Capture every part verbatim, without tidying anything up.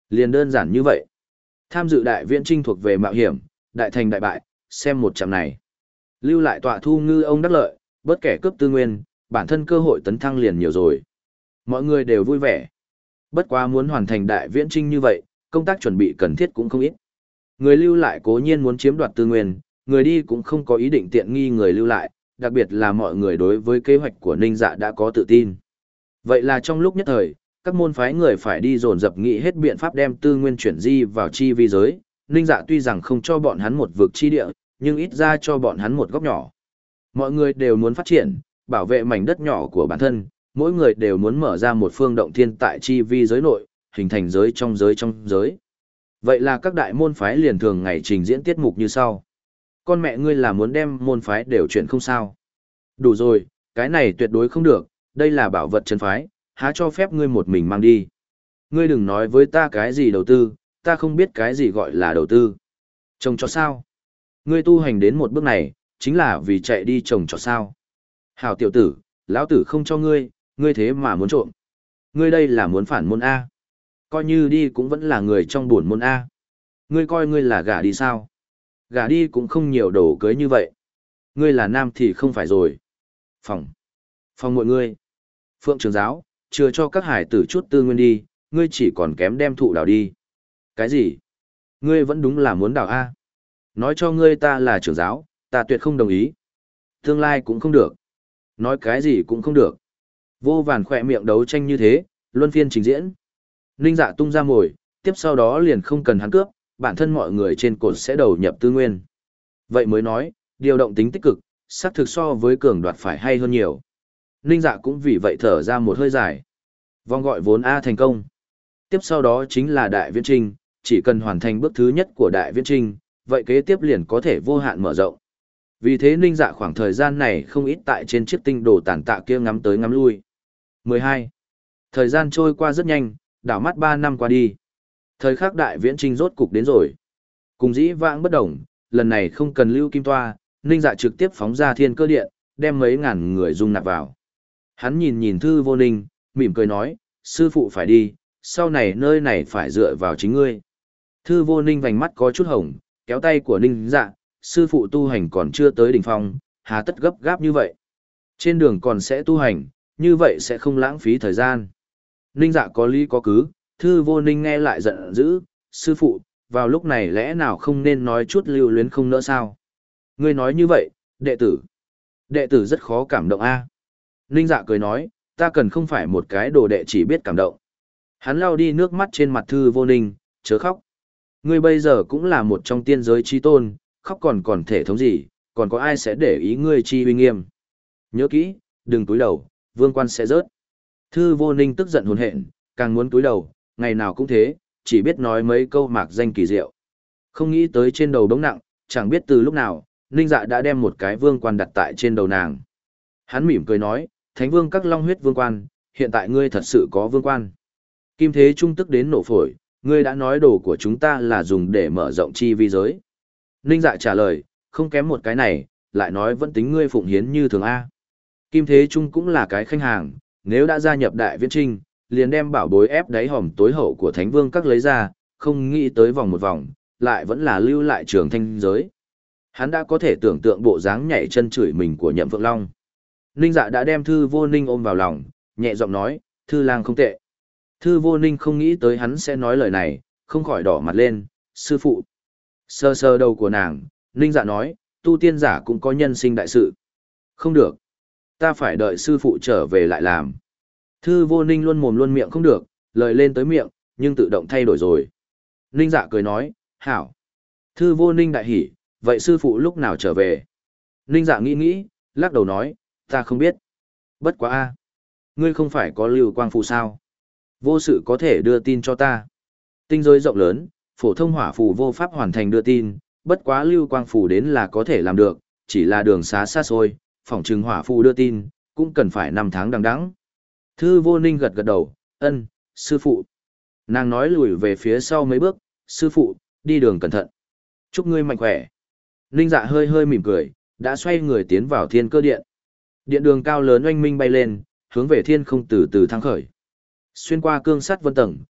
Liền đơn giản như vậy. Tham dự đại viễn trinh thuộc về mạo hiểm, đại thành đại bại, xem một chạm này. Lưu lại tọa thu ngư ông đắc lợi, bớt kẻ cướp tư nguyên, bản thân cơ hội tấn thăng liền nhiều rồi. Mọi người đều vui vẻ. Bất quá muốn hoàn thành đại viễn trinh như vậy, công tác chuẩn bị cần thiết cũng không ít. Người lưu lại cố nhiên muốn chiếm đoạt tư nguyên, người đi cũng không có ý định tiện nghi người lưu lại, đặc biệt là mọi người đối với kế hoạch của Ninh Dạ đã có tự tin. Vậy là trong lúc nhất thời, các môn phái người phải đi dồn dập nghĩ hết biện pháp đem tư nguyên chuyển di vào chi vi giới. Ninh Dạ tuy rằng không cho bọn hắn một vực chi địa, nhưng ít ra cho bọn hắn một góc nhỏ. Mọi người đều muốn phát triển, bảo vệ mảnh đất nhỏ của bản thân, mỗi người đều muốn mở ra một phương động thiên tại chi vi giới nội, hình thành giới trong giới trong giới. Vậy là các đại môn phái liền thường ngày trình diễn tiết mục như sau. Con mẹ ngươi là muốn đem môn phái đều chuyển không sao. Đủ rồi, cái này tuyệt đối không được, đây là bảo vật chân phái, há cho phép ngươi một mình mang đi. Ngươi đừng nói với ta cái gì đầu tư, ta không biết cái gì gọi là đầu tư. Trồng cho sao? Ngươi tu hành đến một bước này, chính là vì chạy đi trồng cho sao? Hảo tiểu tử, lão tử không cho ngươi, ngươi thế mà muốn trộm. Ngươi đây là muốn phản môn A. Coi như đi cũng vẫn là người trong buồn môn A. Ngươi coi ngươi là gả đi sao? Gả đi cũng không nhiều đồ cưới như vậy. Ngươi là nam thì không phải rồi. Phòng. Phòng mọi ngươi. Phượng trưởng giáo, chưa cho các hải tử chút tư nguyên đi, ngươi chỉ còn kém đem thụ đào đi. Cái gì? Ngươi vẫn đúng là muốn đào A. Nói cho ngươi ta là trưởng giáo, ta tuyệt không đồng ý. Tương lai cũng không được. Nói cái gì cũng không được. Vô vàn khỏe miệng đấu tranh như thế, luân phiên trình diễn. Ninh Dạ tung ra mồi, tiếp sau đó liền không cần hắn cướp, bản thân mọi người trên cột sẽ đầu nhập tư nguyên. Vậy mới nói, điều động tính tích cực, xác thực so với cường đoạt phải hay hơn nhiều. Ninh Dạ cũng vì vậy thở ra một hơi dài. Vòng gọi vốn A thành công. Tiếp sau đó chính là đại viễn trinh, chỉ cần hoàn thành bước thứ nhất của đại viễn trinh, vậy kế tiếp liền có thể vô hạn mở rộng. Vì thế Ninh Dạ khoảng thời gian này không ít tại trên chiếc tinh đồ tàn tạ kia ngắm tới ngắm lui. mười hai. Thời gian trôi qua rất nhanh, đảo mắt ba năm qua đi. Thời khắc đại viễn trinh rốt cục đến rồi. Cùng dĩ vãng bất đồng, lần này không cần lưu kim toa, Ninh Dạ trực tiếp phóng ra thiên cơ điện, đem mấy ngàn người dung nạp vào. Hắn nhìn nhìn Thư Vô Ninh, mỉm cười nói, sư phụ phải đi, sau này nơi này phải dựa vào chính ngươi. Thư Vô Ninh vành mắt có chút hồng, kéo tay của Ninh Dạ, sư phụ tu hành còn chưa tới đỉnh phong, hà tất gấp gáp như vậy. Trên đường còn sẽ tu hành, như vậy sẽ không lãng phí thời gian. Ninh Dạ có lý có cứ, Thư Vô Ninh nghe lại giận dữ, sư phụ, vào lúc này lẽ nào không nên nói chút lưu luyến không nỡ sao? Ngươi nói như vậy, đệ tử. Đệ tử rất khó cảm động a. Ninh Dạ cười nói, ta cần không phải một cái đồ đệ chỉ biết cảm động. Hắn lau đi nước mắt trên mặt Thư Vô Ninh, chớ khóc. Ngươi bây giờ cũng là một trong tiên giới chi tôn, khóc còn còn thể thống gì, còn có ai sẽ để ý ngươi chi uy nghiêm. Nhớ kỹ, đừng túi đầu, vương quan sẽ rớt. Thư Vô Ninh tức giận hồn hện, càng muốn túi đầu, ngày nào cũng thế, chỉ biết nói mấy câu mạc danh kỳ diệu. Không nghĩ tới trên đầu đống nặng, chẳng biết từ lúc nào, Ninh Dạ đã đem một cái vương quan đặt tại trên đầu nàng. Hắn mỉm cười nói, Thánh Vương các long huyết vương quan, hiện tại ngươi thật sự có vương quan. Kim Thế Trung tức đến nổ phổi, ngươi đã nói đồ của chúng ta là dùng để mở rộng chi vi giới. Ninh Dạ trả lời, không kém một cái này, lại nói vẫn tính ngươi phụng hiến như thường A. Kim Thế Trung cũng là cái khách hàng, nếu đã gia nhập đại viễn trinh, liền đem bảo bối ép đáy hòm tối hậu của Thánh Vương các lấy ra, không nghĩ tới vòng một vòng, lại vẫn là lưu lại trường thanh giới. Hắn đã có thể tưởng tượng bộ dáng nhảy chân chửi mình của Nhậm Phượng Long. Ninh Dạ đã đem Thư Vô Ninh ôm vào lòng, nhẹ giọng nói, Thư lang không tệ. Thư Vô Ninh không nghĩ tới hắn sẽ nói lời này, không khỏi đỏ mặt lên, sư phụ. Sơ sơ đầu của nàng, Ninh Dạ nói, tu tiên giả cũng có nhân sinh đại sự. Không được. Ta phải đợi sư phụ trở về lại làm. Thư Vô Ninh luôn mồm luôn miệng không được, lời lên tới miệng, nhưng tự động thay đổi rồi. Ninh Dạ cười nói, hảo. Thư Vô Ninh đại hỉ, vậy sư phụ lúc nào trở về? Ninh Dạ nghĩ nghĩ, lắc đầu nói, ta không biết. Bất quá a, ngươi không phải có lưu quang phù sao? Vô sự có thể đưa tin cho ta. Tinh giới rộng lớn, phổ thông hỏa phù vô pháp hoàn thành đưa tin, bất quá lưu quang phù đến là có thể làm được, chỉ là đường xá xa xôi, phỏng trừng hỏa phù đưa tin, cũng cần phải năm tháng đằng đẵng. Thư Vô Ninh gật gật đầu, ân, sư phụ. Nàng nói lùi về phía sau mấy bước, sư phụ, đi đường cẩn thận. Chúc ngươi mạnh khỏe. Ninh Dạ hơi hơi mỉm cười, đã xoay người tiến vào thiên cơ điện. Điện đường cao lớn oanh minh bay lên, hướng về thiên không từ từ thăng khởi. Xuyên qua cương sắt vân tầng,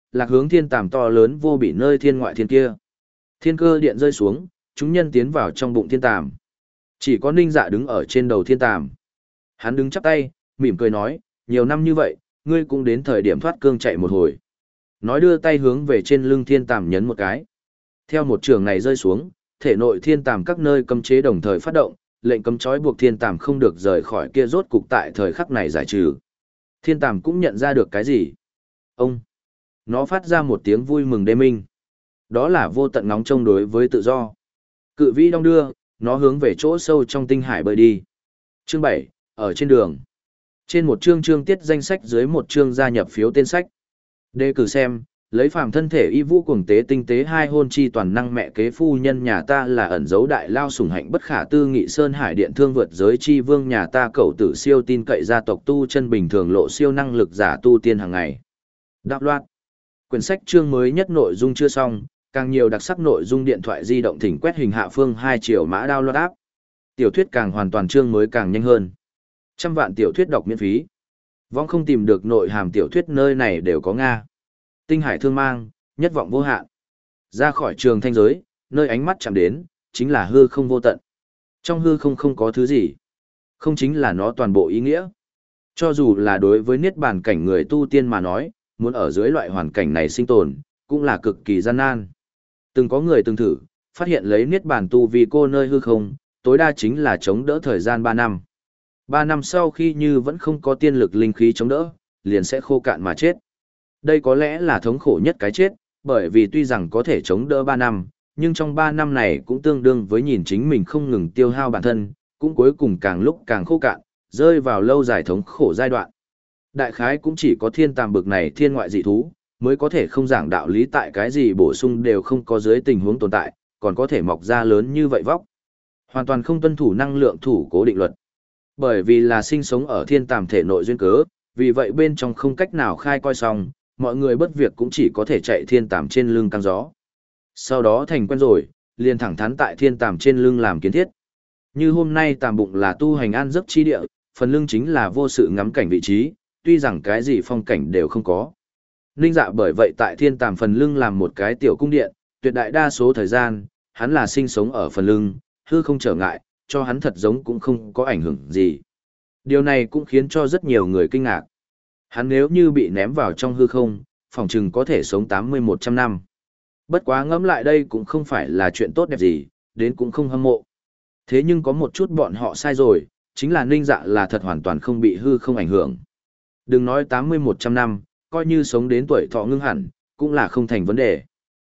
lạc hướng thiên tàm to lớn vô bị nơi thiên ngoại thiên kia. Thiên cơ điện rơi xuống, chúng nhân tiến vào trong bụng thiên tàm. Chỉ có Ninh Dạ đứng ở trên đầu thiên tàm. Hắn đứng chắp tay, mỉm cười nói, nhiều năm như vậy, ngươi cũng đến thời điểm thoát cương chạy một hồi. Nói đưa tay hướng về trên lưng thiên tàm nhấn một cái. Theo một trường này rơi xuống, thể nội thiên tàm các nơi cấm chế đồng thời phát động, lệnh cấm trói buộc thiên tàm không được rời khỏi kia rốt cục tại thời khắc này giải trừ. Thiên tàm cũng nhận ra được cái gì? Ông! Nó phát ra một tiếng vui mừng đê minh. Đó là vô tận ngóng trông đối với tự do. Cự vĩ đong đưa, nó hướng về chỗ sâu trong tinh hải bơi đi. Chương bảy, ở trên đường. Trên một chương chương tiết danh sách dưới một chương gia nhập phiếu tên sách. Đề cử xem, lấy phàm thân thể y vũ cuồng tế tinh tế hai hôn chi toàn năng mẹ kế phu nhân nhà ta là ẩn dấu đại lao sủng hạnh bất khả tư nghị sơn hải điện thương vượt giới chi vương nhà ta cậu tử siêu tin cậy gia tộc tu chân bình thường lộ siêu năng lực giả tu tiên hàng ngày. Đạo loạt. Quyển sách chương mới nhất nội dung chưa xong, càng nhiều đặc sắc nội dung điện thoại di động thỉnh quét hình hạ phương hai chiều mã download app. Tiểu thuyết càng hoàn toàn chương mới càng nhanh hơn. Trăm vạn tiểu thuyết đọc miễn phí. Vong không tìm được nội hàm tiểu thuyết nơi này đều có Nga. Tinh hải thương mang, nhất vọng vô hạn. Ra khỏi trường thanh giới, nơi ánh mắt chạm đến, chính là hư không vô tận. Trong hư không không có thứ gì. Không chính là nó toàn bộ ý nghĩa. Cho dù là đối với niết bàn cảnh người tu tiên mà nói, muốn ở dưới loại hoàn cảnh này sinh tồn, cũng là cực kỳ gian nan. Từng có người từng thử, phát hiện lấy niết bàn tu vì cô nơi hư không, tối đa chính là chống đỡ thời gian ba năm. ba năm sau khi như vẫn không có tiên lực linh khí chống đỡ, liền sẽ khô cạn mà chết. Đây có lẽ là thống khổ nhất cái chết, bởi vì tuy rằng có thể chống đỡ ba năm, nhưng trong ba năm này cũng tương đương với nhìn chính mình không ngừng tiêu hao bản thân, cũng cuối cùng càng lúc càng khô cạn, rơi vào lâu dài thống khổ giai đoạn. Đại khái cũng chỉ có thiên tàm bực này thiên ngoại dị thú, mới có thể không giảng đạo lý tại cái gì bổ sung đều không có dưới tình huống tồn tại, còn có thể mọc ra lớn như vậy vóc. Hoàn toàn không tuân thủ năng lượng thủ cố định luật. Bởi vì là sinh sống ở thiên tàm thể nội duyên cớ, vì vậy bên trong không cách nào khai coi xong, mọi người bất việc cũng chỉ có thể chạy thiên tàm trên lưng căng gió. Sau đó thành quen rồi, liền thẳng thắn tại thiên tàm trên lưng làm kiến thiết. Như hôm nay tàm bụng là tu hành an giấc chi địa, phần lưng chính là vô sự ngắm cảnh vị trí, tuy rằng cái gì phong cảnh đều không có. Ninh Dạ bởi vậy tại thiên tàm phần lưng làm một cái tiểu cung điện, tuyệt đại đa số thời gian, hắn là sinh sống ở phần lưng, hư không trở ngại, cho hắn thật giống cũng không có ảnh hưởng gì. Điều này cũng khiến cho rất nhiều người kinh ngạc. Hắn nếu như bị ném vào trong hư không, phỏng chừng có thể sống tám mươi một trăm năm. Bất quá ngẫm lại đây cũng không phải là chuyện tốt đẹp gì, đến cũng không hâm mộ. Thế nhưng có một chút bọn họ sai rồi, chính là Ninh Dạ là thật hoàn toàn không bị hư không ảnh hưởng. Đừng nói tám mươi một trăm năm, coi như sống đến tuổi thọ ngưng hẳn, cũng là không thành vấn đề.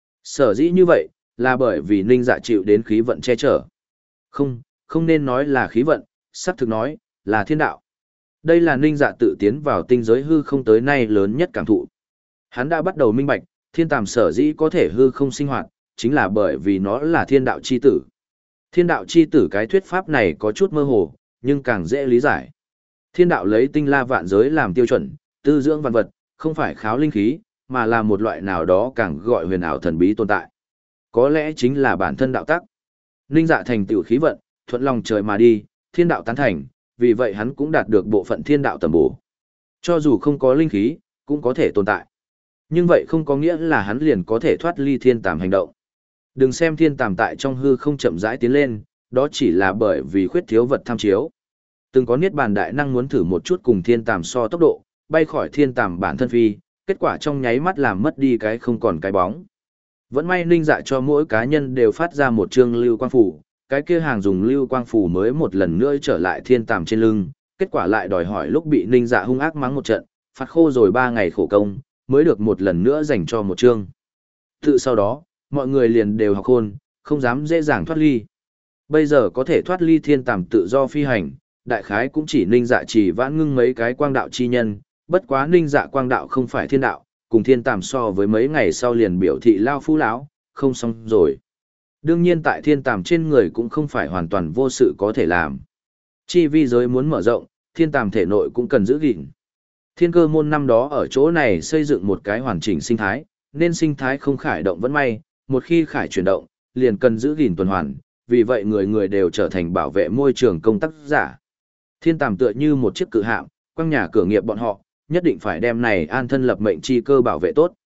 Sở dĩ như vậy, là bởi vì Ninh Dạ chịu đến khí vận che chở. Không, không nên nói là khí vận, sắp thực nói, là thiên đạo. Đây là Ninh Dạ tự tiến vào tinh giới hư không tới nay lớn nhất cảm thụ. Hắn đã bắt đầu minh bạch, thiên tàm sở dĩ có thể hư không sinh hoạt, chính là bởi vì nó là thiên đạo chi tử. Thiên đạo chi tử cái thuyết pháp này có chút mơ hồ, nhưng càng dễ lý giải. Thiên đạo lấy tinh la vạn giới làm tiêu chuẩn, tư dưỡng vạn vật, không phải kháo linh khí, mà là một loại nào đó càng gọi huyền ảo thần bí tồn tại. Có lẽ chính là bản thân đạo tắc. Ninh Dạ thành tựu khí vận, thuận lòng trời mà đi, thiên đạo tán thành, vì vậy hắn cũng đạt được bộ phận thiên đạo tầm bổ. Cho dù không có linh khí, cũng có thể tồn tại. Nhưng vậy không có nghĩa là hắn liền có thể thoát ly thiên tàm hành động. Đừng xem thiên tàm tại trong hư không chậm rãi tiến lên, đó chỉ là bởi vì khuyết thiếu vật tham chiếu. Từng có niết bàn đại năng muốn thử một chút cùng thiên tàm so tốc độ, bay khỏi thiên tàm bản thân phi, kết quả trong nháy mắt làm mất đi cái không còn cái bóng. Vẫn may Ninh Dạ cho mỗi cá nhân đều phát ra một chương lưu quang phủ, cái kia hàng dùng lưu quang phủ mới một lần nữa trở lại thiên tàm trên lưng, kết quả lại đòi hỏi lúc bị Ninh Dạ hung ác mắng một trận, phạt khô rồi ba ngày khổ công, mới được một lần nữa dành cho một chương. Tự sau đó, mọi người liền đều học khôn, không dám dễ dàng thoát ly. Bây giờ có thể thoát ly thiên tàm tự do phi hành, đại khái cũng chỉ Ninh Dạ chỉ vãn ngưng mấy cái quang đạo chi nhân, bất quá Ninh Dạ quang đạo không phải thiên đạo, cùng thiên tàm so với mấy ngày sau liền biểu thị lao phu lão, không xong rồi. Đương nhiên tại thiên tàm trên người cũng không phải hoàn toàn vô sự có thể làm. Chi vi giới muốn mở rộng, thiên tàm thể nội cũng cần giữ gìn. Thiên cơ môn năm đó ở chỗ này xây dựng một cái hoàn chỉnh sinh thái, nên sinh thái không khải động vẫn may, một khi khải chuyển động, liền cần giữ gìn tuần hoàn, vì vậy người người đều trở thành bảo vệ môi trường công tác giả. Thiên tàm tựa như một chiếc cự hạm, quăng nhà cửa nghiệp bọn họ, nhất định phải đem này an thân lập mệnh chi cơ bảo vệ tốt.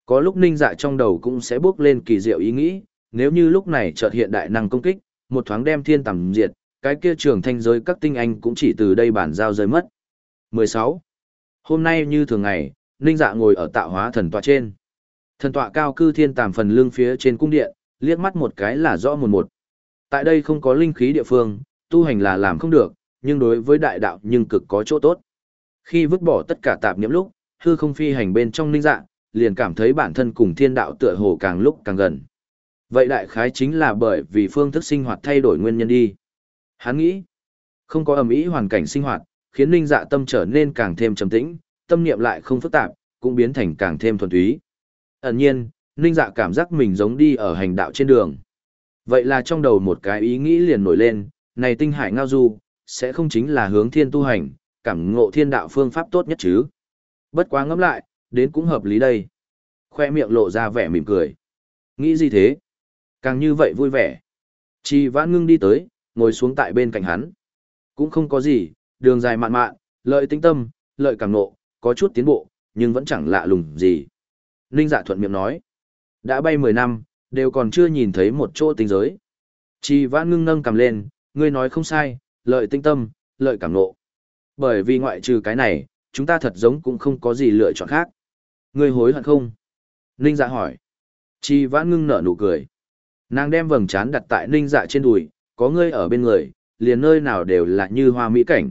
Có lúc Ninh Dạ trong đầu cũng sẽ bước lên kỳ diệu ý nghĩ, nếu như lúc này chợt hiện đại năng công kích, một thoáng đem thiên tầm diệt, cái kia trường thanh giới các tinh anh cũng chỉ từ đây bản giao rơi mất. mười sáu. Hôm nay như thường ngày, Ninh Dạ ngồi ở tạo hóa thần tọa trên. Thần tọa cao cư thiên tàm phần lưng phía trên cung điện, liếc mắt một cái là rõ một một. Tại đây không có linh khí địa phương, tu hành là làm không được, nhưng đối với đại đạo nhưng cực có chỗ tốt. Khi vứt bỏ tất cả tạp niệm lúc, hư không phi hành bên trong Ninh Dạ, liền cảm thấy bản thân cùng thiên đạo tựa hồ càng lúc càng gần. Vậy đại khái chính là bởi vì phương thức sinh hoạt thay đổi nguyên nhân đi. Hắn nghĩ, không có ầm ĩ hoàn cảnh sinh hoạt, khiến Ninh Dạ tâm trở nên càng thêm trầm tĩnh, tâm niệm lại không phức tạp, cũng biến thành càng thêm thuần túy. Ẩn nhiên, Ninh Dạ cảm giác mình giống đi ở hành đạo trên đường. Vậy là trong đầu một cái ý nghĩ liền nổi lên, này tinh hải ngao du, sẽ không chính là hướng thiên tu hành, cảm ngộ thiên đạo phương pháp tốt nhất chứ. Bất quá ngẫm lại, đến cũng hợp lý đây. Khoe miệng lộ ra vẻ mỉm cười. Nghĩ gì thế? Càng như vậy vui vẻ. Chi Vãn Ngưng đi tới, ngồi xuống tại bên cạnh hắn. Cũng không có gì, đường dài mạn mạn, lợi tinh tâm, lợi càng ngộ, có chút tiến bộ, nhưng vẫn chẳng lạ lùng gì. Ninh Dạ thuận miệng nói. Đã bay mười năm, đều còn chưa nhìn thấy một chỗ tinh giới. Chi Vãn Ngưng nâng cầm lên, ngươi nói không sai, lợi tinh tâm, lợi càng ngộ. Bởi vì ngoại trừ cái này, chúng ta thật giống cũng không có gì lựa chọn khác. Ngươi hối hận không? Ninh Dạ hỏi. Chi Vãn Ngưng nở nụ cười. Nàng đem vầng trán đặt tại Ninh Dạ trên đùi, có ngươi ở bên người, liền nơi nào đều là như hoa mỹ cảnh.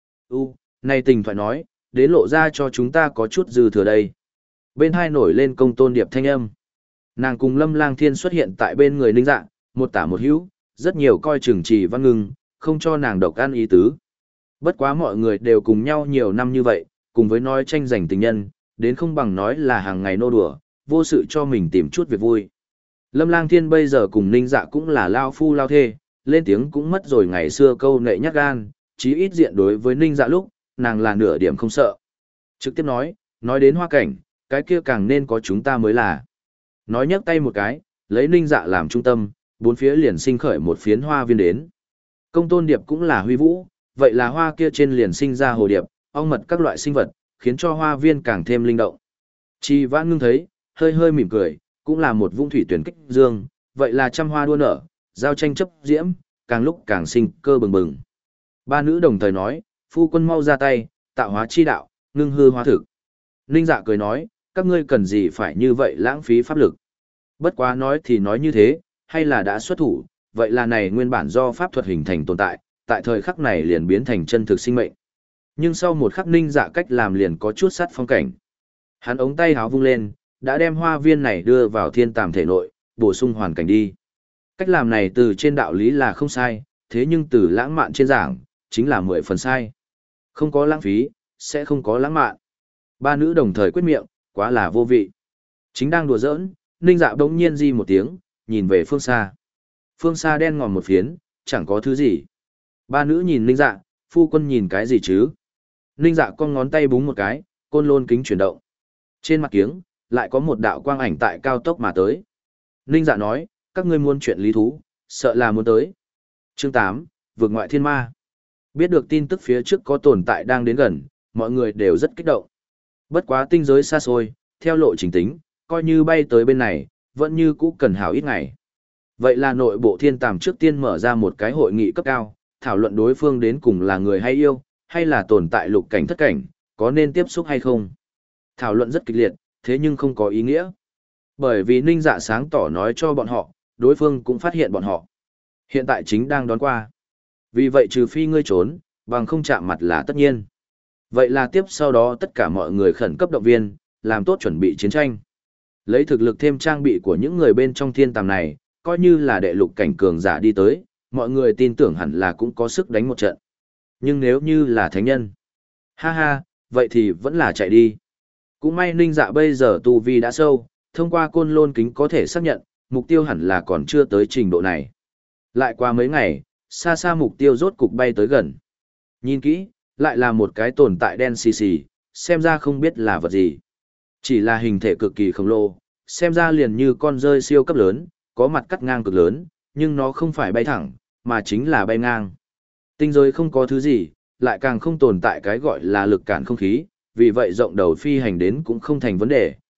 U, này tình thoại nói, đến lộ ra cho chúng ta có chút dư thừa đây. Bên hai nổi lên Công Tôn Điệp thanh âm. Nàng cùng Lâm Lang Thiên xuất hiện tại bên người Ninh Dạ, một tả một hữu, rất nhiều coi chừng Trì Văn Ngưng, không cho nàng độc ăn ý tứ. Bất quá mọi người đều cùng nhau nhiều năm như vậy, cùng với nói tranh giành tình nhân, đến không bằng nói là hàng ngày nô đùa, vô sự cho mình tìm chút việc vui. Lâm Lang Thiên bây giờ cùng Ninh Dạ cũng là lao phu lao thê, lên tiếng cũng mất rồi ngày xưa câu nệ nhát gan, chí ít diện đối với Ninh Dạ lúc, nàng là nửa điểm không sợ. Trực tiếp nói, nói đến hoa cảnh, cái kia càng nên có chúng ta mới là. Nói nhấc tay một cái, lấy Ninh Dạ làm trung tâm, bốn phía liền sinh khởi một phiến hoa viên đến. Công Tôn Điệp cũng là huy vũ, vậy là hoa kia trên liền sinh ra hồ điệp, ong mật các loại sinh vật, khiến cho hoa viên càng thêm linh động. Chi Vãn Ngưng thấy, hơi hơi mỉm cười, cũng là một vũng thủy tuyển kích dương, vậy là trăm hoa đua nở, giao tranh chấp diễm, càng lúc càng sinh cơ bừng bừng. Ba nữ đồng thời nói, phu quân mau ra tay, tạo hóa chi đạo, ngưng hư hóa thực. Ninh Dạ cười nói, các ngươi cần gì phải như vậy lãng phí pháp lực. Bất quá nói thì nói như thế, hay là đã xuất thủ, vậy là này nguyên bản do pháp thuật hình thành tồn tại, tại thời khắc này liền biến thành chân thực sinh mệnh. Nhưng sau một khắc Ninh Dạ cách làm liền có chút sát phong cảnh. Hắn ống tay háo vung lên, đã đem hoa viên này đưa vào thiên tàm thể nội, bổ sung hoàn cảnh đi. Cách làm này từ trên đạo lý là không sai, thế nhưng từ lãng mạn trên giảng, chính là mười phần sai. Không có lãng phí, sẽ không có lãng mạn. Ba nữ đồng thời quyết miệng, quá là vô vị. Chính đang đùa giỡn, Ninh Dạ bỗng nhiên di một tiếng, nhìn về phương xa. Phương xa đen ngòm một phiến, chẳng có thứ gì. Ba nữ nhìn Ninh Dạ, phu quân nhìn cái gì chứ? Ninh Dạ con ngón tay búng một cái, côn lôn kính chuyển động. Trên mặt kiếng, lại có một đạo quang ảnh tại cao tốc mà tới. Ninh Dạ nói, các ngươi muốn chuyện lý thú, sợ là muốn tới. Chương tám, vượt ngoại thiên ma. Biết được tin tức phía trước có tồn tại đang đến gần, mọi người đều rất kích động. Bất quá tinh giới xa xôi, theo lộ trình tính, coi như bay tới bên này, vẫn như cũ cần hảo ít ngày. Vậy là nội bộ thiên tàm trước tiên mở ra một cái hội nghị cấp cao, thảo luận đối phương đến cùng là người hay yêu, hay là tồn tại lục cảnh thất cảnh, có nên tiếp xúc hay không. Thảo luận rất kịch liệt, thế nhưng không có ý nghĩa. Bởi vì Ninh Dạ sáng tỏ nói cho bọn họ, đối phương cũng phát hiện bọn họ. Hiện tại chính đang đón qua. Vì vậy trừ phi ngươi trốn, bằng không chạm mặt là tất nhiên. Vậy là tiếp sau đó tất cả mọi người khẩn cấp động viên, làm tốt chuẩn bị chiến tranh. Lấy thực lực thêm trang bị của những người bên trong thiên tàm này, coi như là đệ lục cảnh cường giả đi tới, mọi người tin tưởng hẳn là cũng có sức đánh một trận. Nhưng nếu như là thánh nhân, ha ha, vậy thì vẫn là chạy đi. Cũng may Ninh Dạ bây giờ tu vi đã sâu, thông qua côn lôn kính có thể xác nhận, mục tiêu hẳn là còn chưa tới trình độ này. Lại qua mấy ngày, xa xa mục tiêu rốt cục bay tới gần. Nhìn kỹ, lại là một cái tồn tại đen xì xì, xem ra không biết là vật gì. Chỉ là hình thể cực kỳ khổng lồ, xem ra liền như con rơi siêu cấp lớn, có mặt cắt ngang cực lớn, nhưng nó không phải bay thẳng, mà chính là bay ngang. Tinh giới không có thứ gì, lại càng không tồn tại cái gọi là lực cản không khí, vì vậy rộng đầu phi hành đến cũng không thành vấn đề,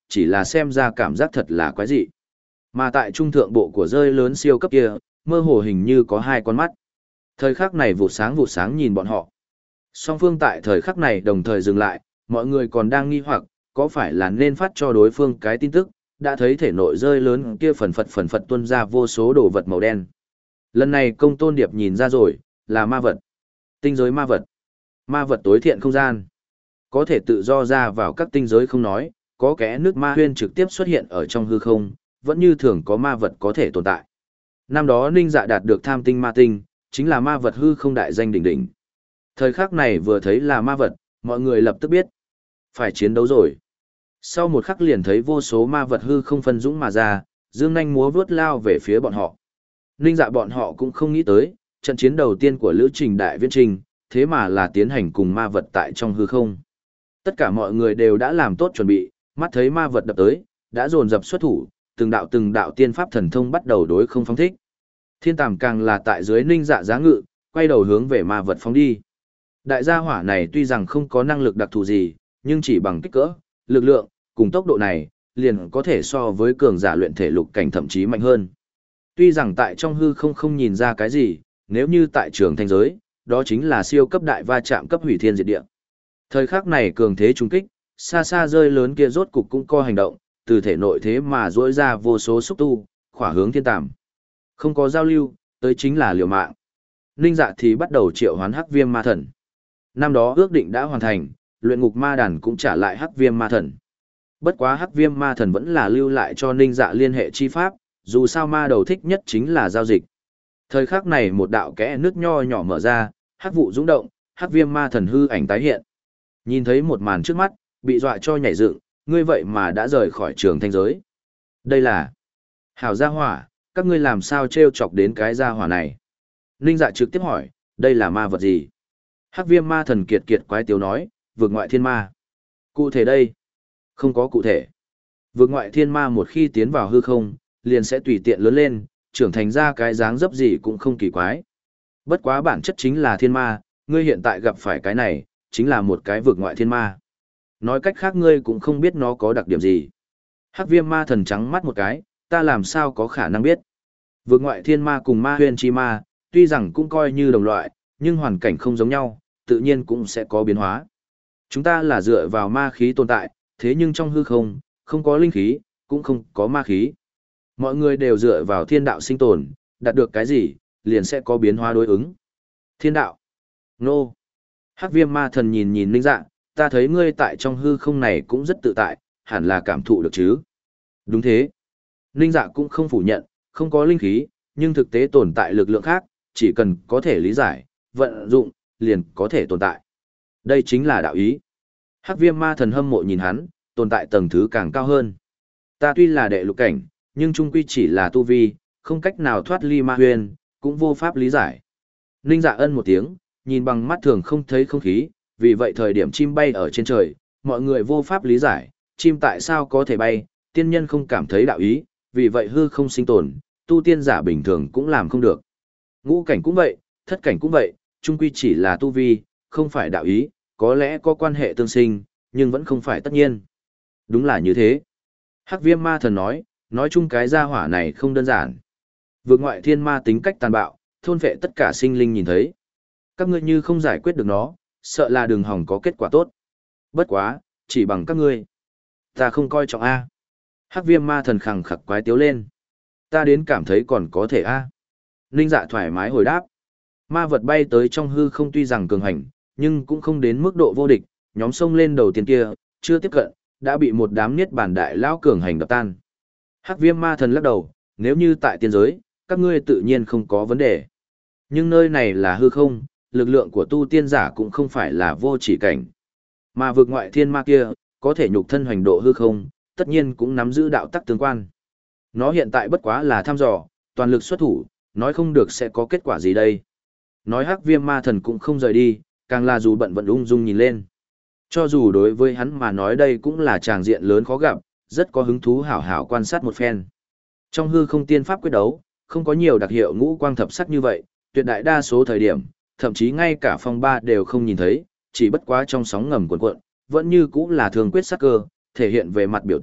chỉ là xem ra cảm giác thật là quái dị. Mà tại trung thượng bộ của rơi lớn siêu cấp kia, mơ hồ hình như có hai con mắt. Thời khắc này vụ sáng vụ sáng nhìn bọn họ. Song phương tại thời khắc này đồng thời dừng lại, mọi người còn đang nghi hoặc, có phải là nên phát cho đối phương cái tin tức, đã thấy thể nội rơi lớn kia phần phật phần phật tuôn ra vô số đồ vật màu đen. Lần này công tôn điệp nhìn ra rồi, là ma vật. Tinh giới ma vật. Ma vật tối thiện không gian. Có thể tự do ra vào các tinh giới không nói, có kẽ nước ma huyên trực tiếp xuất hiện ở trong hư không, vẫn như thường có ma vật có thể tồn tại. Năm đó Ninh Dạ đạt được tham tinh ma tinh, chính là ma vật hư không đại danh đỉnh đỉnh. Thời khắc này vừa thấy là ma vật, mọi người lập tức biết. Phải chiến đấu rồi. Sau một khắc liền thấy vô số ma vật hư không phân dũng mà ra, dương nhanh múa vướt lao về phía bọn họ. Ninh Dạ bọn họ cũng không nghĩ tới, trận chiến đầu tiên của lữ trình đại viễn trình, thế mà là tiến hành cùng ma vật tại trong hư không. Tất cả mọi người đều đã làm tốt chuẩn bị, mắt thấy ma vật đập tới, đã dồn dập xuất thủ, từng đạo từng đạo tiên pháp thần thông bắt đầu đối không phóng thích. Thiên Tàm càng là tại dưới Ninh Dạ giá ngự, quay đầu hướng về ma vật phóng đi. Đại gia hỏa này tuy rằng không có năng lực đặc thù gì, nhưng chỉ bằng kích cỡ, lực lượng, cùng tốc độ này, liền có thể so với cường giả luyện thể lục cảnh thậm chí mạnh hơn. Tuy rằng tại trong hư không không nhìn ra cái gì, nếu như tại trường thanh giới, đó chính là siêu cấp đại va chạm cấp hủy thiên diệt địa. Thời khắc này cường thế trung kích, xa xa rơi lớn kia rốt cục cũng co hành động, từ thể nội thế mà rỗi ra vô số xúc tu, khỏa hướng Thiên Tàm. Không có giao lưu, tới chính là liều mạng. Ninh Dạ thì bắt đầu triệu hoán Hắc Viêm Ma Thần. Năm đó ước định đã hoàn thành, luyện ngục ma đàn cũng trả lại Hắc Viêm Ma Thần. Bất quá Hắc Viêm Ma Thần vẫn là lưu lại cho Ninh Dạ liên hệ chi pháp, dù sao ma đầu thích nhất chính là giao dịch. Thời khắc này một đạo kẽ nước nho nhỏ mở ra, hắc vụ dũng động, Hắc Viêm Ma Thần hư ảnh tái hiện. Nhìn thấy một màn trước mắt, bị dọa cho nhảy dựng, ngươi vậy mà đã rời khỏi trường thanh giới. Đây là Hảo gia hỏa, các ngươi làm sao trêu chọc đến cái gia hỏa này? Ninh Dạ trực tiếp hỏi, đây là ma vật gì? Hắc Viêm Ma Thần kiệt kiệt quái tiếu nói, vượt ngoại thiên ma. Cụ thể đây? Không có cụ thể. Vượt ngoại thiên ma một khi tiến vào hư không, liền sẽ tùy tiện lớn lên, trưởng thành ra cái dáng dấp gì cũng không kỳ quái. Bất quá bản chất chính là thiên ma, ngươi hiện tại gặp phải cái này, chính là một cái vượt ngoại thiên ma. Nói cách khác ngươi cũng không biết nó có đặc điểm gì. Hắc Viêm Ma Thần trắng mắt một cái, ta làm sao có khả năng biết. Vượt ngoại thiên ma cùng ma huyên chi ma, tuy rằng cũng coi như đồng loại, nhưng hoàn cảnh không giống nhau, tự nhiên cũng sẽ có biến hóa. Chúng ta là dựa vào ma khí tồn tại, thế nhưng trong hư không, không có linh khí, cũng không có ma khí. Mọi người đều dựa vào thiên đạo sinh tồn, đạt được cái gì, liền sẽ có biến hóa đối ứng. Thiên đạo. Nô. Hắc Viêm Ma Thần nhìn nhìn Ninh Dạ, ta thấy ngươi tại trong hư không này cũng rất tự tại, hẳn là cảm thụ được chứ. Đúng thế. Ninh Dạ cũng không phủ nhận, không có linh khí, nhưng thực tế tồn tại lực lượng khác, chỉ cần có thể lý giải, vận dụng, liền có thể tồn tại. Đây chính là đạo ý. Hắc Viêm Ma Thần hâm mộ nhìn hắn, tồn tại tầng thứ càng cao hơn. Ta tuy là đệ lục cảnh, nhưng trung quy chỉ là tu vi, không cách nào thoát ly ma huyền, cũng vô pháp lý giải. Ninh Dạ ân một tiếng, nhìn bằng mắt thường không thấy không khí, vì vậy thời điểm chim bay ở trên trời, mọi người vô pháp lý giải, chim tại sao có thể bay, tiên nhân không cảm thấy đạo ý, vì vậy hư không sinh tồn, tu tiên giả bình thường cũng làm không được. Ngũ cảnh cũng vậy, thất cảnh cũng vậy, chung quy chỉ là tu vi, không phải đạo ý, có lẽ có quan hệ tương sinh, nhưng vẫn không phải tất nhiên. Đúng là như thế. Hắc Viêm Ma Thần nói, nói chung cái gia hỏa này không đơn giản. Vượt ngoại thiên ma tính cách tàn bạo, thôn phệ tất cả sinh linh nhìn thấy. Các ngươi như không giải quyết được nó, sợ là đường hỏng có kết quả tốt. Bất quá, chỉ bằng các ngươi. Ta không coi trọng A. Hắc Viêm Ma Thần khẳng khặc quái tiếu lên. Ta đến cảm thấy còn có thể A. Ninh Dạ thoải mái hồi đáp. Ma vật bay tới trong hư không tuy rằng cường hành, nhưng cũng không đến mức độ vô địch, nhóm sông lên đầu tiên kia, chưa tiếp cận, đã bị một đám niết bàn đại lão cường hành đập tan. Hắc Viêm Ma Thần lắc đầu, nếu như tại tiên giới, các ngươi tự nhiên không có vấn đề. Nhưng nơi này là hư không, lực lượng của tu tiên giả cũng không phải là vô chỉ cảnh. Mà vượt ngoại thiên ma kia, có thể nhục thân hoành độ hư không, tất nhiên cũng nắm giữ đạo tắc tương quan. Nó hiện tại bất quá là thăm dò, toàn lực xuất thủ, nói không được sẽ có kết quả gì đây. Nói Hắc Viêm Ma Thần cũng không rời đi, càng là dù bận vẫn ung dung nhìn lên. Cho dù đối với hắn mà nói đây cũng là tràng diện lớn khó gặp, rất có hứng thú hảo hảo quan sát một phen. Trong hư không tiên pháp quyết đấu, không có nhiều đặc hiệu ngũ quang thập sắc như vậy, tuyệt đại đa số thời điểm, thậm chí ngay cả phong ba đều không nhìn thấy, chỉ bất quá trong sóng ngầm cuộn cuộn, vẫn như cũng là thường quyết sắc cơ, thể hiện về mặt biểu tượng,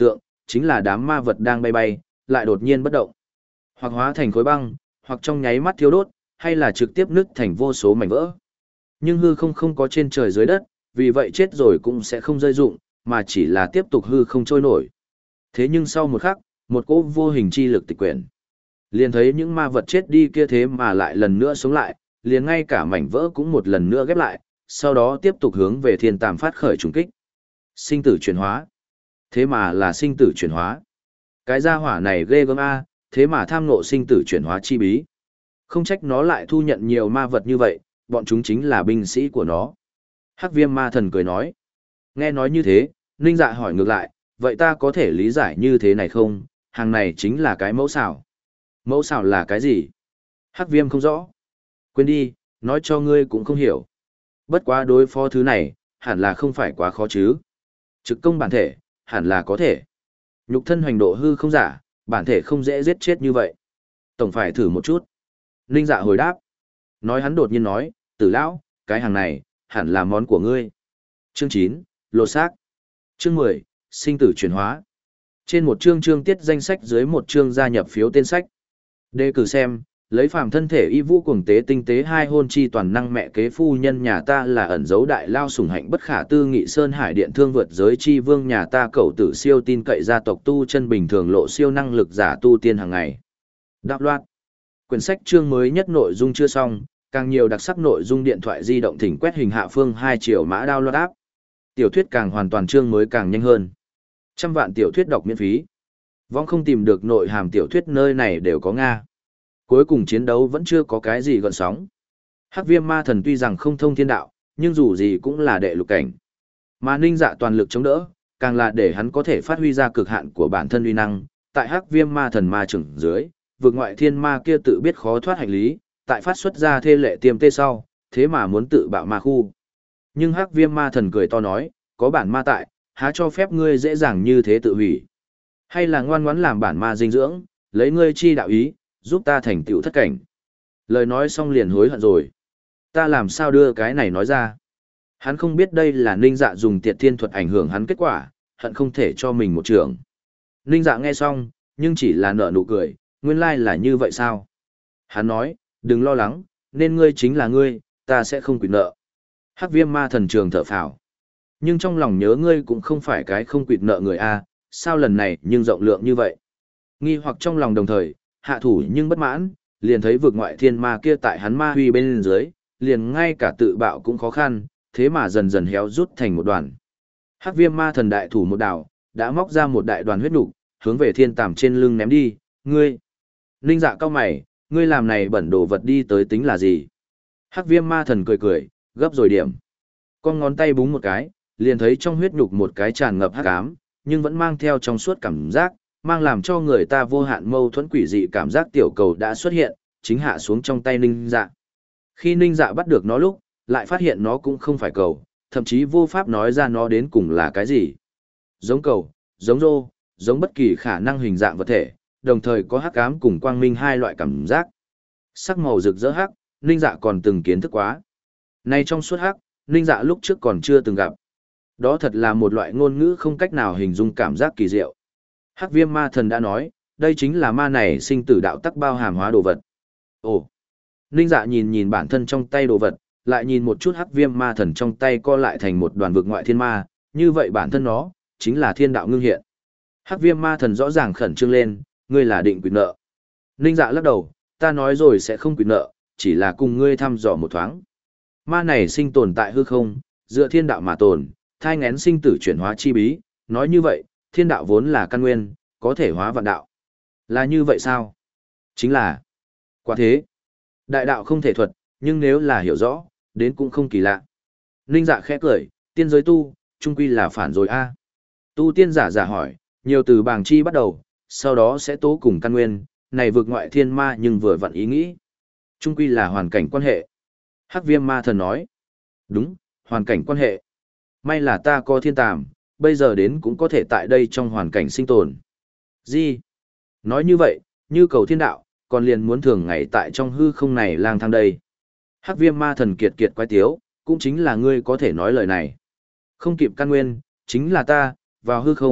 chính là đám ma vật đang bay bay, lại đột nhiên bất động. Hoặc hóa thành khối băng, hoặc trong nháy mắt thiêu đốt, hay là trực tiếp nứt thành vô số mảnh vỡ. Nhưng hư không không có trên trời dưới đất, vì vậy chết rồi cũng sẽ không rơi dụng, mà chỉ là tiếp tục hư không trôi nổi. Thế nhưng sau một khắc, một cỗ vô hình chi lực tịch quyển. Liền thấy những ma vật chết đi kia thế mà lại lần nữa sống lại, liền ngay cả mảnh vỡ cũng một lần nữa ghép lại, sau đó tiếp tục hướng về thiên tàm phát khởi trùng kích. Sinh tử chuyển hóa. Thế mà là sinh tử chuyển hóa. Cái gia hỏa này ghê gớm a, thế mà tham ngộ sinh tử chuyển hóa chi bí. Không trách nó lại thu nhận nhiều ma vật như vậy, bọn chúng chính là binh sĩ của nó. Hắc viêm ma thần cười nói. Nghe nói như thế, Ninh Dạ hỏi ngược lại, vậy ta có thể lý giải như thế này không? Hàng này chính là cái mẫu xảo. Mẫu xảo là cái gì? Hắc viêm không rõ. Quên đi, nói cho ngươi cũng không hiểu. Bất quá đối phó thứ này, hẳn là không phải quá khó chứ. Trực công bản thể, hẳn là có thể. Nhục thân hoành độ hư không giả, bản thể không dễ giết chết như vậy. Tổng phải thử một chút. Ninh Dạ hồi đáp. Nói hắn đột nhiên nói, Tử lão, cái hàng này, hẳn là món của ngươi. Chương chín, lô xác. Chương mười, sinh tử chuyển hóa. Trên một chương chương tiết danh sách dưới một chương gia nhập phiếu tên sách. Đề cử xem, lấy phàm thân thể y vũ cuồng tế tinh tế hai hôn chi toàn năng mẹ kế phu nhân nhà ta là ẩn dấu đại lao sủng hạnh bất khả tư nghị sơn hải điện thương vượt giới chi vương nhà ta cậu tử siêu tin cậy gia tộc tu chân bình thường lộ siêu năng lực giả tu tiên hàng ngày. Đạo loạt. Quyển sách chương mới nhất nội dung chưa xong, càng nhiều đặc sắc nội dung điện thoại di động thỉnh quét hình hạ phương hai triệu mã download app. Tiểu thuyết càng hoàn toàn chương mới càng nhanh hơn. Trăm vạn tiểu thuyết đọc miễn phí. Vong không tìm được nội hàm tiểu thuyết nơi này đều có Nga. Cuối cùng chiến đấu vẫn chưa có cái gì gợn sóng. Hắc viêm ma thần tuy rằng không thông thiên đạo, nhưng dù gì cũng là đệ lục cảnh. Mà Ninh Dạ toàn lực chống đỡ, càng là để hắn có thể phát huy ra cực hạn của bản thân uy năng. Tại Hắc viêm ma thần ma trưởng dưới, vượt ngoại thiên ma kia tự biết khó thoát hành lý, tại phát xuất ra thê lệ tiêm tê sau, thế mà muốn tự bạo ma khu. Nhưng Hắc viêm ma thần cười to nói, có bản ma tại, há cho phép ngươi dễ dàng như thế tự hủy. Hay là ngoan ngoãn làm bản ma dinh dưỡng, lấy ngươi chi đạo ý, giúp ta thành tựu thất cảnh. Lời nói xong liền hối hận rồi. Ta làm sao đưa cái này nói ra? Hắn không biết đây là Ninh Dạ dùng tiệt thiên thuật ảnh hưởng hắn kết quả, hận không thể cho mình một trường. Ninh Dạ nghe xong, nhưng chỉ là nở nụ cười, nguyên lai là như vậy sao? Hắn nói, đừng lo lắng, nên ngươi chính là ngươi, ta sẽ không quỵt nợ. Hắc viêm ma thần trường thở phào. Nhưng trong lòng nhớ ngươi cũng không phải cái không quỵt nợ người A, sao lần này nhưng rộng lượng như vậy? Nghi hoặc trong lòng đồng thời, hạ thủ nhưng bất mãn, liền thấy vực ngoại thiên ma kia tại hắn ma huy bên dưới, liền ngay cả tự bạo cũng khó khăn, thế mà dần dần héo rút thành một đoàn. Hắc viêm ma thần đại thủ một đảo, đã móc ra một đại đoàn huyết nục, hướng về thiên tàm trên lưng ném đi, ngươi. Ninh Dạ cao mày, ngươi làm này bẩn đồ vật đi tới tính là gì? Hắc viêm ma thần cười cười, gấp rồi điểm. Con ngón tay búng một cái, liền thấy trong huyết nhục một cái tràn ngập hắc ám, nhưng vẫn mang theo trong suốt cảm giác, mang làm cho người ta vô hạn mâu thuẫn quỷ dị cảm giác tiểu cầu đã xuất hiện, chính hạ xuống trong tay Ninh Dạ. Khi Ninh Dạ bắt được nó lúc, lại phát hiện nó cũng không phải cầu, thậm chí vô pháp nói ra nó đến cùng là cái gì. Giống cầu, giống rô, giống bất kỳ khả năng hình dạng vật thể, đồng thời có hắc ám cùng quang minh hai loại cảm giác. Sắc màu rực rỡ hắc, Ninh Dạ còn từng kiến thức quá. Nay trong suốt hắc, Ninh Dạ lúc trước còn chưa từng gặp. Đó thật là một loại ngôn ngữ không cách nào hình dung cảm giác kỳ diệu. Hắc viêm ma thần đã nói, đây chính là ma này sinh tử đạo tắc bao hàm hóa đồ vật. Ồ! Ninh Dạ nhìn nhìn bản thân trong tay đồ vật, lại nhìn một chút hắc viêm ma thần trong tay co lại thành một đoàn vực ngoại thiên ma, như vậy bản thân nó, chính là thiên đạo ngưng hiện. Hắc viêm ma thần rõ ràng khẩn trương lên, ngươi là định quỵt nợ. Ninh Dạ lắc đầu, ta nói rồi sẽ không quỵt nợ, chỉ là cùng ngươi thăm dò một thoáng. Ma này sinh tồn tại hư không, dựa thiên đạo mà tồn, thai ngén sinh tử chuyển hóa chi bí, nói như vậy, thiên đạo vốn là căn nguyên, có thể hóa vạn đạo. Là như vậy sao? Chính là. Quả thế. Đại đạo không thể thuật, nhưng nếu là hiểu rõ, đến cũng không kỳ lạ. Ninh Dạ khẽ cười, tiên giới tu, trung quy là phản rồi a. Tu tiên giả giả hỏi, nhiều từ bàng chi bắt đầu, sau đó sẽ tố cùng căn nguyên, này vượt ngoại thiên ma nhưng vừa vặn ý nghĩ. Trung quy là hoàn cảnh quan hệ. Hắc viêm ma thần nói. Đúng, hoàn cảnh quan hệ. May là ta có thiên tàm, bây giờ đến cũng có thể tại đây trong hoàn cảnh sinh tồn. Gì? Nói như vậy, như cầu thiên đạo, còn liền muốn thường ngày tại trong hư không này lang thang đây. Hắc viêm ma thần kiệt kiệt quái tiếu, cũng chính là ngươi có thể nói lời này. Không kịp căn nguyên, chính là ta, vào hư không,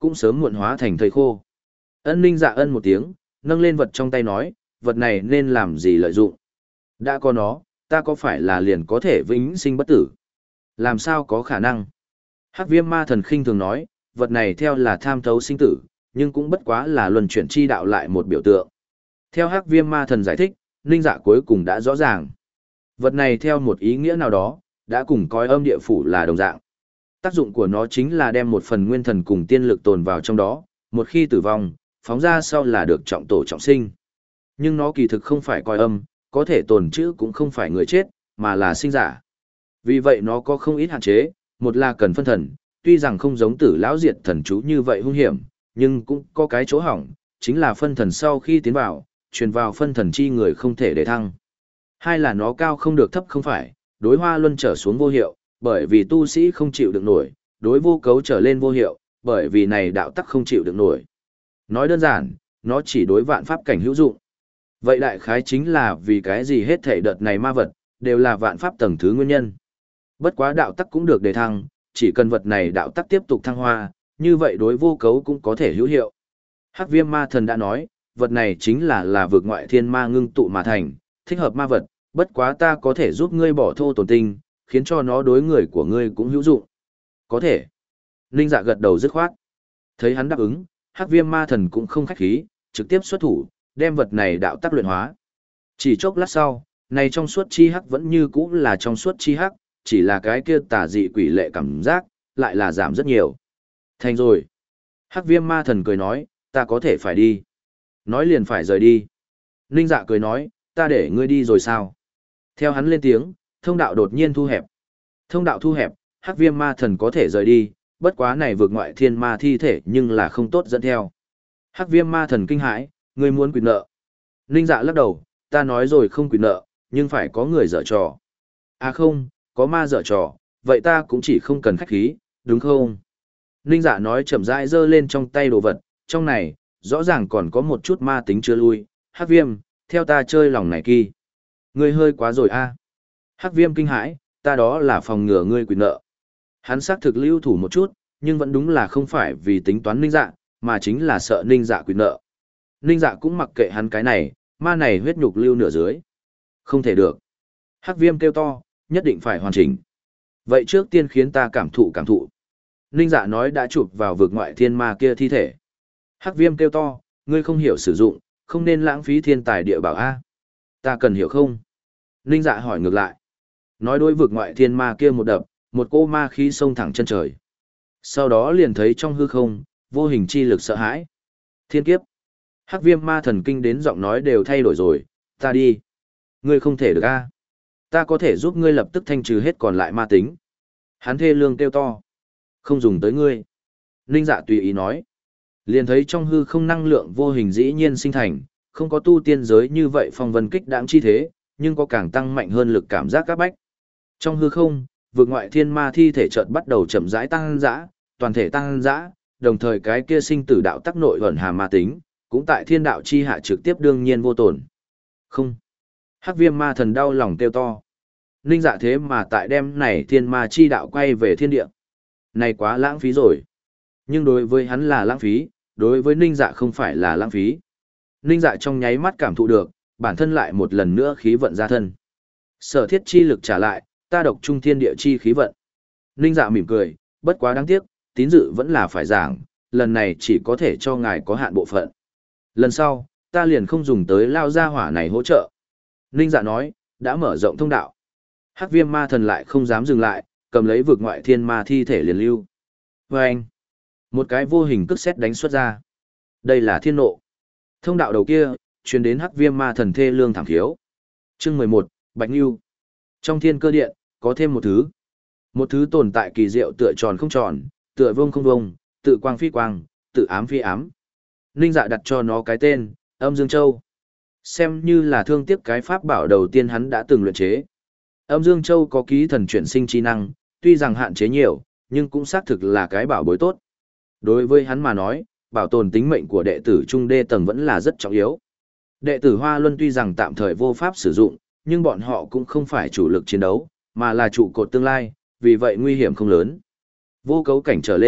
cũng sớm muộn hóa thành thây khô. Ân Ninh Dạ ân một tiếng, nâng lên vật trong tay nói, vật này nên làm gì lợi dụng? Đã có nó, ta có phải là liền có thể vĩnh sinh bất tử? Làm sao có khả năng? Hắc Viêm Ma Thần khinh thường nói, vật này theo là tham thấu sinh tử, nhưng cũng bất quá là luân chuyển chi đạo lại một biểu tượng. Theo Hắc Viêm Ma Thần giải thích, Ninh Dạ cuối cùng đã rõ ràng. Vật này theo một ý nghĩa nào đó, đã cùng coi âm địa phủ là đồng dạng. Tác dụng của nó chính là đem một phần nguyên thần cùng tiên lực tồn vào trong đó, một khi tử vong, phóng ra sau là được trọng tổ trọng sinh. Nhưng nó kỳ thực không phải coi âm, có thể tồn trữ cũng không phải người chết, mà là sinh giả. Vì vậy nó có không ít hạn chế, một là cần phân thần, tuy rằng không giống tử lão diệt thần chú như vậy hung hiểm, nhưng cũng có cái chỗ hỏng, chính là phân thần sau khi tiến vào, truyền vào phân thần chi người không thể để thăng. Hai là nó cao không được thấp không phải, đối hoa luân trở xuống vô hiệu, bởi vì tu sĩ không chịu được nổi, đối vô cấu trở lên vô hiệu, bởi vì này đạo tắc không chịu được nổi. Nói đơn giản, nó chỉ đối vạn pháp cảnh hữu dụng. Vậy đại khái chính là vì cái gì hết thể đợt này ma vật, đều là vạn pháp tầng thứ nguyên nhân. Bất quá đạo tắc cũng được đề thăng, chỉ cần vật này đạo tắc tiếp tục thăng hoa, như vậy đối vô cấu cũng có thể hữu hiệu. Hắc Viêm Ma Thần đã nói, vật này chính là là vực ngoại thiên ma ngưng tụ mà thành, thích hợp ma vật, bất quá ta có thể giúp ngươi bỏ thô tổn tinh, khiến cho nó đối người của ngươi cũng hữu dụng. Có thể. Ninh Dạ gật đầu dứt khoát. Thấy hắn đáp ứng, Hắc Viêm Ma Thần cũng không khách khí, trực tiếp xuất thủ, đem vật này đạo tắc luyện hóa. Chỉ chốc lát sau, này trong suốt chi hắc vẫn như cũ là trong suốt chi hắc, chỉ là cái kia tà dị quỷ lệ cảm giác, lại là giảm rất nhiều. Thành rồi. Hắc Viêm Ma Thần cười nói, ta có thể phải đi. Nói liền phải rời đi. Ninh Dạ cười nói, ta để ngươi đi rồi sao? Theo hắn lên tiếng, thông đạo đột nhiên thu hẹp. Thông đạo thu hẹp, Hắc Viêm Ma Thần có thể rời đi, bất quá này vượt ngoại thiên ma thi thể nhưng là không tốt dẫn theo. Hắc Viêm Ma Thần kinh hãi, ngươi muốn quyền nợ. Ninh Dạ lắc đầu, ta nói rồi không quyền nợ, nhưng phải có người dở trò. À không, có ma dở trò, vậy ta cũng chỉ không cần khách khí, đúng không? Ninh Dạ nói chậm rãi giơ lên trong tay đồ vật, trong này, rõ ràng còn có một chút ma tính chưa lui. Hắc Viêm, theo ta chơi lòng này kỳ. Ngươi hơi quá rồi a. Hắc Viêm kinh hãi, ta đó là phòng ngừa ngươi quyền nợ. Hắn xác thực lưu thủ một chút, nhưng vẫn đúng là không phải vì tính toán Ninh Dạ, mà chính là sợ Ninh Dạ quyền nợ. Ninh Dạ cũng mặc kệ hắn cái này, ma này huyết nhục lưu nửa dưới. Không thể được. Hắc Viêm kêu to, nhất định phải hoàn chỉnh. Vậy trước tiên khiến ta cảm thụ cảm thụ. Ninh Dạ nói đã chụp vào vực ngoại thiên ma kia thi thể. Hắc Viêm kêu to, ngươi không hiểu sử dụng, không nên lãng phí thiên tài địa bảo A. Ta cần hiểu không? Ninh Dạ hỏi ngược lại. Nói đối vực ngoại thiên ma kia một đập, một cô ma khí xông thẳng chân trời. Sau đó liền thấy trong hư không, vô hình chi lực sợ hãi. Thiên kiếp. Hắc Viêm Ma Thần kinh đến giọng nói đều thay đổi rồi, ta đi. Ngươi không thể được A. Ta có thể giúp ngươi lập tức thanh trừ hết còn lại ma tính. Hắn thê lương kêu to. Không dùng tới ngươi. Ninh Dạ tùy ý nói. Liền thấy trong hư không năng lượng vô hình dĩ nhiên sinh thành, không có tu tiên giới như vậy phong vân kích đãng chi thế, nhưng có càng tăng mạnh hơn lực cảm giác các bách. Trong hư không, vực ngoại thiên ma thi thể chợt bắt đầu chậm rãi tăng dã, toàn thể tăng dã, đồng thời cái kia sinh tử đạo tắc nội ẩn hàm ma tính, cũng tại thiên đạo chi hạ trực tiếp đương nhiên vô tổn. Không. Hắc Viêm Ma Thần đau lòng kêu to. Ninh Dạ thế mà tại đêm này thiên ma chi đạo quay về thiên địa. Này quá lãng phí rồi. Nhưng đối với hắn là lãng phí, đối với Ninh Dạ không phải là lãng phí. Ninh Dạ trong nháy mắt cảm thụ được, bản thân lại một lần nữa khí vận ra thân. Sở thiết chi lực trả lại, ta độc trung thiên địa chi khí vận. Ninh Dạ mỉm cười, bất quá đáng tiếc, tín dự vẫn là phải giảng, lần này chỉ có thể cho ngài có hạn bộ phận. Lần sau, ta liền không dùng tới lao ra hỏa này hỗ trợ. Ninh Dạ nói, đã mở rộng thông đạo. Hắc Viêm Ma Thần lại không dám dừng lại, cầm lấy vực ngoại thiên ma thi thể liền lưu. Và anh, một cái vô hình cước xét đánh xuất ra. Đây là thiên nộ. Thông đạo đầu kia, truyền đến Hắc Viêm Ma Thần thê lương thảm thiếu. Chương mười một, Bạch Nưu. Trong thiên cơ điện, có thêm một thứ. Một thứ tồn tại kỳ diệu tựa tròn không tròn, tựa vông không vông, tự quang phi quang, tự ám phi ám. Ninh Dạ đặt cho nó cái tên, Âm Dương Châu. Xem như là thương tiếc cái pháp bảo đầu tiên hắn đã từng luyện chế. Âm Dương Châu có ký thần chuyển sinh chi năng, tuy rằng hạn chế nhiều, nhưng cũng xác thực là cái bảo bối tốt. Đối với hắn mà nói, bảo tồn tính mệnh của đệ tử trung đê tầng vẫn là rất trọng yếu. Đệ tử Hoa Luân tuy rằng tạm thời vô pháp sử dụng, nhưng bọn họ cũng không phải chủ lực chiến đấu, mà là trụ cột tương lai, vì vậy nguy hiểm không lớn. Vô cấu cảnh trở lên,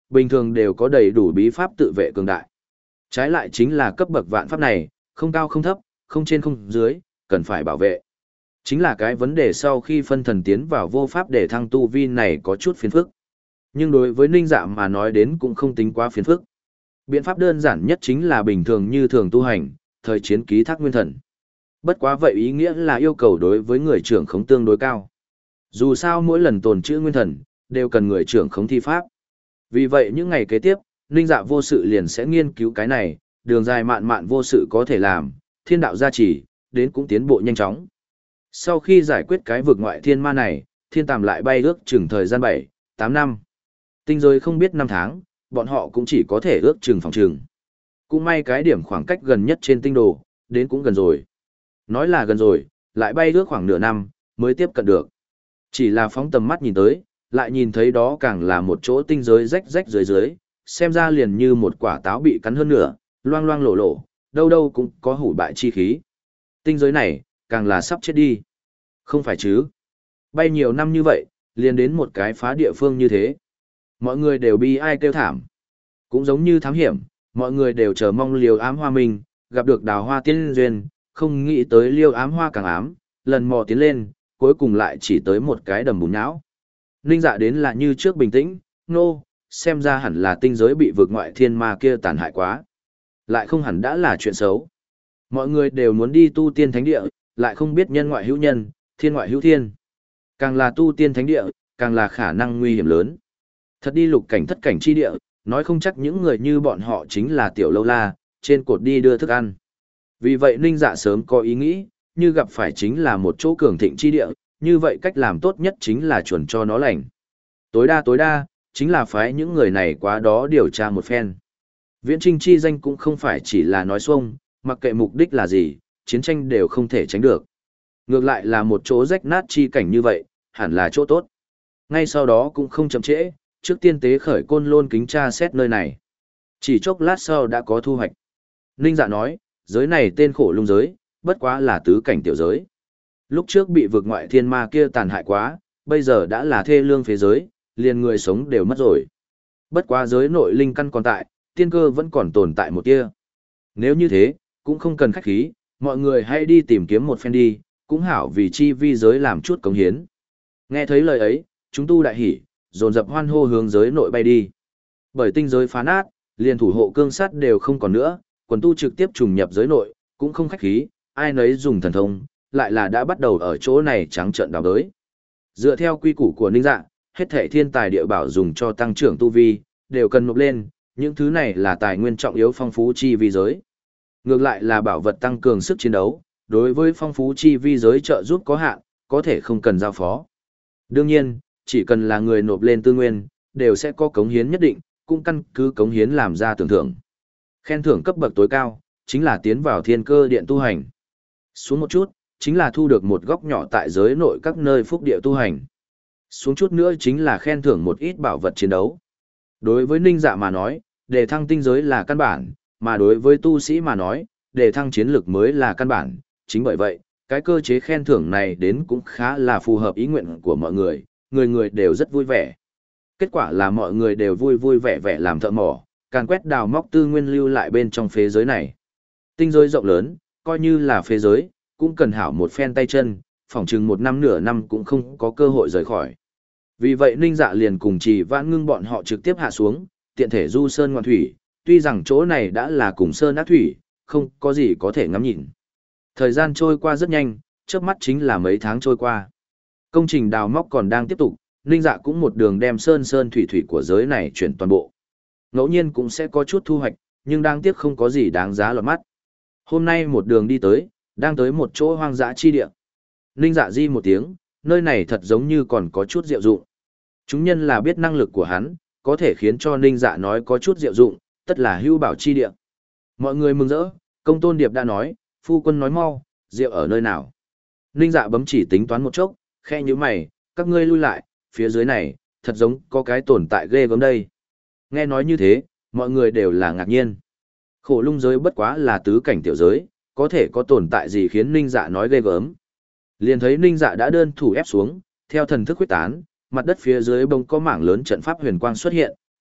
bình thường đều có đầy đủ bí pháp tự vệ cường đại. Trái lại chính là cấp bậc vạn pháp này, không cao không thấp, không trên không dưới, cần phải bảo vệ. Chính là cái vấn đề sau khi phân thần tiến vào vô pháp để thăng tu vi này có chút phiền phức. Nhưng đối với Ninh Dạ mà nói đến cũng không tính quá phiền phức. Biện pháp đơn giản nhất chính là bình thường như thường tu hành, thời chiến ký thác nguyên thần. Bất quá vậy ý nghĩa là yêu cầu đối với người trưởng khống tương đối cao. Dù sao mỗi lần tồn trữ nguyên thần, đều cần người trưởng khống thi pháp. Vì vậy những ngày kế tiếp, Ninh Dạ vô sự liền sẽ nghiên cứu cái này, đường dài mạn mạn vô sự có thể làm, thiên đạo gia trì, đến cũng tiến bộ nhanh chóng. Sau khi giải quyết cái vực ngoại thiên ma này, thiên tàm lại bay ước chừng thời gian bảy, tám năm. Tinh giới không biết năm tháng, bọn họ cũng chỉ có thể ước chừng phòng chừng. Cũng may cái điểm khoảng cách gần nhất trên tinh đồ, đến cũng gần rồi. Nói là gần rồi, lại bay ước khoảng nửa năm, mới tiếp cận được. Chỉ là phóng tầm mắt nhìn tới, lại nhìn thấy đó càng là một chỗ tinh giới rách rách dưới dưới, xem ra liền như một quả táo bị cắn hơn nửa, loang loang lổ lổ, đâu đâu cũng có hủ bại chi khí. Tinh giới này, càng là sắp chết đi. Không phải chứ. Bay nhiều năm như vậy, liền đến một cái phá địa phương như thế. Mọi người đều bi ai kêu thảm. Cũng giống như thám hiểm, mọi người đều chờ mong liều ám hoa mình, gặp được đào hoa tiên duyên, không nghĩ tới liêu ám hoa càng ám, lần mò tiến lên, cuối cùng lại chỉ tới một cái đầm bùn não. Ninh Dạ đến là như trước bình tĩnh, nô, no, xem ra hẳn là tinh giới bị vượt ngoại thiên ma kia tàn hại quá. Lại không hẳn đã là chuyện xấu. Mọi người đều muốn đi tu tiên thánh địa, lại không biết nhân ngoại hữu nhân, thiên ngoại hữu thiên. Càng là tu tiên thánh địa, càng là khả năng nguy hiểm lớn. Thật đi lục cảnh thất cảnh chi địa, nói không chắc những người như bọn họ chính là tiểu lâu la, trên cột đi đưa thức ăn. Vì vậy Ninh Dạ sớm có ý nghĩ, như gặp phải chính là một chỗ cường thịnh chi địa, như vậy cách làm tốt nhất chính là chuẩn cho nó lành. Tối đa tối đa, chính là phái những người này qua đó điều tra một phen. Viễn trinh chi danh cũng không phải chỉ là nói xuông, mặc kệ mục đích là gì, chiến tranh đều không thể tránh được. Ngược lại là một chỗ rách nát chi cảnh như vậy, hẳn là chỗ tốt. Ngay sau đó cũng không chậm trễ, trước tiên tế khởi côn lôn kính tra xét nơi này. Chỉ chốc lát sau đã có thu hoạch. Ninh Dạ nói, giới này tên khổ lung giới, bất quá là tứ cảnh tiểu giới. Lúc trước bị vực ngoại thiên ma kia tàn hại quá, bây giờ đã là thê lương phế giới, liền người sống đều mất rồi. Bất quá giới nội linh căn còn tại, tiên cơ vẫn còn tồn tại một tia. Nếu như thế, cũng không cần khách khí, mọi người hãy đi tìm kiếm một phen đi, cũng hảo vì chi vi giới làm chút cống hiến. Nghe thấy lời ấy, chúng tu đại hỉ, dồn dập hoan hô hướng giới nội bay đi. Bởi tinh giới phá nát, liền thủ hộ cương sát đều không còn nữa, quần tu trực tiếp trùng nhập giới nội, cũng không khách khí, ai nấy dùng thần thông, lại là đã bắt đầu ở chỗ này trắng trợn đào đới. Dựa theo quy củ của Ninh Dạ, hết thảy thiên tài địa bảo dùng cho tăng trưởng tu vi, đều cần nộp lên, những thứ này là tài nguyên trọng yếu phong phú chi vi giới. Ngược lại là bảo vật tăng cường sức chiến đấu, đối với phong phú chi vi giới trợ giúp có hạn, có thể không cần giao phó. Đương nhiên, chỉ cần là người nộp lên tư nguyên, đều sẽ có cống hiến nhất định, cũng căn cứ cống hiến làm ra tưởng thưởng. Khen thưởng cấp bậc tối cao, chính là tiến vào thiên cơ điện tu hành. Xuống một chút, chính là thu được một góc nhỏ tại giới nội các nơi phúc địa tu hành. Xuống chút nữa chính là khen thưởng một ít bảo vật chiến đấu. Đối với Ninh Dạ mà nói, đề thăng tinh giới là căn bản, mà đối với tu sĩ mà nói, đề thăng chiến lực mới là căn bản. Chính bởi vậy, cái cơ chế khen thưởng này đến cũng khá là phù hợp ý nguyện của mọi người, người người đều rất vui vẻ. Kết quả là mọi người đều vui vui vẻ vẻ làm thợ mỏ, càn quét đào móc tư nguyên lưu lại bên trong phế giới này. Tinh giới rộng lớn, coi như là phế giới, cũng cần hảo một phen tay chân, phỏng chừng một năm nửa năm cũng không có cơ hội rời khỏi. Vì vậy Ninh Dạ liền cùng Trì Vãn Ngưng bọn họ trực tiếp hạ xuống, tiện thể du sơn ngoạn thủy, tuy rằng chỗ này đã là cùng sơn ác thủy, không có gì có thể ngắm nhìn. Thời gian trôi qua rất nhanh, chớp mắt chính là mấy tháng trôi qua. Công trình đào móc còn đang tiếp tục, Ninh Dạ cũng một đường đem sơn sơn thủy thủy của giới này chuyển toàn bộ. Ngẫu nhiên cũng sẽ có chút thu hoạch, nhưng đáng tiếc không có gì đáng giá lọt mắt. Hôm nay một đường đi tới, đang tới một chỗ hoang dã chi địa. Ninh Dạ di một tiếng, nơi này thật giống như còn có chút diệu dụng. Chúng nhân là biết năng lực của hắn, có thể khiến cho Ninh Dạ nói có chút diệu dụng, tất là hưu bảo chi địa. Mọi người mừng rỡ, Công Tôn Điệp đã nói, phu quân nói mau, rượu ở nơi nào. Ninh Dạ bấm chỉ tính toán một chốc, khe như mày, các ngươi lui lại, phía dưới này, thật giống có cái tồn tại ghê gớm đây. Nghe nói như thế, mọi người đều là ngạc nhiên. Khổ lung giới bất quá là tứ cảnh tiểu giới, có thể có tồn tại gì khiến Ninh Dạ nói ghê gớm. Liền thấy Ninh Dạ đã đơn thủ ép xuống, theo thần thức quyết tán, mặt đất phía dưới bỗng có mảng lớn trận pháp huyền quang xuất hiện,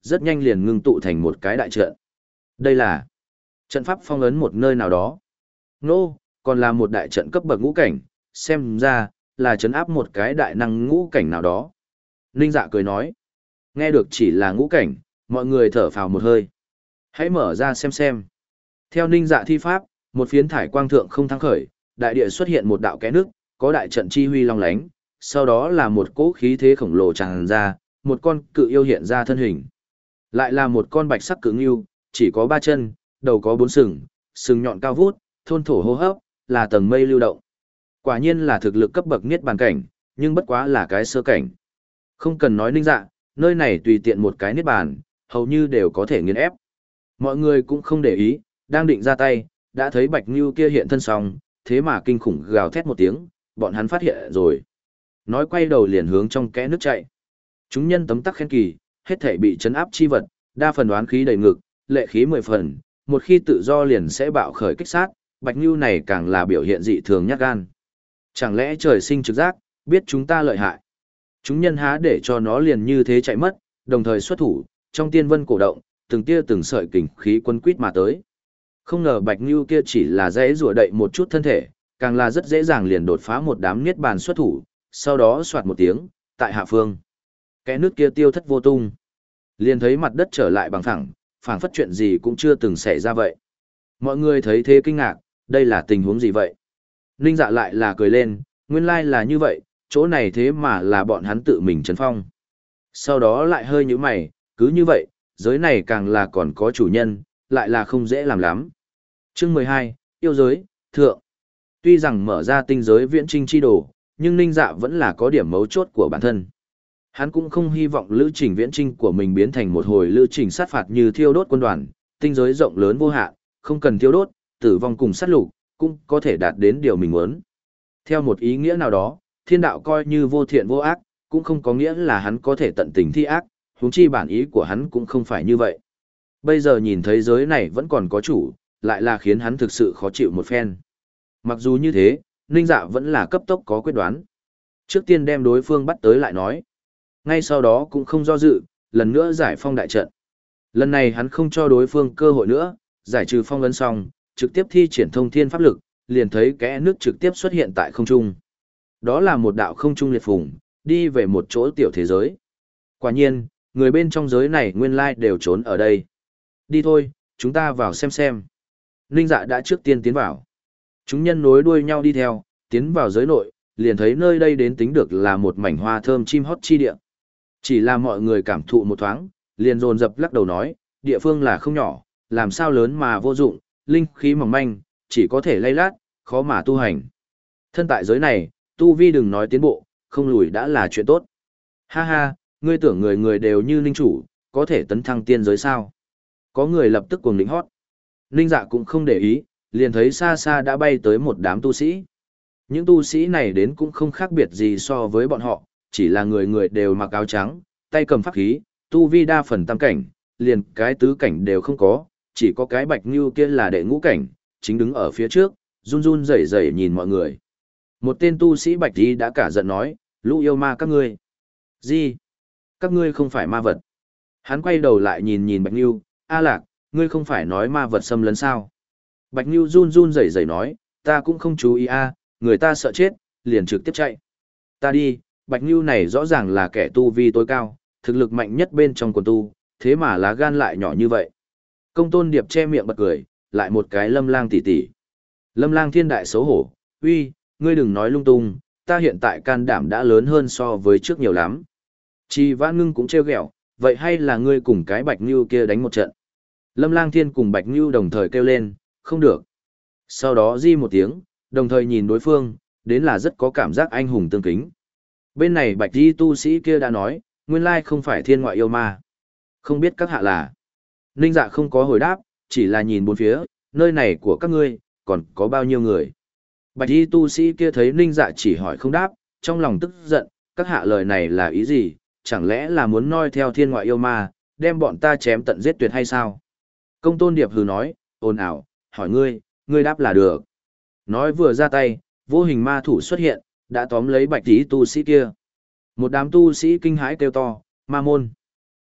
rất nhanh liền ngưng tụ thành một cái đại trận. Đây là trận pháp phong ấn một nơi nào đó. Nô, còn là một đại trận cấp bậc ngũ cảnh, xem ra là trấn áp một cái đại năng ngũ cảnh nào đó. Ninh Dạ cười nói, nghe được chỉ là ngũ cảnh, mọi người thở phào một hơi. Hãy mở ra xem xem. Theo Ninh Dạ thi pháp, một phiến thải quang thượng không thăng khởi, đại địa xuất hiện một đạo kẽ nước, có đại trận chi huy long lánh, sau đó là một cỗ khí thế khổng lồ tràn ra, một con cự yêu hiện ra thân hình. Lại là một con bạch sắc cự ngưu, chỉ có ba chân, đầu có bốn sừng, sừng nhọn cao vút, thôn thổ hô hấp, là tầng mây lưu động. Quả nhiên là thực lực cấp bậc niết bàn cảnh, nhưng bất quá là cái sơ cảnh. Không cần nói Ninh Dạ, nơi này tùy tiện một cái niết bàn, hầu như đều có thể nghiền ép. Mọi người cũng không để ý, đang định ra tay, đã thấy bạch ngưu kia hiện thân xong, thế mà kinh khủng gào thét một tiếng, bọn hắn phát hiện rồi. Nói quay đầu liền hướng trong kẽ nước chạy. Chúng nhân tấm tắc khen kỳ, hết thể bị chấn áp chi vật, đa phần đoán khí đầy ngực, lệ khí mười phần, một khi tự do liền sẽ bạo khởi kích sát, bạch ngưu này càng là biểu hiện dị thường nhát gan. Chẳng lẽ trời sinh trực giác, biết chúng ta lợi hại. Chúng nhân há để cho nó liền như thế chạy mất, đồng thời xuất thủ, trong tiên vân cổ động, từng tia từng sợi kình khí quân quýt mà tới. Không ngờ bạch ngưu kia chỉ là dễ rùa đậy một chút thân thể, càng là rất dễ dàng liền đột phá một đám niết bàn xuất thủ, sau đó soạt một tiếng, tại hạ phương. Cái nước kia tiêu thất vô tung. Liền thấy mặt đất trở lại bằng thẳng, phảng phất chuyện gì cũng chưa từng xảy ra vậy. Mọi người thấy thế kinh ngạc, đây là tình huống gì vậy? Ninh Dạ lại là cười lên, nguyên lai là như vậy, chỗ này thế mà là bọn hắn tự mình trấn phong. Sau đó lại hơi nhíu mày, cứ như vậy, giới này càng là còn có chủ nhân, lại là không dễ làm lắm. Chương mười hai, yêu giới, thượng. Tuy rằng mở ra tinh giới viễn trinh chi đồ, nhưng Ninh Dạ vẫn là có điểm mấu chốt của bản thân. Hắn cũng không hy vọng lữ trình viễn trinh của mình biến thành một hồi lữ trình sát phạt như thiêu đốt quân đoàn, tinh giới rộng lớn vô hạn, không cần thiêu đốt, tử vong cùng sát lục, cũng có thể đạt đến điều mình muốn. Theo một ý nghĩa nào đó, thiên đạo coi như vô thiện vô ác, cũng không có nghĩa là hắn có thể tận tình thi ác, huống chi bản ý của hắn cũng không phải như vậy. Bây giờ nhìn thấy giới này vẫn còn có chủ, lại là khiến hắn thực sự khó chịu một phen. Mặc dù như thế, Ninh Dạ vẫn là cấp tốc có quyết đoán. Trước tiên đem đối phương bắt tới lại nói. Ngay sau đó cũng không do dự, lần nữa giải phong đại trận. Lần này hắn không cho đối phương cơ hội nữa, giải trừ phong ấn xong, trực tiếp thi triển thông thiên pháp lực, liền thấy kẽ nước trực tiếp xuất hiện tại không trung. Đó là một đạo không trung liệt phùng, đi về một chỗ tiểu thế giới. Quả nhiên, người bên trong giới này nguyên lai đều trốn ở đây. Đi thôi, chúng ta vào xem xem. Ninh Dạ đã trước tiên tiến vào. Chúng nhân nối đuôi nhau đi theo, tiến vào giới nội, liền thấy nơi đây đến tính được là một mảnh hoa thơm chim hót chi địa. Chỉ là mọi người cảm thụ một thoáng, liền dồn dập lắc đầu nói, địa phương là không nhỏ, làm sao lớn mà vô dụng, linh khí mỏng manh, chỉ có thể lay lát, khó mà tu hành. Thân tại giới này, tu vi đừng nói tiến bộ, không lùi đã là chuyện tốt. Ha ha, ngươi tưởng người người đều như Ninh chủ, có thể tấn thăng tiên giới sao? Có người lập tức cuồng lĩnh hót. Ninh Dạ cũng không để ý, liền thấy xa xa đã bay tới một đám tu sĩ. Những tu sĩ này đến cũng không khác biệt gì so với bọn họ, chỉ là người người đều mặc áo trắng, tay cầm pháp khí, tu vi đa phần tam cảnh, liền cái tứ cảnh đều không có, chỉ có cái bạch như kia là đệ ngũ cảnh, chính đứng ở phía trước, run run rẩy rẩy nhìn mọi người. Một tên tu sĩ bạch đi đã cả giận nói, lũ yêu ma các ngươi. Gì? Các ngươi không phải ma vật. Hắn quay đầu lại nhìn nhìn bạch như, A Lạc, ngươi không phải nói ma vật xâm lấn sao? Bạch như run run rẩy rẩy nói, ta cũng không chú ý a, người ta sợ chết, liền trực tiếp chạy. Ta đi, Bạch Nưu này rõ ràng là kẻ tu vi tối cao, thực lực mạnh nhất bên trong quần tu, thế mà lá gan lại nhỏ như vậy. Công Tôn Điệp che miệng bật cười, lại một cái Lâm Lang tỷ tỷ. Lâm Lang thiên đại xấu hổ, uy, ngươi đừng nói lung tung, ta hiện tại can đảm đã lớn hơn so với trước nhiều lắm. Chi Vãn Ngưng cũng trêu ghẹo, vậy hay là ngươi cùng cái Bạch Nưu kia đánh một trận. Lâm Lang thiên cùng Bạch Nưu đồng thời kêu lên, không được. Sau đó di một tiếng, đồng thời nhìn đối phương, đến là rất có cảm giác anh hùng tương kính. Bên này bạch di tu sĩ kia đã nói, nguyên lai không phải thiên ngoại yêu ma. Không biết các hạ là. Ninh Dạ không có hồi đáp, chỉ là nhìn bốn phía, nơi này của các ngươi, còn có bao nhiêu người. Bạch di tu sĩ kia thấy Ninh Dạ chỉ hỏi không đáp, trong lòng tức giận, các hạ lời này là ý gì, chẳng lẽ là muốn noi theo thiên ngoại yêu ma, đem bọn ta chém tận giết tuyệt hay sao? Công Tôn Điệp hừ nói, ồn ào, hỏi ngươi, ngươi đáp là được. Nói vừa ra tay, vô hình ma thủ xuất hiện, đã tóm lấy bạch tí tu sĩ kia. Một đám tu sĩ kinh hãi kêu to, ma môn.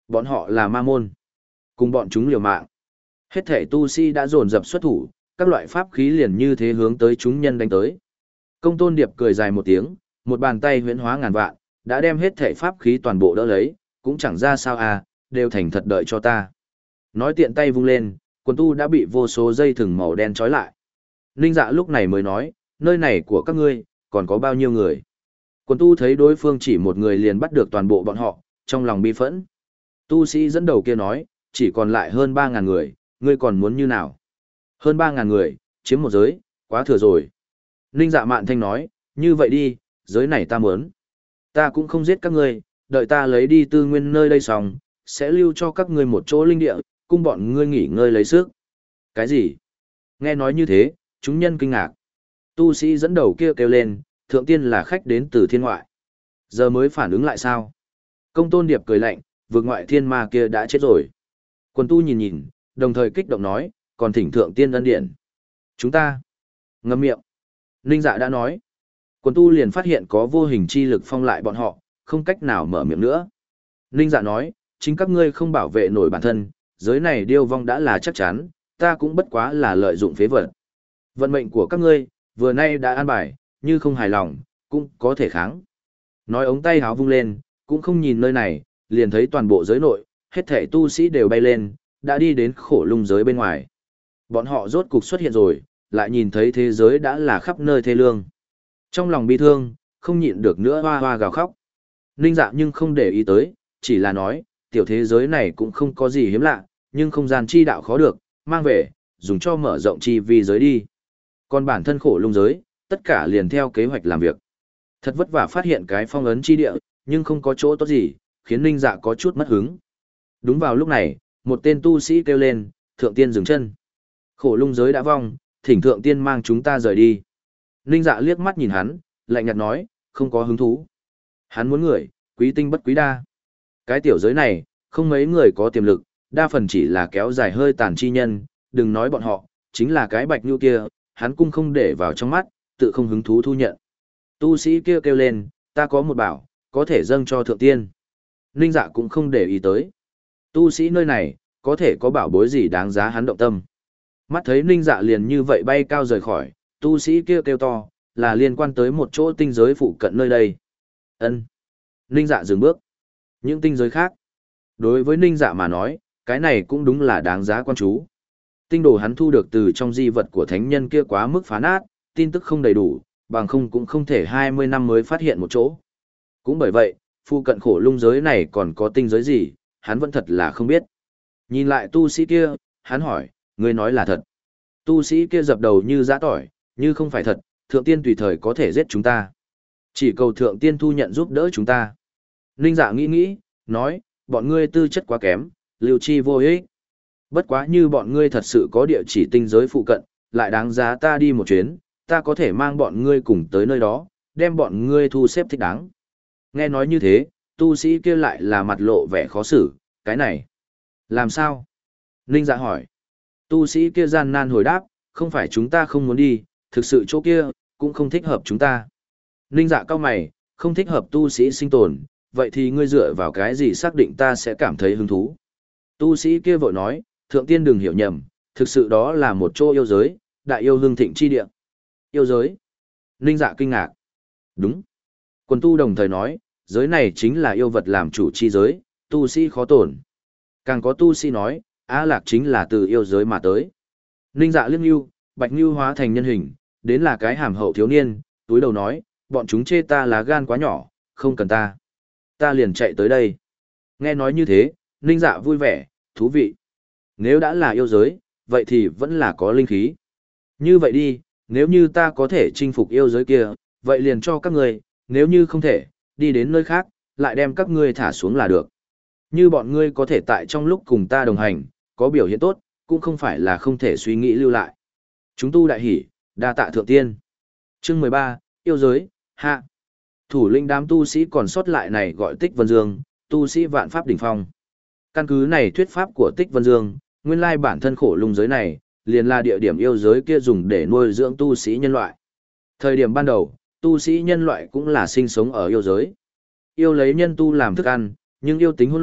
Bọn họ là ma môn. Cùng bọn chúng liều mạng. Hết thể tu sĩ đã dồn dập xuất thủ, các loại pháp khí liền như thế hướng tới chúng nhân đánh tới. Công Tôn Điệp cười dài một tiếng, một bàn tay huyễn hóa ngàn vạn, đã đem hết thể pháp khí toàn bộ đỡ lấy, cũng chẳng ra sao à, đều thành thật đợi cho ta. Nói tiện tay vung lên, quần tu đã bị vô số dây thừng màu đen trói lại. Ninh Dạ lúc này mới nói, nơi này của các ngươi, còn có bao nhiêu người? Quần tu thấy đối phương chỉ một người liền bắt được toàn bộ bọn họ, trong lòng bi phẫn. Tu sĩ dẫn đầu kia nói, chỉ còn lại hơn ba ngàn người, ngươi còn muốn như nào? Hơn ba ngàn người, chiếm một giới, quá thừa rồi. Ninh Dạ Mạn Thanh nói, như vậy đi, giới này ta muốn. Ta cũng không giết các ngươi, đợi ta lấy đi tư nguyên nơi đây xong, sẽ lưu cho các ngươi một chỗ linh địa, cung bọn ngươi nghỉ ngơi lấy sức. Cái gì? Nghe nói như thế, chúng nhân kinh ngạc. Tu sĩ dẫn đầu kia kêu lên, thượng tiên là khách đến từ thiên ngoại. Giờ mới phản ứng lại sao? Công Tôn Điệp cười lạnh, vượt ngoại thiên ma kia đã chết rồi. Quần tu nhìn nhìn, đồng thời kích động nói, còn thỉnh thượng tiên ân điển. Chúng ta. Ngậm miệng. Ninh Dạ đã nói. Quần tu liền phát hiện có vô hình chi lực phong lại bọn họ, không cách nào mở miệng nữa. Ninh Dạ nói, chính các ngươi không bảo vệ nổi bản thân, giới này điêu vong đã là chắc chắn, ta cũng bất quá là lợi dụng phế vật. Vận mệnh của các ngươi, vừa nay đã an bài, như không hài lòng, cũng có thể kháng. Nói ống tay háo vung lên, cũng không nhìn nơi này, liền thấy toàn bộ giới nội, hết thể tu sĩ đều bay lên, đã đi đến khổ lung giới bên ngoài. Bọn họ rốt cục xuất hiện rồi, lại nhìn thấy thế giới đã là khắp nơi thê lương. Trong lòng bi thương, không nhịn được nữa hoa hoa gào khóc. Ninh Dạ nhưng không để ý tới, chỉ là nói, tiểu thế giới này cũng không có gì hiếm lạ, nhưng không gian chi đạo khó được, mang về, dùng cho mở rộng chi vi giới đi. Còn bản thân khổ lung giới, tất cả liền theo kế hoạch làm việc. Thật vất vả phát hiện cái phong ấn chi địa, nhưng không có chỗ tốt gì, khiến Ninh Dạ có chút mất hứng. Đúng vào lúc này, một tên tu sĩ kêu lên, thượng tiên dừng chân. Khổ lung giới đã vong, thỉnh thượng tiên mang chúng ta rời đi. Ninh Dạ liếc mắt nhìn hắn, lạnh nhạt nói, không có hứng thú. Hắn muốn người, quý tinh bất quý đa. Cái tiểu giới này, không mấy người có tiềm lực, đa phần chỉ là kéo dài hơi tàn chi nhân, đừng nói bọn họ, chính là cái bạch nhu kia, hắn cũng không để vào trong mắt, tự không hứng thú thu nhận. Tu sĩ kia kêu lên, ta có một bảo, có thể dâng cho thượng tiên. Ninh Dạ cũng không để ý tới. Tu sĩ nơi này, có thể có bảo bối gì đáng giá hắn động tâm. Mắt thấy Ninh Dạ liền như vậy bay cao rời khỏi, tu sĩ kia kêu to, là liên quan tới một chỗ tinh giới phụ cận nơi đây. Ân. Ninh Dạ dừng bước. Những tinh giới khác. Đối với Ninh Dạ mà nói, cái này cũng đúng là đáng giá quan chú. Tinh đồ hắn thu được từ trong di vật của thánh nhân kia quá mức phá nát, tin tức không đầy đủ, bằng không cũng không thể hai mươi năm mới phát hiện một chỗ. Cũng bởi vậy, phụ cận khổ lung giới này còn có tinh giới gì, hắn vẫn thật là không biết. Nhìn lại tu sĩ kia, hắn hỏi, ngươi nói là thật. Tu sĩ kia dập đầu như giã tỏi, như không phải thật, thượng tiên tùy thời có thể giết chúng ta. Chỉ cầu thượng tiên thu nhận giúp đỡ chúng ta. Ninh Dạ nghĩ nghĩ, nói, bọn ngươi tư chất quá kém, lưu chi vô ích. Bất quá như bọn ngươi thật sự có địa chỉ tinh giới phụ cận, lại đáng giá ta đi một chuyến, ta có thể mang bọn ngươi cùng tới nơi đó, đem bọn ngươi thu xếp thích đáng. Nghe nói như thế, tu sĩ kia lại là mặt lộ vẻ khó xử, cái này. Làm sao? Ninh Dạ hỏi. Tu sĩ kia gian nan hồi đáp, không phải chúng ta không muốn đi, thực sự chỗ kia, cũng không thích hợp chúng ta. Ninh Dạ cao mày, không thích hợp tu sĩ sinh tồn, vậy thì ngươi dựa vào cái gì xác định ta sẽ cảm thấy hứng thú? Tu sĩ kia vội nói, thượng tiên đừng hiểu nhầm, thực sự đó là một chỗ yêu giới, đại yêu hương thịnh chi địa. Yêu giới? Ninh Dạ kinh ngạc. Đúng. Quần tu đồng thời nói, giới này chính là yêu vật làm chủ chi giới, tu sĩ khó tổn. Càng có tu sĩ nói, Á Lạc chính là từ yêu giới mà tới. Ninh Dạ liếc Nưu, Bạch Nưu hóa thành nhân hình, đến là cái hàm hậu thiếu niên, túi đầu nói, bọn chúng chê ta lá gan quá nhỏ, không cần ta. Ta liền chạy tới đây. Nghe nói như thế, Ninh Dạ vui vẻ, thú vị. Nếu đã là yêu giới, vậy thì vẫn là có linh khí. Như vậy đi, nếu như ta có thể chinh phục yêu giới kia, vậy liền cho các ngươi, nếu như không thể, đi đến nơi khác, lại đem các ngươi thả xuống là được. Như bọn ngươi có thể tại trong lúc cùng ta đồng hành, có biểu hiện tốt, cũng không phải là không thể suy nghĩ lưu lại. Chúng tu đại hỉ, đa tạ thượng tiên. Chương mười ba, yêu giới, hạ. Thủ lĩnh đám tu sĩ còn sót lại này gọi Tích Vân Dương, tu sĩ vạn pháp đỉnh phong. Căn cứ này thuyết pháp của Tích Vân Dương, nguyên lai bản thân khổ lung giới này, liền là địa điểm yêu giới kia dùng để nuôi dưỡng tu sĩ nhân loại. Thời điểm ban đầu, tu sĩ nhân loại cũng là sinh sống ở yêu giới. Yêu lấy nhân tu làm thức ăn, nhưng yêu tính hỗn loạn,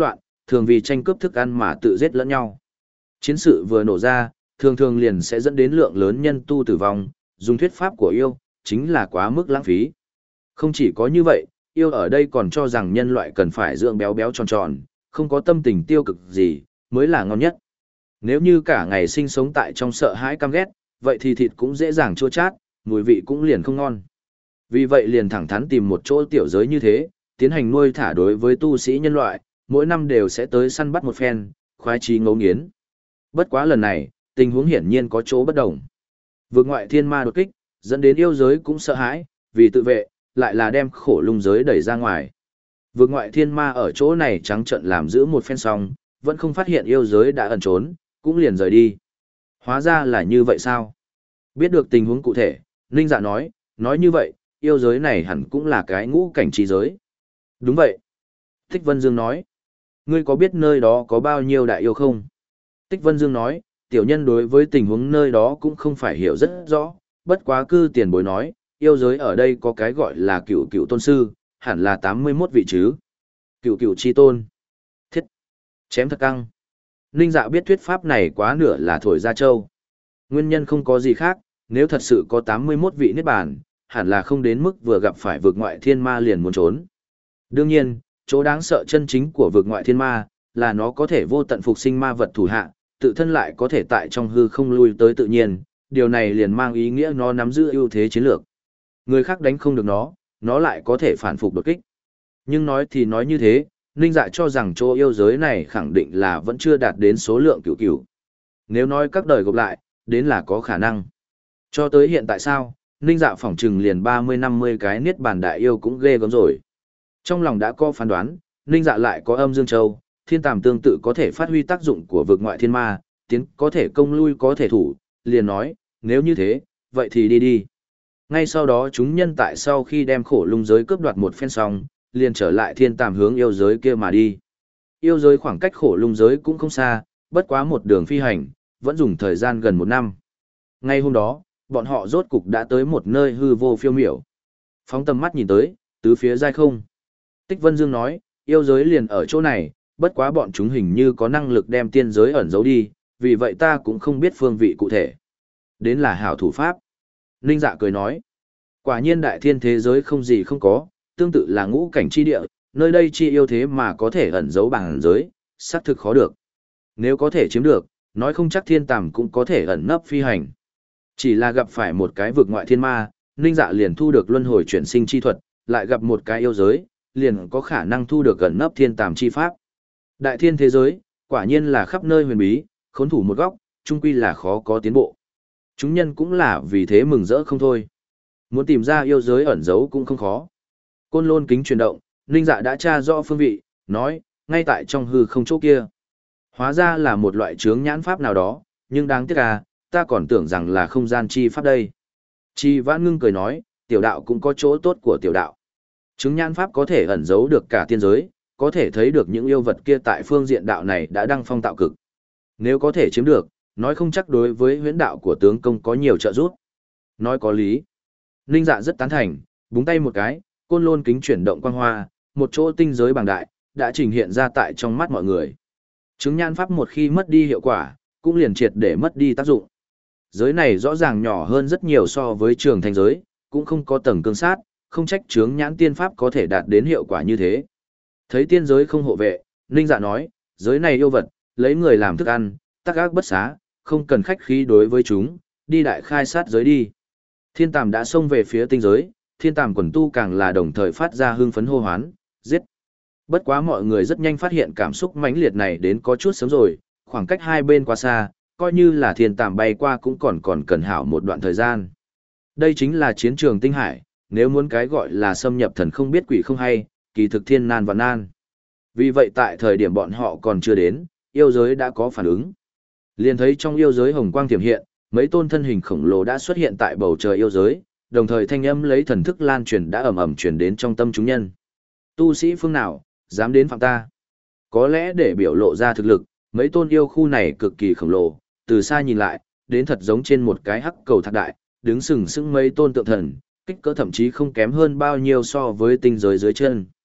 thường vì tranh cướp thức ăn mà tự giết lẫn nhau. Chiến sự vừa nổ ra, thường thường liền sẽ dẫn đến lượng lớn nhân tu tử vong, dùng thuyết pháp của yêu, chính là quá mức lãng phí. Không chỉ có như vậy, yêu ở đây còn cho rằng nhân loại cần phải dưỡng béo béo tròn tròn, không có tâm tình tiêu cực gì, mới là ngon nhất. Nếu như cả ngày sinh sống tại trong sợ hãi căm ghét, vậy thì thịt cũng dễ dàng chua chát, mùi vị cũng liền không ngon. Vì vậy liền thẳng thắn tìm một chỗ tiểu giới như thế, tiến hành nuôi thả đối với tu sĩ nhân loại, mỗi năm đều sẽ tới săn bắt một phen, khoái trí ngấu nghiến. Bất quá lần này, tình huống hiển nhiên có chỗ bất đồng. Vượt ngoại thiên ma đột kích, dẫn đến yêu giới cũng sợ hãi, vì tự vệ, lại là đem khổ lung giới đẩy ra ngoài. Vượt ngoại thiên ma ở chỗ này trắng trận làm giữ một phen xong, vẫn không phát hiện yêu giới đã ẩn trốn, cũng liền rời đi. Hóa ra là như vậy sao? Biết được tình huống cụ thể, Ninh Dạ nói, nói như vậy, yêu giới này hẳn cũng là cái ngũ cảnh trí giới. Đúng vậy. Tích Vân Dương nói, ngươi có biết nơi đó có bao nhiêu đại yêu không? Tích Vân Dương nói, tiểu nhân đối với tình huống nơi đó cũng không phải hiểu rất rõ, bất quá cư tiền bối nói, yêu giới ở đây có cái gọi là cựu cựu tôn sư, hẳn là tám mươi mốt vị chứ. Cựu cựu chi tôn. Thiết. Chém thật căng. Ninh Dạ biết thuyết pháp này quá nửa là thổi ra châu. Nguyên nhân không có gì khác, nếu thật sự có tám mươi mốt vị niết bàn, hẳn là không đến mức vừa gặp phải vực ngoại thiên ma liền muốn trốn. Đương nhiên, chỗ đáng sợ chân chính của vực ngoại thiên ma, là nó có thể vô tận phục sinh ma vật thủ hạ, tự thân lại có thể tại trong hư không lui tới tự nhiên, điều này liền mang ý nghĩa nó nắm giữ ưu thế chiến lược. Người khác đánh không được nó, nó lại có thể phản phục đột kích. Nhưng nói thì nói như thế, Ninh Dạ cho rằng chỗ yêu giới này khẳng định là vẫn chưa đạt đến số lượng cửu cửu. Nếu nói các đời gộp lại, đến là có khả năng. Cho tới hiện tại sao, Ninh Dạ phỏng trừng liền ba mươi năm mươi cái niết bàn đại yêu cũng ghê gớm rồi. Trong lòng đã có phán đoán, Ninh Dạ lại có âm dương châu, thiên tàm tương tự có thể phát huy tác dụng của vực ngoại thiên ma, tiến có thể công lui có thể thủ, liền nói, nếu như thế, vậy thì đi đi. Ngay sau đó chúng nhân tại sau khi đem khổ lung giới cướp đoạt một phen xong, liền trở lại thiên tàm hướng yêu giới kia mà đi. Yêu giới khoảng cách khổ lung giới cũng không xa, bất quá một đường phi hành, vẫn dùng thời gian gần một năm. Ngay hôm đó, bọn họ rốt cục đã tới một nơi hư vô phiêu miểu. Phóng tầm mắt nhìn tới, tứ phía dai không. Tích Vân Dương nói, yêu giới liền ở chỗ này, bất quá bọn chúng hình như có năng lực đem tiên giới ẩn giấu đi, vì vậy ta cũng không biết phương vị cụ thể. Đến là hảo thủ pháp. Ninh Dạ cười nói, quả nhiên đại thiên thế giới không gì không có, tương tự là ngũ cảnh chi địa, nơi đây chi yêu thế mà có thể ẩn giấu bằng giới, xác thực khó được. Nếu có thể chiếm được, nói không chắc thiên tàm cũng có thể ẩn nấp phi hành. Chỉ là gặp phải một cái vực ngoại thiên ma, Ninh Dạ liền thu được luân hồi chuyển sinh chi thuật, lại gặp một cái yêu giới, liền có khả năng thu được ẩn nấp thiên tàm chi pháp. Đại thiên thế giới, quả nhiên là khắp nơi huyền bí, khốn thủ một góc, chung quy là khó có tiến bộ. Chúng nhân cũng là vì thế mừng rỡ không thôi. Muốn tìm ra yêu giới ẩn giấu cũng không khó. Côn lôn kính chuyển động, Ninh Dạ đã tra rõ phương vị, nói, ngay tại trong hư không chỗ kia. Hóa ra là một loại chướng nhãn pháp nào đó, nhưng đáng tiếc à, ta còn tưởng rằng là không gian chi pháp đây. Chi Vãn Ngưng cười nói, tiểu đạo cũng có chỗ tốt của tiểu đạo. Chướng nhãn pháp có thể ẩn giấu được cả tiên giới, có thể thấy được những yêu vật kia tại phương diện đạo này đã đăng phong tạo cực. Nếu có thể chiếm được, nói không chắc đối với huyễn đạo của tướng công có nhiều trợ giúp. Nói có lý. Ninh Dạ rất tán thành, búng tay một cái, côn lôn kính chuyển động quang hoa, một chỗ tinh giới bằng đại, đã trình hiện ra tại trong mắt mọi người. Chứng nhãn pháp một khi mất đi hiệu quả, cũng liền triệt để mất đi tác dụng. Giới này rõ ràng nhỏ hơn rất nhiều so với trường thành giới, cũng không có tầng cương sát, không trách chướng nhãn tiên pháp có thể đạt đến hiệu quả như thế. Thấy tiên giới không hộ vệ, Ninh Dạ nói, giới này yêu vật, lấy người làm thức ăn, tắc ác bất xá, không cần khách khí đối với chúng, đi đại khai sát giới đi. Thiên tàm đã xông về phía tinh giới, thiên tàm quần tu càng là đồng thời phát ra hưng phấn hô hoán, giết. Bất quá mọi người rất nhanh phát hiện cảm xúc mãnh liệt này đến có chút sớm rồi, khoảng cách hai bên quá xa, coi như là thiên tàm bay qua cũng còn còn cần hảo một đoạn thời gian. Đây chính là chiến trường tinh hải, nếu muốn cái gọi là xâm nhập thần không biết quỷ không hay, kỳ thực thiên nan và nan. Vì vậy tại thời điểm bọn họ còn chưa đến, yêu giới đã có phản ứng. Liền thấy trong yêu giới hồng quang tiềm hiện, mấy tôn thân hình khổng lồ đã xuất hiện tại bầu trời yêu giới, đồng thời thanh âm lấy thần thức lan truyền đã ầm ầm truyền đến trong tâm chúng nhân. Tu sĩ phương nào, dám đến phạm ta? Có lẽ để biểu lộ ra thực lực, mấy tôn yêu khu này cực kỳ khổng lồ, từ xa nhìn lại, đến thật giống trên một cái hắc cầu thạc đại, đứng sừng sững mấy tôn tượng thần, kích cỡ thậm chí không kém hơn bao nhiêu so với tinh giới dưới chân.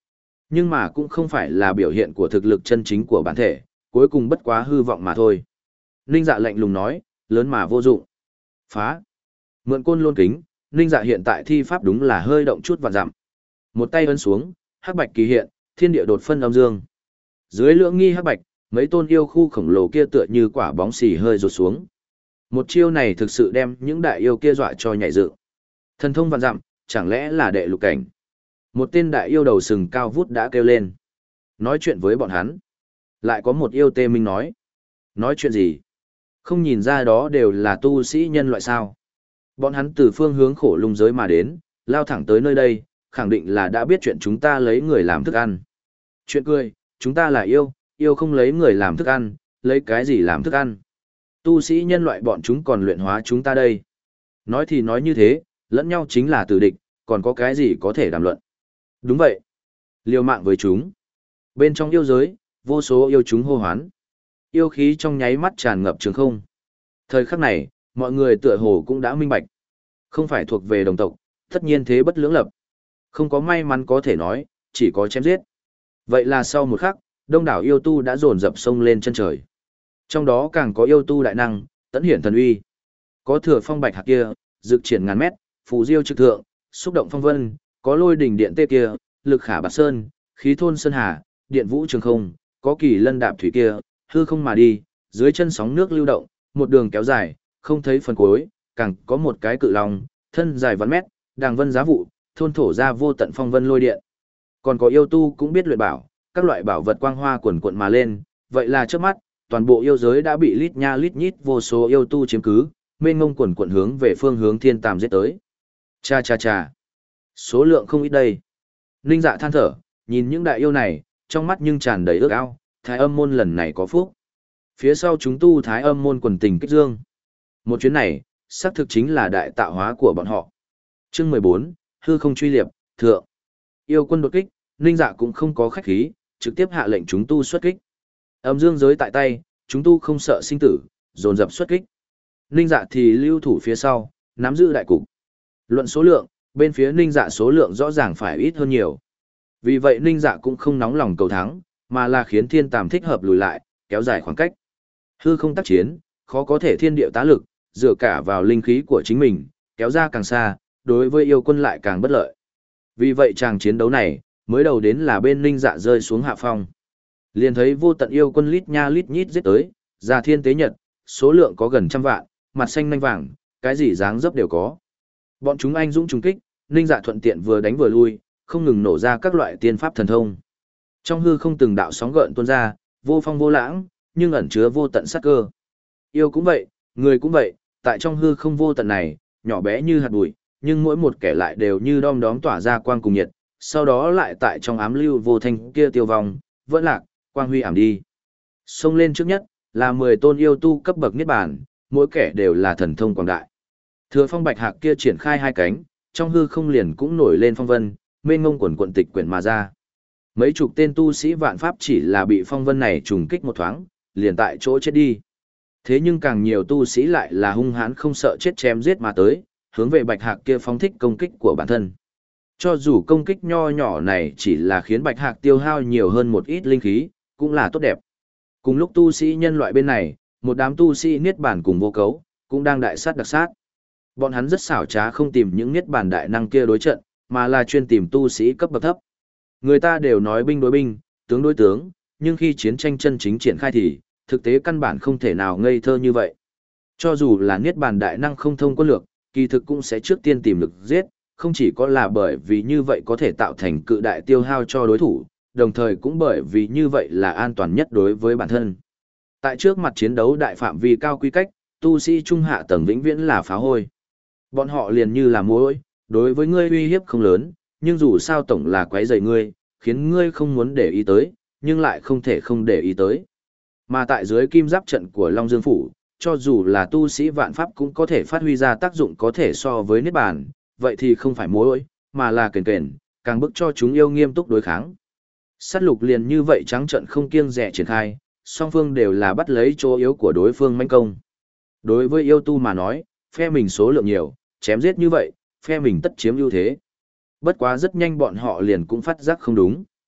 Nhưng mà cũng không phải là biểu hiện của thực lực chân chính của bản thể, cuối cùng bất quá hư vọng mà thôi. Ninh Dạ lạnh lùng nói, lớn mà vô dụng. Phá. Mượn côn lôn kính, Ninh Dạ hiện tại thi pháp đúng là hơi động chút vạn dặm. Một tay ấn xuống, hắc bạch kỳ hiện, thiên địa đột phân âm dương. Dưới lưỡng nghi hắc bạch, mấy tôn yêu khu khổng lồ kia tựa như quả bóng xì hơi rụt xuống. Một chiêu này thực sự đem những đại yêu kia dọa cho nhảy dựng. Thần thông vạn dặm, chẳng lẽ là đệ lục cảnh? Một tên đại yêu đầu sừng cao vút đã kêu lên. Nói chuyện với bọn hắn. Lại có một yêu tê minh nói. Nói chuyện gì? Không nhìn ra đó đều là tu sĩ nhân loại sao? Bọn hắn từ phương hướng khổ lung giới mà đến, lao thẳng tới nơi đây, khẳng định là đã biết chuyện chúng ta lấy người làm thức ăn. Chuyện cười, chúng ta là yêu, yêu không lấy người làm thức ăn, lấy cái gì làm thức ăn? Tu sĩ nhân loại bọn chúng còn luyện hóa chúng ta đây. Nói thì nói như thế, lẫn nhau chính là tử địch, còn có cái gì có thể đàm luận. Đúng vậy. Liều mạng với chúng. Bên trong yêu giới, vô số yêu chúng hô hoán. Yêu khí trong nháy mắt tràn ngập trường không. Thời khắc này, mọi người tựa hồ cũng đã minh bạch. Không phải thuộc về đồng tộc, tất nhiên thế bất lưỡng lập. Không có may mắn có thể nói, chỉ có chém giết. Vậy là sau một khắc, đông đảo yêu tu đã dồn dập sông lên chân trời. Trong đó càng có yêu tu đại năng, tẫn hiển thần uy. Có thừa phong bạch hạc kia, dực triển ngàn mét, phù diêu trực thượng, xúc động phong vân, có lôi đỉnh điện tê kia, lực khả bạc sơn, khí thôn sơn hà, điện vũ trường không, có kỳ lân đạp thủy kia, hư không mà đi, dưới chân sóng nước lưu động, một đường kéo dài, không thấy phần cuối, càng có một cái cự long, thân dài vạn mét, đàng vân giá vụ, thôn thổ ra vô tận phong vân lôi điện. Còn có yêu tu cũng biết luyện bảo, các loại bảo vật quang hoa quần quận mà lên, vậy là trước mắt, toàn bộ yêu giới đã bị lít nha lít nhít vô số yêu tu chiếm cứ, mênh ngông quần quận hướng về phương hướng thiên tàm giết tới. Cha cha cha. Số lượng không ít đây. Ninh Dạ than thở, nhìn những đại yêu này, trong mắt nhưng tràn đầy ước ao, Thái Âm môn lần này có phúc. Phía sau chúng tu Thái Âm môn quần tình kích dương. Một chuyến này, xác thực chính là đại tạo hóa của bọn họ. Chương mười bốn, hư không truy liệp, thượng. Yêu quân đột kích, Ninh Dạ cũng không có khách khí, trực tiếp hạ lệnh chúng tu xuất kích. Âm dương giới tại tay, chúng tu không sợ sinh tử, dồn dập xuất kích. Ninh Dạ thì lưu thủ phía sau, nắm giữ đại cục. Luận số lượng, bên phía Ninh Dạ số lượng rõ ràng phải ít hơn nhiều. Vì vậy Ninh Dạ cũng không nóng lòng cầu thắng, mà là khiến thiên tàm thích hợp lùi lại, kéo dài khoảng cách. Hư không tác chiến, khó có thể thiên điệu tá lực, dựa cả vào linh khí của chính mình, kéo ra càng xa, đối với yêu quân lại càng bất lợi. Vì vậy tràng chiến đấu này, mới đầu đến là bên Ninh Dạ rơi xuống hạ phong. Liền thấy vô tận yêu quân lít nha lít nhít giết tới, ra thiên tế nhật, số lượng có gần trăm vạn, mặt xanh nanh vàng, cái gì dáng dấp đều có. Bọn chúng anh dũng trùng kích, Ninh Dạ thuận tiện vừa đánh vừa lui, không ngừng nổ ra các loại tiên pháp thần thông. Trong hư không từng đạo sóng gợn tuôn ra, vô phong vô lãng, nhưng ẩn chứa vô tận sát cơ. Yêu cũng vậy, người cũng vậy, tại trong hư không vô tận này, nhỏ bé như hạt bụi, nhưng mỗi một kẻ lại đều như đom đóm tỏa ra quang cùng nhiệt, sau đó lại tại trong ám lưu vô thanh kia tiêu vong, vẫn lạc, quang huy ảm đi. Xông lên trước nhất, là mười tôn yêu tu cấp bậc niết bàn, mỗi kẻ đều là thần thông quảng đại. Thừa phong bạch hạc kia triển khai hai cánh, trong hư không liền cũng nổi lên phong vân, mênh ngông quần quận tịch quyển mà ra. Mấy chục tên tu sĩ vạn pháp chỉ là bị phong vân này trùng kích một thoáng, liền tại chỗ chết đi. Thế nhưng càng nhiều tu sĩ lại là hung hãn không sợ chết chém giết mà tới, hướng về bạch hạc kia phóng thích công kích của bản thân. Cho dù công kích nho nhỏ này chỉ là khiến bạch hạc tiêu hao nhiều hơn một ít linh khí, cũng là tốt đẹp. Cùng lúc tu sĩ nhân loại bên này, một đám tu sĩ niết bàn cùng vô cấu, cũng đang đại sát đặc sát. Bọn hắn rất xảo trá không tìm những niết bàn đại năng kia đối trận, mà là chuyên tìm tu sĩ cấp bậc thấp. Người ta đều nói binh đối binh, tướng đối tướng, nhưng khi chiến tranh chân chính triển khai thì, thực tế căn bản không thể nào ngây thơ như vậy. Cho dù là niết bàn đại năng không thông quân lược, kỳ thực cũng sẽ trước tiên tìm lực giết, không chỉ có là bởi vì như vậy có thể tạo thành cự đại tiêu hao cho đối thủ, đồng thời cũng bởi vì như vậy là an toàn nhất đối với bản thân. Tại trước mặt chiến đấu đại phạm vi cao quy cách, tu sĩ trung hạ tầng vĩnh viễn là phá hôi. Bọn họ liền như là muỗi, đối với ngươi uy hiếp không lớn, nhưng dù sao tổng là quấy rầy ngươi, khiến ngươi không muốn để ý tới, nhưng lại không thể không để ý tới. Mà tại dưới kim giáp trận của Long Dương Phủ, cho dù là tu sĩ vạn pháp cũng có thể phát huy ra tác dụng có thể so với niết bàn, vậy thì không phải muỗi, mà là kền kền, càng bức cho chúng yêu nghiêm túc đối kháng. Sát lục liền như vậy trắng trận không kiêng dè triển khai, song phương đều là bắt lấy chỗ yếu của đối phương manh công. Đối với yêu tu mà nói, phe mình số lượng nhiều, chém giết như vậy, phe mình tất chiếm ưu thế. Bất quá rất nhanh bọn họ liền cũng phát giác không đúng.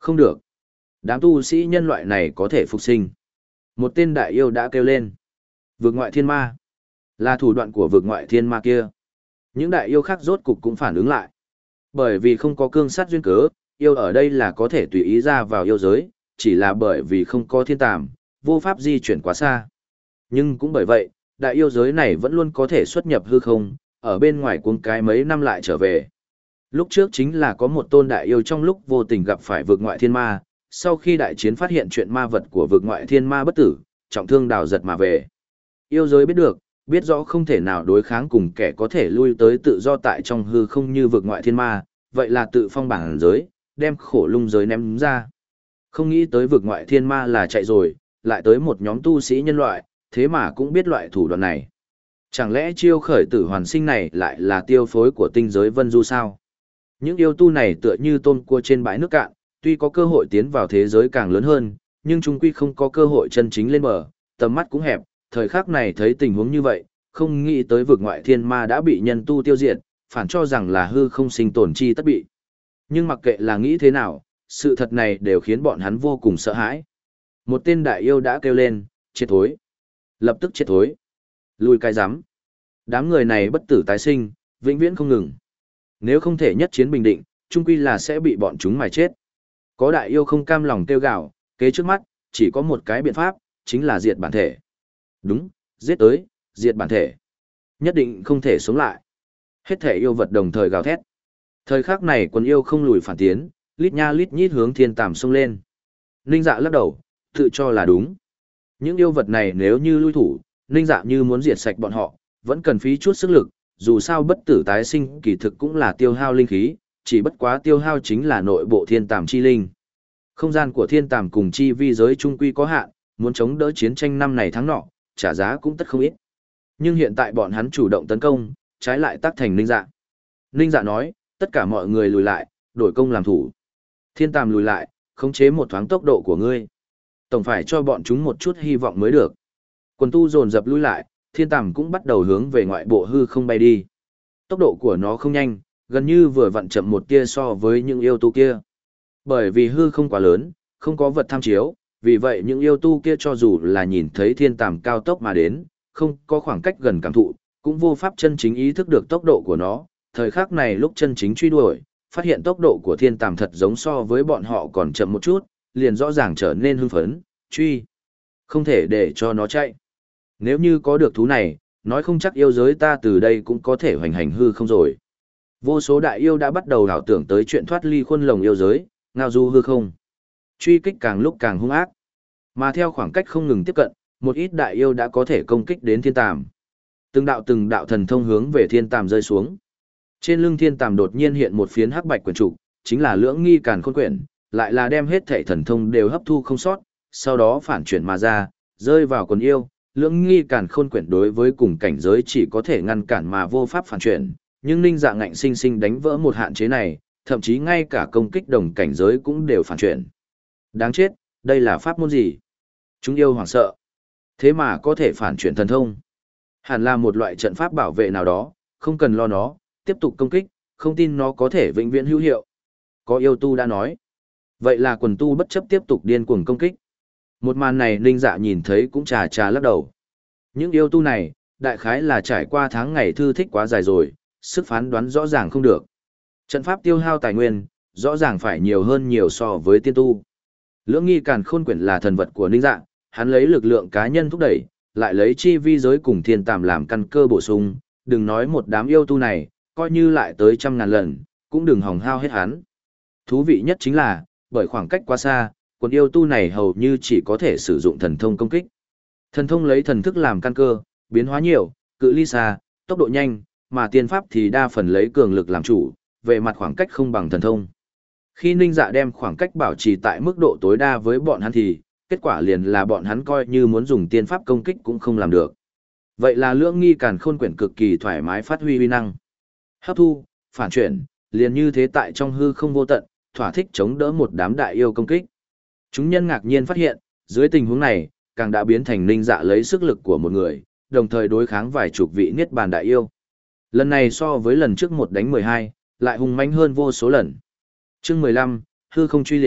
Không được. Đám tu sĩ nhân loại này có thể phục sinh. Một tên đại yêu đã kêu lên. Vực ngoại thiên ma. Là thủ đoạn của vực ngoại thiên ma kia. Những đại yêu khác rốt cục cũng phản ứng lại. Bởi vì không có cương sát duyên cớ, yêu ở đây là có thể tùy ý ra vào yêu giới, chỉ là bởi vì không có thiên tàm, vô pháp di chuyển quá xa. Nhưng cũng bởi vậy, đại yêu giới này vẫn luôn có thể xuất nhập hư không, ở bên ngoài cuống cái mấy năm lại trở về. Lúc trước chính là có một tôn đại yêu trong lúc vô tình gặp phải vực ngoại thiên ma, sau khi đại chiến phát hiện chuyện ma vật của vực ngoại thiên ma bất tử, trọng thương đào giật mà về. Yêu giới biết được, biết rõ không thể nào đối kháng cùng kẻ có thể lui tới tự do tại trong hư không như vực ngoại thiên ma, vậy là tự phong bản giới, đem khổ lung giới ném ra. Không nghĩ tới vực ngoại thiên ma là chạy rồi, lại tới một nhóm tu sĩ nhân loại, thế mà cũng biết loại thủ đoạn này. Chẳng lẽ chiêu khởi tử hoàn sinh này lại là tiêu phối của tinh giới vân du sao? Những yêu tu này tựa như tôm cua trên bãi nước cạn, tuy có cơ hội tiến vào thế giới càng lớn hơn, nhưng chúng quy không có cơ hội chân chính lên bờ, tầm mắt cũng hẹp, thời khắc này thấy tình huống như vậy, không nghĩ tới vực ngoại thiên ma đã bị nhân tu tiêu diệt, phản cho rằng là hư không sinh tồn chi tất bị. Nhưng mặc kệ là nghĩ thế nào, sự thật này đều khiến bọn hắn vô cùng sợ hãi. Một tên đại yêu đã kêu lên, chết thối. Lập tức chết thối. Lùi cái rắm. Đám người này bất tử tái sinh, vĩnh viễn không ngừng. Nếu không thể nhất chiến bình định, chung quy là sẽ bị bọn chúng mài chết. Có đại yêu không cam lòng kêu gào, kế trước mắt, chỉ có một cái biện pháp, chính là diệt bản thể. Đúng, giết tới, diệt bản thể. Nhất định không thể sống lại. Hết thể yêu vật đồng thời gào thét. Thời khắc này quần yêu không lùi phản tiến, lít nha lít nhít hướng thiên tàm xông lên. Ninh dạ lắc đầu, tự cho là đúng. Những yêu vật này nếu như lui thủ, ninh dạ như muốn diệt sạch bọn họ, vẫn cần phí chút sức lực, dù sao bất tử tái sinh kỳ thực cũng là tiêu hao linh khí, chỉ bất quá tiêu hao chính là nội bộ thiên tàm chi linh. Không gian của thiên tàm cùng chi vi giới trung quy có hạn, muốn chống đỡ chiến tranh năm này tháng nọ, trả giá cũng tất không ít. Nhưng hiện tại bọn hắn chủ động tấn công, trái lại tác thành ninh dạ. Ninh dạ nói, tất cả mọi người lùi lại, đổi công làm thủ. Thiên tàm lùi lại, khống chế một thoáng tốc độ của ngươi. Tổng phải cho bọn chúng một chút hy vọng mới được. Quần tu dồn dập lùi lại, thiên tàm cũng bắt đầu hướng về ngoại bộ hư không bay đi. Tốc độ của nó không nhanh, gần như vừa vặn chậm một tia so với những yêu tu kia. Bởi vì hư không quá lớn, không có vật tham chiếu, vì vậy những yêu tu kia cho dù là nhìn thấy thiên tàm cao tốc mà đến, không có khoảng cách gần cảm thụ, cũng vô pháp chân chính ý thức được tốc độ của nó. Thời khắc này lúc chân chính truy đuổi, phát hiện tốc độ của thiên tàm thật giống so với bọn họ còn chậm một chút, liền rõ ràng trở nên hưng phấn, truy. Không thể để cho nó chạy. Nếu như có được thú này, nói không chắc yêu giới ta từ đây cũng có thể hoành hành hư không rồi. Vô số đại yêu đã bắt đầu đảo tưởng tới chuyện thoát ly khuôn lồng yêu giới, ngao du hư không. Truy kích càng lúc càng hung ác. Mà theo khoảng cách không ngừng tiếp cận, một ít đại yêu đã có thể công kích đến thiên tàm. Từng đạo từng đạo thần thông hướng về thiên tàm rơi xuống. Trên lưng thiên tàm đột nhiên hiện một phiến hắc bạch quyển trục, chính là lưỡng nghi càn khôn quyển, lại là đem hết thảy thần thông đều hấp thu không sót, sau đó phản chuyển mà ra, rơi vào quần yêu. Lưỡng nghi càn khôn quyển đối với cùng cảnh giới chỉ có thể ngăn cản mà vô pháp phản chuyển, nhưng ninh dạ ngạnh sinh sinh đánh vỡ một hạn chế này, thậm chí ngay cả công kích đồng cảnh giới cũng đều phản chuyển. Đáng chết, đây là pháp môn gì? Chúng yêu hoảng sợ. Thế mà có thể phản chuyển thần thông. Hẳn là một loại trận pháp bảo vệ nào đó, không cần lo nó, tiếp tục công kích, không tin nó có thể vĩnh viễn hữu hiệu. Có yêu tu đã nói. Vậy là quần tu bất chấp tiếp tục điên cuồng công kích. Một màn này ninh dạ nhìn thấy cũng trà trà lắc đầu. Những yêu tu này, đại khái là trải qua tháng ngày thư thích quá dài rồi, sức phán đoán rõ ràng không được. Trận pháp tiêu hao tài nguyên, rõ ràng phải nhiều hơn nhiều so với tiên tu. Lưỡng nghi càn khôn quyển là thần vật của ninh dạ, hắn lấy lực lượng cá nhân thúc đẩy, lại lấy chi vi giới cùng thiên tàm làm căn cơ bổ sung, đừng nói một đám yêu tu này, coi như lại tới trăm ngàn lần, cũng đừng hỏng hao hết hắn. Thú vị nhất chính là, bởi khoảng cách quá xa, quần yêu tu này hầu như chỉ có thể sử dụng thần thông công kích. Thần thông lấy thần thức làm căn cơ, biến hóa nhiều, cự ly xa, tốc độ nhanh, mà tiên pháp thì đa phần lấy cường lực làm chủ, về mặt khoảng cách không bằng thần thông. Khi ninh dạ đem khoảng cách bảo trì tại mức độ tối đa với bọn hắn thì, kết quả liền là bọn hắn coi như muốn dùng tiên pháp công kích cũng không làm được. Vậy là lưỡng nghi càn khôn quyển cực kỳ thoải mái phát huy uy năng. Hấp thu, phản chuyển, liền như thế tại trong hư không vô tận, thỏa thích chống đỡ một đám đại yêu công kích. Chúng nhân ngạc nhiên phát hiện, dưới tình huống này, càng đã biến thành ninh dạ lấy sức lực của một người, đồng thời đối kháng vài chục vị niết bàn đại yêu. Lần này so với lần trước một đánh mười hai, lại hung mãnh hơn vô số lần. Chương mười lăm, hư không truy liệp,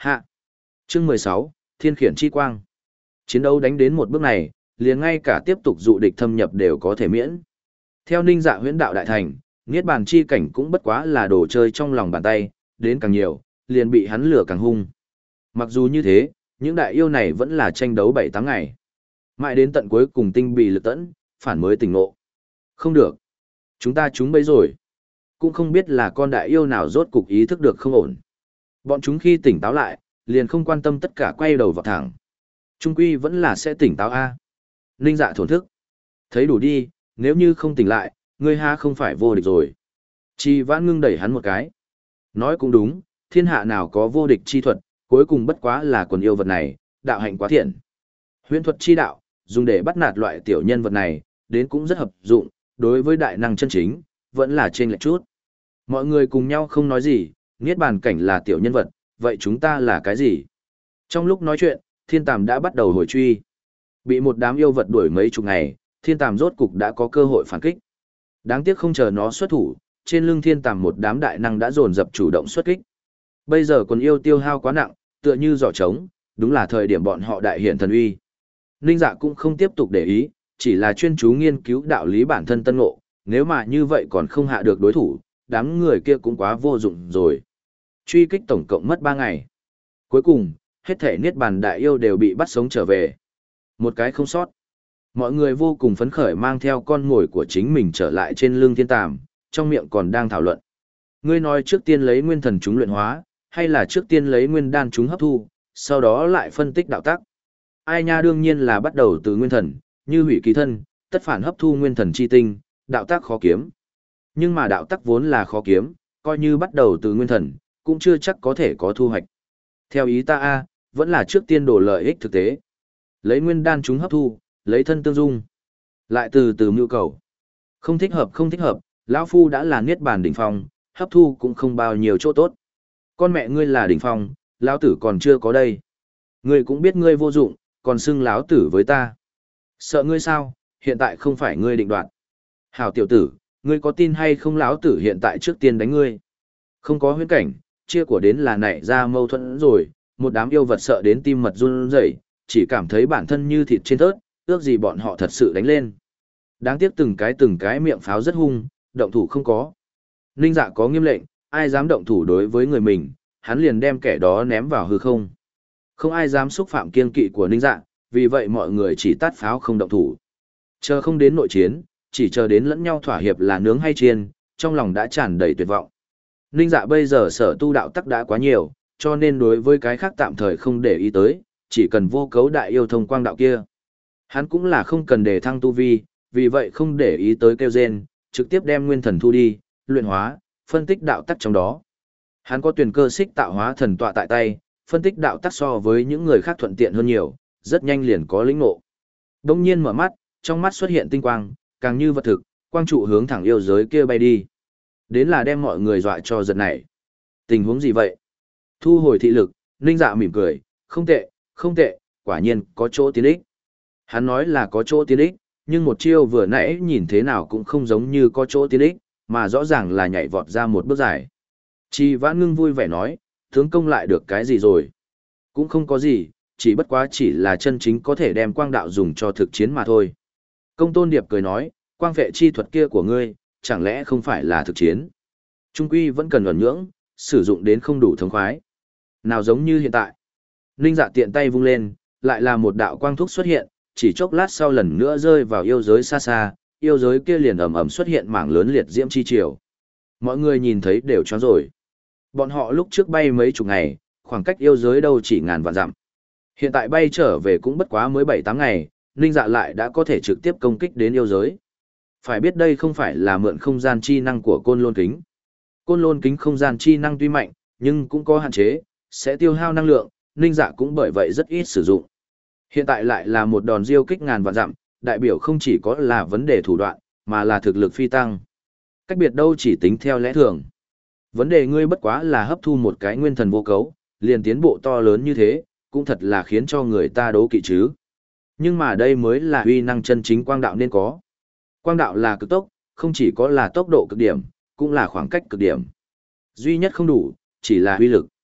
Hạ. Chương mười sáu, Thiên khiển chi quang. Chiến đấu đánh đến một bước này, liền ngay cả tiếp tục dụ địch thâm nhập đều có thể miễn. Theo Ninh Dạ huyễn đạo đại thành, niết bàn chi cảnh cũng bất quá là đồ chơi trong lòng bàn tay, đến càng nhiều, liền bị hắn lửa càng hung. Mặc dù như thế, những đại yêu này vẫn là tranh đấu bảy tám ngày. Mãi đến tận cuối cùng tinh bị lực tẫn, phản mới tỉnh ngộ. Không được. Chúng ta trúng bấy rồi. Cũng không biết là con đại yêu nào rốt cục ý thức được không ổn. Bọn chúng khi tỉnh táo lại, liền không quan tâm tất cả quay đầu vào thẳng. Trung quy vẫn là sẽ tỉnh táo A. Ninh Dạ thổn thức. Thấy đủ đi, nếu như không tỉnh lại, ngươi ha không phải vô địch rồi. Chi Vãn ngưng đẩy hắn một cái. Nói cũng đúng, thiên hạ nào có vô địch chi thuật, cuối cùng bất quá là quần yêu vật này, đạo hạnh quá thiện. Huyễn thuật chi đạo, dùng để bắt nạt loại tiểu nhân vật này, đến cũng rất hợp dụng, đối với đại năng chân chính, vẫn là trên lệch chút. Mọi người cùng nhau không nói gì, niết bàn cảnh là tiểu nhân vật, vậy chúng ta là cái gì? Trong lúc nói chuyện, thiên tàm đã bắt đầu hồi truy. Bị một đám yêu vật đuổi mấy chục ngày, thiên tàm rốt cục đã có cơ hội phản kích. Đáng tiếc không chờ nó xuất thủ, trên lưng thiên tàm một đám đại năng đã dồn dập chủ động xuất kích. Bây giờ còn yêu tiêu hao quá nặng, tựa như giỏ trống, đúng là thời điểm bọn họ đại hiện thần uy. Ninh Dạ cũng không tiếp tục để ý, chỉ là chuyên chú nghiên cứu đạo lý bản thân tân ngộ, nếu mà như vậy còn không hạ được đối thủ, đám người kia cũng quá vô dụng rồi. Truy kích tổng cộng mất ba ngày. Cuối cùng, hết thể niết bàn đại yêu đều bị bắt sống trở về. Một cái không sót. Mọi người vô cùng phấn khởi mang theo con mồi của chính mình trở lại trên lưng thiên tàm, trong miệng còn đang thảo luận. Ngươi nói trước tiên lấy nguyên thần chúng luyện hóa, hay là trước tiên lấy nguyên đan chúng hấp thu, sau đó lại phân tích đạo tắc. Ai nha đương nhiên là bắt đầu từ nguyên thần, như hủy kỳ thân, tất phản hấp thu nguyên thần chi tinh, đạo tắc khó kiếm. Nhưng mà đạo tắc vốn là khó kiếm, coi như bắt đầu từ nguyên thần, cũng chưa chắc có thể có thu hoạch. Theo ý ta a, vẫn là trước tiên đổ lợi ích thực tế. Lấy nguyên đan chúng hấp thu, lấy thân tương dung. Lại từ từ mưu cầu. Không thích hợp không thích hợp, lão phu đã là niết bàn đỉnh phong, hấp thu cũng không bao nhiêu chỗ tốt. Con mẹ ngươi là đỉnh phong, lão tử còn chưa có đây. Ngươi cũng biết ngươi vô dụng, còn xưng lão tử với ta. Sợ ngươi sao, hiện tại không phải ngươi định đoạt. Hảo tiểu tử, ngươi có tin hay không lão tử hiện tại trước tiên đánh ngươi. Không có huyễn cảnh, chia của đến là nảy ra mâu thuẫn rồi, một đám yêu vật sợ đến tim mật run rẩy, chỉ cảm thấy bản thân như thịt trên thớt, ước gì bọn họ thật sự đánh lên. Đáng tiếc từng cái từng cái miệng pháo rất hung, động thủ không có. Ninh Dạ có nghiêm lệnh, ai dám động thủ đối với người mình, hắn liền đem kẻ đó ném vào hư không. Không ai dám xúc phạm kiên kỵ của Ninh Dạ, vì vậy mọi người chỉ tát pháo không động thủ. Chờ không đến nội chiến, chỉ chờ đến lẫn nhau thỏa hiệp là nướng hay chiên, trong lòng đã tràn đầy tuyệt vọng. Ninh Dạ bây giờ sở tu đạo tắc đã quá nhiều, cho nên đối với cái khác tạm thời không để ý tới, chỉ cần vô cấu đại yêu thông quang đạo kia. Hắn cũng là không cần để thăng tu vi, vì vậy không để ý tới kêu gen, trực tiếp đem nguyên thần thu đi, luyện hóa, phân tích đạo tắc trong đó. Hắn có tuyển cơ xích tạo hóa thần tọa tại tay, phân tích đạo tắc so với những người khác thuận tiện hơn nhiều, rất nhanh liền có lĩnh ngộ. Đông nhiên mở mắt, trong mắt xuất hiện tinh quang, càng như vật thực, quang trụ hướng thẳng yêu giới kia bay đi. Đến là đem mọi người dọa cho giật nảy. Tình huống gì vậy? Thu hồi thị lực, Ninh Dạ mỉm cười, không tệ, không tệ, quả nhiên có chỗ tiến ích. Hắn nói là có chỗ tiến ích, nhưng một chiêu vừa nãy nhìn thế nào cũng không giống như có chỗ tiến ích, mà rõ ràng là nhảy vọt ra một bước dài. Chi Vãn Ngưng vui vẻ nói, tướng công lại được cái gì rồi? Cũng không có gì, chỉ bất quá chỉ là chân chính có thể đem quang đạo dùng cho thực chiến mà thôi. Công Tôn Điệp cười nói, quang vệ chi thuật kia của ngươi, chẳng lẽ không phải là thực chiến? Trung quy vẫn cần ẩn nhưỡng, sử dụng đến không đủ thống khoái. Nào giống như hiện tại. Ninh Dạ tiện tay vung lên, lại là một đạo quang thúc xuất hiện, chỉ chốc lát sau lần nữa rơi vào yêu giới xa xa, yêu giới kia liền ầm ầm xuất hiện mảng lớn liệt diễm chi triều. Mọi người nhìn thấy đều choáng rồi. Bọn họ lúc trước bay mấy chục ngày, khoảng cách yêu giới đâu chỉ ngàn vạn dặm. Hiện tại bay trở về cũng bất quá mới bảy tám ngày, Ninh Dạ lại đã có thể trực tiếp công kích đến yêu giới. Phải biết đây không phải là mượn không gian chi năng của Côn Lôn Kính. Côn Lôn Kính không gian chi năng tuy mạnh, nhưng cũng có hạn chế, sẽ tiêu hao năng lượng, Ninh Dạ cũng bởi vậy rất ít sử dụng. Hiện tại lại là một đòn diêu kích ngàn vạn dặm, đại biểu không chỉ có là vấn đề thủ đoạn, mà là thực lực phi tăng. Cách biệt đâu chỉ tính theo lẽ thường. Vấn đề ngươi bất quá là hấp thu một cái nguyên thần vô cấu, liền tiến bộ to lớn như thế, cũng thật là khiến cho người ta đố kỵ chứ. Nhưng mà đây mới là uy năng chân chính quang đạo nên có. Quang đạo là cực tốc, không chỉ có là tốc độ cực điểm, cũng là khoảng cách cực điểm. Duy nhất không đủ, chỉ là uy lực.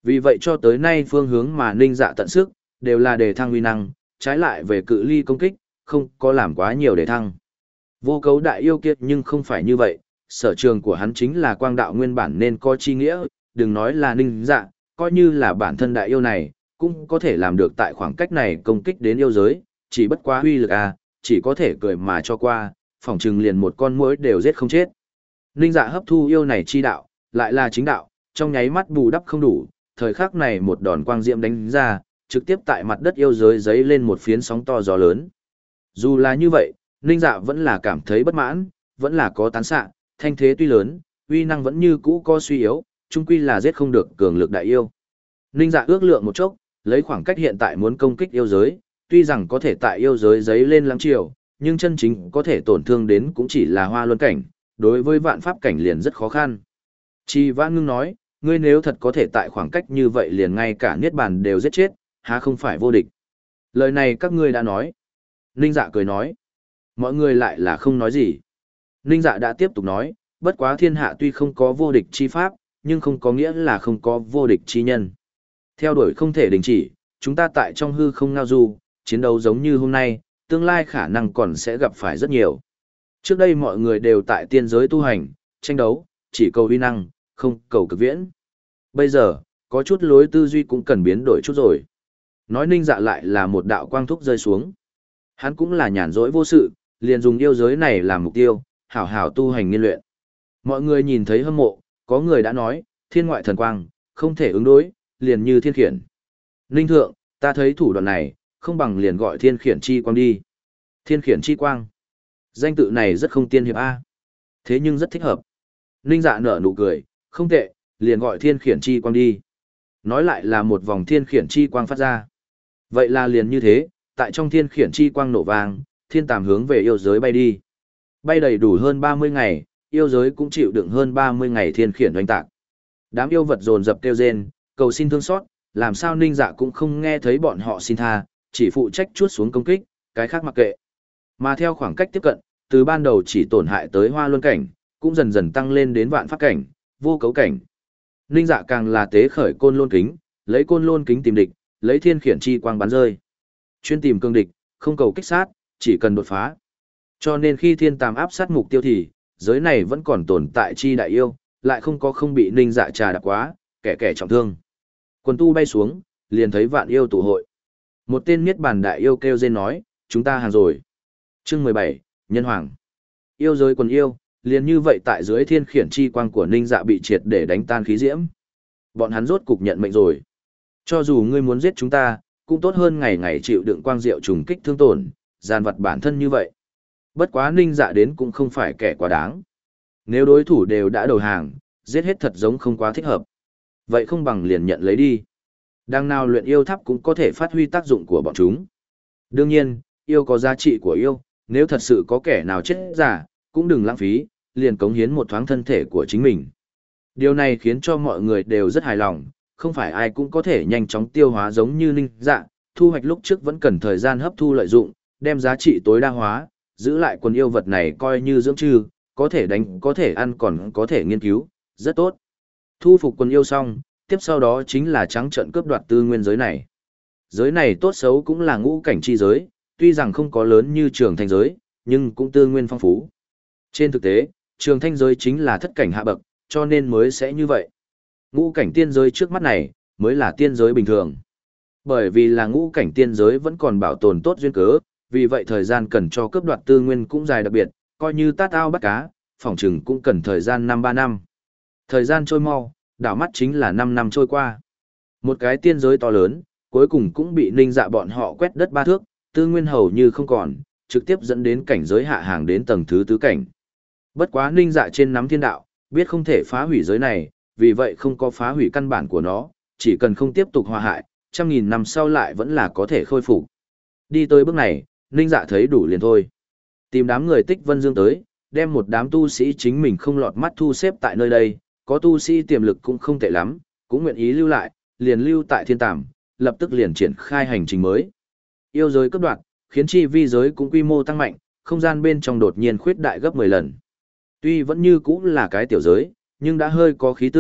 Vì vậy cho tới nay phương hướng mà Ninh Dạ tận sức, đều là đề thăng uy năng, trái lại về cự ly công kích, không có làm quá nhiều đề thăng. Vô cấu đại yêu kiệt nhưng không phải như vậy, sở trường của hắn chính là quang đạo nguyên bản nên có chi nghĩa, đừng nói là Ninh Dạ, coi như là bản thân đại yêu này, cũng có thể làm được tại khoảng cách này công kích đến yêu giới, chỉ bất quá huy lực à, chỉ có thể cười mà cho qua, phỏng chừng liền một con muỗi đều giết không chết. Ninh Dạ hấp thu yêu này chi đạo, lại là chính đạo, trong nháy mắt bù đắp không đủ, thời khắc này một đòn quang diệm đánh ra, trực tiếp tại mặt đất yêu giới giấy lên một phiến sóng to gió lớn. Dù là như vậy, Ninh Dạ vẫn là cảm thấy bất mãn, vẫn là có tán xạ, thanh thế tuy lớn, uy năng vẫn như cũ có suy yếu, chung quy là giết không được cường lực đại yêu. Ninh Dạ ước lượng một chốc, lấy khoảng cách hiện tại muốn công kích yêu giới, tuy rằng có thể tại yêu giới giấy lên lắm chiều, nhưng chân chính có thể tổn thương đến cũng chỉ là hoa luân cảnh, đối với vạn pháp cảnh liền rất khó khăn. Chi Vãn Ngưng nói, ngươi nếu thật có thể tại khoảng cách như vậy liền ngay cả niết bàn đều giết chết, há không phải vô địch. Lời này các ngươi đã nói. Ninh Dạ cười nói. Mọi người lại là không nói gì. Ninh Dạ đã tiếp tục nói, bất quá thiên hạ tuy không có vô địch chi pháp, nhưng không có nghĩa là không có vô địch chi nhân. Theo đuổi không thể đình chỉ, chúng ta tại trong hư không ngao du, chiến đấu giống như hôm nay, tương lai khả năng còn sẽ gặp phải rất nhiều. Trước đây mọi người đều tại tiên giới tu hành, tranh đấu, chỉ cầu uy năng, không cầu cực viễn. Bây giờ, có chút lối tư duy cũng cần biến đổi chút rồi. Nói Ninh Dạ lại là một đạo quang thúc rơi xuống. Hắn cũng là nhàn rỗi vô sự, liền dùng yêu giới này làm mục tiêu, hảo hảo tu hành nghiên luyện. Mọi người nhìn thấy hâm mộ, có người đã nói, thiên ngoại thần quang, không thể ứng đối, liền như thiên khiển. Ninh thượng, ta thấy thủ đoạn này, không bằng liền gọi thiên khiển chi quang đi. Thiên khiển chi quang. Danh tự này rất không tiên hiệp A. Thế nhưng rất thích hợp. Ninh Dạ nở nụ cười, không tệ, liền gọi thiên khiển chi quang đi. Nói lại là một vòng thiên khiển chi quang phát ra. Vậy là liền như thế, tại trong thiên khiển chi quang nổ vang, thiên tàm hướng về yêu giới bay đi. Bay đầy đủ hơn ba mươi ngày, yêu giới cũng chịu đựng hơn ba mươi ngày thiên khiển oanh tạc. Đám yêu vật dồn dập kêu rên, cầu xin thương xót, làm sao Ninh Dạ cũng không nghe thấy bọn họ xin tha, chỉ phụ trách chuốt xuống công kích, cái khác mặc kệ. Mà theo khoảng cách tiếp cận, từ ban đầu chỉ tổn hại tới hoa luân cảnh, cũng dần dần tăng lên đến vạn pháp cảnh, vô cấu cảnh. Ninh Dạ càng là tế khởi côn lôn kính, lấy côn lôn kính tìm địch, lấy thiên khiển chi quang bắn rơi. Chuyên tìm cương địch, không cầu kích sát, chỉ cần đột phá. Cho nên khi thiên tàm áp sát mục tiêu thì, giới này vẫn còn tồn tại chi đại yêu, lại không có không bị Ninh Dạ trà đạp quá, kẻ kẻ trọng thương. Quần tu bay xuống, liền thấy vạn yêu tụ hội. Một tên niết bàn đại yêu kêu rên nói, chúng ta hàng rồi. Chương mười bảy, Nhân Hoàng. Yêu giới quần yêu, liền như vậy tại dưới thiên khiển chi quang của Ninh Dạ bị triệt để đánh tan khí diễm. Bọn hắn rốt cục nhận mệnh rồi. Cho dù ngươi muốn giết chúng ta, cũng tốt hơn ngày ngày chịu đựng quang diệu trùng kích thương tổn, gian vật bản thân như vậy. Bất quá Ninh Dạ đến cũng không phải kẻ quá đáng. Nếu đối thủ đều đã đầu hàng, giết hết thật giống không quá thích hợp. Vậy không bằng liền nhận lấy đi. Đằng nào luyện yêu tháp cũng có thể phát huy tác dụng của bọn chúng. Đương nhiên, yêu có giá trị của yêu, nếu thật sự có kẻ nào chết giả, cũng đừng lãng phí, liền cống hiến một thoáng thân thể của chính mình. Điều này khiến cho mọi người đều rất hài lòng, không phải ai cũng có thể nhanh chóng tiêu hóa giống như Ninh Dạ, thu hoạch lúc trước vẫn cần thời gian hấp thu lợi dụng, đem giá trị tối đa hóa, giữ lại quần yêu vật này coi như dưỡng trư, có thể đánh, có thể ăn còn có thể nghiên cứu, rất tốt. Thu phục quần yêu xong, tiếp sau đó chính là trắng trợn cướp đoạt tư nguyên giới này. Giới này tốt xấu cũng là ngũ cảnh chi giới, tuy rằng không có lớn như trường thanh giới, nhưng cũng tư nguyên phong phú. Trên thực tế, trường thanh giới chính là thất cảnh hạ bậc, cho nên mới sẽ như vậy. Ngũ cảnh tiên giới trước mắt này, mới là tiên giới bình thường. Bởi vì là ngũ cảnh tiên giới vẫn còn bảo tồn tốt duyên cớ, vì vậy thời gian cần cho cướp đoạt tư nguyên cũng dài đặc biệt, coi như tát ao bắt cá, phỏng chừng cũng cần thời gian năm ba năm. Thời gian trôi mau, đảo mắt chính là năm năm trôi qua. Một cái tiên giới to lớn, cuối cùng cũng bị Ninh Dạ bọn họ quét đất ba thước, tư nguyên hầu như không còn, trực tiếp dẫn đến cảnh giới hạ hàng đến tầng thứ tứ cảnh. Bất quá Ninh Dạ trên nắm thiên đạo, biết không thể phá hủy giới này, vì vậy không có phá hủy căn bản của nó, chỉ cần không tiếp tục hòa hại, trăm nghìn năm sau lại vẫn là có thể khôi phục. Đi tới bước này, Ninh Dạ thấy đủ liền thôi. Tìm đám người Tích Vân Dương tới, đem một đám tu sĩ chính mình không lọt mắt thu xếp tại nơi đây, có tu sĩ tiềm lực cũng không tệ lắm, cũng nguyện ý lưu lại, liền lưu tại thiên tàm, lập tức liền triển khai hành trình mới. Yêu giới cấp đoạt, khiến chi vi giới cũng quy mô tăng mạnh, không gian bên trong đột nhiên khuyết đại gấp mười lần. Tuy vẫn như cũ là cái tiểu giới, nhưng đã hơi có khí tượng,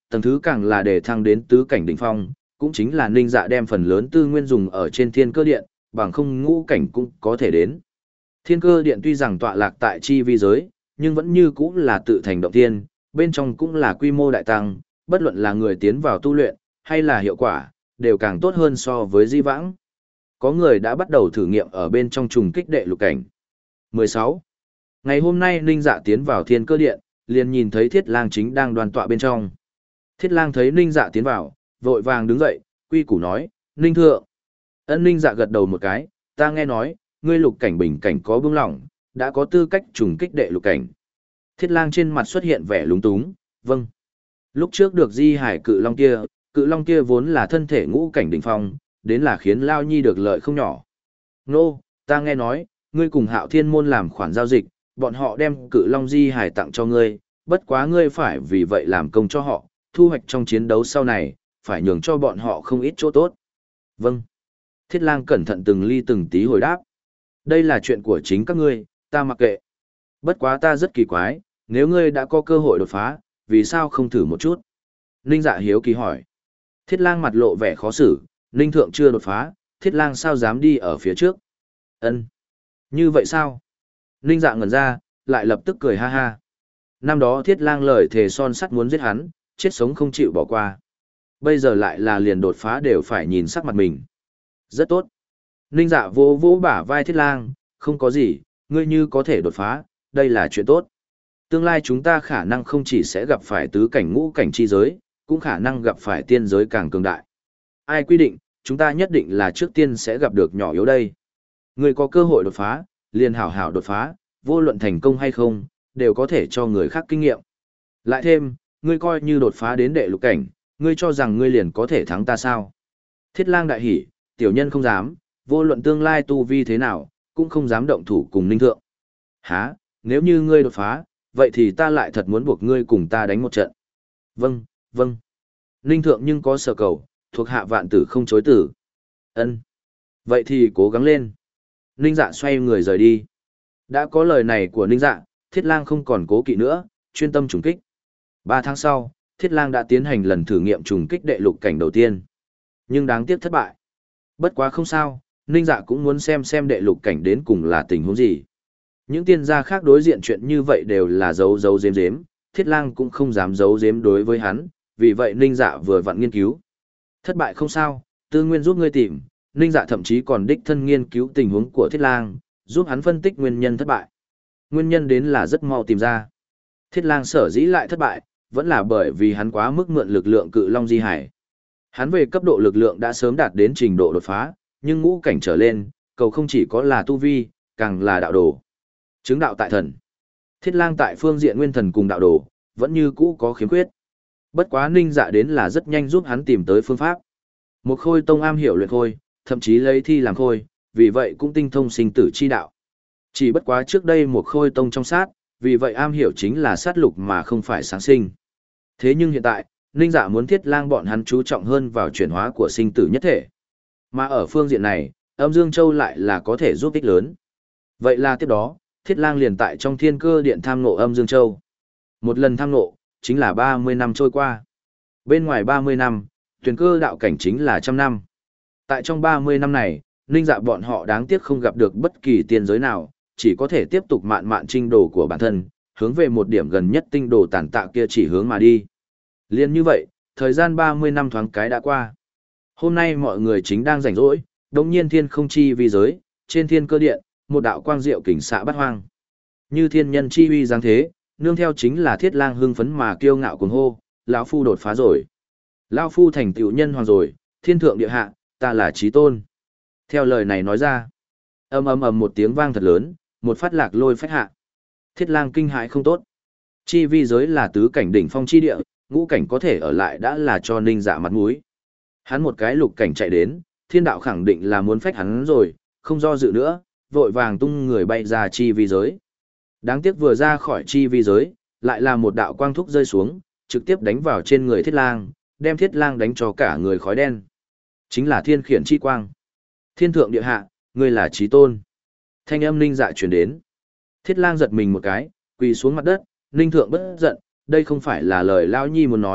tầng thứ càng là để thăng đến tứ cảnh đỉnh phong, cũng chính là Ninh Dạ đem phần lớn tư nguyên dùng ở trên thiên cơ điện, bằng không ngũ cảnh cũng có thể đến. Thiên cơ điện tuy rằng tọa lạc tại chi vi giới, nhưng vẫn như cũng là tự thành động thiên, bên trong cũng là quy mô đại tăng, bất luận là người tiến vào tu luyện, hay là hiệu quả, đều càng tốt hơn so với di vãng. Có người đã bắt đầu thử nghiệm ở bên trong trùng kích đệ lục cảnh. mười sáu. Ngày hôm nay Ninh Dạ tiến vào thiên cơ điện, liền nhìn thấy Thiết Lang chính đang đoàn tọa bên trong. Thiết Lang thấy Ninh Dạ tiến vào, vội vàng đứng dậy, quy củ nói, Ninh thượng. Ân Ninh Dạ gật đầu một cái, ta nghe nói, ngươi lục cảnh bình cảnh có bưng lỏng, đã có tư cách trùng kích đệ lục cảnh. Thiết Lang trên mặt xuất hiện vẻ lúng túng, vâng. Lúc trước được di hải cự long kia, cự long kia vốn là thân thể ngũ cảnh đỉnh phong, đến là khiến Lao Nhi được lợi không nhỏ. Nô, ta nghe nói, ngươi cùng Hạo Thiên môn làm khoản giao dịch, bọn họ đem cự long di hải tặng cho ngươi, bất quá ngươi phải vì vậy làm công cho họ, thu hoạch trong chiến đấu sau này, phải nhường cho bọn họ không ít chỗ tốt. Vâng. Thiết Lang cẩn thận từng ly từng tí hồi đáp. Đây là chuyện của chính các ngươi, ta mặc kệ. Bất quá ta rất kỳ quái, nếu ngươi đã có cơ hội đột phá, vì sao không thử một chút? Ninh Dạ hiếu kỳ hỏi. Thiết Lang mặt lộ vẻ khó xử, Ninh thượng chưa đột phá, Thiết Lang sao dám đi ở phía trước? Ân, như vậy sao? Ninh Dạ ngẩn ra, lại lập tức cười ha ha. Năm đó Thiết Lang lời thề son sắt muốn giết hắn, chết sống không chịu bỏ qua. Bây giờ lại là liền đột phá đều phải nhìn sắc mặt mình. Rất tốt. Ninh Dạ vỗ vỗ bả vai Thiết Lang, không có gì, ngươi như có thể đột phá, đây là chuyện tốt. Tương lai chúng ta khả năng không chỉ sẽ gặp phải tứ cảnh ngũ cảnh chi giới, cũng khả năng gặp phải tiên giới càng cường đại. Ai quy định, chúng ta nhất định là trước tiên sẽ gặp được nhỏ yếu đây. Ngươi có cơ hội đột phá, liền hảo hảo đột phá, vô luận thành công hay không, đều có thể cho người khác kinh nghiệm. Lại thêm, ngươi coi như đột phá đến đệ lục cảnh, ngươi cho rằng ngươi liền có thể thắng ta sao? Thiết Lang đại hỉ, tiểu nhân không dám, vô luận tương lai tu vi thế nào, cũng không dám động thủ cùng Ninh thượng. Hả, nếu như ngươi đột phá, vậy thì ta lại thật muốn buộc ngươi cùng ta đánh một trận. Vâng, vâng. Ninh thượng nhưng có sở cầu, thuộc hạ vạn tử không chối tử. Ân. Vậy thì cố gắng lên. Ninh Dạ xoay người rời đi. Đã có lời này của Ninh Dạ, Thiết Lang không còn cố kỵ nữa, chuyên tâm trùng kích. Ba tháng sau, Thiết Lang đã tiến hành lần thử nghiệm trùng kích đệ lục cảnh đầu tiên. Nhưng đáng tiếc thất bại. Bất quá không sao, Ninh Dạ cũng muốn xem xem đệ lục cảnh đến cùng là tình huống gì. Những tiên gia khác đối diện chuyện như vậy đều là giấu giấu giếm giếm, Thiết Lang cũng không dám giấu giếm đối với hắn, vì vậy Ninh Dạ vừa vặn nghiên cứu. Thất bại không sao, tư nguyên giúp ngươi tìm, Ninh Dạ thậm chí còn đích thân nghiên cứu tình huống của Thiết Lang, giúp hắn phân tích nguyên nhân thất bại. Nguyên nhân đến là rất mau tìm ra. Thiết Lang sở dĩ lại thất bại, vẫn là bởi vì hắn quá mức mượn lực lượng cự long di hải. Hắn về cấp độ lực lượng đã sớm đạt đến trình độ đột phá, nhưng ngũ cảnh trở lên, cầu không chỉ có là tu vi, càng là đạo đồ. Chứng đạo tại thần. Thiết Lang tại phương diện nguyên thần cùng đạo đồ, vẫn như cũ có khiếm khuyết. Bất quá Ninh Dạ đến là rất nhanh giúp hắn tìm tới phương pháp. Một khôi tông am hiểu luyện khôi, thậm chí lấy thi làm khôi, vì vậy cũng tinh thông sinh tử chi đạo. Chỉ bất quá trước đây một khôi tông trong sát, vì vậy am hiểu chính là sát lục mà không phải sáng sinh. Thế nhưng hiện tại, Ninh Dạ muốn Thiết Lang bọn hắn chú trọng hơn vào chuyển hóa của sinh tử nhất thể. Mà ở phương diện này, Âm Dương Châu lại là có thể giúp ích lớn. Vậy là tiếp đó, Thiết Lang liền tại trong thiên cơ điện tham ngộ Âm Dương Châu. Một lần tham ngộ, chính là ba mươi năm trôi qua. Bên ngoài ba mươi năm, tuyển cơ đạo cảnh chính là trăm năm. Tại trong ba mươi năm này, Ninh Dạ bọn họ đáng tiếc không gặp được bất kỳ tiên giới nào, chỉ có thể tiếp tục mạn mạn trinh đồ của bản thân, hướng về một điểm gần nhất tinh đồ tàn tạ kia chỉ hướng mà đi. Liên như vậy, thời gian ba mươi năm thoáng cái đã qua. Hôm nay mọi người chính đang rảnh rỗi, đống nhiên thiên không chi vi giới, trên thiên cơ điện, một đạo quang diệu kình xạ bắt hoang. Như thiên nhân chi uy dáng thế, nương theo chính là Thiết Lang hưng phấn mà kiêu ngạo cuồng hô, lão phu đột phá rồi. Lão phu thành tựu nhân hoàng rồi, thiên thượng địa hạ, ta là chí tôn. Theo lời này nói ra, ầm ầm ầm một tiếng vang thật lớn, một phát lạc lôi phách hạ. Thiết Lang kinh hãi không tốt. Chi vi giới là tứ cảnh đỉnh phong chi địa, ngũ cảnh có thể ở lại đã là cho Ninh Dạ mặt mũi. Hắn một cái lục cảnh chạy đến, thiên đạo khẳng định là muốn phách hắn rồi, không do dự nữa, vội vàng tung người bay ra chi vi giới. Đáng tiếc vừa ra khỏi chi vi giới, lại là một đạo quang thúc rơi xuống, trực tiếp đánh vào trên người Thiết Lang, đem Thiết Lang đánh cho cả người khói đen. Chính là thiên khiển chi quang. Thiên thượng địa hạ, ngươi là chí tôn. Thanh âm Ninh Dạ truyền đến. Thiết Lang giật mình một cái, quỳ xuống mặt đất, Ninh thượng bất giận, đây không phải là lời Lão Nhi muốn nói,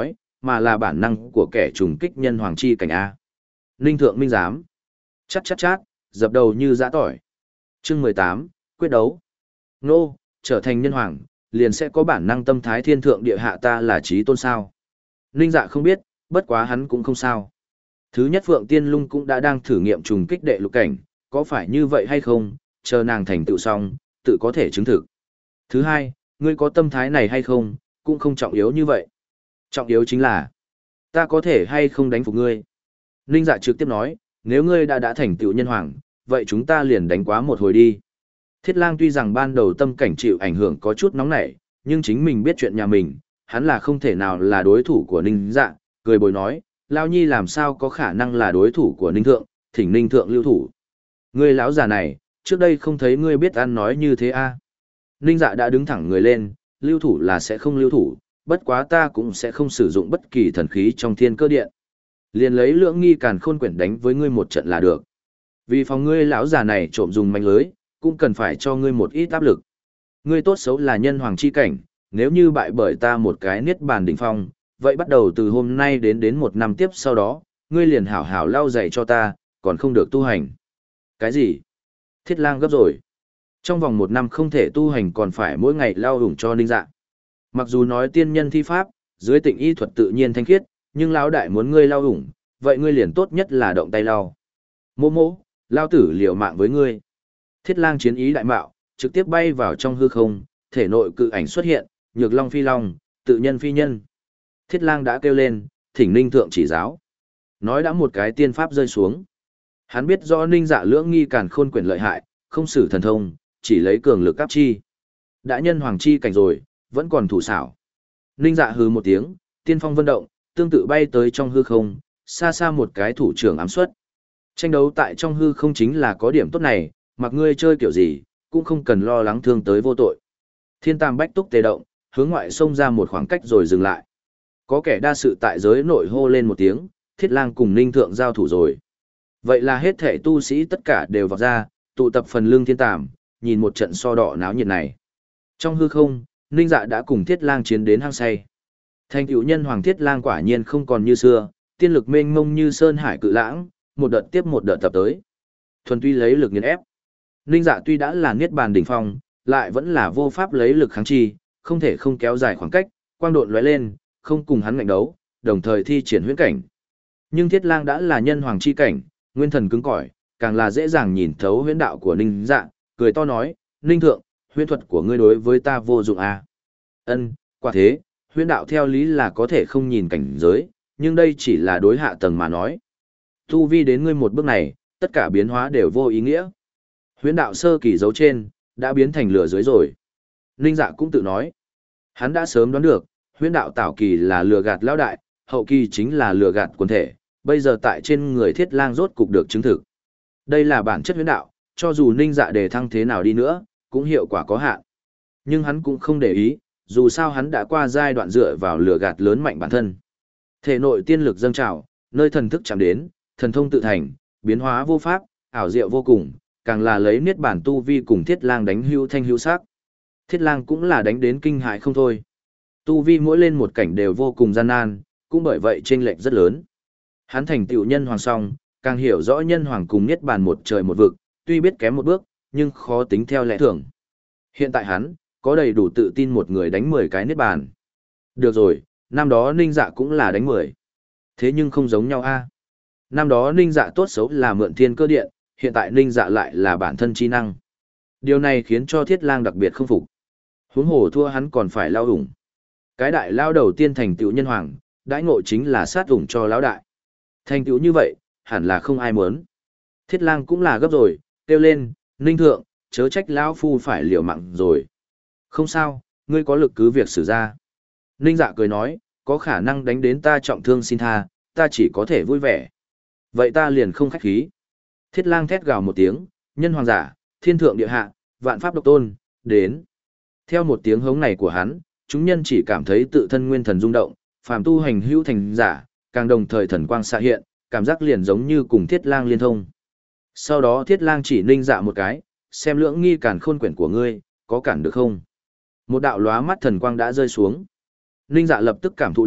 mà là bản năng của kẻ trùng kích nhân hoàng chi cảnh A. Ninh thượng minh giám. Chát chát chát, dập đầu như giã tỏi. Chương mười tám, quyết đấu. Nô, trở thành nhân hoàng, liền sẽ có bản năng tâm thái thiên thượng địa hạ ta là trí tôn sao. Ninh dạ không biết, bất quá hắn cũng không sao. Thứ nhất Phượng Tiên Lung cũng đã đang thử nghiệm trùng kích đệ lục cảnh, có phải như vậy hay không, chờ nàng thành tựu xong, tự có thể chứng thực. Thứ hai, ngươi có tâm thái này hay không, cũng không trọng yếu như vậy. Trọng yếu chính là, ta có thể hay không đánh phục ngươi. Ninh dạ trực tiếp nói, nếu ngươi đã đã thành tựu nhân hoàng, vậy chúng ta liền đánh quá một hồi đi. Thiết Lang tuy rằng ban đầu tâm cảnh chịu ảnh hưởng có chút nóng nảy, nhưng chính mình biết chuyện nhà mình, hắn là không thể nào là đối thủ của Ninh dạ, cười bồi nói, Lao Nhi làm sao có khả năng là đối thủ của Ninh Thượng, thỉnh Ninh Thượng lưu thủ. Ngươi lão già này, trước đây không thấy ngươi biết ăn nói như thế a? À? Ninh dạ đã đứng thẳng người lên, lưu thủ là sẽ không lưu thủ, bất quá ta cũng sẽ không sử dụng bất kỳ thần khí trong thiên cơ điện. Liền lấy lưỡng nghi càn khôn quyển đánh với ngươi một trận là được. Vì phòng ngươi lão già này trộm dùng manh lưới, cũng cần phải cho ngươi một ít áp lực. Ngươi tốt xấu là nhân hoàng chi cảnh, nếu như bại bởi ta một cái niết bàn đỉnh phong, vậy bắt đầu từ hôm nay đến đến một năm tiếp sau đó, ngươi liền hảo hảo lau dạy cho ta, còn không được tu hành. Cái gì? Thiết Lang gấp rồi. Trong vòng một năm không thể tu hành còn phải mỗi ngày lau hủng cho Ninh Dạ. Mặc dù nói tiên nhân thi pháp, dưới tịnh y thuật tự nhiên thanh khiết, nhưng lão đại muốn ngươi lau hủng, vậy ngươi liền tốt nhất là động tay lau. Mô mô, lao tử liều mạng với ngươi. Thiết Lang chiến ý đại mạo, trực tiếp bay vào trong hư không, thể nội cự ảnh xuất hiện, nhược long phi long, tự nhân phi nhân. Thiết Lang đã kêu lên, thỉnh Ninh Thượng chỉ giáo. Nói đã một cái tiên pháp rơi xuống. Hắn biết rõ Ninh Dạ lưỡng nghi càn khôn quyển lợi hại, không sử thần thông, chỉ lấy cường lực áp chi. Đã nhân hoàng chi cảnh rồi, vẫn còn thủ xảo. Ninh Dạ hừ một tiếng, tiên phong vân động, tương tự bay tới trong hư không, xa xa một cái thủ trưởng ám xuất. Tranh đấu tại trong hư không chính là có điểm tốt này, mặc ngươi chơi kiểu gì, cũng không cần lo lắng thương tới vô tội. Thiên Tam Bách Túc tề động, hướng ngoại xông ra một khoảng cách rồi dừng lại. Có kẻ đa sự tại giới nội hô lên một tiếng, Thiết Lang cùng Ninh Thượng giao thủ rồi. Vậy là hết thể tu sĩ tất cả đều vọt ra, tụ tập phần lương thiên tàm, nhìn một trận so đỏ náo nhiệt này. Trong hư không, Ninh Dạ đã cùng Thiết Lang chiến đến hăng say. Thành tựu nhân hoàng Thiết Lang quả nhiên không còn như xưa, tiên lực mênh mông như sơn hải cự lãng, một đợt tiếp một đợt tập tới. Thuần tuy lấy lực nghiền ép. Ninh Dạ tuy đã là niết bàn đỉnh phong, lại vẫn là vô pháp lấy lực kháng chi, không thể không kéo dài khoảng cách, quang độn lóe lên, không cùng hắn ngạnh đấu, đồng thời thi triển huyễn cảnh. Nhưng Thiết Lang đã là nhân hoàng chi cảnh, nguyên thần cứng cỏi, càng là dễ dàng nhìn thấu huyễn đạo của Ninh Dạ, cười to nói, Ninh Thượng, huyễn thuật của ngươi đối với ta vô dụng à. Ân, quả thế, huyễn đạo theo lý là có thể không nhìn cảnh giới, nhưng đây chỉ là đối hạ tầng mà nói. Tu vi đến ngươi một bước này, tất cả biến hóa đều vô ý nghĩa. Huyễn đạo sơ kỳ dấu trên, đã biến thành lửa dưới rồi. Ninh Dạ cũng tự nói, hắn đã sớm đoán được, huyễn đạo tảo kỳ là lừa gạt lão đại, hậu kỳ chính là lừa gạt quần thể, bây giờ tại trên người Thiết Lang rốt cục được chứng thực. Đây là bản chất huyễn đạo, cho dù Ninh Dạ đề thăng thế nào đi nữa, cũng hiệu quả có hạn. Nhưng hắn cũng không để ý, dù sao hắn đã qua giai đoạn dựa vào lừa gạt lớn mạnh bản thân. Thể nội tiên lực dâng trào, nơi thần thức chạm đến, thần thông tự thành, biến hóa vô pháp, ảo diệu vô cùng, càng là lấy niết bản tu vi cùng Thiết Lang đánh hữu thanh hữu sắc. Thiết Lang cũng là đánh đến kinh hại không thôi. Tu vi mỗi lên một cảnh đều vô cùng gian nan, cũng bởi vậy chênh lệch rất lớn. Hắn thành tựu nhân hoàng song, càng hiểu rõ nhân hoàng cùng niết bàn một trời một vực, tuy biết kém một bước, nhưng khó tính theo lẽ thường. Hiện tại hắn, có đầy đủ tự tin một người đánh mười cái niết bàn. Được rồi, năm đó Ninh Dạ cũng là đánh mười. Thế nhưng không giống nhau a. Năm đó Ninh Dạ tốt xấu là mượn thiên cơ điện, hiện tại Ninh Dạ lại là bản thân chi năng. Điều này khiến cho Thiết Lang đặc biệt không phục. Huống hồ thua hắn còn phải lao ủng. Cái đại lao đầu tiên thành tựu nhân hoàng, đãi ngộ chính là sát ủng cho lão đại. Thành tựu như vậy, hẳn là không ai muốn. Thiết Lang cũng là gấp rồi, kêu lên, Ninh Thượng, chớ trách lão phu phải liều mạng rồi. Không sao, ngươi có lực cứ việc xử ra. Ninh Dạ cười nói, có khả năng đánh đến ta trọng thương xin tha, ta chỉ có thể vui vẻ. Vậy ta liền không khách khí. Thiết Lang thét gào một tiếng, nhân hoàng giả, thiên thượng địa hạ, vạn pháp độc tôn, đến. Theo một tiếng hống này của hắn, chúng nhân chỉ cảm thấy tự thân nguyên thần rung động, phàm tu hành hữu thành giả, càng đồng thời thần quang xạ hiện, cảm giác liền giống như cùng Thiết Lang liên thông. Sau đó Thiết Lang chỉ Ninh Dạ một cái, xem lưỡng nghi càn khôn quyển của ngươi, có cản được không? Một đạo lóa mắt thần quang đã rơi xuống. Ninh Dạ lập tức cảm thụ được,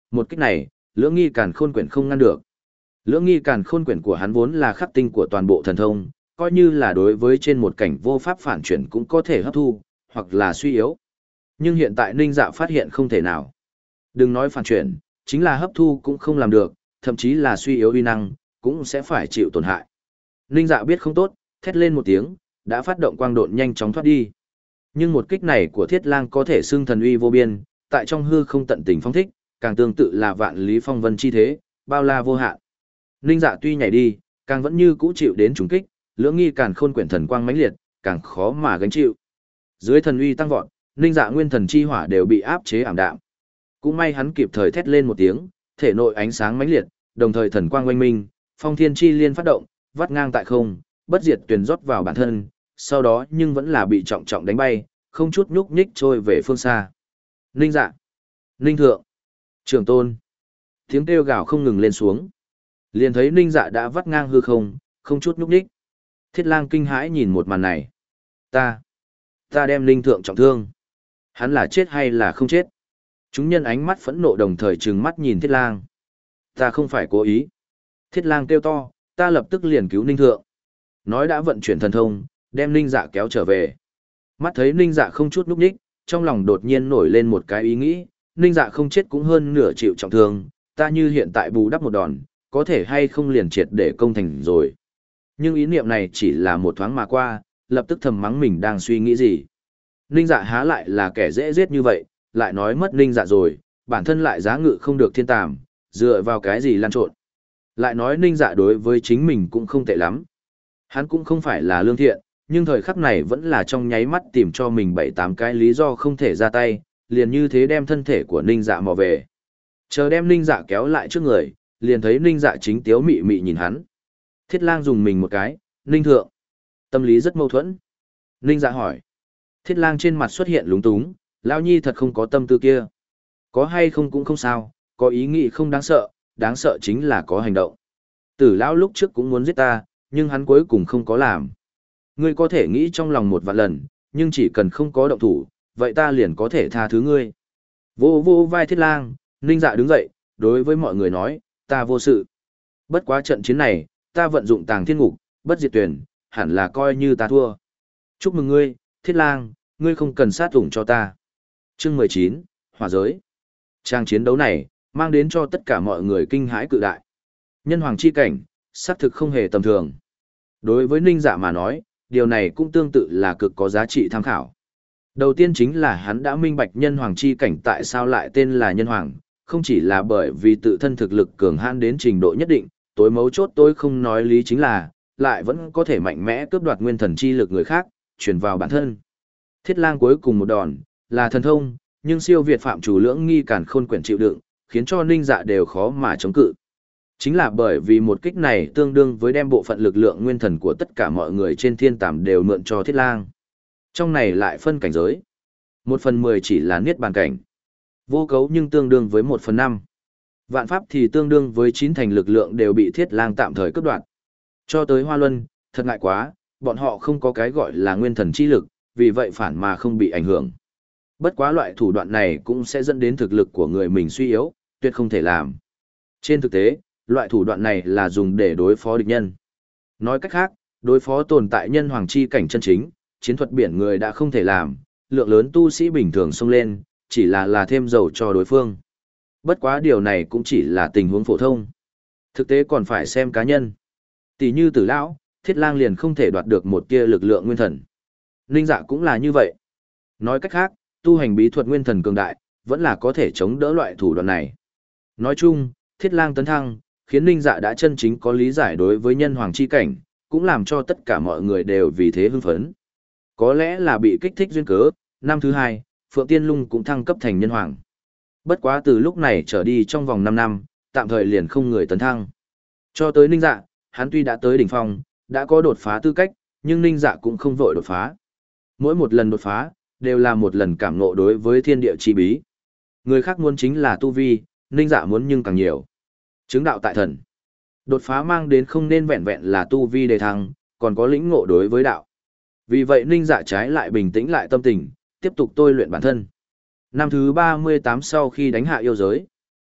Một kích này, lưỡng nghi càn khôn quyển không ngăn được. Lưỡng nghi càn khôn quyển của hắn vốn là khắc tinh của toàn bộ thần thông, coi như là đối với trên một cảnh vô pháp phản chuyển cũng có thể hấp thu, hoặc là suy yếu. Nhưng hiện tại Ninh Dạ phát hiện không thể nào. Đừng nói phản chuyển, chính là hấp thu cũng không làm được, thậm chí là suy yếu uy năng, cũng sẽ phải chịu tổn hại. Ninh Dạ biết không tốt, thét lên một tiếng, đã phát động quang độn nhanh chóng thoát đi. Nhưng một kích này của Thiết Lang có thể xưng thần uy vô biên, tại trong hư không tận tình phong thích, càng tương tự là vạn lý phong vân chi thế, bao la vô hạn. Ninh Dạ tuy nhảy đi, càng vẫn như cũ chịu đến trùng kích, lưỡng nghi càn khôn quyển thần quang mãnh liệt, càng khó mà gánh chịu. Dưới thần uy tăng vọt, Ninh Dạ nguyên thần chi hỏa đều bị áp chế ảm đạm. Cũng may hắn kịp thời thét lên một tiếng, thể nội ánh sáng mãnh liệt, đồng thời thần quang oanh minh, phong thiên chi liên phát động, vắt ngang tại không, bất diệt tuyển rót vào bản thân, sau đó nhưng vẫn là bị trọng trọng đánh bay, không chút nhúc nhích trôi về phương xa. Ninh Dạ, Ninh Thượng, Trường Tôn, tiếng kêu gào không ngừng lên xuống. Liền thấy Ninh Dạ đã vắt ngang hư không, không chút nhúc nhích. Thiết Lang kinh hãi nhìn một màn này. Ta, ta đem Ninh Thượng trọng thương. Hắn là chết hay là không chết? Chúng nhân ánh mắt phẫn nộ đồng thời trừng mắt nhìn Thiết Lang. Ta không phải cố ý. Thiết Lang kêu to, ta lập tức liền cứu Ninh Thượng. Nói đã vận chuyển thần thông, đem Ninh Dạ kéo trở về. Mắt thấy Ninh Dạ không chút núp nhích, trong lòng đột nhiên nổi lên một cái ý nghĩ, Ninh Dạ không chết cũng hơn nửa chịu trọng thương, ta như hiện tại bù đắp một đòn, có thể hay không liền triệt để công thành rồi. Nhưng ý niệm này chỉ là một thoáng mà qua, lập tức thầm mắng mình đang suy nghĩ gì. Ninh Dạ há lại là kẻ dễ giết như vậy, lại nói mất Ninh Dạ rồi, bản thân lại giá ngự không được thiên tàm, dựa vào cái gì lan trộn. Lại nói Ninh Dạ đối với chính mình cũng không tệ lắm. Hắn cũng không phải là lương thiện, nhưng thời khắc này vẫn là trong nháy mắt tìm cho mình bảy tám cái lý do không thể ra tay, liền như thế đem thân thể của Ninh Dạ mò về. Chờ đem Ninh Dạ kéo lại trước người, liền thấy Ninh Dạ chính tiếu mị mị nhìn hắn. Thiết Lang dùng mình một cái, Ninh Thượng. Tâm lý rất mâu thuẫn. Ninh Dạ hỏi. Thiết Lang trên mặt xuất hiện lúng túng, Lão Nhi thật không có tâm tư kia. Có hay không cũng không sao, có ý nghĩ không đáng sợ, đáng sợ chính là có hành động. Tử Lão lúc trước cũng muốn giết ta, nhưng hắn cuối cùng không có làm. Ngươi có thể nghĩ trong lòng một vạn lần, nhưng chỉ cần không có động thủ, vậy ta liền có thể tha thứ ngươi. Vô vô vai Thiết Lang, Ninh Dạ đứng dậy, đối với mọi người nói, ta vô sự. Bất quá trận chiến này, ta vận dụng tàng thiên ngục, bất diệt tuyển, hẳn là coi như ta thua. Chúc mừng ngươi, Thiết Lang, ngươi không cần sát ủng cho ta. Chương mười chín, Hỏa giới. Trang chiến đấu này, mang đến cho tất cả mọi người kinh hãi cự đại. Nhân hoàng chi cảnh, xác thực không hề tầm thường. Đối với Ninh Dạ mà nói, điều này cũng tương tự là cực có giá trị tham khảo. Đầu tiên chính là hắn đã minh bạch nhân hoàng chi cảnh tại sao lại tên là nhân hoàng, không chỉ là bởi vì tự thân thực lực cường hãn đến trình độ nhất định, tối mấu chốt tôi không nói lý chính là, lại vẫn có thể mạnh mẽ cướp đoạt nguyên thần chi lực người khác, truyền vào bản thân. Thiết Lang cuối cùng một đòn, là thần thông, nhưng siêu việt phạm chủ lưỡng nghi càn khôn quyển chịu đựng, khiến cho Ninh Dạ đều khó mà chống cự. Chính là bởi vì một kích này tương đương với đem bộ phận lực lượng nguyên thần của tất cả mọi người trên thiên tàm đều mượn cho Thiết Lang. Trong này lại phân cảnh giới. Một phần mười chỉ là niết bàn cảnh. Vô cấu nhưng tương đương với một phần năm. Vạn pháp thì tương đương với chín thành lực lượng đều bị Thiết Lang tạm thời cướp đoạt. Cho tới Hoa Luân, thật ngại quá, bọn họ không có cái gọi là nguyên thần chi lực, vì vậy phản mà không bị ảnh hưởng. Bất quá loại thủ đoạn này cũng sẽ dẫn đến thực lực của người mình suy yếu, tuyệt không thể làm. Trên thực tế, loại thủ đoạn này là dùng để đối phó địch nhân. Nói cách khác, đối phó tồn tại nhân hoàng chi cảnh chân chính, chiến thuật biển người đã không thể làm, lượng lớn tu sĩ bình thường xông lên, chỉ là là thêm dầu cho đối phương. Bất quá điều này cũng chỉ là tình huống phổ thông. Thực tế còn phải xem cá nhân. Tỷ như Tử Lão, Thiết Lang liền không thể đoạt được một tia lực lượng nguyên thần. Ninh Dạ cũng là như vậy. Nói cách khác, tu hành bí thuật nguyên thần cường đại, vẫn là có thể chống đỡ loại thủ đoạn này. Nói chung, Thiết Lang tấn thăng, khiến Ninh Dạ đã chân chính có lý giải đối với nhân hoàng chi cảnh, cũng làm cho tất cả mọi người đều vì thế hưng phấn. Có lẽ là bị kích thích duyên cớ, năm thứ hai, Phượng Tiên Lung cũng thăng cấp thành nhân hoàng. Bất quá từ lúc này trở đi trong vòng năm năm, tạm thời liền không người tấn thăng. Cho tới Ninh Dạ, hắn tuy đã tới đỉnh phong, đã có đột phá tư cách, nhưng Ninh Dạ cũng không vội đột phá. Mỗi một lần đột phá, đều là một lần cảm ngộ đối với thiên địa chi bí. Người khác muốn chính là tu vi, Ninh Dạ muốn nhưng càng nhiều. Chứng đạo tại thần. Đột phá mang đến không nên vẹn vẹn là tu vi đề thăng, còn có lĩnh ngộ đối với đạo. Vì vậy Ninh Dạ trái lại bình tĩnh lại tâm tình, tiếp tục tôi luyện bản thân. Năm thứ ba mươi tám sau khi đánh hạ yêu giới,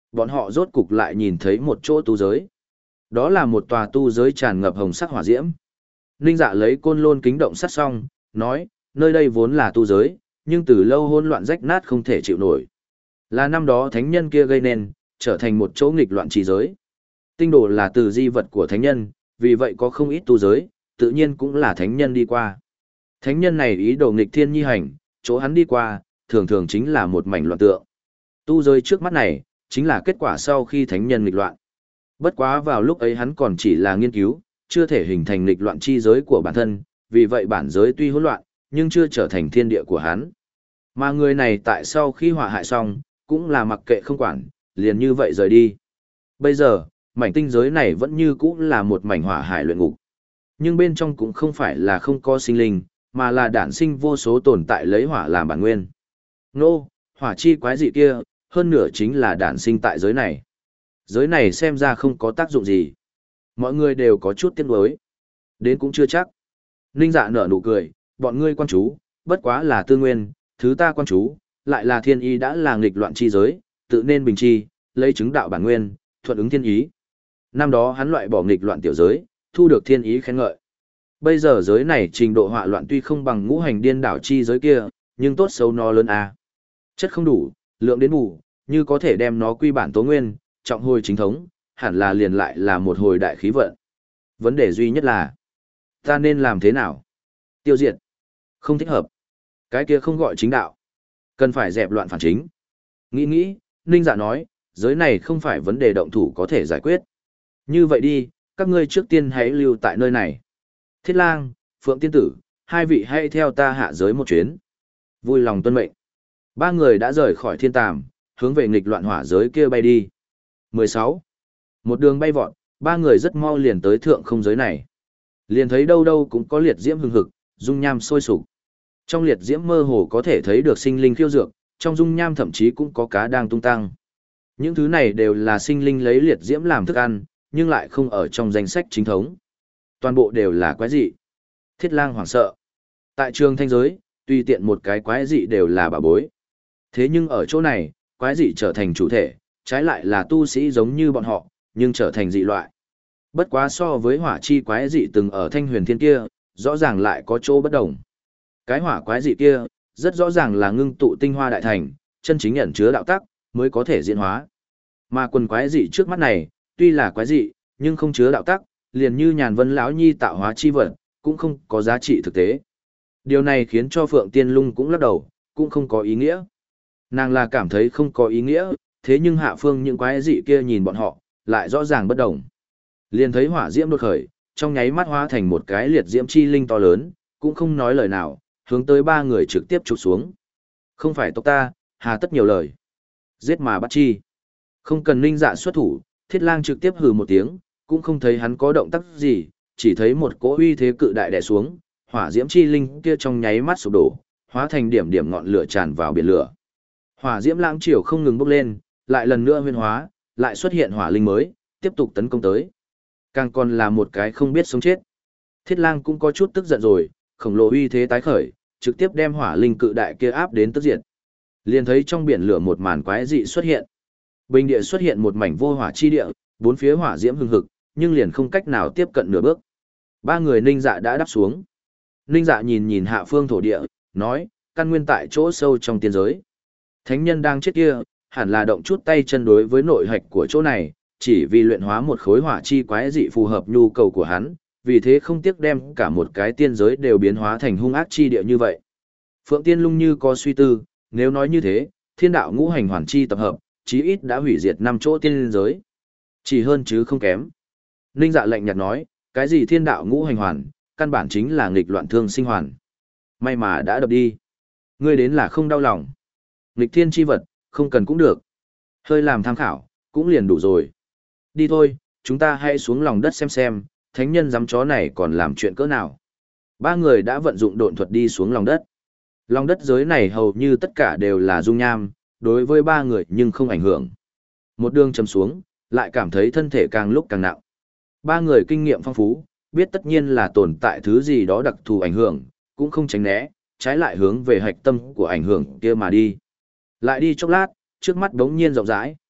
Bọn họ rốt cục lại nhìn thấy một chỗ tu giới. Đó là một tòa tu giới tràn ngập hồng sắc hỏa diễm. Ninh Dạ lấy côn lôn kính động sát xong, nói, nơi đây vốn là tu giới, nhưng từ lâu hỗn loạn rách nát không thể chịu nổi. Là năm đó thánh nhân kia gây nên, trở thành một chỗ nghịch loạn trì giới. Tinh đồ là từ di vật của thánh nhân, vì vậy có không ít tu giới, tự nhiên cũng là thánh nhân đi qua. Thánh nhân này ý đồ nghịch thiên nhi hành, chỗ hắn đi qua, thường thường chính là một mảnh loạn tượng. Tu giới trước mắt này, chính là kết quả sau khi thánh nhân nghịch loạn. Bất quá vào lúc ấy hắn còn chỉ là nghiên cứu, chưa thể hình thành nghịch loạn chi giới của bản thân, vì vậy bản giới tuy hỗn loạn, nhưng chưa trở thành thiên địa của hắn. Mà người này tại sau khi họa hại xong, cũng là mặc kệ không quản, liền như vậy rời đi. Bây giờ, mảnh tinh giới này vẫn như cũ là một mảnh hỏa hải luyện ngục. Nhưng bên trong cũng không phải là không có sinh linh, mà là đản sinh vô số tồn tại lấy hỏa làm bản nguyên. Nô, hỏa chi quái dị kia, hơn nửa chính là đản sinh tại giới này. Giới này xem ra không có tác dụng gì. Mọi người đều có chút tiếc nuối. Đến cũng chưa chắc. Ninh Dạ nở nụ cười, bọn ngươi quan chú, bất quá là tư nguyên, thứ ta quan chú, lại là thiên ý đã là nghịch loạn chi giới, tự nên bình chi, lấy chứng đạo bản nguyên, thuận ứng thiên ý. Năm đó hắn loại bỏ nghịch loạn tiểu giới, thu được thiên ý khen ngợi. Bây giờ giới này trình độ họa loạn tuy không bằng ngũ hành điên đảo chi giới kia, nhưng tốt xấu nó lớn a. Chất không đủ, lượng đến bù, như có thể đem nó quy bản tố nguyên, trọng hồi chính thống, hẳn là liền lại là một hồi đại khí vận. Vấn đề duy nhất là, ta nên làm thế nào? Tiêu diệt. Không thích hợp. Cái kia không gọi chính đạo. Cần phải dẹp loạn phản chính. Nghĩ nghĩ, Ninh Dạ nói, giới này không phải vấn đề động thủ có thể giải quyết. Như vậy đi, các ngươi trước tiên hãy lưu tại nơi này. Thiết Lang, Phượng Tiên Tử, hai vị hãy theo ta hạ giới một chuyến. Vui lòng tuân mệnh. Ba người đã rời khỏi thiên tàm, hướng về nghịch loạn hỏa giới kia bay đi. mười sáu. Một đường bay vọt, ba người rất mau liền tới thượng không giới này. Liền thấy đâu đâu cũng có liệt diễm hừng hực, dung nham sôi sục. Trong liệt diễm mơ hồ có thể thấy được sinh linh khiêu dược, trong dung nham thậm chí cũng có cá đang tung tăng. Những thứ này đều là sinh linh lấy liệt diễm làm thức ăn, nhưng lại không ở trong danh sách chính thống. Toàn bộ đều là quái dị. Thiết Lang hoảng sợ. Tại trường thanh giới, tùy tiện một cái quái dị đều là bà bối. Thế nhưng ở chỗ này, quái dị trở thành chủ thể, trái lại là tu sĩ giống như bọn họ, nhưng trở thành dị loại. Bất quá so với hỏa chi quái dị từng ở Thanh Huyền Thiên kia, rõ ràng lại có chỗ bất đồng. Cái hỏa quái dị kia, rất rõ ràng là ngưng tụ tinh hoa đại thành, chân chính ẩn chứa đạo tắc, mới có thể diễn hóa. Mà quần quái dị trước mắt này, tuy là quái dị, nhưng không chứa đạo tắc, liền như Nhàn Vân lão nhi tạo hóa chi vật, cũng không có giá trị thực tế. Điều này khiến cho Phượng Tiên Lung cũng lắc đầu, cũng không có ý nghĩa. Nàng là cảm thấy không có ý nghĩa, thế nhưng hạ phương những quái dị kia nhìn bọn họ, lại rõ ràng bất đồng. Liền thấy hỏa diễm đột khởi, trong nháy mắt hóa thành một cái liệt diễm chi linh to lớn, cũng không nói lời nào, hướng tới ba người trực tiếp chụp xuống. Không phải tộc ta, hà tất nhiều lời. Giết mà bắt chi. Không cần Ninh Dạ xuất thủ, Thiết Lang trực tiếp hừ một tiếng, cũng không thấy hắn có động tác gì, chỉ thấy một cỗ uy thế cự đại đè xuống, hỏa diễm chi linh kia trong nháy mắt sụp đổ, hóa thành điểm điểm ngọn lửa tràn vào biển lửa. Hỏa diễm lãng chiều không ngừng bốc lên, lại lần nữa huyên hóa, lại xuất hiện hỏa linh mới, tiếp tục tấn công tới. Càng còn là một cái không biết sống chết. Thiết Lang cũng có chút tức giận rồi, khổng lồ uy thế tái khởi, trực tiếp đem hỏa linh cự đại kia áp đến tức diệt. Liền thấy trong biển lửa một màn quái dị xuất hiện. Bình địa xuất hiện một mảnh vô hỏa chi địa, bốn phía hỏa diễm hừng hực, nhưng liền không cách nào tiếp cận nửa bước. Ba người Ninh Dạ đã đáp xuống. Ninh Dạ nhìn nhìn hạ phương thổ địa, nói, căn nguyên tại chỗ sâu trong tiên giới. Thánh nhân đang chết kia, hẳn là động chút tay chân đối với nội hạch của chỗ này, chỉ vì luyện hóa một khối hỏa chi quái dị phù hợp nhu cầu của hắn, vì thế không tiếc đem cả một cái tiên giới đều biến hóa thành hung ác chi địa như vậy. Phượng Tiên Lung như có suy tư, nếu nói như thế, thiên đạo ngũ hành hoàn chi tập hợp, chí ít đã hủy diệt năm chỗ tiên giới. Chỉ hơn chứ không kém. Ninh Dạ lạnh nhạt nói, cái gì thiên đạo ngũ hành hoàn, căn bản chính là nghịch loạn thương sinh hoàn. May mà đã đập đi. Ngươi đến là không đau lòng. Nghịch thiên chi vật, không cần cũng được. Hơi làm tham khảo, cũng liền đủ rồi. Đi thôi, chúng ta hãy xuống lòng đất xem xem, thánh nhân giám chó này còn làm chuyện cỡ nào. Ba người đã vận dụng độn thuật đi xuống lòng đất. Lòng đất giới này hầu như tất cả đều là dung nham, đối với ba người nhưng không ảnh hưởng. Một đường chầm xuống, lại cảm thấy thân thể càng lúc càng nặng. Ba người kinh nghiệm phong phú, biết tất nhiên là tồn tại thứ gì đó đặc thù ảnh hưởng, cũng không tránh né, trái lại hướng về hạch tâm của ảnh hưởng kia mà đi. Lại đi chốc lát, trước mắt đống nhiên rộng rãi.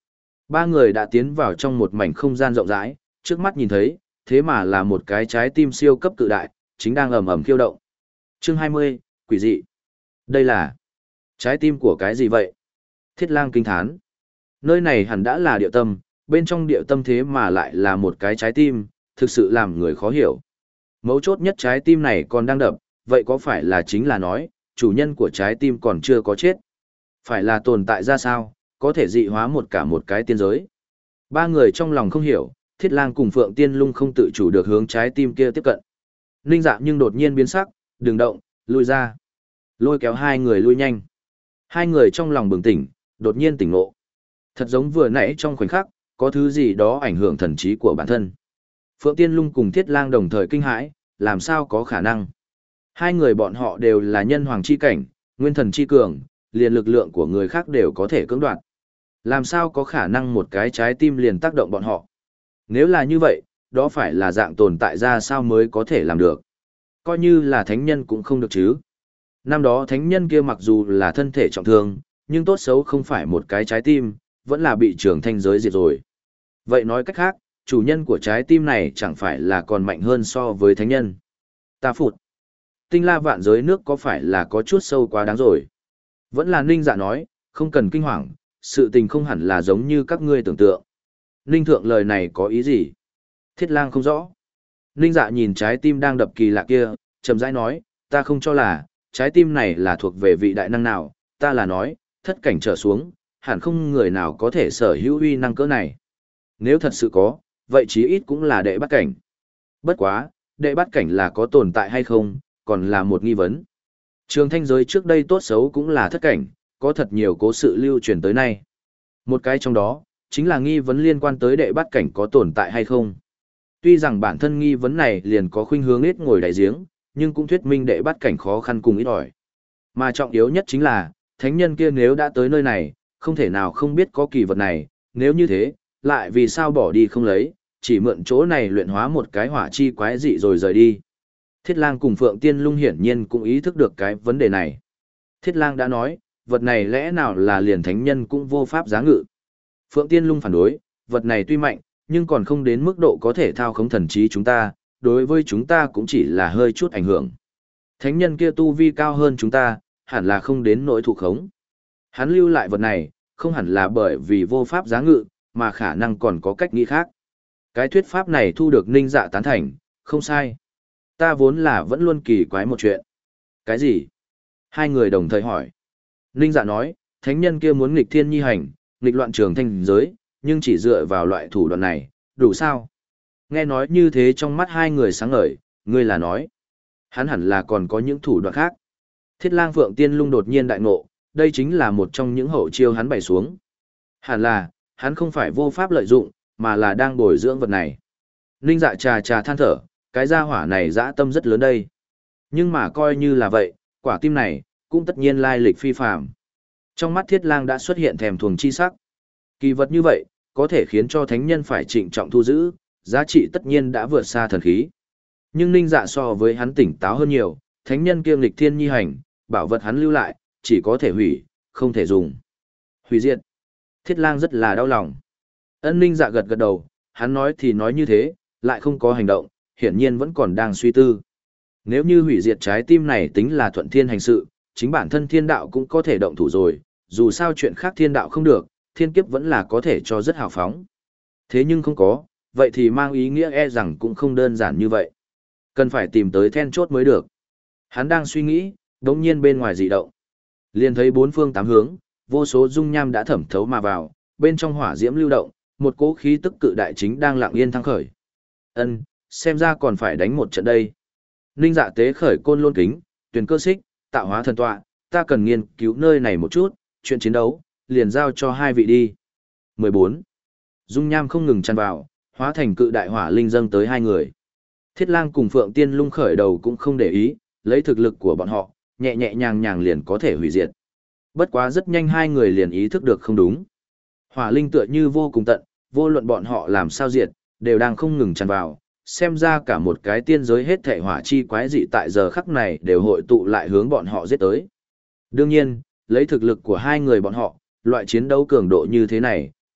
Ba người đã tiến vào trong một mảnh không gian rộng rãi, trước mắt nhìn thấy, thế mà là một cái trái tim siêu cấp cự đại, chính đang ầm ầm khiêu động. Chương hai mươi, quỷ dị. Đây là trái tim của cái gì vậy? Thiết Lang kinh thán. Nơi này hẳn đã là địa tâm, bên trong địa tâm thế mà lại là một cái trái tim, thực sự làm người khó hiểu. Mấu chốt nhất trái tim này còn đang đập, vậy có phải là chính là nói, chủ nhân của trái tim còn chưa có chết? Phải là tồn tại ra sao, có thể dị hóa một cả một cái tiên giới? Ba người trong lòng không hiểu, Thiết Lang cùng Phượng Tiên Lung không tự chủ được hướng trái tim kia tiếp cận. Ninh Dạ nhưng đột nhiên biến sắc, đừng động, lui ra. Lôi kéo hai người lui nhanh. Hai người trong lòng bừng tỉnh, đột nhiên tỉnh ngộ. Thật giống vừa nãy trong khoảnh khắc, có thứ gì đó ảnh hưởng thần trí của bản thân. Phượng Tiên Lung cùng Thiết Lang đồng thời kinh hãi, làm sao có khả năng. Hai người bọn họ đều là nhân hoàng chi cảnh, nguyên thần chi cường, liền lực lượng của người khác đều có thể cưỡng đoạt. Làm sao có khả năng một cái trái tim liền tác động bọn họ. Nếu là như vậy, đó phải là dạng tồn tại ra sao mới có thể làm được. Coi như là thánh nhân cũng không được chứ. Năm đó thánh nhân kia mặc dù là thân thể trọng thương, nhưng tốt xấu không phải một cái trái tim, vẫn là bị trường thanh giới diệt rồi. Vậy nói cách khác, chủ nhân của trái tim này chẳng phải là còn mạnh hơn so với thánh nhân. Ta phụt. Tinh la vạn giới nước có phải là có chút sâu quá đáng rồi. Vẫn là Ninh Dạ nói, không cần kinh hoàng, sự tình không hẳn là giống như các ngươi tưởng tượng. Ninh Thượng lời này có ý gì? Thiết Lang không rõ. Ninh Dạ nhìn trái tim đang đập kỳ lạ kia, chậm rãi nói, ta không cho là, trái tim này là thuộc về vị đại năng nào, ta là nói, thất cảnh trở xuống, hẳn không người nào có thể sở hữu uy năng cỡ này. Nếu thật sự có, vậy chí ít cũng là đệ bắt cảnh. Bất quá, đệ bắt cảnh là có tồn tại hay không, còn là một nghi vấn. Trường thanh giới trước đây tốt xấu cũng là thất cảnh, có thật nhiều cố sự lưu truyền tới nay. Một cái trong đó, chính là nghi vấn liên quan tới đệ bắt cảnh có tồn tại hay không. Tuy rằng bản thân nghi vấn này liền có khuynh hướng ít ngồi đại giếng, nhưng cũng thuyết minh đệ bắt cảnh khó khăn cùng ít ỏi. Mà trọng yếu nhất chính là, thánh nhân kia nếu đã tới nơi này, không thể nào không biết có kỳ vật này, nếu như thế, lại vì sao bỏ đi không lấy, chỉ mượn chỗ này luyện hóa một cái hỏa chi quái dị rồi rời đi. Thiết Lang cùng Phượng Tiên Lung hiển nhiên cũng ý thức được cái vấn đề này. Thiết Lang đã nói, vật này lẽ nào là liền thánh nhân cũng vô pháp giá ngự. Phượng Tiên Lung phản đối, vật này tuy mạnh, nhưng còn không đến mức độ có thể thao khống thần trí chúng ta, đối với chúng ta cũng chỉ là hơi chút ảnh hưởng. Thánh nhân kia tu vi cao hơn chúng ta, hẳn là không đến nỗi thụ khống. Hắn lưu lại vật này, không hẳn là bởi vì vô pháp giá ngự, mà khả năng còn có cách nghĩ khác. Cái thuyết pháp này thu được Ninh Dạ tán thành, không sai. Ta vốn là vẫn luôn kỳ quái một chuyện. Cái gì? Hai người đồng thời hỏi. Ninh Dạ nói, thánh nhân kia muốn nghịch thiên nhi hành, nghịch loạn trường thanh giới, nhưng chỉ dựa vào loại thủ đoạn này, đủ sao? Nghe nói như thế trong mắt hai người sáng ngời, ngươi là nói. Hắn hẳn là còn có những thủ đoạn khác. Thiết Lang Phượng Tiên Lung đột nhiên đại ngộ, đây chính là một trong những hậu chiêu hắn bày xuống. Hẳn là, hắn không phải vô pháp lợi dụng, mà là đang bồi dưỡng vật này. Ninh Dạ trà trà than thở, cái gia hỏa này dã tâm rất lớn đây. Nhưng mà coi như là vậy, quả tim này, cũng tất nhiên lai lịch phi phàm. Trong mắt Thiết Lang đã xuất hiện thèm thuồng chi sắc. Kỳ vật như vậy, có thể khiến cho thánh nhân phải trịnh trọng thu giữ, giá trị tất nhiên đã vượt xa thần khí. Nhưng Ninh Dạ so với hắn tỉnh táo hơn nhiều, thánh nhân kiêm lịch thiên nhi hành, bảo vật hắn lưu lại, chỉ có thể hủy, không thể dùng. Hủy diệt. Thiết Lang rất là đau lòng. Ân Ninh Dạ gật gật đầu, hắn nói thì nói như thế, lại không có hành động, hiển nhiên vẫn còn đang suy tư. Nếu như hủy diệt trái tim này tính là thuận thiên hành sự, chính bản thân thiên đạo cũng có thể động thủ rồi, dù sao chuyện khác thiên đạo không được, thiên kiếp vẫn là có thể cho rất hào phóng. Thế nhưng không có, vậy thì mang ý nghĩa e rằng cũng không đơn giản như vậy. Cần phải tìm tới then chốt mới được. Hắn đang suy nghĩ, đống nhiên bên ngoài dị động. Liền thấy bốn phương tám hướng, vô số dung nham đã thẩm thấu mà vào, bên trong hỏa diễm lưu động, một cỗ khí tức cự đại chính đang lặng yên thăng khởi. Ân, xem ra còn phải đánh một trận đây. Ninh Dạ tế khởi côn lôn kính, tuyển cơ xích, tạo hóa thần tọa, ta cần nghiên cứu nơi này một chút, chuyện chiến đấu, liền giao cho hai vị đi. mười bốn. Dung nham không ngừng tràn vào, hóa thành cự đại hỏa linh dâng tới hai người. Thiết Lang cùng Phượng Tiên Lung khởi đầu cũng không để ý, lấy thực lực của bọn họ, nhẹ nhẹ nhàng nhàng liền có thể hủy diệt. Bất quá rất nhanh hai người liền ý thức được không đúng. Hỏa linh tựa như vô cùng tận, vô luận bọn họ làm sao diệt, đều đang không ngừng tràn vào, xem ra cả một cái tiên giới hết thảy hỏa chi quái dị tại giờ khắc này đều hội tụ lại hướng bọn họ giết tới. Đương nhiên, lấy thực lực của hai người bọn họ, loại chiến đấu cường độ như thế này,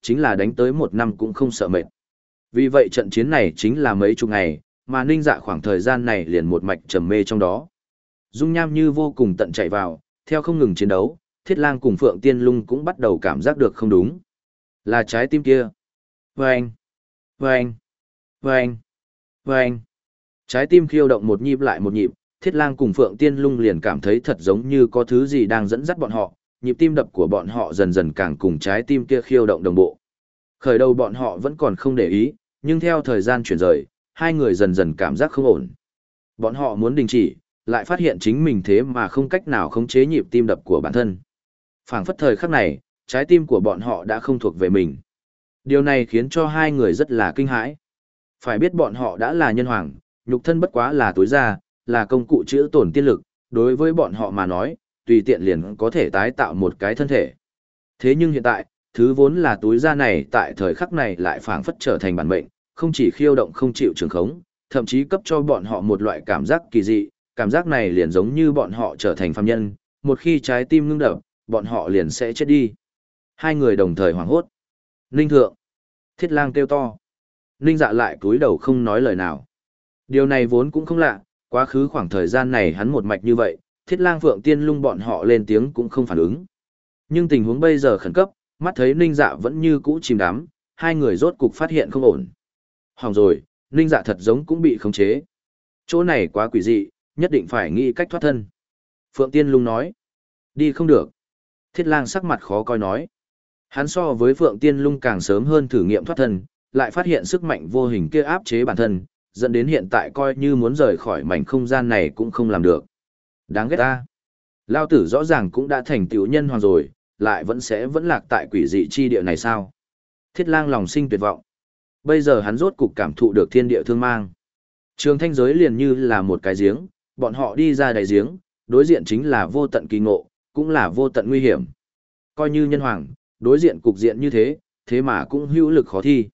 chính là đánh tới một năm cũng không sợ mệt. Vì vậy trận chiến này chính là mấy chục ngày, mà Ninh Dạ khoảng thời gian này liền một mạch trầm mê trong đó. Dung Nham Như vô cùng tận chạy vào, theo không ngừng chiến đấu, Thiết Lang cùng Phượng Tiên Lung cũng bắt đầu cảm giác được không đúng. Là trái tim kia. Vâng! Vâng! Vâng! Vâng! Trái tim khiêu động một nhịp lại một nhịp, Thiết Lang cùng Phượng Tiên Lung liền cảm thấy thật giống như có thứ gì đang dẫn dắt bọn họ, nhịp tim đập của bọn họ dần dần càng cùng trái tim kia khiêu động đồng bộ. Khởi đầu bọn họ vẫn còn không để ý, nhưng theo thời gian chuyển rời, hai người dần dần cảm giác không ổn. Bọn họ muốn đình chỉ, lại phát hiện chính mình thế mà không cách nào khống chế nhịp tim đập của bản thân. Phảng phất thời khắc này, trái tim của bọn họ đã không thuộc về mình. Điều này khiến cho hai người rất là kinh hãi. Phải biết bọn họ đã là nhân hoàng, nhục thân bất quá là túi da, là công cụ chữa tổn tiên lực, đối với bọn họ mà nói, tùy tiện liền có thể tái tạo một cái thân thể. Thế nhưng hiện tại, thứ vốn là túi da này tại thời khắc này lại phảng phất trở thành bản mệnh, không chỉ khiêu động không chịu trường khống, thậm chí cấp cho bọn họ một loại cảm giác kỳ dị, cảm giác này liền giống như bọn họ trở thành phàm nhân, một khi trái tim ngưng đập, bọn họ liền sẽ chết đi. Hai người đồng thời hoảng hốt. Ninh thượng! Thiết Lang kêu to. Ninh Dạ lại cúi đầu không nói lời nào. Điều này vốn cũng không lạ, quá khứ khoảng thời gian này hắn một mạch như vậy, Thiết Lang Phượng Tiên Lung bọn họ lên tiếng cũng không phản ứng. Nhưng tình huống bây giờ khẩn cấp, mắt thấy Ninh Dạ vẫn như cũ chìm đắm, hai người rốt cục phát hiện không ổn. Hỏng rồi, Ninh Dạ thật giống cũng bị khống chế. Chỗ này quá quỷ dị, nhất định phải nghĩ cách thoát thân. Phượng Tiên Lung nói. Đi không được. Thiết Lang sắc mặt khó coi nói. Hắn so với Phượng Tiên Lung càng sớm hơn thử nghiệm thoát thân, lại phát hiện sức mạnh vô hình kia áp chế bản thân, dẫn đến hiện tại coi như muốn rời khỏi mảnh không gian này cũng không làm được. Đáng ghét ta. Lao tử rõ ràng cũng đã thành tiểu nhân hoàng rồi, lại vẫn sẽ vẫn lạc tại quỷ dị chi địa này sao? Thiết Lang lòng sinh tuyệt vọng. Bây giờ hắn rốt cục cảm thụ được thiên địa thương mang. Trường thanh giới liền như là một cái giếng, bọn họ đi ra đáy giếng, đối diện chính là vô tận kỳ ngộ, cũng là vô tận nguy hiểm. Coi như nhân hoàng, đối diện cục diện như thế, thế mà cũng hữu lực khó thi.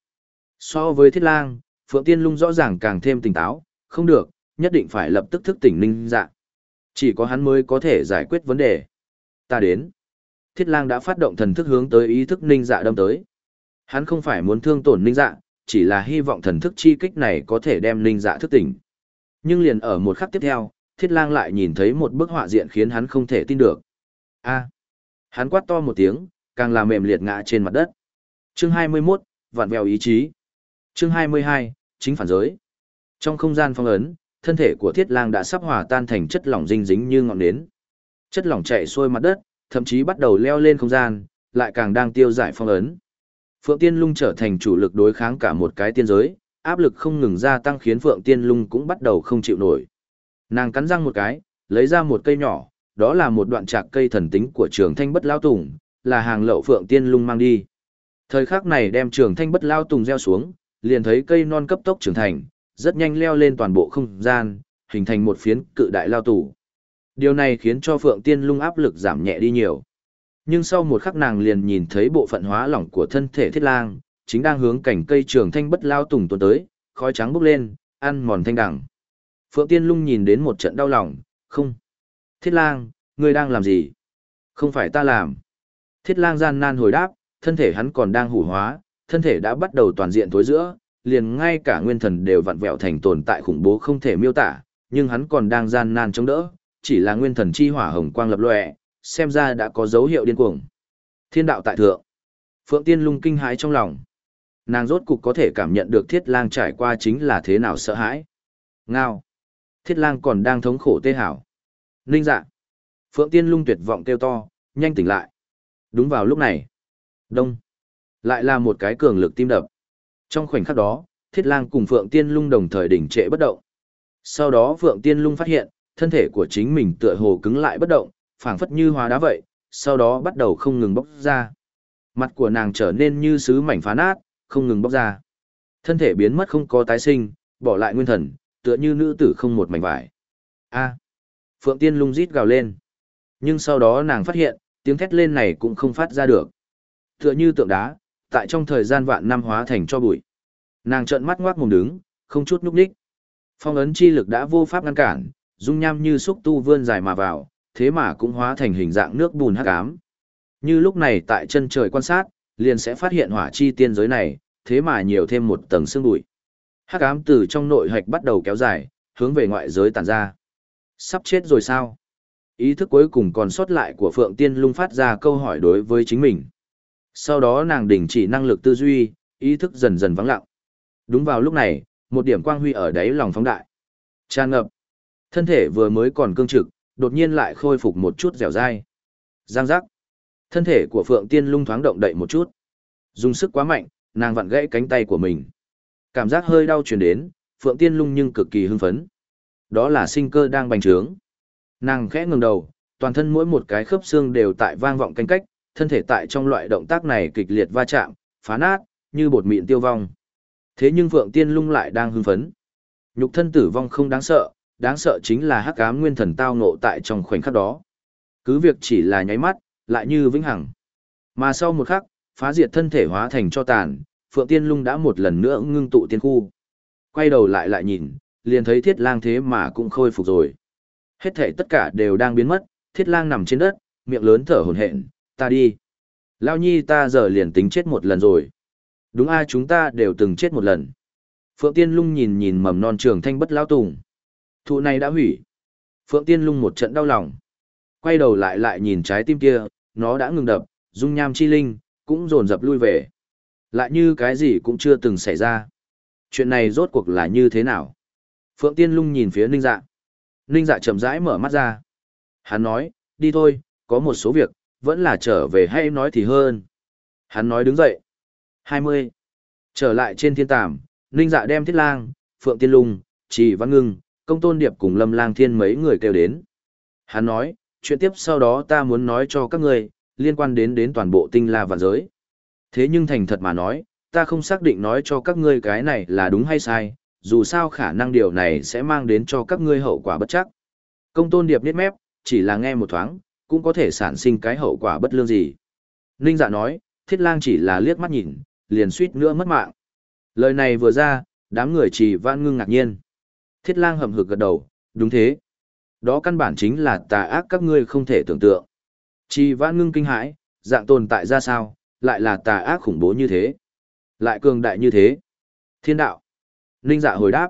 So với Thiết Lang, Phượng Tiên Lung rõ ràng càng thêm tỉnh táo, không được, nhất định phải lập tức thức tỉnh Ninh Dạ. Chỉ có hắn mới có thể giải quyết vấn đề. Ta đến. Thiết Lang đã phát động thần thức hướng tới ý thức Ninh Dạ đâm tới. Hắn không phải muốn thương tổn Ninh Dạ, chỉ là hy vọng thần thức chi kích này có thể đem Ninh Dạ thức tỉnh. Nhưng liền ở một khắc tiếp theo, Thiết Lang lại nhìn thấy một bức họa diện khiến hắn không thể tin được. A. Hắn quát to một tiếng, càng là mềm liệt ngã trên mặt đất. Chương hai mươi mốt, vặn vẹo ý chí. Chương hai mươi hai, chính phản giới. Trong không gian phong ấn, thân thể của Thiết Lang đã sắp hòa tan thành chất lỏng dinh dính như ngọn nến. Chất lỏng chảy xuôi mặt đất, thậm chí bắt đầu leo lên không gian, lại càng đang tiêu giải phong ấn. Phượng Tiên Lung trở thành chủ lực đối kháng cả một cái tiên giới, áp lực không ngừng gia tăng khiến Phượng Tiên Lung cũng bắt đầu không chịu nổi. Nàng cắn răng một cái, lấy ra một cây nhỏ, đó là một đoạn trạc cây thần tính của Trường Thanh Bất Lao Tùng, là hàng lậu Phượng Tiên Lung mang đi. Thời khắc này đem Trường Thanh Bất Lao Tùng gieo xuống, liền thấy cây non cấp tốc trưởng thành, rất nhanh leo lên toàn bộ không gian, hình thành một phiến cự đại lao tù. Điều này khiến cho Phượng Tiên Lung áp lực giảm nhẹ đi nhiều. Nhưng sau một khắc nàng liền nhìn thấy bộ phận hóa lỏng của thân thể Thiết Lang, chính đang hướng cảnh cây Trường Thanh Bất Lao Tùng tuôn tới, khói trắng bốc lên, ăn mòn thanh đằng. Phượng Tiên Lung nhìn đến một trận đau lòng, không. Thiết Lang, ngươi đang làm gì? Không phải ta làm. Thiết Lang gian nan hồi đáp, thân thể hắn còn đang hủ hóa, thân thể đã bắt đầu toàn diện tối giữa, liền ngay cả nguyên thần đều vặn vẹo thành tồn tại khủng bố không thể miêu tả, nhưng hắn còn đang gian nan chống đỡ, chỉ là nguyên thần chi hỏa hồng quang lập lòe, xem ra đã có dấu hiệu điên cuồng. Thiên đạo tại thượng. Phượng Tiên Lung kinh hãi trong lòng. Nàng rốt cục có thể cảm nhận được Thiết Lang trải qua chính là thế nào sợ hãi. Ngao. Thiết Lang còn đang thống khổ tê hảo. Ninh Dạ. Phượng Tiên Lung tuyệt vọng kêu to, nhanh tỉnh lại. Đúng vào lúc này. Đông. Lại là một cái cường lực tim đập. Trong khoảnh khắc đó, Thiết Lang cùng Phượng Tiên Lung đồng thời đỉnh trệ bất động. Sau đó Phượng Tiên Lung phát hiện, thân thể của chính mình tựa hồ cứng lại bất động, phảng phất như hóa đá vậy, sau đó bắt đầu không ngừng bốc ra. Mặt của nàng trở nên như sứ mảnh phá nát, không ngừng bốc ra. Thân thể biến mất không có tái sinh, bỏ lại nguyên thần, tựa như nữ tử không một mảnh vải. A. Phượng Tiên Lung rít gào lên. Nhưng sau đó nàng phát hiện, tiếng thét lên này cũng không phát ra được. Tựa như tượng đá, tại trong thời gian vạn năm hóa thành cho bụi. Nàng trợn mắt ngoác mồm đứng, không chút nhúc nhích. Phong ấn chi lực đã vô pháp ngăn cản, dung nham như xúc tu vươn dài mà vào, thế mà cũng hóa thành hình dạng nước bùn hắc ám. Như lúc này tại chân trời quan sát, liền sẽ phát hiện hỏa chi tiên giới này, thế mà nhiều thêm một tầng sương bụi. Hắc ám từ trong nội hạch bắt đầu kéo dài, hướng về ngoại giới tản ra. Sắp chết rồi sao? Ý thức cuối cùng còn sót lại của Phượng Tiên Lung phát ra câu hỏi đối với chính mình. Sau đó nàng đình chỉ năng lực tư duy, ý thức dần dần vắng lặng. Đúng vào lúc này, một điểm quang huy ở đáy lòng phóng đại. Tràn ngập. Thân thể vừa mới còn cương trực, đột nhiên lại khôi phục một chút dẻo dai. Giang giác. Thân thể của Phượng Tiên Lung thoáng động đậy một chút. Dùng sức quá mạnh, nàng vặn gãy cánh tay của mình. Cảm giác hơi đau truyền đến, Phượng Tiên Lung nhưng cực kỳ hưng phấn. Đó là sinh cơ đang bành trướng. Nàng khẽ ngẩng đầu, toàn thân mỗi một cái khớp xương đều tại vang vọng canh cách, thân thể tại trong loại động tác này kịch liệt va chạm, phá nát, như bột mịn tiêu vong. Thế nhưng Phượng Tiên Lung lại đang hưng phấn. Nhục thân tử vong không đáng sợ, đáng sợ chính là hắc ám nguyên thần tao ngộ tại trong khoảnh khắc đó. Cứ việc chỉ là nháy mắt, lại như vĩnh hằng. Mà sau một khắc, phá diệt thân thể hóa thành cho tàn, Phượng Tiên Lung đã một lần nữa ngưng tụ tiên khu. Quay đầu lại lại nhìn, liền thấy Thiết Lang thế mà cũng khôi phục rồi. Hết thảy tất cả đều đang biến mất, Thiết Lang nằm trên đất, miệng lớn thở hổn hển, ta đi. Lao nhi ta giờ liền tính chết một lần rồi. Đúng a, chúng ta đều từng chết một lần. Phượng Tiên Lung nhìn nhìn mầm non trường thanh bất lao tùng. Thụ này đã hủy. Phượng Tiên Lung một trận đau lòng. Quay đầu lại lại nhìn trái tim kia, nó đã ngừng đập, dung nham chi linh, cũng dồn dập lui về. Lại như cái gì cũng chưa từng xảy ra. Chuyện này rốt cuộc là như thế nào? Phượng Tiên Lung nhìn phía Ninh Dạ. Ninh Dạ chậm rãi mở mắt ra. Hắn nói, đi thôi, có một số việc, vẫn là trở về hay nói thì hơn. Hắn nói đứng dậy. hai mươi. Trở lại trên thiên tàm, Ninh Dạ đem Thiết Lang, Phượng Tiên Lung, Trì Văn Ngưng, Công Tôn Điệp cùng Lâm Lang Thiên mấy người kêu đến. Hắn nói, chuyện tiếp sau đó ta muốn nói cho các ngươi, liên quan đến đến toàn bộ tinh la vạn giới. Thế nhưng thành thật mà nói, ta không xác định nói cho các ngươi cái này là đúng hay sai, dù sao khả năng điều này sẽ mang đến cho các ngươi hậu quả bất chắc. Công Tôn Điệp niết mép, chỉ là nghe một thoáng, cũng có thể sản sinh cái hậu quả bất lương gì. Ninh Dạ nói, Thiết Lang chỉ là liếc mắt nhìn, liền suýt nữa mất mạng. Lời này vừa ra, đám người Trì Văn Ngưng ngạc nhiên. Thiết Lang hậm hực gật đầu, đúng thế. Đó căn bản chính là tà ác các ngươi không thể tưởng tượng. Trì Văn Ngưng kinh hãi, dạng tồn tại ra sao, lại là tà ác khủng bố như thế. Lại cường đại như thế. Thiên đạo. Ninh Dạ hồi đáp.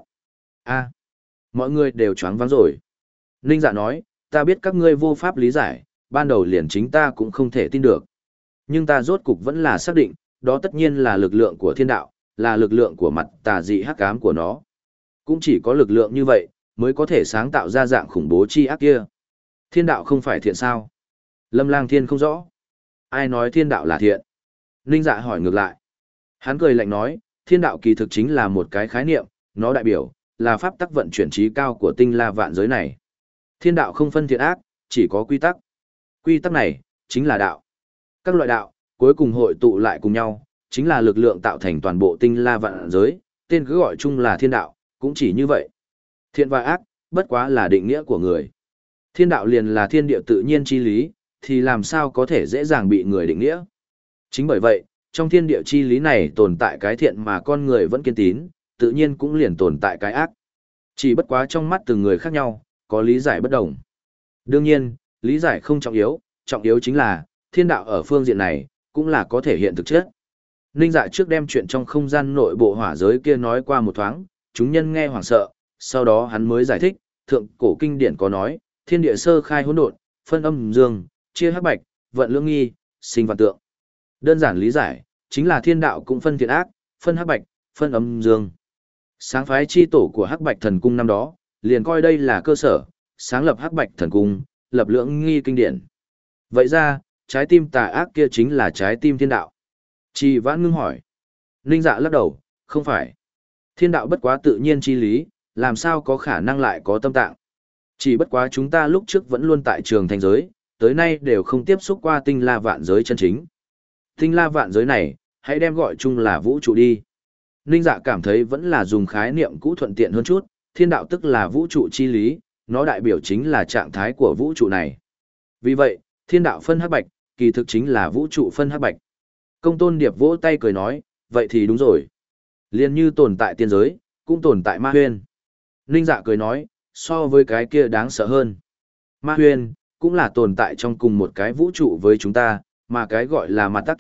a mọi người đều choáng váng rồi. Ninh Dạ nói, ta biết các ngươi vô pháp lý giải, ban đầu liền chính ta cũng không thể tin được. Nhưng ta rốt cục vẫn là xác định, đó tất nhiên là lực lượng của thiên đạo, là lực lượng của mặt tà dị hắc ám của nó. Cũng chỉ có lực lượng như vậy, mới có thể sáng tạo ra dạng khủng bố chi ác kia. Thiên đạo không phải thiện sao? Lâm Lang Thiên không rõ. Ai nói thiên đạo là thiện? Ninh Dạ hỏi ngược lại. Hắn cười lạnh nói, thiên đạo kỳ thực chính là một cái khái niệm, nó đại biểu, là pháp tắc vận chuyển trí cao của tinh la vạn giới này. Thiên đạo không phân thiện ác, chỉ có quy tắc. Quy tắc này, chính là đạo. Các loại đạo, cuối cùng hội tụ lại cùng nhau, chính là lực lượng tạo thành toàn bộ tinh la vạn giới, tên cứ gọi chung là thiên đạo, cũng chỉ như vậy. Thiện và ác, bất quá là định nghĩa của người. Thiên đạo liền là thiên địa tự nhiên chi lý, thì làm sao có thể dễ dàng bị người định nghĩa. Chính bởi vậy, trong thiên địa chi lý này tồn tại cái thiện mà con người vẫn kiên tín, tự nhiên cũng liền tồn tại cái ác. Chỉ bất quá trong mắt từng người khác nhau, có lý giải bất đồng. Đương nhiên, lý giải không trọng yếu, trọng yếu chính là, thiên đạo ở phương diện này, cũng là có thể hiện thực chất. Ninh Dạ trước đem chuyện trong không gian nội bộ hỏa giới kia nói qua một thoáng, chúng nhân nghe hoảng sợ, sau đó hắn mới giải thích, thượng cổ kinh điển có nói, thiên địa sơ khai hỗn độn, phân âm dương, chia hắc bạch, vận lưỡng nghi, sinh vạn tượng. Đơn giản lý giải, chính là thiên đạo cũng phân thiện ác, phân hắc bạch, phân âm dương. Sáng phái chi tổ của hắc bạch thần cung năm đó, liền coi đây là cơ sở, sáng lập hắc bạch thần cung, lập lưỡng nghi kinh điển. Vậy ra, trái tim tà ác kia chính là trái tim thiên đạo. Trì Vãn Ngưng hỏi. Ninh Dạ lắc đầu, không phải. Thiên đạo bất quá tự nhiên chi lý, làm sao có khả năng lại có tâm tạng. Chỉ bất quá chúng ta lúc trước vẫn luôn tại trường thành giới, tới nay đều không tiếp xúc qua tinh la vạn giới chân chính. Tinh la vạn giới này, hãy đem gọi chung là vũ trụ đi. Ninh Dạ cảm thấy vẫn là dùng khái niệm cũ thuận tiện hơn chút, thiên đạo tức là vũ trụ chi lý, nó đại biểu chính là trạng thái của vũ trụ này. Vì vậy, thiên đạo phân hắc bạch, kỳ thực chính là vũ trụ phân hắc bạch. Công Tôn Điệp vỗ tay cười nói, vậy thì đúng rồi. Liên như tồn tại tiên giới, cũng tồn tại ma huyên. Ninh Dạ cười nói, so với cái kia đáng sợ hơn. Ma huyên, cũng là tồn tại trong cùng một cái vũ trụ với chúng ta, mà cái gọi là mặt tắc kia,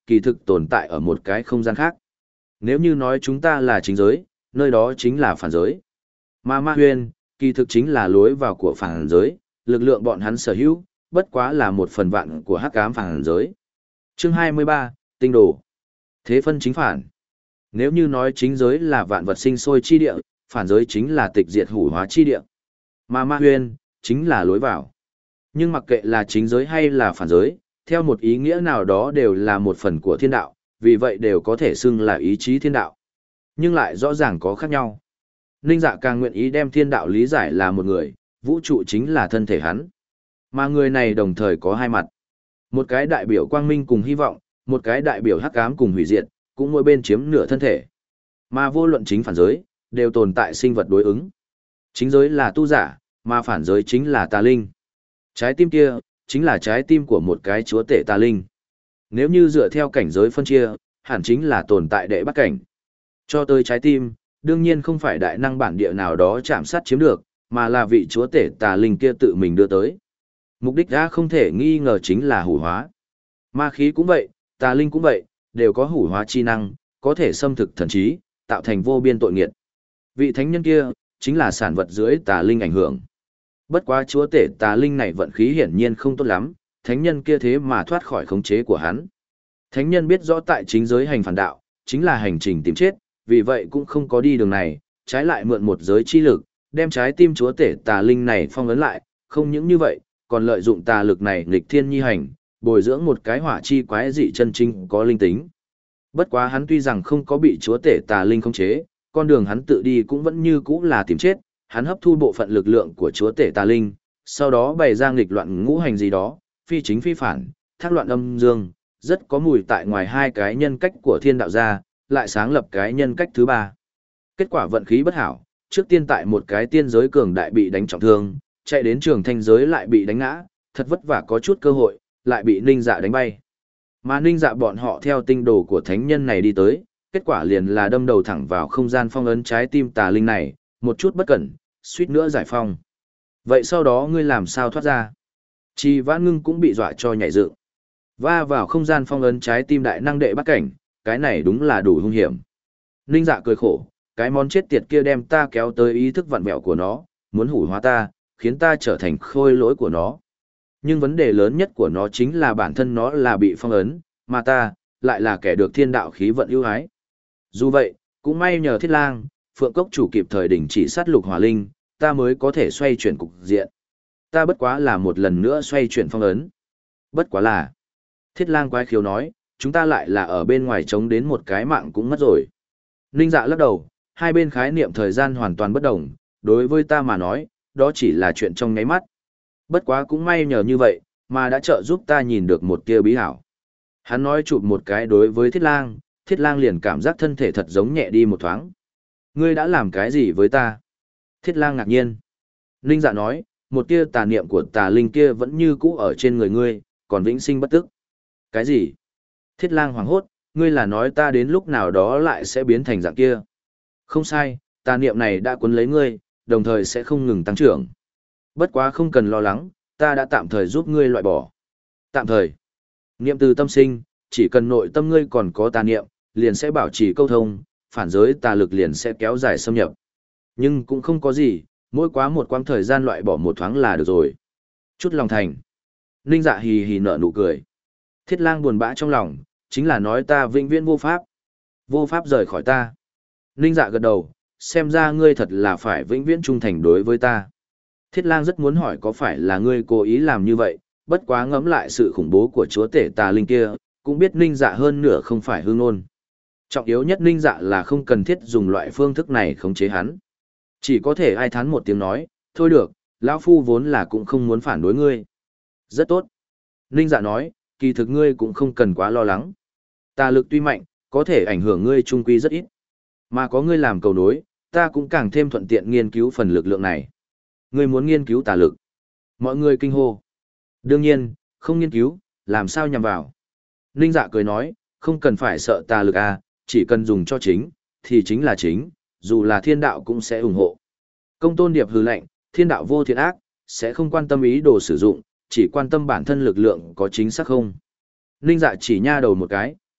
kỳ thực tồn tại ở một cái không gian khác. Nếu như nói chúng ta là chính giới, nơi đó chính là phản giới. Mà ma huyên, kỳ thực chính là lối vào của phản giới, lực lượng bọn hắn sở hữu, bất quá là một phần vạn của hắc ám phản giới. Chương hai mươi ba, Tinh đồ. Thế phân chính phản. Nếu như nói chính giới là vạn vật sinh sôi chi địa, phản giới chính là tịch diệt hủ hóa chi địa. Mà ma huyên, chính là lối vào. Nhưng mặc kệ là chính giới hay là phản giới, theo một ý nghĩa nào đó đều là một phần của thiên đạo, vì vậy đều có thể xưng là ý chí thiên đạo. Nhưng lại rõ ràng có khác nhau. Ninh Dạ càng nguyện ý đem thiên đạo lý giải là một người, vũ trụ chính là thân thể hắn. Mà người này đồng thời có hai mặt. Một cái đại biểu quang minh cùng hy vọng, một cái đại biểu hắc ám cùng hủy diệt, cũng mỗi bên chiếm nửa thân thể. Mà vô luận chính phản giới, đều tồn tại sinh vật đối ứng. Chính giới là tu giả, mà phản giới chính là tà linh. Trái tim kia, chính là trái tim của một cái chúa tể tà linh. Nếu như dựa theo cảnh giới phân chia, hẳn chính là tồn tại đệ bắt cảnh. Cho tới trái tim, đương nhiên không phải đại năng bản địa nào đó chạm sát chiếm được, mà là vị chúa tể tà linh kia tự mình đưa tới. Mục đích ra không thể nghi ngờ chính là hủ hóa. Ma khí cũng vậy, tà linh cũng vậy, đều có hủ hóa chi năng, có thể xâm thực thần trí, tạo thành vô biên tội nghiệt. Vị thánh nhân kia, chính là sản vật dưới tà linh ảnh hưởng. Bất quá chúa tể tà linh này vận khí hiển nhiên không tốt lắm, thánh nhân kia thế mà thoát khỏi khống chế của hắn. Thánh nhân biết rõ tại chính giới hành phản đạo, chính là hành trình tìm chết, vì vậy cũng không có đi đường này, trái lại mượn một giới chi lực, đem trái tim chúa tể tà linh này phong ấn lại, không những như vậy, còn lợi dụng tà lực này nghịch thiên nhi hành, bồi dưỡng một cái hỏa chi quái dị chân chính có linh tính. Bất quá hắn tuy rằng không có bị chúa tể tà linh khống chế, con đường hắn tự đi cũng vẫn như cũ là tìm chết, hắn hấp thu bộ phận lực lượng của chúa tể tà linh, sau đó bày ra nghịch loạn ngũ hành gì đó, phi chính phi phản, thác loạn âm dương, rất có mùi tại ngoài hai cái nhân cách của thiên đạo ra, lại sáng lập cái nhân cách thứ ba. Kết quả vận khí bất hảo, trước tiên tại một cái tiên giới cường đại bị đánh trọng thương, chạy đến trường thanh giới lại bị đánh ngã, thật vất vả có chút cơ hội, lại bị ninh dạ đánh bay. Mà ninh dạ bọn họ theo tinh đồ của thánh nhân này đi tới, kết quả liền là đâm đầu thẳng vào không gian phong ấn trái tim tà linh này, một chút bất cẩn, suýt nữa giải phong. Vậy sau đó ngươi làm sao thoát ra? Chi Vãn Ngưng cũng bị dọa cho nhảy dựng. Va vào không gian phong ấn trái tim đại năng đệ bắt cảnh, cái này đúng là đủ hung hiểm. Ninh Dạ cười khổ, cái món chết tiệt kia đem ta kéo tới ý thức vặn vẹo của nó, muốn hủ hóa ta, khiến ta trở thành khôi lỗi của nó. Nhưng vấn đề lớn nhất của nó chính là bản thân nó là bị phong ấn, mà ta, lại là kẻ được thiên đạo khí vận ưu ái. Dù vậy, cũng may nhờ Thiết Lang, Phượng Cốc chủ kịp thời đình chỉ sát lục hỏa linh, ta mới có thể xoay chuyển cục diện. Ta bất quá là một lần nữa xoay chuyển phong ấn. Bất quá là. Thiết Lang quái khiếu nói, chúng ta lại là ở bên ngoài chống đến một cái mạng cũng mất rồi. Ninh Dạ lắc đầu, hai bên khái niệm thời gian hoàn toàn bất đồng, đối với ta mà nói, đó chỉ là chuyện trong nháy mắt. Bất quá cũng may nhờ như vậy, mà đã trợ giúp ta nhìn được một tia bí ảo. Hắn nói chụp một cái đối với Thiết Lang, Thiết Lang liền cảm giác thân thể thật giống nhẹ đi một thoáng. Ngươi đã làm cái gì với ta? Thiết Lang ngạc nhiên. Ninh Dạ nói, một tia tà niệm của tà linh kia vẫn như cũ ở trên người ngươi, còn vĩnh sinh bất tức. Cái gì? Thiết Lang hoảng hốt, ngươi là nói ta đến lúc nào đó lại sẽ biến thành dạng kia. Không sai, tà niệm này đã cuốn lấy ngươi, đồng thời sẽ không ngừng tăng trưởng. Bất quá không cần lo lắng, ta đã tạm thời giúp ngươi loại bỏ. Tạm thời. Niệm từ tâm sinh, chỉ cần nội tâm ngươi còn có tà niệm, liền sẽ bảo trì câu thông, phản giới tà lực liền sẽ kéo dài xâm nhập. Nhưng cũng không có gì, mỗi quá một quãng thời gian loại bỏ một thoáng là được rồi. Chút lòng thành. Ninh Dạ hì hì nở nụ cười. Thiết Lang buồn bã trong lòng, chính là nói ta vĩnh viễn vô pháp. Vô pháp rời khỏi ta. Ninh Dạ gật đầu, xem ra ngươi thật là phải vĩnh viễn trung thành đối với ta. Thiết Lang rất muốn hỏi có phải là ngươi cố ý làm như vậy, bất quá ngẫm lại sự khủng bố của chúa tể tà linh kia, cũng biết Ninh Dạ hơn nửa không phải hư ngôn. Trọng yếu nhất Ninh Dạ là không cần thiết dùng loại phương thức này khống chế hắn. Chỉ có thể ai thán một tiếng nói, thôi được, lão phu vốn là cũng không muốn phản đối ngươi. Rất tốt. Ninh Dạ nói, kỳ thực ngươi cũng không cần quá lo lắng. Tà lực tuy mạnh, có thể ảnh hưởng ngươi trung quy rất ít. Mà có ngươi làm cầu nối, ta cũng càng thêm thuận tiện nghiên cứu phần lực lượng này. Ngươi muốn nghiên cứu tà lực. Mọi người kinh hô. Đương nhiên, không nghiên cứu, làm sao nhằm vào. Ninh Dạ cười nói, không cần phải sợ tà lực à, chỉ cần dùng cho chính, thì chính là chính, dù là thiên đạo cũng sẽ ủng hộ. Công Tôn Điệp hừ lạnh, thiên đạo vô thiện ác, sẽ không quan tâm ý đồ sử dụng, chỉ quan tâm bản thân lực lượng có chính xác không. Ninh Dạ chỉ nha đầu một cái,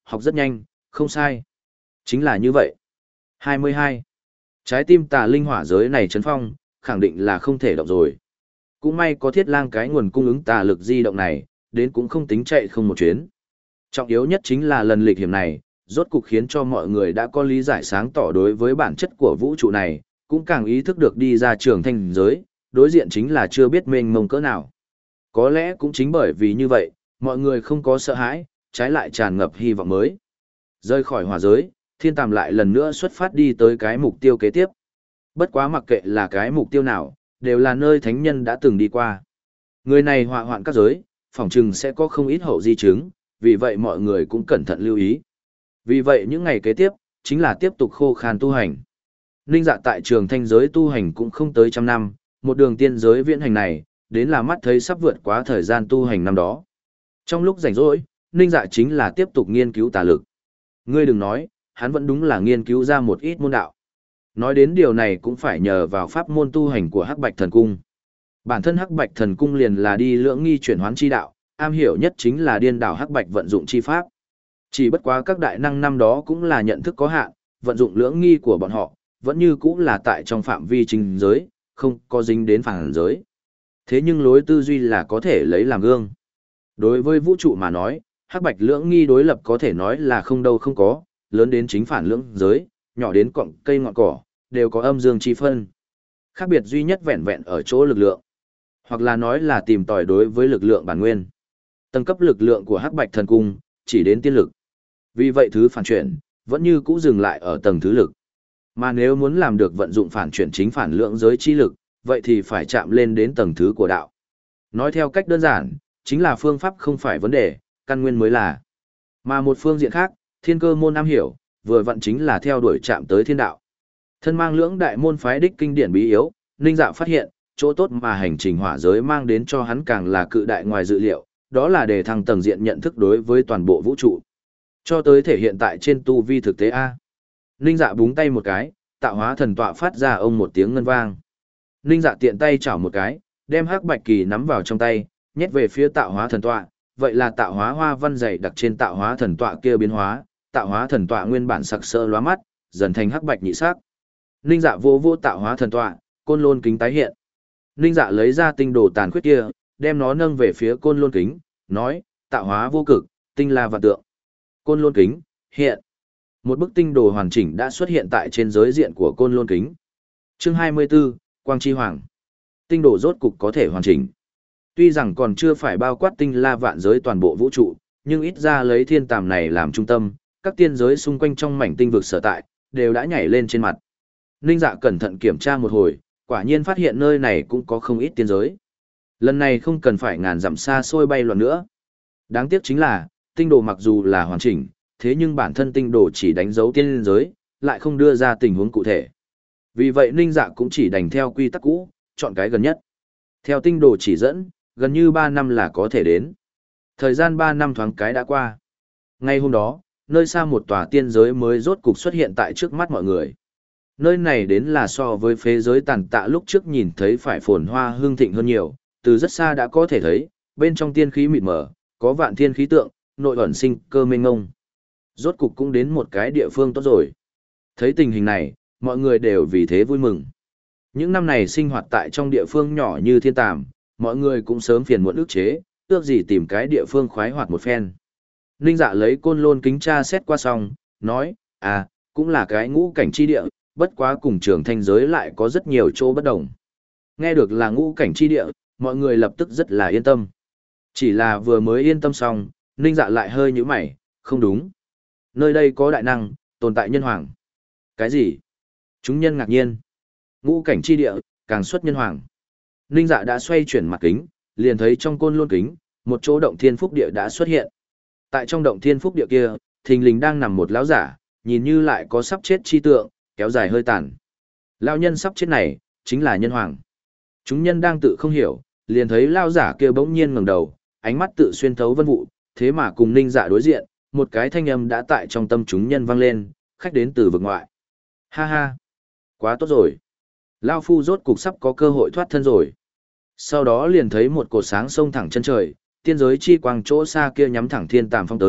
học rất nhanh, không sai. Chính là như vậy. hai mươi hai. Trái tim tà linh hỏa giới này chấn phong, khẳng định là không thể động rồi. Cũng may có thiết lang cái nguồn cung ứng tà lực di động này, đến cũng không tính chạy không một chuyến. Trọng yếu nhất chính là lần lịch hiểm này, rốt cục khiến cho mọi người đã có lý giải sáng tỏ đối với bản chất của vũ trụ này, cũng càng ý thức được đi ra trường thanh giới, đối diện chính là chưa biết mênh mông cỡ nào. Có lẽ cũng chính bởi vì như vậy, mọi người không có sợ hãi, trái lại tràn ngập hy vọng mới. Rơi khỏi hỏa giới, thiên tàm lại lần nữa xuất phát đi tới cái mục tiêu kế tiếp. Bất quá mặc kệ là cái mục tiêu nào, đều là nơi thánh nhân đã từng đi qua. Người này họa hoạn các giới, phỏng chừng sẽ có không ít hậu di chứng, vì vậy mọi người cũng cẩn thận lưu ý. Vì vậy những ngày kế tiếp, chính là tiếp tục khô khan tu hành. Ninh Dạ tại trường thanh giới tu hành cũng không tới trăm năm, một đường tiên giới viễn hành này, đến là mắt thấy sắp vượt quá thời gian tu hành năm đó. Trong lúc rảnh rỗi, Ninh Dạ chính là tiếp tục nghiên cứu tà lực. Ngươi đừng nói, hắn vẫn đúng là nghiên cứu ra một ít môn đạo. Nói đến điều này cũng phải nhờ vào pháp môn tu hành của Hắc Bạch Thần Cung. Bản thân Hắc Bạch Thần Cung liền là đi lưỡng nghi chuyển hoán chi đạo, am hiểu nhất chính là điên đảo Hắc Bạch vận dụng chi pháp. Chỉ bất quá các đại năng năm đó cũng là nhận thức có hạn, vận dụng lưỡng nghi của bọn họ, vẫn như cũng là tại trong phạm vi chính giới, không có dính đến phản giới. Thế nhưng lối tư duy là có thể lấy làm gương. Đối với vũ trụ mà nói, Hắc Bạch lưỡng nghi đối lập có thể nói là không đâu không có, lớn đến chính phản lưỡng giới, nhỏ đến cọng cây ngọn cỏ, đều có âm dương chi phân. Khác biệt duy nhất vẹn vẹn ở chỗ lực lượng, hoặc là nói là tìm tòi đối với lực lượng bản nguyên. Tầng cấp lực lượng của Hắc Bạch Thần Cung chỉ đến tiên lực. Vì vậy thứ phản chuyển vẫn như cũ dừng lại ở tầng thứ lực. Mà nếu muốn làm được vận dụng phản chuyển chính phản lượng giới chi lực, vậy thì phải chạm lên đến tầng thứ của đạo. Nói theo cách đơn giản, chính là phương pháp không phải vấn đề, căn nguyên mới là. Mà một phương diện khác, thiên cơ môn am hiểu, vừa vận chính là theo đuổi chạm tới thiên đạo. Thân mang lưỡng đại môn phái đích kinh điển bí yếu, Ninh Dạ phát hiện, chỗ tốt mà hành trình hỏa giới mang đến cho hắn càng là cự đại ngoài dự liệu, đó là để thăng tầng diện nhận thức đối với toàn bộ vũ trụ. Cho tới thể hiện tại trên tu vi thực tế A. Ninh Dạ búng tay một cái, tạo hóa thần tọa phát ra ông một tiếng ngân vang. Ninh Dạ tiện tay chảo một cái, đem hắc bạch kỳ nắm vào trong tay, nhét về phía tạo hóa thần tọa, vậy là tạo hóa hoa văn dày đặc trên tạo hóa thần tọa kia biến hóa, tạo hóa thần tọa nguyên bản sặc sỡ lóa mắt, dần thành hắc bạch nhị sắc. Ninh Dạ vô vô tạo hóa thần tọa, côn lôn kính tái hiện. Ninh Dạ lấy ra tinh đồ tàn khuyết kia, đem nó nâng về phía côn lôn kính, nói, tạo hóa vô cực, tinh la vạn tượng. Côn lôn kính, hiện. Một bức tinh đồ hoàn chỉnh đã xuất hiện tại trên giới diện của côn lôn kính. Chương hai mươi 24, Quang Chi Hoàng. Tinh đồ rốt cục có thể hoàn chỉnh. Tuy rằng còn chưa phải bao quát tinh la vạn giới toàn bộ vũ trụ, nhưng ít ra lấy thiên tàm này làm trung tâm, các tiên giới xung quanh trong mảnh tinh vực sở tại, đều đã nhảy lên trên mặt. Ninh Dạ cẩn thận kiểm tra một hồi, quả nhiên phát hiện nơi này cũng có không ít tiên giới. Lần này không cần phải ngàn dặm xa xôi bay loạn nữa. Đáng tiếc chính là, tinh đồ mặc dù là hoàn chỉnh, thế nhưng bản thân tinh đồ chỉ đánh dấu tiên giới, lại không đưa ra tình huống cụ thể. Vì vậy Ninh Dạ cũng chỉ đành theo quy tắc cũ, chọn cái gần nhất. Theo tinh đồ chỉ dẫn, gần như ba năm là có thể đến. Thời gian ba năm thoáng cái đã qua. Ngay hôm đó, nơi xa một tòa tiên giới mới rốt cục xuất hiện tại trước mắt mọi người. Nơi này đến là so với phế giới tàn tạ lúc trước nhìn thấy phải phồn hoa hương thịnh hơn nhiều, từ rất xa đã có thể thấy, bên trong tiên khí mịt mờ, có vạn thiên khí tượng, nội ẩn sinh cơ mênh ngông. Rốt cục cũng đến một cái địa phương tốt rồi. Thấy tình hình này, mọi người đều vì thế vui mừng. Những năm này sinh hoạt tại trong địa phương nhỏ như thiên tàm, mọi người cũng sớm phiền muộn ức chế, ước gì tìm cái địa phương khoái hoạt một phen. Ninh Dạ lấy côn lôn kính tra xét qua xong, nói, à, cũng là cái ngũ cảnh chi địa, bất quá cùng trường thanh giới lại có rất nhiều chỗ bất đồng. Nghe được là ngũ cảnh chi địa, mọi người lập tức rất là yên tâm. Chỉ là vừa mới yên tâm xong, Ninh Dạ lại hơi nhíu mày, không đúng. Nơi đây có đại năng, tồn tại nhân hoàng. Cái gì? Chúng nhân ngạc nhiên. Ngũ cảnh chi địa, càng xuất nhân hoàng. Ninh Dạ đã xoay chuyển mặt kính, liền thấy trong côn lôn kính, một chỗ động thiên phúc địa đã xuất hiện. Tại trong động thiên phúc địa kia, thình lình đang nằm một lão giả, nhìn như lại có sắp chết chi tượng, kéo dài hơi tàn. Lão nhân sắp chết này, chính là nhân hoàng. Chúng nhân đang tự không hiểu, liền thấy lão giả kia bỗng nhiên ngẩng đầu, ánh mắt tự xuyên thấu vân vụ, thế mà cùng Ninh Dạ đối diện, một cái thanh âm đã tại trong tâm chúng nhân vang lên, khách đến từ vực ngoại. Ha ha, quá tốt rồi. Lão phu rốt cục sắp có cơ hội thoát thân rồi. Sau đó liền thấy một cột sáng sông thẳng chân trời, tiên giới chi quang chỗ xa kia nhắm thẳng thiên tàm phong tới,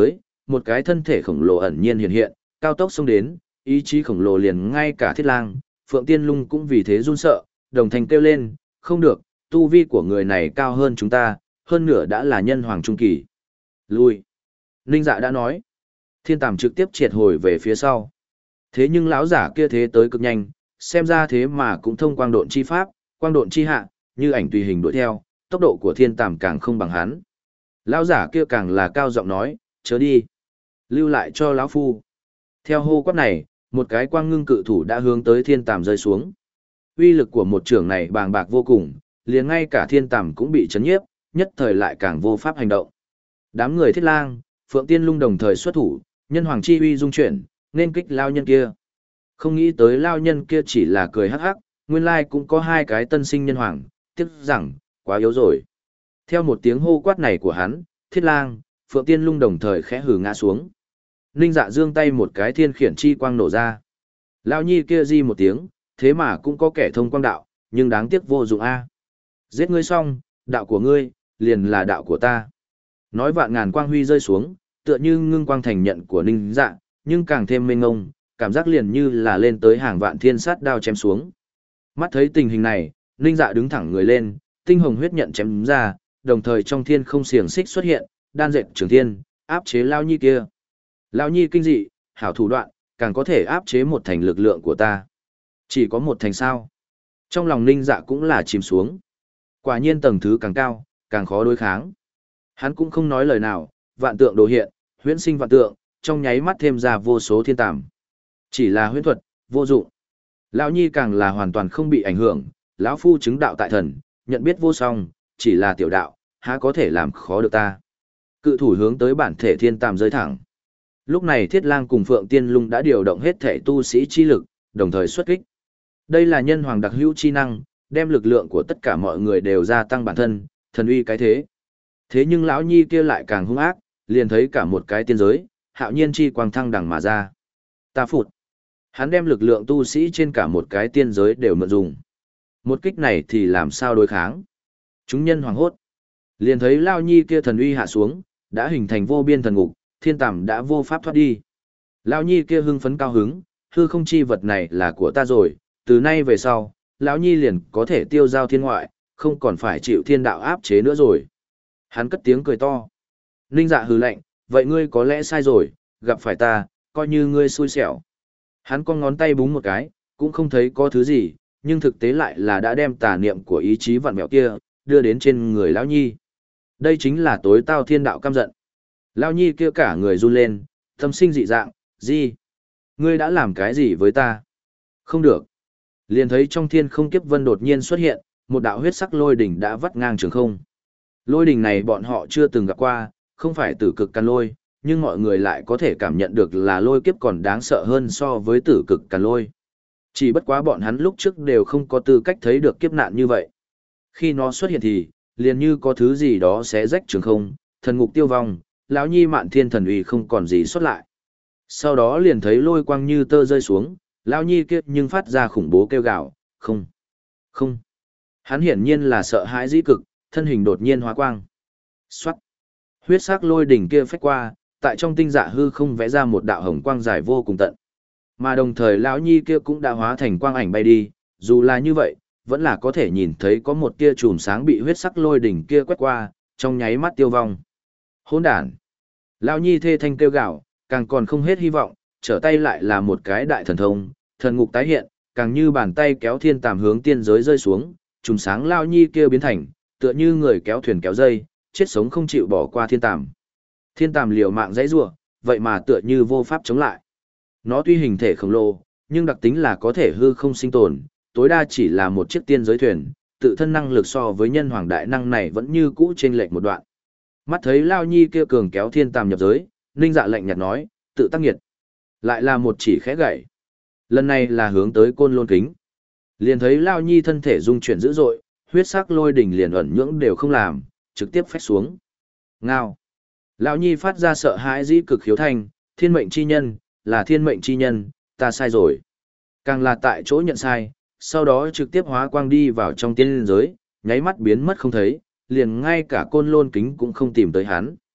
một cái thân thể khổng lồ ẩn nhiên hiện hiện, cao tốc xông đến, ý chí khổng lồ liền ngay cả Thiết Lang, Phượng Tiên Lung cũng vì thế run sợ, đồng thanh kêu lên, không được, tu vi của người này cao hơn chúng ta, hơn nửa đã là nhân hoàng trung kỳ. Lui. Ninh Dạ đã nói. Thiên Tàm trực tiếp triệt hồi về phía sau. Thế nhưng lão giả kia thế tới cực nhanh, xem ra thế mà cũng thông quang độn chi pháp, quang độn chi hạ, như ảnh tùy hình đuổi theo, tốc độ của Thiên Tàm càng không bằng hắn. Lão giả kia càng là cao giọng nói, chớ đi, lưu lại cho lão phu. Theo hô quát này, một cái quang ngưng cự thủ đã hướng tới Thiên Tàm rơi xuống. Uy lực của một trưởng này bàng bạc vô cùng, liền ngay cả Thiên Tàm cũng bị chấn nhiếp, nhất thời lại càng vô pháp hành động. Đám người Thiết Lang, Phượng Tiên Lung đồng thời xuất thủ, nhân hoàng chi uy dung chuyển, nên kích lao nhân kia. Không nghĩ tới lao nhân kia chỉ là cười hắc hắc, nguyên lai cũng có hai cái tân sinh nhân hoàng, tiếc rằng, quá yếu rồi. Theo một tiếng hô quát này của hắn, Thiết Lang, Phượng Tiên Lung đồng thời khẽ hừ ngã xuống. Ninh Dạ giương tay một cái thiên khiển chi quang nổ ra. Lao nhi kia di một tiếng, thế mà cũng có kẻ thông quang đạo, nhưng đáng tiếc vô dụng a. Giết ngươi xong, đạo của ngươi, liền là đạo của ta. Nói vạn ngàn quang huy rơi xuống, tựa như ngưng quang thành nhận của Ninh Dạ, nhưng càng thêm mênh ngông, cảm giác liền như là lên tới hàng vạn thiên sát đao chém xuống. Mắt thấy tình hình này, Ninh Dạ đứng thẳng người lên, tinh hồng huyết nhận chém ra, đồng thời trong thiên không xiềng xích xuất hiện, đan dệt trường thiên, áp chế Lao Nhi kia. Lao Nhi kinh dị, hảo thủ đoạn, càng có thể áp chế một thành lực lượng của ta. Chỉ có một thành sao. Trong lòng Ninh Dạ cũng là chìm xuống. Quả nhiên tầng thứ càng cao, càng khó đối kháng. Hắn cũng không nói lời nào, vạn tượng đồ hiện, huyễn sinh vạn tượng, trong nháy mắt thêm ra vô số thiên tàm. Chỉ là huyễn thuật, vô dụng. Lão Nhi càng là hoàn toàn không bị ảnh hưởng, lão phu chứng đạo tại thần, nhận biết vô song, chỉ là tiểu đạo, há có thể làm khó được ta. Cự thủ hướng tới bản thể thiên tàm rơi thẳng. Lúc này Thiết Lang cùng Phượng Tiên Lung đã điều động hết thể tu sĩ chi lực, đồng thời xuất kích. Đây là nhân hoàng đặc hữu chi năng, đem lực lượng của tất cả mọi người đều gia tăng bản thân, thần uy cái thế. Thế nhưng lão Nhi kia lại càng hung ác, liền thấy cả một cái tiên giới, hạo nhiên chi quang thăng đằng mà ra. Ta phụt. Hắn đem lực lượng tu sĩ trên cả một cái tiên giới đều mượn dùng. Một kích này thì làm sao đối kháng? Chúng nhân hoảng hốt. Liền thấy lão Nhi kia thần uy hạ xuống, đã hình thành vô biên thần ngục, thiên tàm đã vô pháp thoát đi. Lão Nhi kia hưng phấn cao hứng, hư không chi vật này là của ta rồi, từ nay về sau, lão Nhi liền có thể tiêu giao thiên ngoại, không còn phải chịu thiên đạo áp chế nữa rồi. Hắn cất tiếng cười to. Ninh Dạ hừ lạnh, vậy ngươi có lẽ sai rồi, gặp phải ta, coi như ngươi xui xẻo. Hắn con ngón tay búng một cái, cũng không thấy có thứ gì, nhưng thực tế lại là đã đem tà niệm của ý chí vặn mẹo kia, đưa đến trên người lão Nhi. Đây chính là tối tao thiên đạo căm giận. Lão Nhi kia cả người run lên, tâm sinh dị dạng, gì? Ngươi đã làm cái gì với ta? Không được. Liền thấy trong thiên không kiếp vân đột nhiên xuất hiện, một đạo huyết sắc lôi đỉnh đã vắt ngang trường không. Lôi đỉnh này bọn họ chưa từng gặp qua, không phải tử cực càn lôi, nhưng mọi người lại có thể cảm nhận được là lôi kiếp còn đáng sợ hơn so với tử cực càn lôi. Chỉ bất quá bọn hắn lúc trước đều không có tư cách thấy được kiếp nạn như vậy. Khi nó xuất hiện thì, liền như có thứ gì đó sẽ rách trường không, thần ngục tiêu vong, lão Nhi mạn thiên thần uy không còn gì xuất lại. Sau đó liền thấy lôi quang như tơ rơi xuống, lão Nhi kia nhưng phát ra khủng bố kêu gào, không, không. Hắn hiển nhiên là sợ hãi dĩ cực, thân hình đột nhiên hóa quang. Xoát. Huyết sắc lôi đỉnh kia phách qua, tại trong tinh dạ hư không vẽ ra một đạo hồng quang dài vô cùng tận. Mà đồng thời lão Nhi kia cũng đã hóa thành quang ảnh bay đi, dù là như vậy, vẫn là có thể nhìn thấy có một tia chùm sáng bị huyết sắc lôi đỉnh kia quét qua, trong nháy mắt tiêu vong. Hỗn đản. Lão Nhi thê thanh kêu gào, càng còn không hết hy vọng, trở tay lại là một cái đại thần thông, thần ngục tái hiện, càng như bàn tay kéo thiên tàm hướng tiên giới rơi xuống, chùm sáng lão Nhi kia biến thành, tựa như người kéo thuyền kéo dây, chết sống không chịu bỏ qua thiên tàm. Thiên tàm liều mạng dãy rủa, vậy mà tựa như vô pháp chống lại. Nó tuy hình thể khổng lồ, nhưng đặc tính là có thể hư không sinh tồn, tối đa chỉ là một chiếc tiên giới thuyền, tự thân năng lực so với nhân hoàng đại năng này vẫn như cũ chênh lệch một đoạn. Mắt thấy Lao Nhi kia cường kéo thiên tàm nhập giới, Ninh Dạ lạnh nhạt nói, tự tác nghiệt. Lại là một chỉ khẽ gậy. Lần này là hướng tới Côn Lôn Kính. Liền thấy Lao Nhi thân thể rung chuyển dữ dội, huyết sắc lôi đỉnh liền ẩn nhưỡng đều không làm, trực tiếp phách xuống. Ngao. Lão Nhi phát ra sợ hãi dĩ cực khiếu thanh, thiên mệnh chi nhân, là thiên mệnh chi nhân, ta sai rồi. Càng là tại chỗ nhận sai, sau đó trực tiếp hóa quang đi vào trong tiên giới, nháy mắt biến mất không thấy, liền ngay cả Côn Lôn Kính cũng không tìm tới hắn.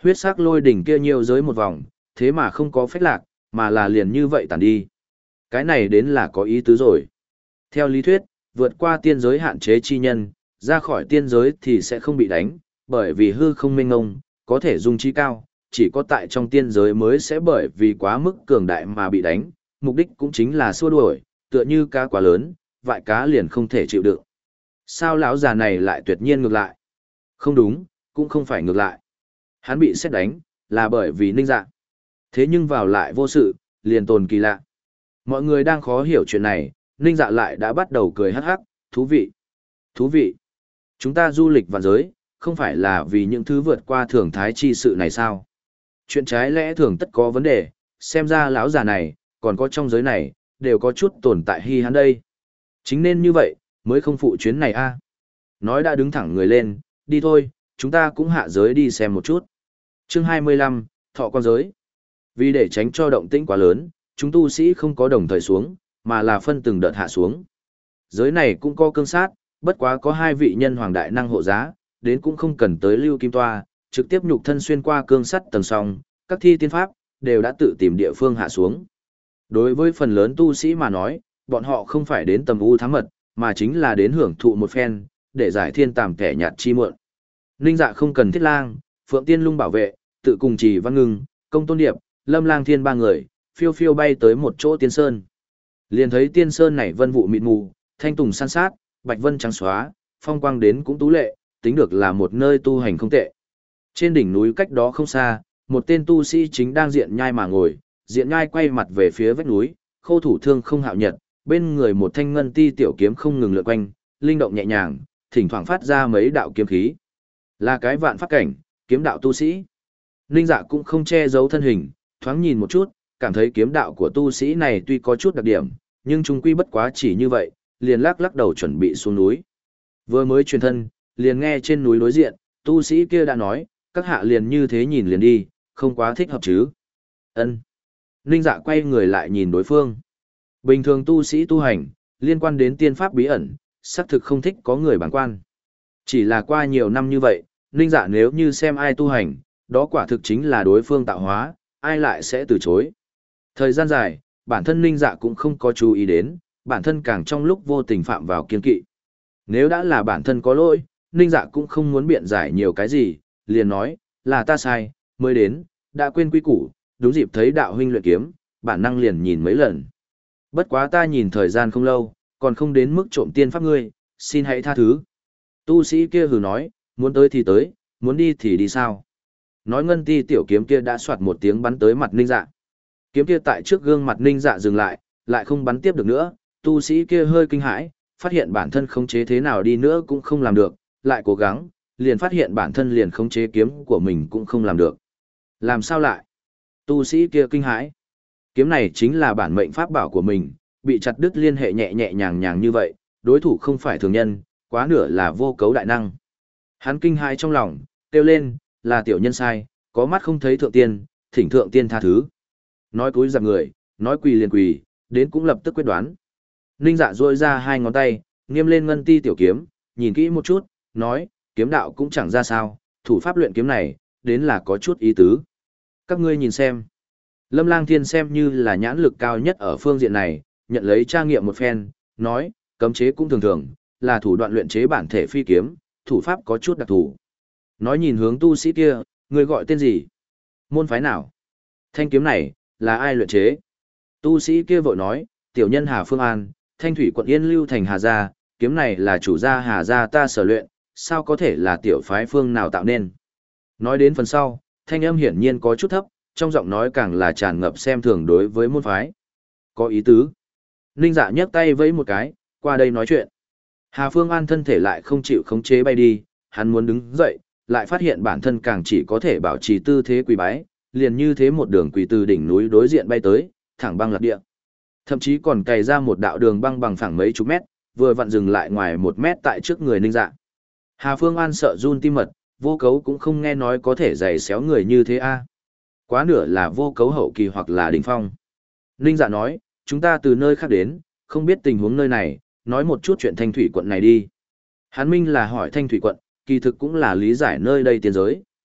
Huyết sắc lôi đỉnh kia nhiều giới một vòng, thế mà không có phách lạc, mà là liền như vậy tàn đi. Cái này đến là có ý tứ rồi. Theo lý thuyết, vượt qua tiên giới hạn chế chi nhân, ra khỏi tiên giới thì sẽ không bị đánh, bởi vì hư không mênh ngông, có thể dung trí cao, chỉ có tại trong tiên giới mới sẽ bởi vì quá mức cường đại mà bị đánh, mục đích cũng chính là xua đuổi, tựa như cá quá lớn, vại cá liền không thể chịu đựng. Sao lão già này lại tuyệt nhiên ngược lại? Không đúng, cũng không phải ngược lại. Hắn bị xét đánh, là bởi vì Ninh Dạ. Thế nhưng vào lại vô sự, liền tồn kỳ lạ. Mọi người đang khó hiểu chuyện này, Ninh Dạ lại đã bắt đầu cười hắc hắc, thú vị. Thú vị. Chúng ta du lịch vạn giới, không phải là vì những thứ vượt qua thường thái chi sự này sao? Chuyện trái lẽ thường tất có vấn đề, xem ra lão già này, còn có trong giới này, đều có chút tồn tại hy hắn đây. Chính nên như vậy, mới không phụ chuyến này a. Nói đã đứng thẳng người lên, đi thôi, chúng ta cũng hạ giới đi xem một chút. Chương hai mươi lăm, Thọ Quan Giới. Vì để tránh cho động tĩnh quá lớn, chúng tu sĩ không có đồng thời xuống, mà là phân từng đợt hạ xuống. Giới này cũng có cương sát, bất quá có hai vị nhân hoàng đại năng hộ giá, đến cũng không cần tới lưu kim toa, trực tiếp nhục thân xuyên qua cương sắt tầng song, các thi tiên pháp, đều đã tự tìm địa phương hạ xuống. Đối với phần lớn tu sĩ mà nói, bọn họ không phải đến tầm u thám mật, mà chính là đến hưởng thụ một phen, để giải thiên tàm kẻ nhạt chi muộn. Ninh Dạ không cần thiết lang, Phượng Tiên Lung bảo vệ, tự cùng Trì Văn Ngưng, Công Tôn Điệp, Lâm Lang Thiên ba người, phiêu phiêu bay tới một chỗ tiên sơn. Liền thấy tiên sơn này vân vụ mịt mù, thanh tùng san sát, bạch vân trắng xóa, phong quang đến cũng tú lệ, tính được là một nơi tu hành không tệ. Trên đỉnh núi cách đó không xa, một tên tu sĩ chính đang diện nhai mà ngồi, diện nhai quay mặt về phía vách núi, khâu thủ thương không hạo nhật, bên người một thanh ngân ti tiểu kiếm không ngừng lượn quanh, linh động nhẹ nhàng, thỉnh thoảng phát ra mấy đạo kiếm khí. Là cái vạn pháp cảnh, kiếm đạo tu sĩ. Ninh Dạ cũng không che giấu thân hình, thoáng nhìn một chút, cảm thấy kiếm đạo của tu sĩ này tuy có chút đặc điểm, nhưng chúng quy bất quá chỉ như vậy, liền lắc lắc đầu chuẩn bị xuống núi. Vừa mới truyền thân, liền nghe trên núi đối diện, tu sĩ kia đã nói, các hạ liền như thế nhìn liền đi, không quá thích hợp chứ. Ân. Ninh Dạ quay người lại nhìn đối phương. Bình thường tu sĩ tu hành, liên quan đến tiên pháp bí ẩn, xác thực không thích có người bàng quan. Chỉ là qua nhiều năm như vậy, Ninh Dạ nếu như xem ai tu hành, đó quả thực chính là đối phương tạo hóa, ai lại sẽ từ chối. Thời gian dài, bản thân Ninh Dạ cũng không có chú ý đến, bản thân càng trong lúc vô tình phạm vào kiên kỵ. Nếu đã là bản thân có lỗi, Ninh Dạ cũng không muốn biện giải nhiều cái gì, liền nói, là ta sai, mới đến, đã quên quy củ, đúng dịp thấy đạo huynh luyện kiếm, bản năng liền nhìn mấy lần. Bất quá ta nhìn thời gian không lâu, còn không đến mức trộm tiên pháp ngươi, xin hãy tha thứ. Tu sĩ kia hừ nói, muốn tới thì tới, muốn đi thì đi sao. Nói ngân ti tiểu kiếm kia đã soạt một tiếng bắn tới mặt Ninh Dạ. Kiếm kia tại trước gương mặt Ninh Dạ dừng lại, lại không bắn tiếp được nữa, tu sĩ kia hơi kinh hãi, phát hiện bản thân khống chế thế nào đi nữa cũng không làm được, lại cố gắng, liền phát hiện bản thân liền khống chế kiếm của mình cũng không làm được. Làm sao lại? Tu sĩ kia kinh hãi. Kiếm này chính là bản mệnh pháp bảo của mình, bị chặt đứt liên hệ nhẹ nhẹ nhàng nhàng như vậy, đối thủ không phải thường nhân, quá nửa là vô cấu đại năng. Hắn kinh hãi trong lòng, kêu lên, là tiểu nhân sai, có mắt không thấy thượng tiên, thỉnh thượng tiên tha thứ. Nói cúi dạp người, nói quỳ liền quỳ, đến cũng lập tức quyết đoán. Ninh Dạ duỗi ra hai ngón tay, nghiêm lên ngân ti tiểu kiếm, nhìn kỹ một chút, nói, kiếm đạo cũng chẳng ra sao, thủ pháp luyện kiếm này, đến là có chút ý tứ. Các ngươi nhìn xem. Lâm Lang Thiên xem như là nhãn lực cao nhất ở phương diện này, nhận lấy tra nghiệm một phen, nói, cấm chế cũng thường thường, là thủ đoạn luyện chế bản thể phi kiếm, thủ pháp có chút đặc thù. Nói nhìn hướng tu sĩ kia, người gọi tên gì? Môn phái nào? Thanh kiếm này, là ai luyện chế? Tu sĩ kia vội nói, tiểu nhân Hà Phương An, Thanh Thủy quận Yên Lưu thành Hà Gia, kiếm này là chủ gia Hà Gia ta sở luyện, sao có thể là tiểu phái phương nào tạo nên? Nói đến phần sau, thanh âm hiển nhiên có chút thấp, trong giọng nói càng là tràn ngập xem thường đối với môn phái. Có ý tứ. Ninh Dạ nhấc tay vẫy một cái, qua đây nói chuyện. Hà Phương An thân thể lại không chịu khống chế bay đi, hắn muốn đứng dậy, lại phát hiện bản thân càng chỉ có thể bảo trì tư thế quỳ bái, liền như thế một đường quỳ từ đỉnh núi đối diện bay tới, thẳng băng lạc địa. Thậm chí còn cày ra một đạo đường băng bằng phẳng mấy chục mét, vừa vặn dừng lại ngoài một mét tại trước người Ninh Dạ. Hà Phương An sợ run tim mật, vô cấu cũng không nghe nói có thể giày xéo người như thế a. Quá nửa là vô cấu hậu kỳ hoặc là đỉnh phong. Ninh Dạ nói, chúng ta từ nơi khác đến, không biết tình huống nơi này, nói một chút chuyện Thanh Thủy quận này đi. Hán Minh là hỏi Thanh Thủy quận, kỳ thực cũng là lý giải nơi đây tiên giới.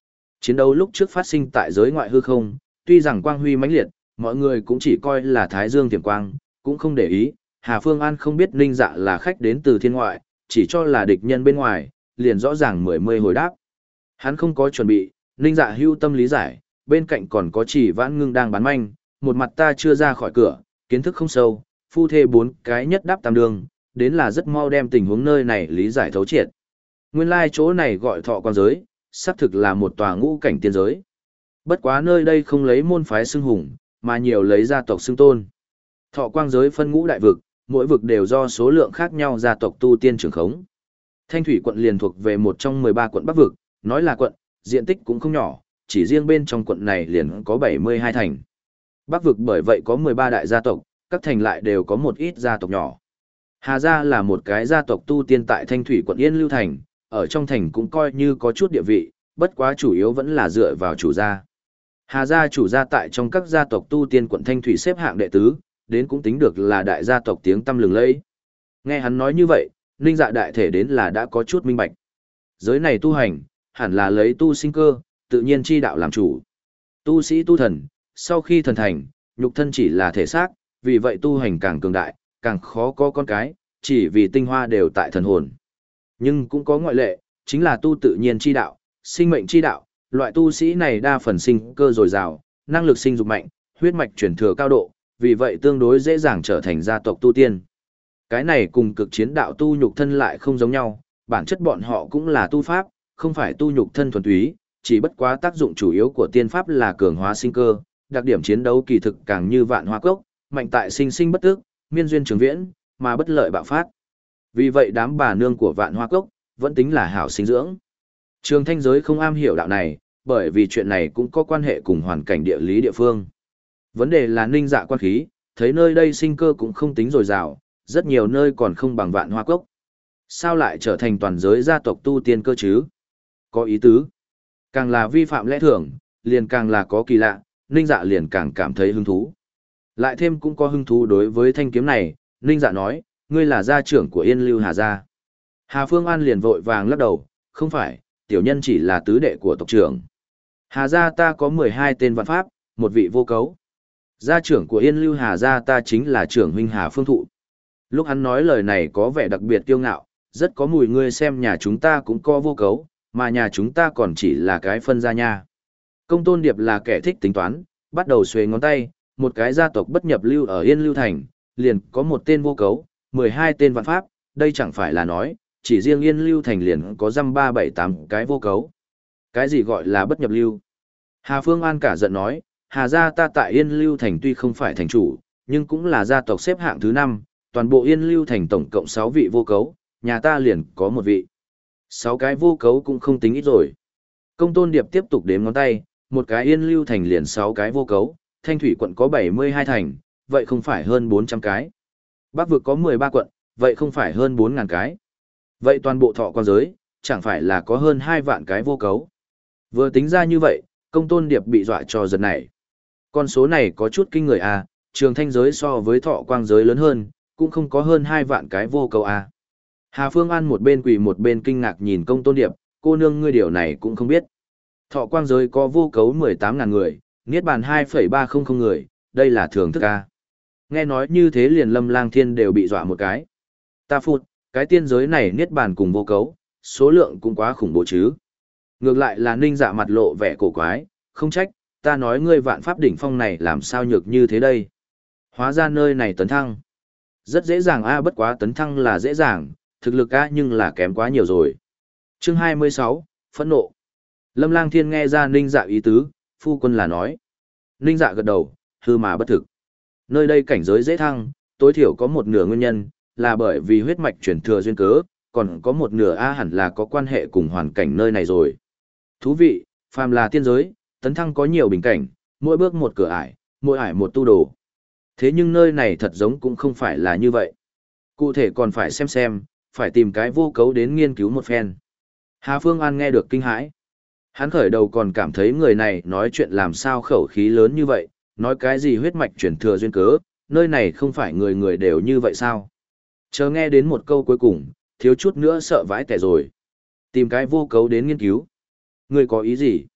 chiến đấu lúc trước phát sinh tại giới ngoại hư không, tuy rằng quang huy mãnh liệt, mọi người cũng chỉ coi là thái dương tiềm quang, cũng không để ý, Hà Phương An không biết Ninh Dạ là khách đến từ thiên ngoại, chỉ cho là địch nhân bên ngoài, liền rõ ràng mười mươi hồi đáp. Hắn không có chuẩn bị, Ninh Dạ hưu tâm lý giải, bên cạnh còn có Chỉ Vãn Ngưng đang bán manh, một mặt ta chưa ra khỏi cửa, kiến thức không sâu, phu thê bốn cái nhất đáp tam đường, đến là rất mau đem tình huống nơi này lý giải thấu triệt. Nguyên lai like chỗ này gọi thọ quan giới, xác thực là một tòa ngũ cảnh tiên giới. Bất quá nơi đây không lấy môn phái xưng hùng, mà nhiều lấy gia tộc xưng tôn. Thọ quang giới phân ngũ đại vực, mỗi vực đều do số lượng khác nhau gia tộc tu tiên trưởng khống. Thanh Thủy quận liền thuộc về một trong mười ba quận Bắc vực, nói là quận, diện tích cũng không nhỏ, chỉ riêng bên trong quận này liền có bảy mươi hai thành. Bắc vực bởi vậy có mười ba đại gia tộc, các thành lại đều có một ít gia tộc nhỏ. Hà gia là một cái gia tộc tu tiên tại Thanh Thủy quận Yên Lưu thành, ở trong thành cũng coi như có chút địa vị, bất quá chủ yếu vẫn là dựa vào chủ gia. Hà gia chủ gia tại trong các gia tộc tu tiên quận Thanh Thủy xếp hạng đệ tứ, đến cũng tính được là đại gia tộc tiếng tăm lừng lẫy. Nghe hắn nói như vậy, Ninh Dạ đại thể đến là đã có chút minh bạch. Giới này tu hành, hẳn là lấy tu sinh cơ, tự nhiên chi đạo làm chủ. Tu sĩ tu thần, sau khi thần thành, nhục thân chỉ là thể xác, vì vậy tu hành càng cường đại, càng khó có con cái, chỉ vì tinh hoa đều tại thần hồn. Nhưng cũng có ngoại lệ, chính là tu tự nhiên chi đạo, sinh mệnh chi đạo, loại tu sĩ này đa phần sinh cơ dồi dào, năng lực sinh dục mạnh, huyết mạch chuyển thừa cao độ, vì vậy tương đối dễ dàng trở thành gia tộc tu tiên. Cái này cùng cực chiến đạo tu nhục thân lại không giống nhau, bản chất bọn họ cũng là tu pháp, không phải tu nhục thân thuần túy, chỉ bất quá tác dụng chủ yếu của tiên pháp là cường hóa sinh cơ, đặc điểm chiến đấu kỳ thực càng như vạn hoa cốc, mạnh tại sinh sinh bất tức, miên duyên trường viễn, mà bất lợi bạo phát. Vì vậy đám bà nương của vạn hoa cốc, vẫn tính là hảo sinh dưỡng. Trường thanh giới không am hiểu đạo này, bởi vì chuyện này cũng có quan hệ cùng hoàn cảnh địa lý địa phương. Vấn đề là Ninh Dạ quan khí, thấy nơi đây sinh cơ cũng không tính dồi dào, rất nhiều nơi còn không bằng vạn hoa cốc. Sao lại trở thành toàn giới gia tộc tu tiên cơ chứ? Có ý tứ. Càng là vi phạm lẽ thường, liền càng là có kỳ lạ, Ninh Dạ liền càng cảm thấy hứng thú. Lại thêm cũng có hứng thú đối với thanh kiếm này, Ninh Dạ nói, ngươi là gia trưởng của Yên Lưu Hà gia. Hà Phương An liền vội vàng lắc đầu, không phải, tiểu nhân chỉ là tứ đệ của tộc trưởng. Hà gia ta có mười hai tên vạn pháp, một vị vô cấu. Gia trưởng của Yên Lưu Hà gia ta chính là trưởng huynh Hà Phương Thụ. Lúc hắn nói lời này có vẻ đặc biệt kiêu ngạo, rất có mùi ngươi xem nhà chúng ta cũng có vô cấu, mà nhà chúng ta còn chỉ là cái phân gia nha. Công Tôn Điệp là kẻ thích tính toán, bắt đầu xuề ngón tay, một cái gia tộc bất nhập lưu ở Yên Lưu Thành, liền có một tên vô cấu, mười hai tên vạn pháp, đây chẳng phải là nói, chỉ riêng Yên Lưu Thành liền có dăm ba bảy tám cái vô cấu. Cái gì gọi là bất nhập lưu? Hà Phương An cả giận nói, Hà gia ta tại Yên Lưu Thành tuy không phải thành chủ, nhưng cũng là gia tộc xếp hạng thứ năm, toàn bộ Yên Lưu Thành tổng cộng sáu vị vô cấu, nhà ta liền có một vị. sáu cái vô cấu cũng không tính ít rồi. Công Tôn Điệp tiếp tục đếm ngón tay, một cái Yên Lưu Thành liền sáu cái vô cấu, Thanh Thủy quận có bảy mươi hai thành, vậy không phải hơn bốn trăm cái. Bắc vực có mười ba quận, vậy không phải hơn bốn nghìn cái. Vậy toàn bộ thọ quan giới, chẳng phải là có hơn hai vạn cái vô cấu. Vừa tính ra như vậy, Công Tôn Điệp bị dọa cho giật nảy. Con số này có chút kinh người à, trường thanh giới so với thọ quang giới lớn hơn, cũng không có hơn hai vạn cái vô cấu à. Hà Phương An một bên quỳ một bên kinh ngạc nhìn Công Tôn Điệp, cô nương ngươi điều này cũng không biết. Thọ quang giới có vô cấu mười tám nghìn người, niết bàn hai phẩy ba không không người, đây là thường thức à. Nghe nói như thế liền Lâm Lang Thiên đều bị dọa một cái. Ta phụt, cái tiên giới này niết bàn cùng vô cấu, số lượng cũng quá khủng bố chứ. Ngược lại là Ninh Dạ mặt lộ vẻ cổ quái, không trách, ta nói ngươi vạn pháp đỉnh phong này làm sao nhược như thế đây. Hóa ra nơi này tấn thăng. Rất dễ dàng a, bất quá tấn thăng là dễ dàng, thực lực a nhưng là kém quá nhiều rồi. Chương hai mươi sáu, phẫn nộ. Lâm Lang Thiên nghe ra Ninh Dạ ý tứ, phu quân là nói. Ninh Dạ gật đầu, hư mà bất thực. Nơi đây cảnh giới dễ thăng, tối thiểu có một nửa nguyên nhân, là bởi vì huyết mạch chuyển thừa duyên cớ, còn có một nửa a hẳn là có quan hệ cùng hoàn cảnh nơi này rồi. Thú vị, phàm là tiên giới, tấn thăng có nhiều bình cảnh, mỗi bước một cửa ải, mỗi ải một tu đồ. Thế nhưng nơi này thật giống cũng không phải là như vậy. Cụ thể còn phải xem xem, phải tìm cái vô cấu đến nghiên cứu một phen. Hà Phương An nghe được kinh hãi. Hắn khởi đầu còn cảm thấy người này nói chuyện làm sao khẩu khí lớn như vậy, nói cái gì huyết mạch chuyển thừa duyên cớ, nơi này không phải người người đều như vậy sao. Chờ nghe đến một câu cuối cùng, thiếu chút nữa sợ vãi tẻ rồi. Tìm cái vô cấu đến nghiên cứu. Ngươi có ý gì?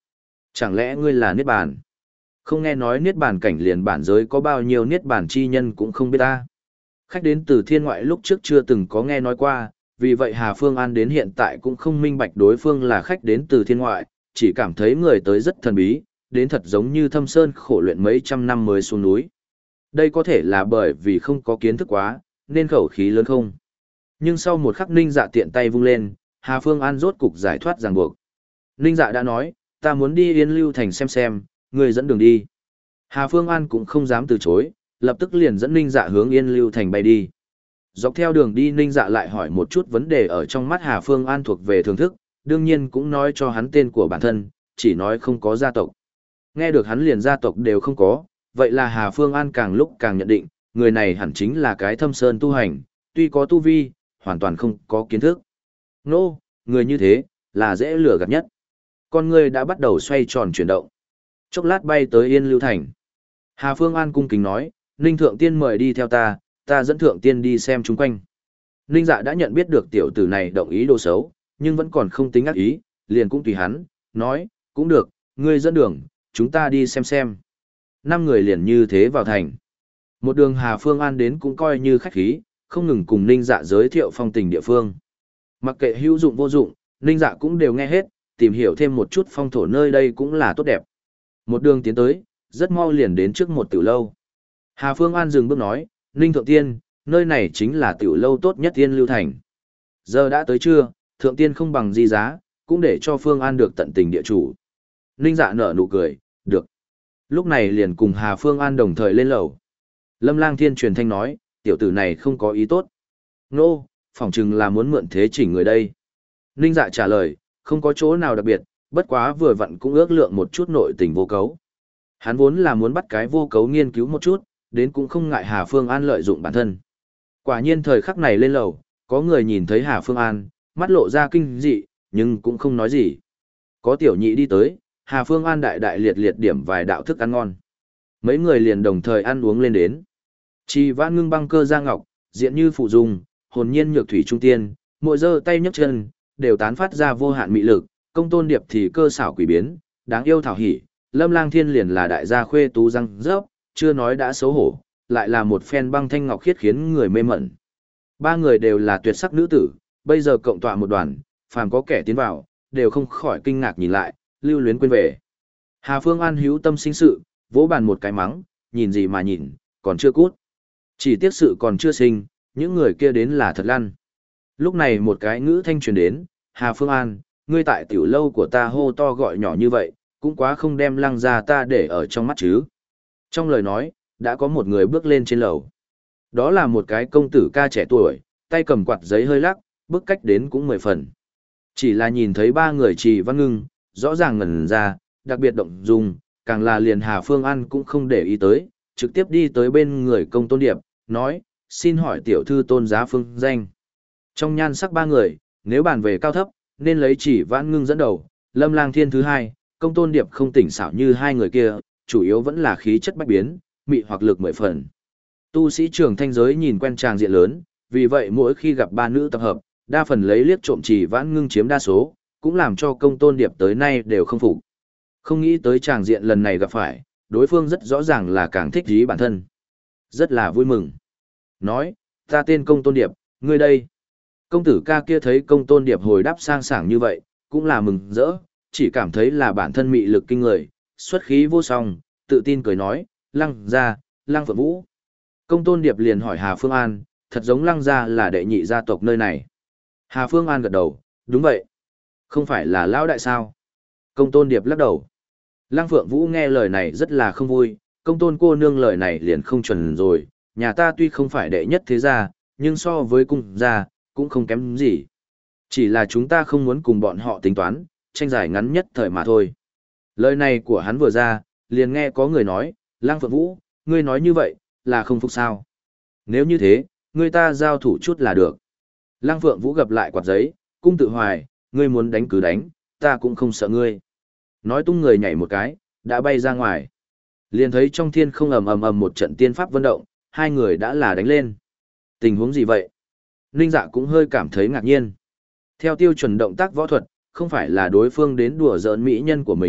Chẳng lẽ ngươi là Niết Bàn? Không nghe nói Niết Bàn cảnh liền bản giới có bao nhiêu Niết Bàn chi nhân cũng không biết ta. Khách đến từ thiên ngoại lúc trước chưa từng có nghe nói qua, vì vậy Hà Phương An đến hiện tại cũng không minh bạch đối phương là khách đến từ thiên ngoại, chỉ cảm thấy người tới rất thần bí, đến thật giống như thâm sơn khổ luyện mấy trăm năm mới xuống núi. Đây có thể là bởi vì không có kiến thức quá, nên khẩu khí lớn không. Nhưng sau một khắc Ninh Dạ tiện tay vung lên, Hà Phương An rốt cục giải thoát ràng buộc. Ninh Dạ đã nói, ta muốn đi Yên Lưu Thành xem xem, người dẫn đường đi. Hà Phương An cũng không dám từ chối, lập tức liền dẫn Ninh Dạ hướng Yên Lưu Thành bay đi. Dọc theo đường đi Ninh Dạ lại hỏi một chút vấn đề ở trong mắt Hà Phương An thuộc về thưởng thức, đương nhiên cũng nói cho hắn tên của bản thân, chỉ nói không có gia tộc. Nghe được hắn liền gia tộc đều không có, vậy là Hà Phương An càng lúc càng nhận định, người này hẳn chính là cái thâm sơn tu hành, tuy có tu vi, hoàn toàn không có kiến thức. Nô, người như thế, là dễ lừa gạt nhất. Con người đã bắt đầu xoay tròn chuyển động. Chốc lát bay tới Yên Lưu Thành. Hà Phương An cung kính nói, Ninh Thượng Tiên mời đi theo ta, ta dẫn Thượng Tiên đi xem chung quanh. Ninh Dạ đã nhận biết được tiểu tử này động ý đồ xấu, nhưng vẫn còn không tính ác ý, liền cũng tùy hắn, nói, cũng được, ngươi dẫn đường, chúng ta đi xem xem. Năm người liền như thế vào thành. Một đường Hà Phương An đến cũng coi như khách khí, không ngừng cùng Ninh Dạ giới thiệu phong tình địa phương. Mặc kệ hữu dụng vô dụng, Ninh Dạ cũng đều nghe hết, tìm hiểu thêm một chút phong thổ nơi đây cũng là tốt đẹp. Một đường tiến tới, rất mau liền đến trước một tiểu lâu. Hà Phương An dừng bước nói, Ninh Thượng Tiên, nơi này chính là tiểu lâu tốt nhất Yên Lưu Thành. Giờ đã tới trưa, Thượng Tiên không bằng gì giá, cũng để cho Phương An được tận tình địa chủ. Ninh Dạ nở nụ cười, được. Lúc này liền cùng Hà Phương An đồng thời lên lầu. Lâm Lang Thiên truyền thanh nói, tiểu tử này không có ý tốt. Nô, phỏng chừng là muốn mượn thế chỉnh người đây. Ninh Dạ trả lời, không có chỗ nào đặc biệt, bất quá vừa vặn cũng ước lượng một chút nội tình vô cấu. Hắn vốn là muốn bắt cái vô cấu nghiên cứu một chút, đến cũng không ngại Hà Phương An lợi dụng bản thân. Quả nhiên thời khắc này lên lầu, có người nhìn thấy Hà Phương An, mắt lộ ra kinh dị, nhưng cũng không nói gì. Có tiểu nhị đi tới, Hà Phương An đại đại liệt liệt điểm vài đạo thức ăn ngon. Mấy người liền đồng thời ăn uống lên đến. Chỉ Vãn Ngưng băng cơ ra ngọc, diện như phụ dung, hồn nhiên nhược thủy trung tiên, mỗi giơ tay nhấc chân, đều tán phát ra vô hạn mị lực, Công Tôn Điệp thì cơ xảo quỷ biến, đáng yêu thảo hỉ, Lâm Lang Thiên liền là đại gia khuê tú răng rớp, chưa nói đã xấu hổ, lại là một phen băng thanh ngọc khiết khiến người mê mẩn. Ba người đều là tuyệt sắc nữ tử, bây giờ cộng tọa một đoàn, phàm có kẻ tiến vào, đều không khỏi kinh ngạc nhìn lại, lưu luyến quên về. Hà Phương An hữu tâm sinh sự, vỗ bàn một cái mắng, nhìn gì mà nhìn, còn chưa cút. Chỉ tiếc sự còn chưa sinh, những người kia đến là thật lăn. Lúc này một cái ngữ thanh truyền đến, Hà Phương An, ngươi tại tiểu lâu của ta hô to gọi nhỏ như vậy, cũng quá không đem Lăng gia ta để ở trong mắt chứ. Trong lời nói, đã có một người bước lên trên lầu. Đó là một cái công tử ca trẻ tuổi, tay cầm quạt giấy hơi lắc, bước cách đến cũng mười phần. Chỉ là nhìn thấy ba người Trì Văn Ngưng, rõ ràng ngẩn ra, đặc biệt động dung, càng là liền Hà Phương An cũng không để ý tới, trực tiếp đi tới bên người Công Tôn Điệp, nói, xin hỏi tiểu thư tôn giá phương danh. Trong nhan sắc ba người, nếu bàn về cao thấp, nên lấy Chỉ Vãn Ngưng dẫn đầu, Lâm Lang Thiên thứ hai, Công Tôn Điệp không tỉnh xảo như hai người kia, chủ yếu vẫn là khí chất bách biến, mị hoặc lực mười phần. Tu sĩ trường thanh giới nhìn quen tràng diện lớn, vì vậy mỗi khi gặp ba nữ tập hợp, đa phần lấy liếc trộm Chỉ Vãn Ngưng chiếm đa số, cũng làm cho Công Tôn Điệp tới nay đều không phục. Không nghĩ tới tràng diện lần này gặp phải, đối phương rất rõ ràng là càng thích dí bản thân. Rất là vui mừng. Nói, ta tên Công Tôn Điệp, ngươi đây. Công tử ca kia thấy Công Tôn Điệp hồi đáp sang sảng như vậy, cũng là mừng rỡ, chỉ cảm thấy là bản thân mị lực kinh người, xuất khí vô song, tự tin cười nói, Lăng gia, Lăng Phượng Vũ. Công Tôn Điệp liền hỏi Hà Phương An, thật giống Lăng gia là đệ nhị gia tộc nơi này. Hà Phương An gật đầu, đúng vậy. Không phải là lão đại sao? Công Tôn Điệp lắc đầu. Lăng Phượng Vũ nghe lời này rất là không vui, Công Tôn cô nương lời này liền không chuẩn rồi, nhà ta tuy không phải đệ nhất thế gia, nhưng so với cung gia, cũng không kém gì. Chỉ là chúng ta không muốn cùng bọn họ tính toán, tranh giải ngắn nhất thời mà thôi. Lời này của hắn vừa ra, liền nghe có người nói, Lăng Phượng Vũ, ngươi nói như vậy, là không phục sao. Nếu như thế, ngươi ta giao thủ chút là được. Lăng Phượng Vũ gặp lại quạt giấy, cung tự hoài, ngươi muốn đánh cứ đánh, ta cũng không sợ ngươi. Nói tung người nhảy một cái, đã bay ra ngoài. Liền thấy trong thiên không ầm ầm ầm một trận tiên pháp vận động, hai người đã là đánh lên. Tình huống gì vậy? Ninh Dạ cũng hơi cảm thấy ngạc nhiên. Theo tiêu chuẩn động tác võ thuật, không phải là đối phương đến đùa giỡn mỹ nhân của mình,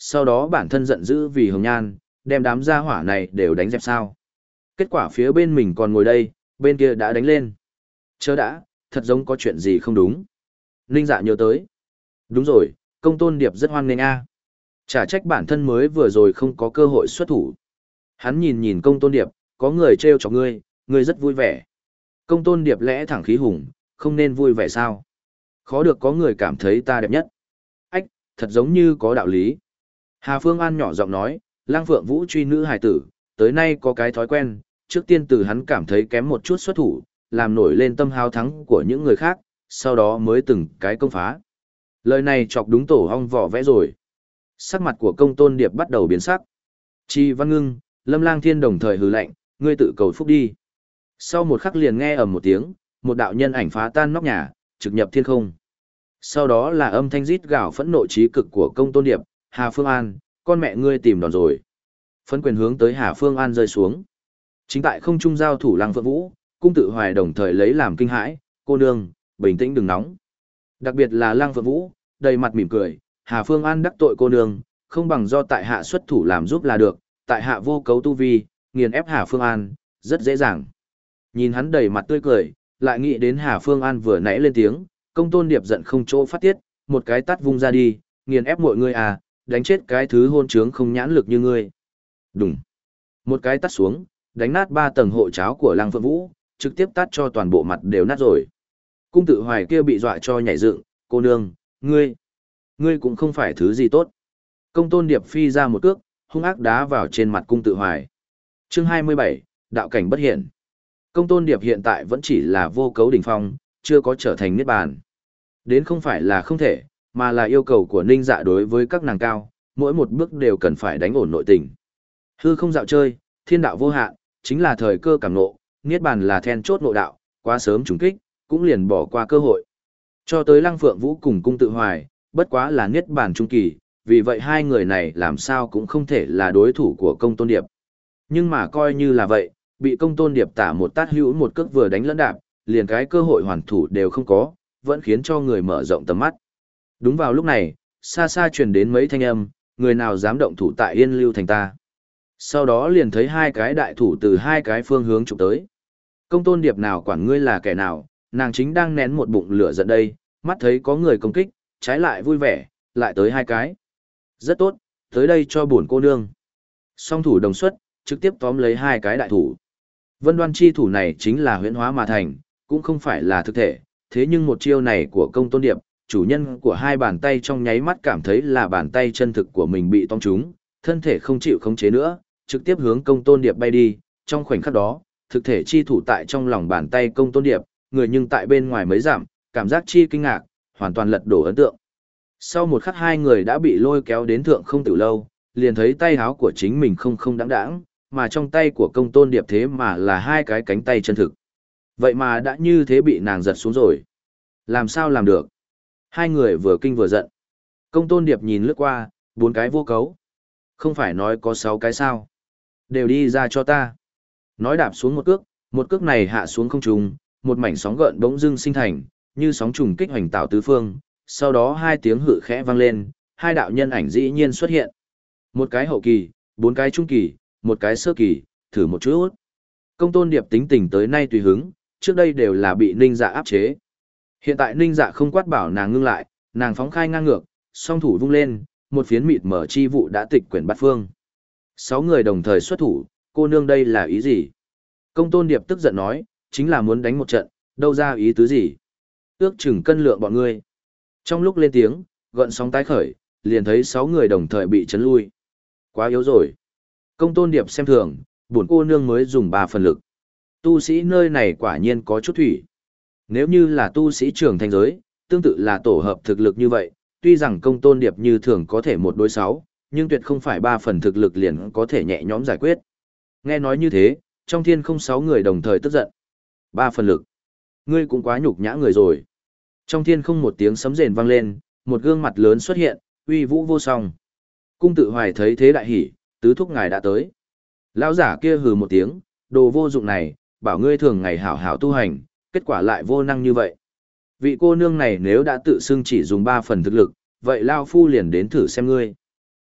sau đó bản thân giận dữ vì hồng nhan, đem đám gia hỏa này đều đánh dẹp sao. Kết quả phía bên mình còn ngồi đây, bên kia đã đánh lên. Chớ đã, thật giống có chuyện gì không đúng. Ninh Dạ nhớ tới. Đúng rồi, Công Tôn Điệp rất hoan nghênh a. Chả trách bản thân mới vừa rồi không có cơ hội xuất thủ. Hắn nhìn nhìn Công Tôn Điệp, có người trêu chọc ngươi, ngươi rất vui vẻ. Công Tôn Điệp lẽ thẳng khí hùng, không nên vui vẻ sao? Khó được có người cảm thấy ta đẹp nhất. Ách, thật giống như có đạo lý. Hà Phương An nhỏ giọng nói, Lang Phượng Vũ truy nữ hài tử, tới nay có cái thói quen, trước tiên từ hắn cảm thấy kém một chút xuất thủ, làm nổi lên tâm hào thắng của những người khác, sau đó mới từng cái công phá. Lời này chọc đúng tổ hong vỏ vẽ rồi. Sắc mặt của Công Tôn Điệp bắt đầu biến sắc. Chi Văn Ngưng, Lâm Lang Thiên đồng thời hừ lạnh, ngươi tự cầu phúc đi. Sau một khắc liền nghe ầm một tiếng, một đạo nhân ảnh phá tan nóc nhà, trực nhập thiên không. Sau đó là âm thanh rít gào phẫn nộ chí cực của Công Tôn Điệp, Hà Phương An, con mẹ ngươi tìm đòn rồi. Phấn quyền hướng tới Hà Phương An rơi xuống. Chính tại không trung giao thủ Lăng Phượng Vũ, Cung Tự Hoài đồng thời lấy làm kinh hãi, cô nương, bình tĩnh đừng nóng. Đặc biệt là Lăng Phượng Vũ, đầy mặt mỉm cười, Hà Phương An đắc tội cô nương, không bằng do tại hạ xuất thủ làm giúp là được, tại hạ vô cấu tu vi, nghiền ép Hà Phương An, rất dễ dàng. Nhìn hắn đầy mặt tươi cười, lại nghĩ đến Hà Phương An vừa nãy lên tiếng, Công Tôn Điệp giận không chỗ phát tiết, một cái tát vung ra đi, nghiền ép mọi người à, đánh chết cái thứ hôn trướng không nhãn lực như ngươi. Đùng. Một cái tát xuống, đánh nát ba tầng hộ cháo của Lăng Phượng Vũ, trực tiếp tát cho toàn bộ mặt đều nát rồi. Cung Tự Hoài kia bị dọa cho nhảy dựng, cô nương, ngươi, ngươi cũng không phải thứ gì tốt. Công Tôn Điệp phi ra một cước, hung ác đá vào trên mặt Cung Tự Hoài. Chương hai mươi bảy, đạo cảnh bất hiện. Công Tôn Điệp hiện tại vẫn chỉ là vô cấu đỉnh phong, chưa có trở thành niết bàn. Đến không phải là không thể, mà là yêu cầu của Ninh Dạ đối với các nàng cao, mỗi một bước đều cần phải đánh ổn nội tình. Hư không dạo chơi, thiên đạo vô hạn, chính là thời cơ cảm ngộ, niết bàn là then chốt ngộ đạo, quá sớm trùng kích, cũng liền bỏ qua cơ hội. Cho tới Lăng Phượng Vũ cùng Cung Tự Hoài, bất quá là niết bàn trung kỳ, vì vậy hai người này làm sao cũng không thể là đối thủ của Công Tôn Điệp. Nhưng mà coi như là vậy, bị Công Tôn Điệp tả một tát hữu một cước vừa đánh lẫn đạp, liền cái cơ hội hoàn thủ đều không có, vẫn khiến cho người mở rộng tầm mắt. Đúng vào lúc này, xa xa truyền đến mấy thanh âm, người nào dám động thủ tại Yên Lưu thành ta. Sau đó liền thấy hai cái đại thủ từ hai cái phương hướng chụp tới. Công Tôn Điệp nào quản ngươi là kẻ nào, nàng chính đang nén một bụng lửa giận đây, mắt thấy có người công kích, trái lại vui vẻ, lại tới hai cái. Rất tốt, tới đây cho bổn cô nương. Song thủ đồng xuất, trực tiếp tóm lấy hai cái đại thủ. Vân Đoan chi thủ này chính là huyễn hóa mà thành, cũng không phải là thực thể, thế nhưng một chiêu này của Công Tôn Điệp, chủ nhân của hai bàn tay trong nháy mắt cảm thấy là bàn tay chân thực của mình bị tóm trúng, thân thể không chịu khống chế nữa, trực tiếp hướng Công Tôn Điệp bay đi, trong khoảnh khắc đó, thực thể chi thủ tại trong lòng bàn tay Công Tôn Điệp, người nhưng tại bên ngoài mấy giảm, cảm giác chi kinh ngạc, hoàn toàn lật đổ ấn tượng. Sau một khắc hai người đã bị lôi kéo đến thượng không tử lâu, liền thấy tay háo của chính mình không không đáng đáng, mà trong tay của Công Tôn Điệp thế mà là hai cái cánh tay chân thực. Vậy mà đã như thế bị nàng giật xuống rồi. Làm sao làm được? Hai người vừa kinh vừa giận. Công Tôn Điệp nhìn lướt qua, bốn cái vô cấu. Không phải nói có sáu cái sao? Đều đi ra cho ta. Nói đạp xuống một cước, một cước này hạ xuống không trùng, một mảnh sóng gợn bỗng dưng sinh thành, như sóng trùng kích hoành tạo tứ phương. Sau đó hai tiếng hự khẽ vang lên, hai đạo nhân ảnh dĩ nhiên xuất hiện. Một cái hậu kỳ, bốn cái trung kỳ, một cái sơ kỳ, thử một chút. Công Tôn Điệp tính tình tới nay tùy hứng, trước đây đều là bị Ninh Dạ áp chế. Hiện tại Ninh Dạ không quát bảo nàng ngưng lại, nàng phóng khai ngang ngược, song thủ vung lên, một phiến mịt mở chi vụ đã tịch quyển bát phương. Sáu người đồng thời xuất thủ, cô nương đây là ý gì? Công Tôn Điệp tức giận nói, chính là muốn đánh một trận, đâu ra ý tứ gì? Ước chừng cân lượng bọn ngươi. Trong lúc lên tiếng, gợn sóng tái khởi, liền thấy sáu người đồng thời bị chấn lui. Quá yếu rồi. Công Tôn Điệp xem thường, bổn cô nương mới dùng ba phần lực. Tu sĩ nơi này quả nhiên có chút thủy. Nếu như là tu sĩ trưởng thành giới, tương tự là tổ hợp thực lực như vậy, tuy rằng Công Tôn Điệp như thường có thể một đối sáu, nhưng tuyệt không phải ba phần thực lực liền có thể nhẹ nhõm giải quyết. Nghe nói như thế, trong thiên không sáu người đồng thời tức giận. Ba phần lực. Ngươi cũng quá nhục nhã người rồi. Trong thiên không một tiếng sấm rền vang lên, một gương mặt lớn xuất hiện, uy vũ vô song. Cung Tự Hoài thấy thế đại hỉ, tứ thúc ngài đã tới. Lão giả kia hừ một tiếng, đồ vô dụng này, bảo ngươi thường ngày hảo hảo tu hành, kết quả lại vô năng như vậy. Vị cô nương này nếu đã tự xưng chỉ dùng ba phần thực lực, vậy Lao Phu liền đến thử xem ngươi.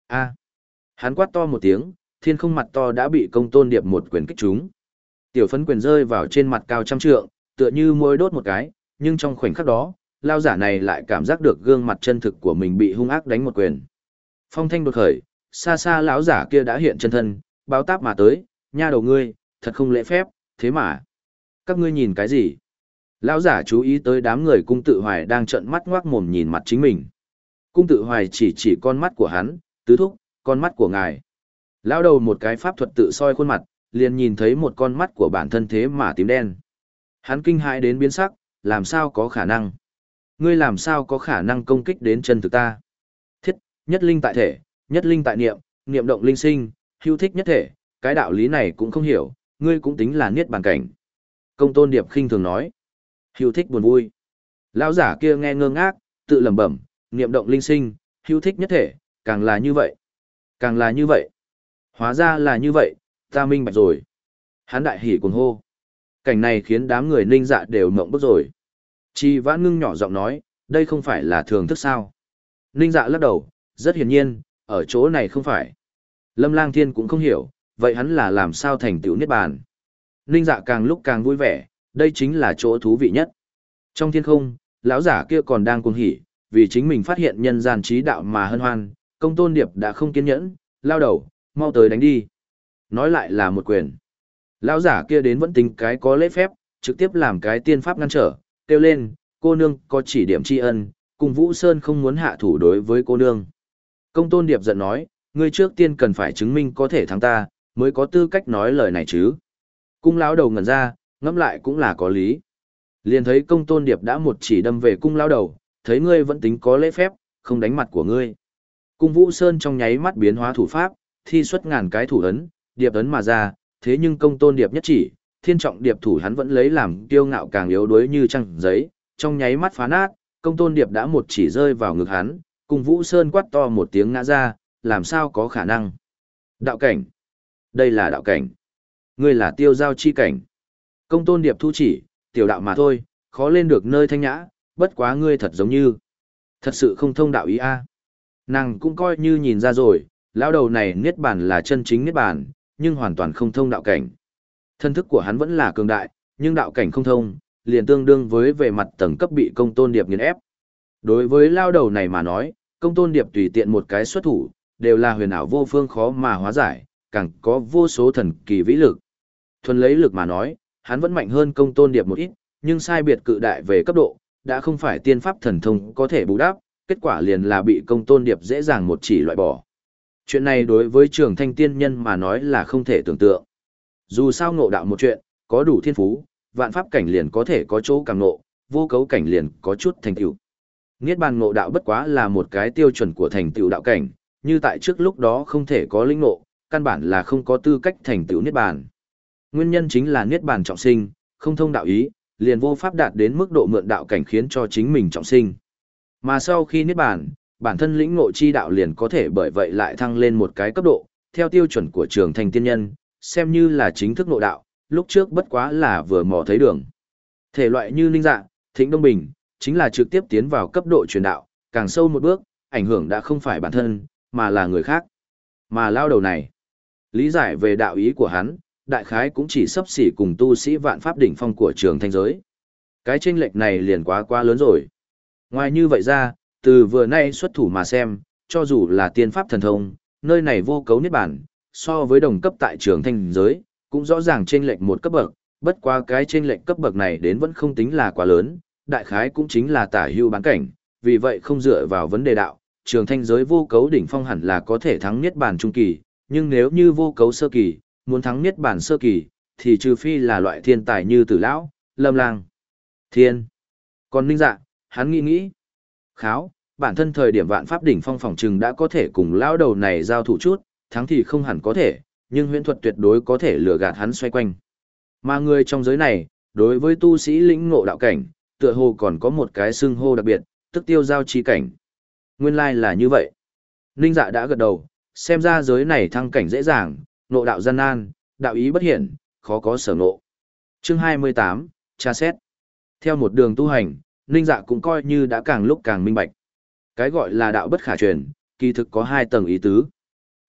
A. Hắn quát to một tiếng, thiên không mặt to đã bị Công Tôn Điệp một quyền kích trúng. Tiểu phấn quyền rơi vào trên mặt cao trăm trượng, tựa như môi đốt một cái, nhưng trong khoảnh khắc đó, lao giả này lại cảm giác được gương mặt chân thực của mình bị hung ác đánh một quyền. Phong thanh đột khởi, xa xa lão giả kia đã hiện chân thân, báo táp mà tới, nha đầu ngươi, thật không lễ phép, thế mà. Các ngươi nhìn cái gì? Lão giả chú ý tới đám người cung tự hoài đang trợn mắt ngoác mồm nhìn mặt chính mình. Cung tự hoài chỉ chỉ con mắt của hắn, tứ thúc, con mắt của ngài. Lão đầu một cái pháp thuật tự soi khuôn mặt, liền nhìn thấy một con mắt của bản thân thế mà tím đen. Hắn kinh hãi đến biến sắc, làm sao có khả năng? Ngươi làm sao có khả năng công kích đến chân thực ta? Thiết, nhất linh tại thể, nhất linh tại niệm, niệm động linh sinh, hưu thích nhất thể, cái đạo lý này cũng không hiểu, ngươi cũng tính là niết bàn cảnh. Công Tôn Điệp khinh thường nói, hưu thích buồn vui. Lão giả kia nghe ngơ ngác, tự lẩm bẩm, niệm động linh sinh, hưu thích nhất thể, càng là như vậy, càng là như vậy. Hóa ra là như vậy, ta minh bạch rồi. Hắn đại hỉ cuồng hô. Cảnh này khiến đám người Ninh Dạ đều mộng bức rồi. Chi Vãn Ngưng nhỏ giọng nói, đây không phải là thường thức sao? Ninh Dạ lắc đầu, rất hiển nhiên, ở chỗ này không phải. Lâm Lang Thiên cũng không hiểu, vậy hắn là làm sao thành tựu niết bàn? Ninh Dạ càng lúc càng vui vẻ, đây chính là chỗ thú vị nhất. Trong thiên không, lão giả kia còn đang cuồng hỉ, vì chính mình phát hiện nhân gian trí đạo mà hân hoan, Công Tôn Điệp đã không kiên nhẫn, lao đầu, mau tới đánh đi. Nói lại là một quyền. Lão giả kia đến vẫn tính cái có lễ phép, trực tiếp làm cái tiên pháp ngăn trở, kêu lên, cô nương có chỉ điểm tri ân, cùng Vũ Sơn không muốn hạ thủ đối với cô nương. Công Tôn Điệp giận nói, ngươi trước tiên cần phải chứng minh có thể thắng ta, mới có tư cách nói lời này chứ. Cung lão đầu ngẩn ra, ngẫm lại cũng là có lý. Liền thấy Công Tôn Điệp đã một chỉ đâm về cung lão đầu, thấy ngươi vẫn tính có lễ phép, không đánh mặt của ngươi. Cung Vũ Sơn trong nháy mắt biến hóa thủ pháp, thi xuất ngàn cái thủ ấn, điệp ấn mà ra, thế nhưng Công Tôn Điệp nhất chỉ, thiên trọng điệp thủ hắn vẫn lấy làm kiêu ngạo càng yếu đuối như trăng giấy, trong nháy mắt phá nát, Công Tôn Điệp đã một chỉ rơi vào ngực hắn, cùng Vũ Sơn quát to một tiếng ngã ra, làm sao có khả năng. Đạo cảnh. Đây là đạo cảnh. Ngươi là tiêu giao chi cảnh. Công Tôn Điệp thu chỉ, tiểu đạo mà thôi, khó lên được nơi thanh nhã, bất quá ngươi thật giống như. Thật sự không thông đạo ý a. Nàng cũng coi như nhìn ra rồi, lão đầu này niết bàn là chân chính niết bàn, nhưng hoàn toàn không thông đạo cảnh. Thân thức của hắn vẫn là cường đại, nhưng đạo cảnh không thông, liền tương đương với về mặt tầng cấp bị Công Tôn Điệp nghiền ép. Đối với lao đầu này mà nói, Công Tôn Điệp tùy tiện một cái xuất thủ, đều là huyền ảo vô phương khó mà hóa giải, càng có vô số thần kỳ vĩ lực. Thuần lấy lực mà nói, hắn vẫn mạnh hơn Công Tôn Điệp một ít, nhưng sai biệt cự đại về cấp độ, đã không phải tiên pháp thần thông có thể bù đắp, kết quả liền là bị Công Tôn Điệp dễ dàng một chỉ loại bỏ. Chuyện này đối với Trường Thanh tiên nhân mà nói là không thể tưởng tượng. Dù sao ngộ đạo một chuyện, có đủ thiên phú, vạn pháp cảnh liền có thể có chỗ càng ngộ, vô cấu cảnh liền có chút thành tựu. Niết bàn ngộ đạo bất quá là một cái tiêu chuẩn của thành tựu đạo cảnh, như tại trước lúc đó không thể có linh ngộ, căn bản là không có tư cách thành tựu niết bàn. Nguyên nhân chính là niết bàn trọng sinh, không thông đạo ý, liền vô pháp đạt đến mức độ mượn đạo cảnh khiến cho chính mình trọng sinh. Mà sau khi niết bàn, bản thân lĩnh ngộ chi đạo liền có thể bởi vậy lại thăng lên một cái cấp độ, theo tiêu chuẩn của Trường Thanh tiên nhân, xem như là chính thức ngộ đạo, lúc trước bất quá là vừa mò thấy đường. Thể loại như Ninh Dạ, Thịnh Đông Bình, chính là trực tiếp tiến vào cấp độ truyền đạo, càng sâu một bước, ảnh hưởng đã không phải bản thân, mà là người khác. Mà lao đầu này, lý giải về đạo ý của hắn, đại khái cũng chỉ sấp xỉ cùng tu sĩ vạn pháp đỉnh phong của Trường Thanh giới. Cái chênh lệch này liền quá quá lớn rồi. Ngoài như vậy ra, từ vừa nay xuất thủ mà xem, cho dù là tiên pháp thần thông, nơi này vô cấu niết bản, so với đồng cấp tại Trường Thanh giới, cũng rõ ràng chênh lệch một cấp bậc, bất qua cái chênh lệch cấp bậc này đến vẫn không tính là quá lớn, đại khái cũng chính là tả hưu bán cảnh, vì vậy không dựa vào vấn đề đạo, Trường Thanh giới vô cấu đỉnh phong hẳn là có thể thắng niết bàn trung kỳ, nhưng nếu như vô cấu sơ kỳ, muốn thắng niết bàn sơ kỳ, thì trừ phi là loại thiên tài như Tử lão, Lâm Lang, Thiên. Còn Ninh Dạ, hắn nghĩ nghĩ, kháo, bản thân thời điểm vạn pháp đỉnh phong phòng trừng đã có thể cùng lão đầu này giao thủ chút, thắng thì không hẳn có thể, nhưng huyễn thuật tuyệt đối có thể lừa gạt hắn xoay quanh. Mà người trong giới này, đối với tu sĩ lĩnh ngộ đạo cảnh, tựa hồ còn có một cái xưng hô đặc biệt, tức tiêu giao chi cảnh. Nguyên lai là như vậy. Ninh Dạ đã gật đầu, xem ra giới này thăng cảnh dễ dàng, ngộ đạo gian nan, đạo ý bất hiển, khó có sở ngộ. Chương hai mươi tám, tra xét. Theo một đường tu hành, Ninh Dạ cũng coi như đã càng lúc càng minh bạch. Cái gọi là đạo bất khả truyền, kỳ thực có hai tầng ý tứ.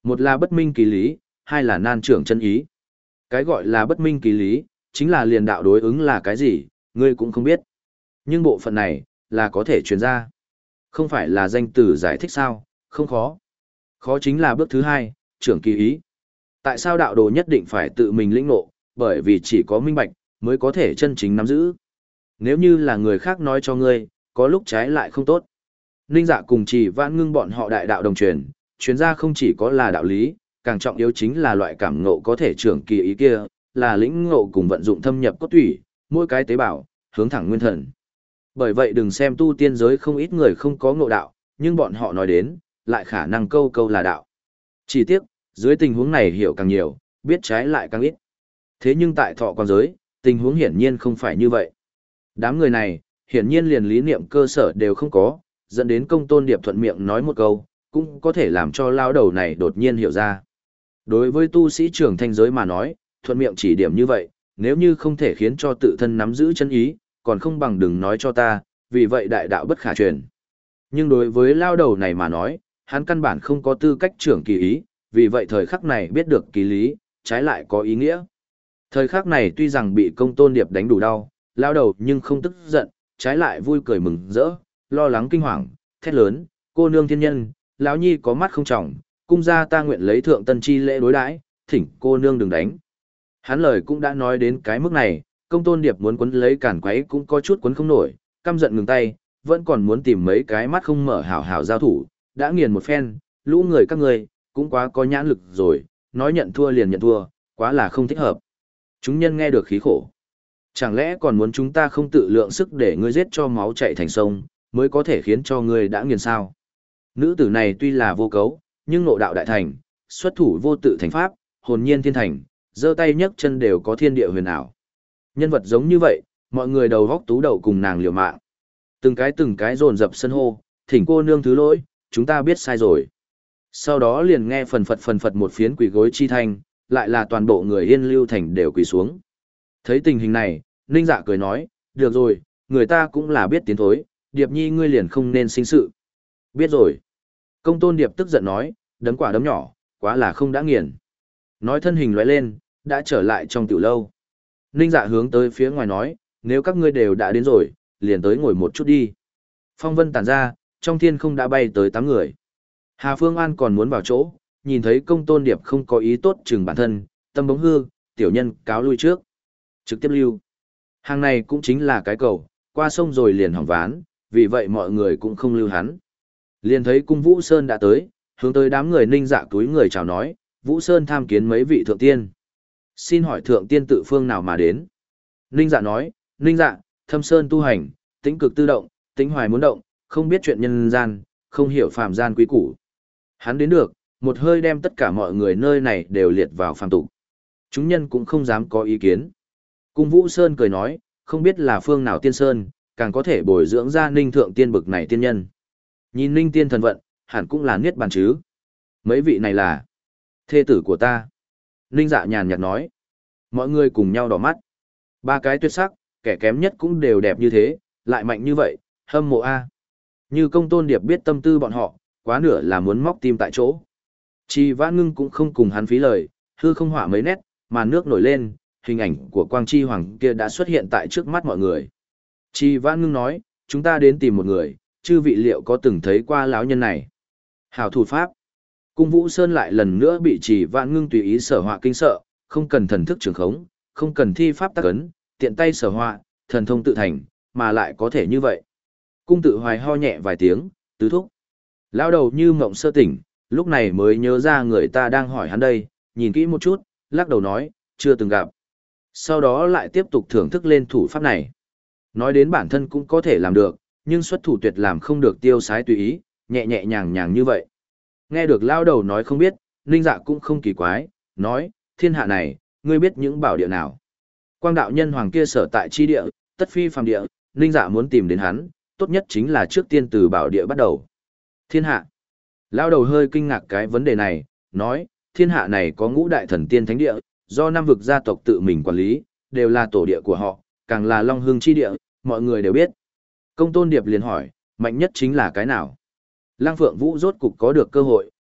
Một là bất minh kỳ lý, hai là nan trưởng chân ý. Cái gọi là bất minh kỳ lý, chính là liền đạo đối ứng là cái gì, ngươi cũng không biết. Nhưng bộ phận này, là có thể truyền ra. Không phải là danh từ giải thích sao, không khó. Khó chính là bước thứ hai, trưởng kỳ ý. Tại sao đạo đồ nhất định phải tự mình lĩnh ngộ, bởi vì chỉ có minh bạch, mới có thể chân chính nắm giữ. Nếu như là người khác nói cho ngươi, có lúc trái lại không tốt. Ninh Dạ cùng Trì Vãn Ngưng bọn họ đại đạo đồng truyền, truyền ra không chỉ có là đạo lý, càng trọng yếu chính là loại cảm ngộ có thể trưởng kỳ ý kia, là lĩnh ngộ cùng vận dụng thâm nhập cốt thủy, mỗi cái tế bào, hướng thẳng nguyên thần. Bởi vậy đừng xem tu tiên giới không ít người không có ngộ đạo, nhưng bọn họ nói đến, lại khả năng câu câu là đạo. Chỉ tiếc, dưới tình huống này hiểu càng nhiều, biết trái lại càng ít. Thế nhưng tại thọ quan giới, tình huống hiển nhiên không phải như vậy. Đám người này, hiển nhiên liền lý niệm cơ sở đều không có, dẫn đến Công Tôn Điệp thuận miệng nói một câu, cũng có thể làm cho lao đầu này đột nhiên hiểu ra. Đối với tu sĩ trưởng thanh giới mà nói, thuận miệng chỉ điểm như vậy, nếu như không thể khiến cho tự thân nắm giữ chân ý, còn không bằng đừng nói cho ta, vì vậy đại đạo bất khả truyền. Nhưng đối với lao đầu này mà nói, hắn căn bản không có tư cách trưởng kỳ ý, vì vậy thời khắc này biết được kỳ lý, trái lại có ý nghĩa. Thời khắc này tuy rằng bị Công Tôn Điệp đánh đủ đau, lao đầu nhưng không tức giận, trái lại vui cười mừng rỡ, lo lắng kinh hoàng, thét lớn, cô nương thiên nhân, lão nhi có mắt không trọng, cung gia ta nguyện lấy thượng tân chi lễ đối đãi, thỉnh cô nương đừng đánh. Hắn lời cũng đã nói đến cái mức này, Công Tôn Điệp muốn quấn lấy cản quấy cũng có chút quấn không nổi, căm giận ngừng tay, vẫn còn muốn tìm mấy cái mắt không mở hảo hảo giao thủ, đã nghiền một phen, lũ người các ngươi cũng quá có nhãn lực rồi, nói nhận thua liền nhận thua, quá là không thích hợp. Chúng nhân nghe được khí khổ. Chẳng lẽ còn muốn chúng ta không tự lượng sức để ngươi giết cho máu chạy thành sông, mới có thể khiến cho ngươi đã nghiền sao? Nữ tử này tuy là vô cấu, nhưng ngộ đạo đại thành, xuất thủ vô tự thành pháp, hồn nhiên thiên thành, giơ tay nhấc chân đều có thiên địa huyền ảo. Nhân vật giống như vậy, mọi người đầu góc tú đầu cùng nàng liều mạng. Từng cái từng cái dồn dập sân hô, thỉnh cô nương thứ lỗi, chúng ta biết sai rồi. Sau đó liền nghe phần phật phần phật một phiến quỳ gối chi thanh, lại là toàn bộ người Yên Lưu Thành đều quỳ xuống. Thấy tình hình này, Ninh Dạ cười nói, được rồi, người ta cũng là biết tiến thối, Điệp Nhi ngươi liền không nên sinh sự. Biết rồi. Công Tôn Điệp tức giận nói, đấm quả đấm nhỏ, quá là không đã nghiền. Nói thân hình lóe lên, đã trở lại trong tiểu lâu. Ninh Dạ hướng tới phía ngoài nói, nếu các ngươi đều đã đến rồi, liền tới ngồi một chút đi. Phong vân tản ra, trong thiên không đã bay tới tám người. Hà Phương An còn muốn vào chỗ, nhìn thấy Công Tôn Điệp không có ý tốt chừng bản thân, tâm bóng hư, tiểu nhân cáo lui trước. Trực tiếp lưu. Hàng này cũng chính là cái cầu, qua sông rồi liền hỏng ván, vì vậy mọi người cũng không lưu hắn. Liền thấy cung Vũ Sơn đã tới, hướng tới đám người Ninh Dạ túi người chào nói, Vũ Sơn tham kiến mấy vị thượng tiên. Xin hỏi thượng tiên tự phương nào mà đến? Ninh Dạ nói, Ninh Dạ, thâm sơn tu hành, tĩnh cực tư động, tĩnh hoài muốn động, không biết chuyện nhân gian, không hiểu phàm gian quý củ. Hắn đến được, một hơi đem tất cả mọi người nơi này đều liệt vào phàm tục. Chúng nhân cũng không dám có ý kiến. Cung Vũ Sơn cười nói, không biết là phương nào tiên sơn, càng có thể bồi dưỡng ra Ninh thượng tiên bực này tiên nhân. Nhìn Ninh tiên thần vận, hẳn cũng là niết bàn chứ. Mấy vị này là thê tử của ta. Ninh Dạ nhàn nhạt nói. Mọi người cùng nhau đỏ mắt. Ba cái tuyệt sắc, kẻ kém nhất cũng đều đẹp như thế, lại mạnh như vậy, hâm mộ a. Như Công Tôn Điệp biết tâm tư bọn họ, quá nửa là muốn móc tim tại chỗ. Trì Vãn Ngưng cũng không cùng hắn phí lời, hư không họa mấy nét, màn nước nổi lên, hình ảnh của Quang Chi Hoàng kia đã xuất hiện tại trước mắt mọi người. Trì Vãn Ngưng nói, chúng ta đến tìm một người, chư vị liệu có từng thấy qua lão nhân này. Hảo thủ pháp. Cung Vũ Sơn lại lần nữa bị Trì Vãn Ngưng tùy ý sở họa kinh sợ, không cần thần thức trường khống, không cần thi pháp tác ấn, tiện tay sở họa, thần thông tự thành, mà lại có thể như vậy. Cung Tự Hoài ho nhẹ vài tiếng, tứ thúc. Lão đầu như mộng sơ tỉnh, lúc này mới nhớ ra người ta đang hỏi hắn đây, nhìn kỹ một chút, lắc đầu nói, chưa từng gặp. Sau đó lại tiếp tục thưởng thức lên thủ pháp này. Nói đến bản thân cũng có thể làm được, nhưng xuất thủ tuyệt làm không được tiêu sái tùy ý, nhẹ nhẹ nhàng nhàng như vậy. Nghe được lão đầu nói không biết, Ninh Dạ cũng không kỳ quái, nói, thiên hạ này, ngươi biết những bảo địa nào. Quang đạo nhân hoàng kia sở tại chi địa, tất phi phàm địa, Ninh Dạ muốn tìm đến hắn, tốt nhất chính là trước tiên từ bảo địa bắt đầu. Thiên hạ. Lão đầu hơi kinh ngạc cái vấn đề này, nói, thiên hạ này có ngũ đại thần tiên thánh địa, do năm vực gia tộc tự mình quản lý, đều là tổ địa của họ, càng là long hương chi địa, mọi người đều biết. Công Tôn Điệp liền hỏi, mạnh nhất chính là cái nào? Lang Phượng Vũ rốt cục có được cơ hội,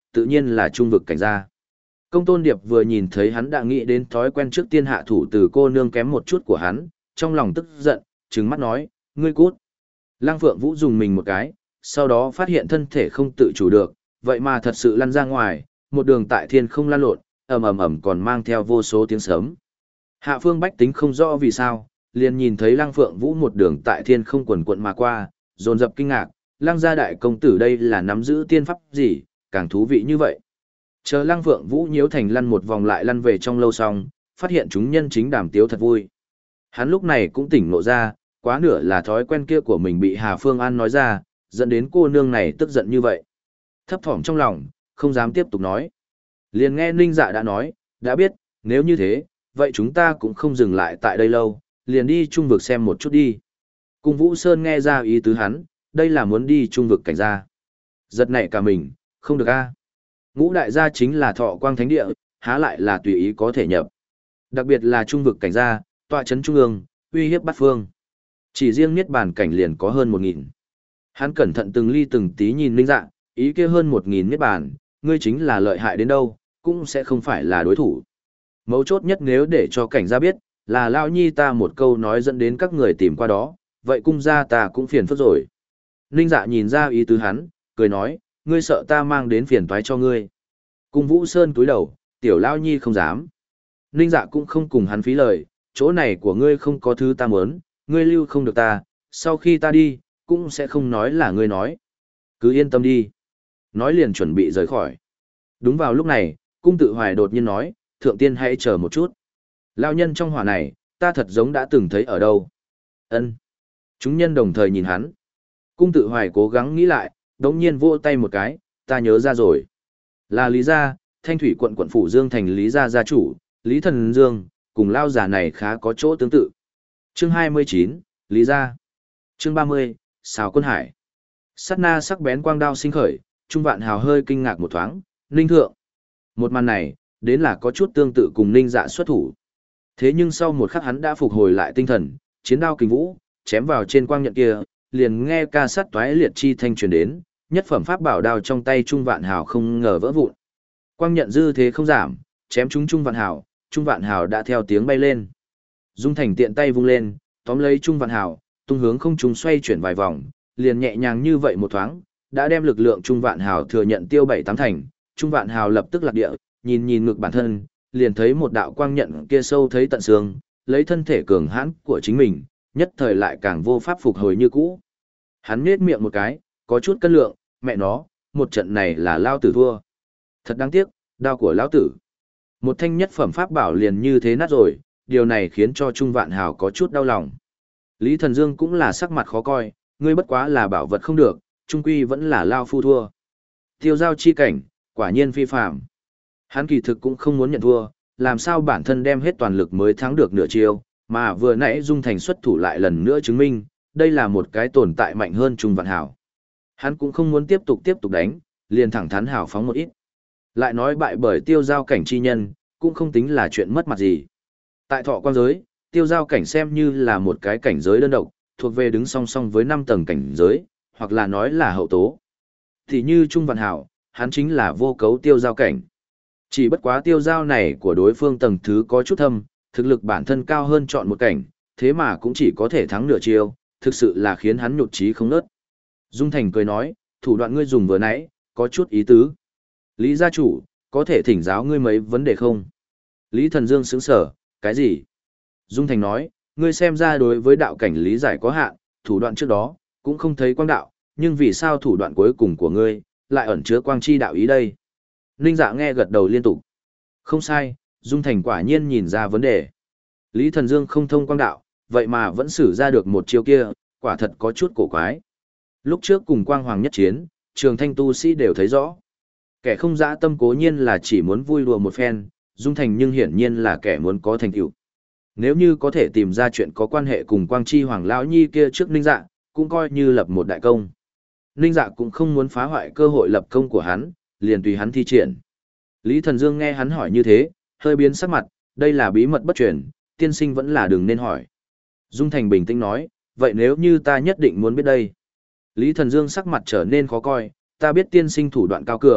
tự nhiên là trung vực cảnh gia. Công Tôn Điệp vừa nhìn thấy hắn đã nghĩ đến thói quen trước tiên hạ thủ từ cô nương kém một chút của hắn, trong lòng tức giận, trừng mắt nói, ngươi cút. Lăng Phượng Vũ dùng mình một cái, sau đó phát hiện thân thể không tự chủ được, vậy mà thật sự lăn ra ngoài, một đường tại thiên không lăn lộn, ầm ầm ầm còn mang theo vô số tiếng sấm. Hạ phương bách tính không rõ vì sao, liền nhìn thấy Lăng Phượng Vũ một đường tại thiên không quần quận mà qua, dồn dập kinh ngạc, Lăng gia đại công tử đây là nắm giữ tiên pháp gì, càng thú vị như vậy. Chờ Lăng Phượng Vũ nhiễu thành lăn một vòng lại lăn về trong lâu xong, phát hiện chúng nhân chính đàm tiếu thật vui. Hắn lúc này cũng tỉnh ngộ ra, quá nửa là thói quen kia của mình bị Hà Phương An nói ra, dẫn đến cô nương này tức giận như vậy. Thấp thỏm trong lòng, không dám tiếp tục nói. Liền nghe Ninh Dạ đã nói, đã biết, nếu như thế, vậy chúng ta cũng không dừng lại tại đây lâu, liền đi trung vực xem một chút đi. Cung Vũ Sơn nghe ra ý tứ hắn, đây là muốn đi trung vực cảnh gia. Giật nảy cả mình, không được a. Ngũ đại gia chính là Thọ Quang Thánh Địa, há lại là tùy ý có thể nhập. Đặc biệt là trung vực cảnh gia, tọa trấn trung ương, uy hiếp bát phương. Chỉ riêng niết bàn cảnh liền có hơn một nghìn. Hắn cẩn thận từng ly từng tí nhìn Linh Dạ, ý kia hơn một nghìn niết bàn, ngươi chính là lợi hại đến đâu, cũng sẽ không phải là đối thủ. Mấu chốt nhất nếu để cho cảnh gia biết, là lao nhi ta một câu nói dẫn đến các người tìm qua đó, vậy cung gia ta cũng phiền phức rồi. Ninh Dạ nhìn ra ý tứ hắn, cười nói, ngươi sợ ta mang đến phiền toái cho ngươi. Cung Vũ Sơn cúi đầu, tiểu lao nhi không dám. Ninh Dạ cũng không cùng hắn phí lời, chỗ này của ngươi không có thứ ta muốn, ngươi lưu không được ta, sau khi ta đi, cũng sẽ không nói là ngươi nói. Cứ yên tâm đi. Nói liền chuẩn bị rời khỏi. Đúng vào lúc này, cung tự hoài đột nhiên nói, thượng tiên hãy chờ một chút. Lao nhân trong hỏa này, ta thật giống đã từng thấy ở đâu. Ân. Chúng nhân đồng thời nhìn hắn. Cung tự hoài cố gắng nghĩ lại, đống nhiên vỗ tay một cái, ta nhớ ra rồi. Là Lý Gia, Thanh Thủy quận quận phủ Dương thành Lý Gia gia chủ, Lý Thần Dương, cùng lao giả này khá có chỗ tương tự. Chương hai mươi chín, Lý Gia. Chương ba mươi, Sào Quân Hải. Sát na sắc bén quang đao sinh khởi, Trung Vạn Hào hơi kinh ngạc một thoáng, Ninh Thượng. Một màn này, đến là có chút tương tự cùng Ninh Dạ xuất thủ. Thế nhưng sau một khắc hắn đã phục hồi lại tinh thần, chiến đao kình vũ, chém vào trên quang nhận kia, liền nghe ca sắt toái liệt chi thanh truyền đến, nhất phẩm pháp bảo đao trong tay Trung Vạn Hào không ngờ vỡ vụn. Quang nhận dư thế không giảm, chém trúng Trung Vạn Hào, Trung Vạn Hào đã theo tiếng bay lên. Dung Thành tiện tay vung lên, tóm lấy Trung Vạn Hào, tung hướng không trung xoay chuyển vài vòng, liền nhẹ nhàng như vậy một thoáng, đã đem lực lượng Trung Vạn Hào thừa nhận tiêu bảy tám thành. Trung Vạn Hào lập tức lạc địa, nhìn nhìn ngực bản thân, liền thấy một đạo quang nhận kia sâu thấy tận xương, lấy thân thể cường hãn của chính mình, nhất thời lại càng vô pháp phục hồi như cũ. Hắn nhếch miệng một cái, có chút cân lượng, mẹ nó, một trận này là lao tử thua. Thật đáng tiếc, đao của lão tử. Một thanh nhất phẩm pháp bảo liền như thế nát rồi, điều này khiến cho Trung Vạn Hào có chút đau lòng. Lý Thần Dương cũng là sắc mặt khó coi, ngươi bất quá là bảo vật không được, trung quy vẫn là lao phu thua. Tiêu giao chi cảnh, quả nhiên phi phàm. Hắn kỳ thực cũng không muốn nhận thua, làm sao bản thân đem hết toàn lực mới thắng được nửa chiêu, mà vừa nãy Dung Thành xuất thủ lại lần nữa chứng minh, đây là một cái tồn tại mạnh hơn Trung Vạn Hào. Hắn cũng không muốn tiếp tục tiếp tục đánh, liền thẳng thắn hào phóng một ít. Lại nói bại bởi tiêu giao cảnh chi nhân, cũng không tính là chuyện mất mặt gì. Tại Thọ Quang giới, tiêu giao cảnh xem như là một cái cảnh giới đơn độc, thuộc về đứng song song với năm tầng cảnh giới, hoặc là nói là hậu tố. Thì như Trung Vạn Hào, hắn chính là vô cấu tiêu giao cảnh. Chỉ bất quá tiêu giao này của đối phương tầng thứ có chút thâm, thực lực bản thân cao hơn chọn một cảnh, thế mà cũng chỉ có thể thắng nửa chiêu, thực sự là khiến hắn nhụt chí không nớt. Dung Thành cười nói, thủ đoạn ngươi dùng vừa nãy, có chút ý tứ. Lý gia chủ, có thể thỉnh giáo ngươi mấy vấn đề không? Lý Thần Dương sững sở, cái gì? Dung Thành nói, ngươi xem ra đối với đạo cảnh lý giải có hạn, thủ đoạn trước đó, cũng không thấy quang đạo, nhưng vì sao thủ đoạn cuối cùng của ngươi, lại ẩn chứa quang chi đạo ý đây? Ninh Dạ nghe gật đầu liên tục. Không sai, Dung Thành quả nhiên nhìn ra vấn đề. Lý Thần Dương không thông quang đạo, vậy mà vẫn sử ra được một chiêu kia, quả thật có chút cổ quái. Lúc trước cùng Quang Hoàng nhất chiến, Trường Thanh tu sĩ đều thấy rõ. Kẻ không dã tâm cố nhiên là chỉ muốn vui đùa một phen, Dung Thành nhưng hiển nhiên là kẻ muốn có thành tựu. Nếu như có thể tìm ra chuyện có quan hệ cùng Quang Chi Hoàng lão nhi kia trước Ninh Dạ, cũng coi như lập một đại công. Ninh Dạ cũng không muốn phá hoại cơ hội lập công của hắn, liền tùy hắn thi triển. Lý Thần Dương nghe hắn hỏi như thế, hơi biến sắc mặt, đây là bí mật bất truyền, tiên sinh vẫn là đừng nên hỏi. Dung Thành bình tĩnh nói, vậy nếu như ta nhất định muốn biết đây. Lý Thần Dương sắc mặt trở nên khó coi, ta biết tiên sinh thủ đoạn cao cường,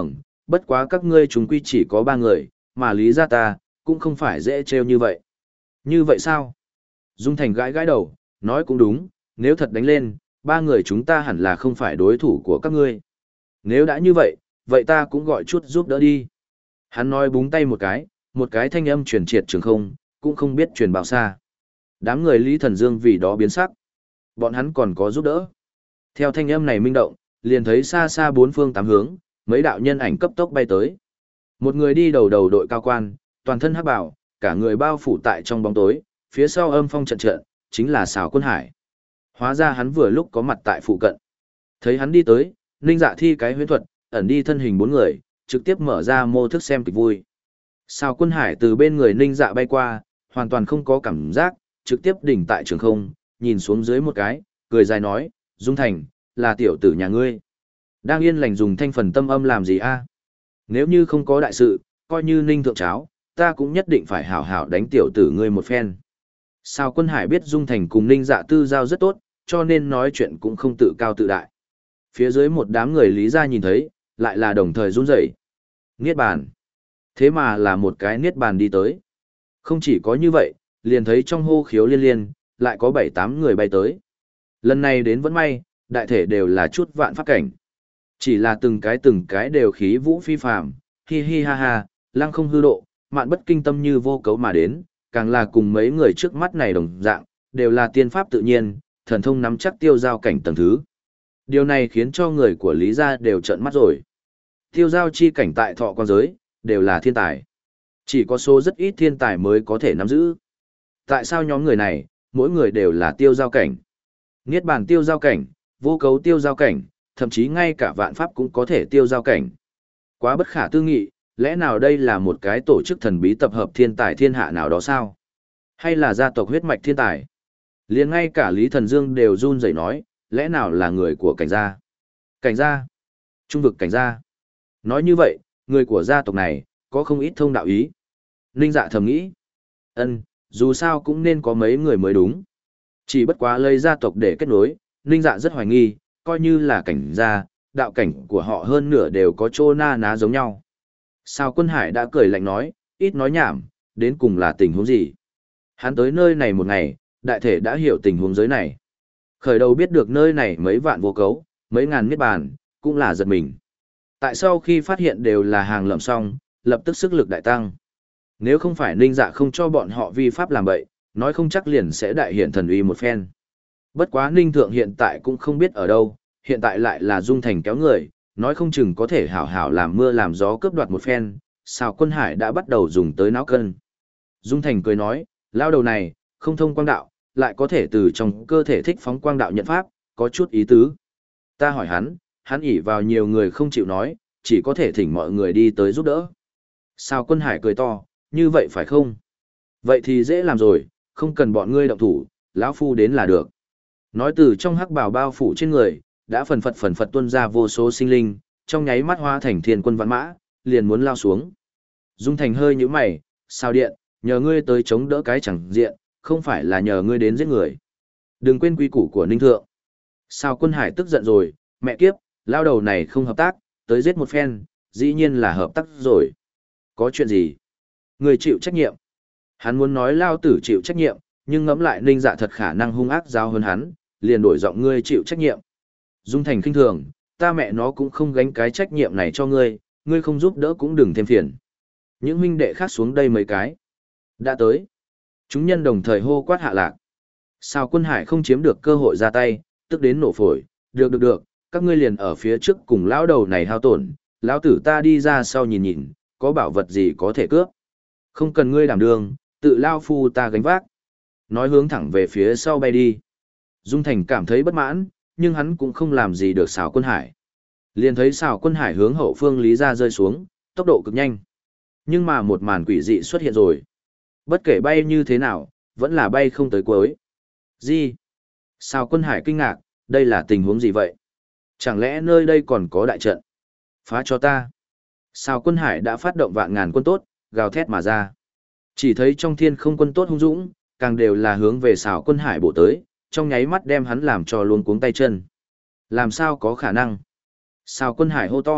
bất quá các ngươi chúng quy chỉ có ba người, mà lý ra ta, cũng không phải dễ trêu như vậy. Như vậy sao? Dung Thành gãi gãi đầu, nói cũng đúng, nếu thật đánh lên, ba người chúng ta hẳn là không phải đối thủ của các ngươi. Nếu đã như vậy, vậy ta cũng gọi chút giúp đỡ đi. Hắn nói búng tay một cái, một cái thanh âm truyền triệt trường không, cũng không biết truyền bao xa. Đám người Lý Thần Dương vì đó biến sắc. Bọn hắn còn có giúp đỡ. Theo thanh âm này minh động, liền thấy xa xa bốn phương tám hướng, mấy đạo nhân ảnh cấp tốc bay tới. Một người đi đầu đầu đội cao quan, toàn thân hắc bảo, cả người bao phủ tại trong bóng tối, phía sau âm phong trận trận, chính là Sào Quân Hải. Hóa ra hắn vừa lúc có mặt tại phụ cận. Thấy hắn đi tới, Ninh Dạ thi cái huyễn thuật, ẩn đi thân hình bốn người, trực tiếp mở ra mô thức xem kịch vui. Sào Quân Hải từ bên người Ninh Dạ bay qua, hoàn toàn không có cảm giác, trực tiếp đỉnh tại trường không, nhìn xuống dưới một cái, cười dài nói, Dung Thành, là tiểu tử nhà ngươi. Đang yên lành dùng thanh phần tâm âm làm gì a? Nếu như không có đại sự, coi như Ninh thượng cháo, ta cũng nhất định phải hảo hảo đánh tiểu tử ngươi một phen. Sào Quân Hải biết Dung Thành cùng Ninh Dạ tư giao rất tốt, cho nên nói chuyện cũng không tự cao tự đại. Phía dưới một đám người lý ra nhìn thấy, lại là đồng thời run rẩy. Niết bàn. Thế mà là một cái niết bàn đi tới. Không chỉ có như vậy, liền thấy trong hô khiếu liên liên, lại có bảy tám người bay tới. Lần này đến vẫn may, đại thể đều là chút vạn pháp cảnh. Chỉ là từng cái từng cái đều khí vũ phi phàm, hi hi ha ha, lăng không hư độ, mạn bất kinh tâm như vô cấu mà đến, càng là cùng mấy người trước mắt này đồng dạng, đều là tiên pháp tự nhiên, thần thông nắm chắc tiêu giao cảnh tầng thứ. Điều này khiến cho người của Lý gia đều trợn mắt rồi. Tiêu giao chi cảnh tại thọ quan giới, đều là thiên tài. Chỉ có số rất ít thiên tài mới có thể nắm giữ. Tại sao nhóm người này, mỗi người đều là tiêu giao cảnh? Niết bàn tiêu giao cảnh, vô cấu tiêu giao cảnh, thậm chí ngay cả vạn pháp cũng có thể tiêu giao cảnh. Quá bất khả tư nghị, lẽ nào đây là một cái tổ chức thần bí tập hợp thiên tài thiên hạ nào đó sao? Hay là gia tộc huyết mạch thiên tài? Liền ngay cả Lý Thần Dương đều run rẩy nói, lẽ nào là người của cảnh gia? Cảnh gia? Trung vực cảnh gia? Nói như vậy, người của gia tộc này, có không ít thông đạo ý. Ninh Dạ thầm nghĩ. Ân, dù sao cũng nên có mấy người mới đúng. Chỉ bất quá lấy gia tộc để kết nối, Ninh Dạ rất hoài nghi, coi như là cảnh gia, đạo cảnh của họ hơn nửa đều có chỗ na ná giống nhau. Sào Quân Hải đã cười lạnh nói, ít nói nhảm, đến cùng là tình huống gì? Hắn tới nơi này một ngày, đại thể đã hiểu tình huống giới này. Khởi đầu biết được nơi này mấy vạn vô cấu, mấy ngàn niết bàn, cũng là giật mình. Tại sau khi phát hiện đều là hàng lậm xong, lập tức sức lực đại tăng. Nếu không phải Ninh Dạ không cho bọn họ vi pháp làm bậy, nói không chắc liền sẽ đại hiện thần uy một phen. Bất quá Ninh Thượng hiện tại cũng không biết ở đâu, hiện tại lại là Dung Thành kéo người, nói không chừng có thể hảo hảo làm mưa làm gió cướp đoạt một phen, Sào Quân Hải đã bắt đầu dùng tới não cân. Dung Thành cười nói, lao đầu này, không thông quang đạo, lại có thể từ trong cơ thể thích phóng quang đạo nhận pháp, có chút ý tứ. Ta hỏi hắn, hắn ỷ vào nhiều người không chịu nói, chỉ có thể thỉnh mọi người đi tới giúp đỡ. Sào Quân Hải cười to, như vậy phải không? Vậy thì dễ làm rồi, không cần bọn ngươi động thủ, lão phu đến là được. Nói từ trong hắc bào bao phủ trên người, đã phần phật phần phật tuôn ra vô số sinh linh, trong nháy mắt hóa thành thiên quân vạn mã, liền muốn lao xuống. Dung Thành hơi nhíu mày, sao điện, nhờ ngươi tới chống đỡ cái chẳng diện, không phải là nhờ ngươi đến giết người. Đừng quên quy củ của Ninh Thượng. Sao Quân Hải tức giận rồi, mẹ kiếp, lao đầu này không hợp tác, tới giết một phen, dĩ nhiên là hợp tác rồi. Có chuyện gì? Người chịu trách nhiệm. Hắn muốn nói lao tử chịu trách nhiệm, nhưng ngẫm lại Ninh Dạ thật khả năng hung ác giao hơn hắn, liền đổi giọng ngươi chịu trách nhiệm. Dung Thành khinh thường, ta mẹ nó cũng không gánh cái trách nhiệm này cho ngươi, ngươi không giúp đỡ cũng đừng thêm phiền. Những huynh đệ khác xuống đây mấy cái. Đã tới. Chúng nhân đồng thời hô quát hạ lạc. Sao Quân Hải không chiếm được cơ hội ra tay, tức đến nổ phổi, được được được, các ngươi liền ở phía trước cùng lão đầu này hao tổn, lão tử ta đi ra sau nhìn nhìn, có bảo vật gì có thể cướp. Không cần ngươi đảm đường, tự lao phu ta gánh vác. Nói hướng thẳng về phía sau bay đi. Dung Thành cảm thấy bất mãn, nhưng hắn cũng không làm gì được Sào Quân Hải. Liền thấy Sào Quân Hải hướng hậu phương Lý ra rơi xuống, tốc độ cực nhanh. Nhưng mà một màn quỷ dị xuất hiện rồi. Bất kể bay như thế nào, vẫn là bay không tới cuối. Gì? Sào Quân Hải kinh ngạc, đây là tình huống gì vậy? Chẳng lẽ nơi đây còn có đại trận? Phá cho ta. Sào Quân Hải đã phát động vạn ngàn quân tốt, gào thét mà ra. Chỉ thấy trong thiên không quân tốt hung dũng, càng đều là hướng về Sào Quân Hải bổ tới, trong nháy mắt đem hắn làm cho luôn cuống tay chân. Làm sao có khả năng? Sào Quân Hải hô to,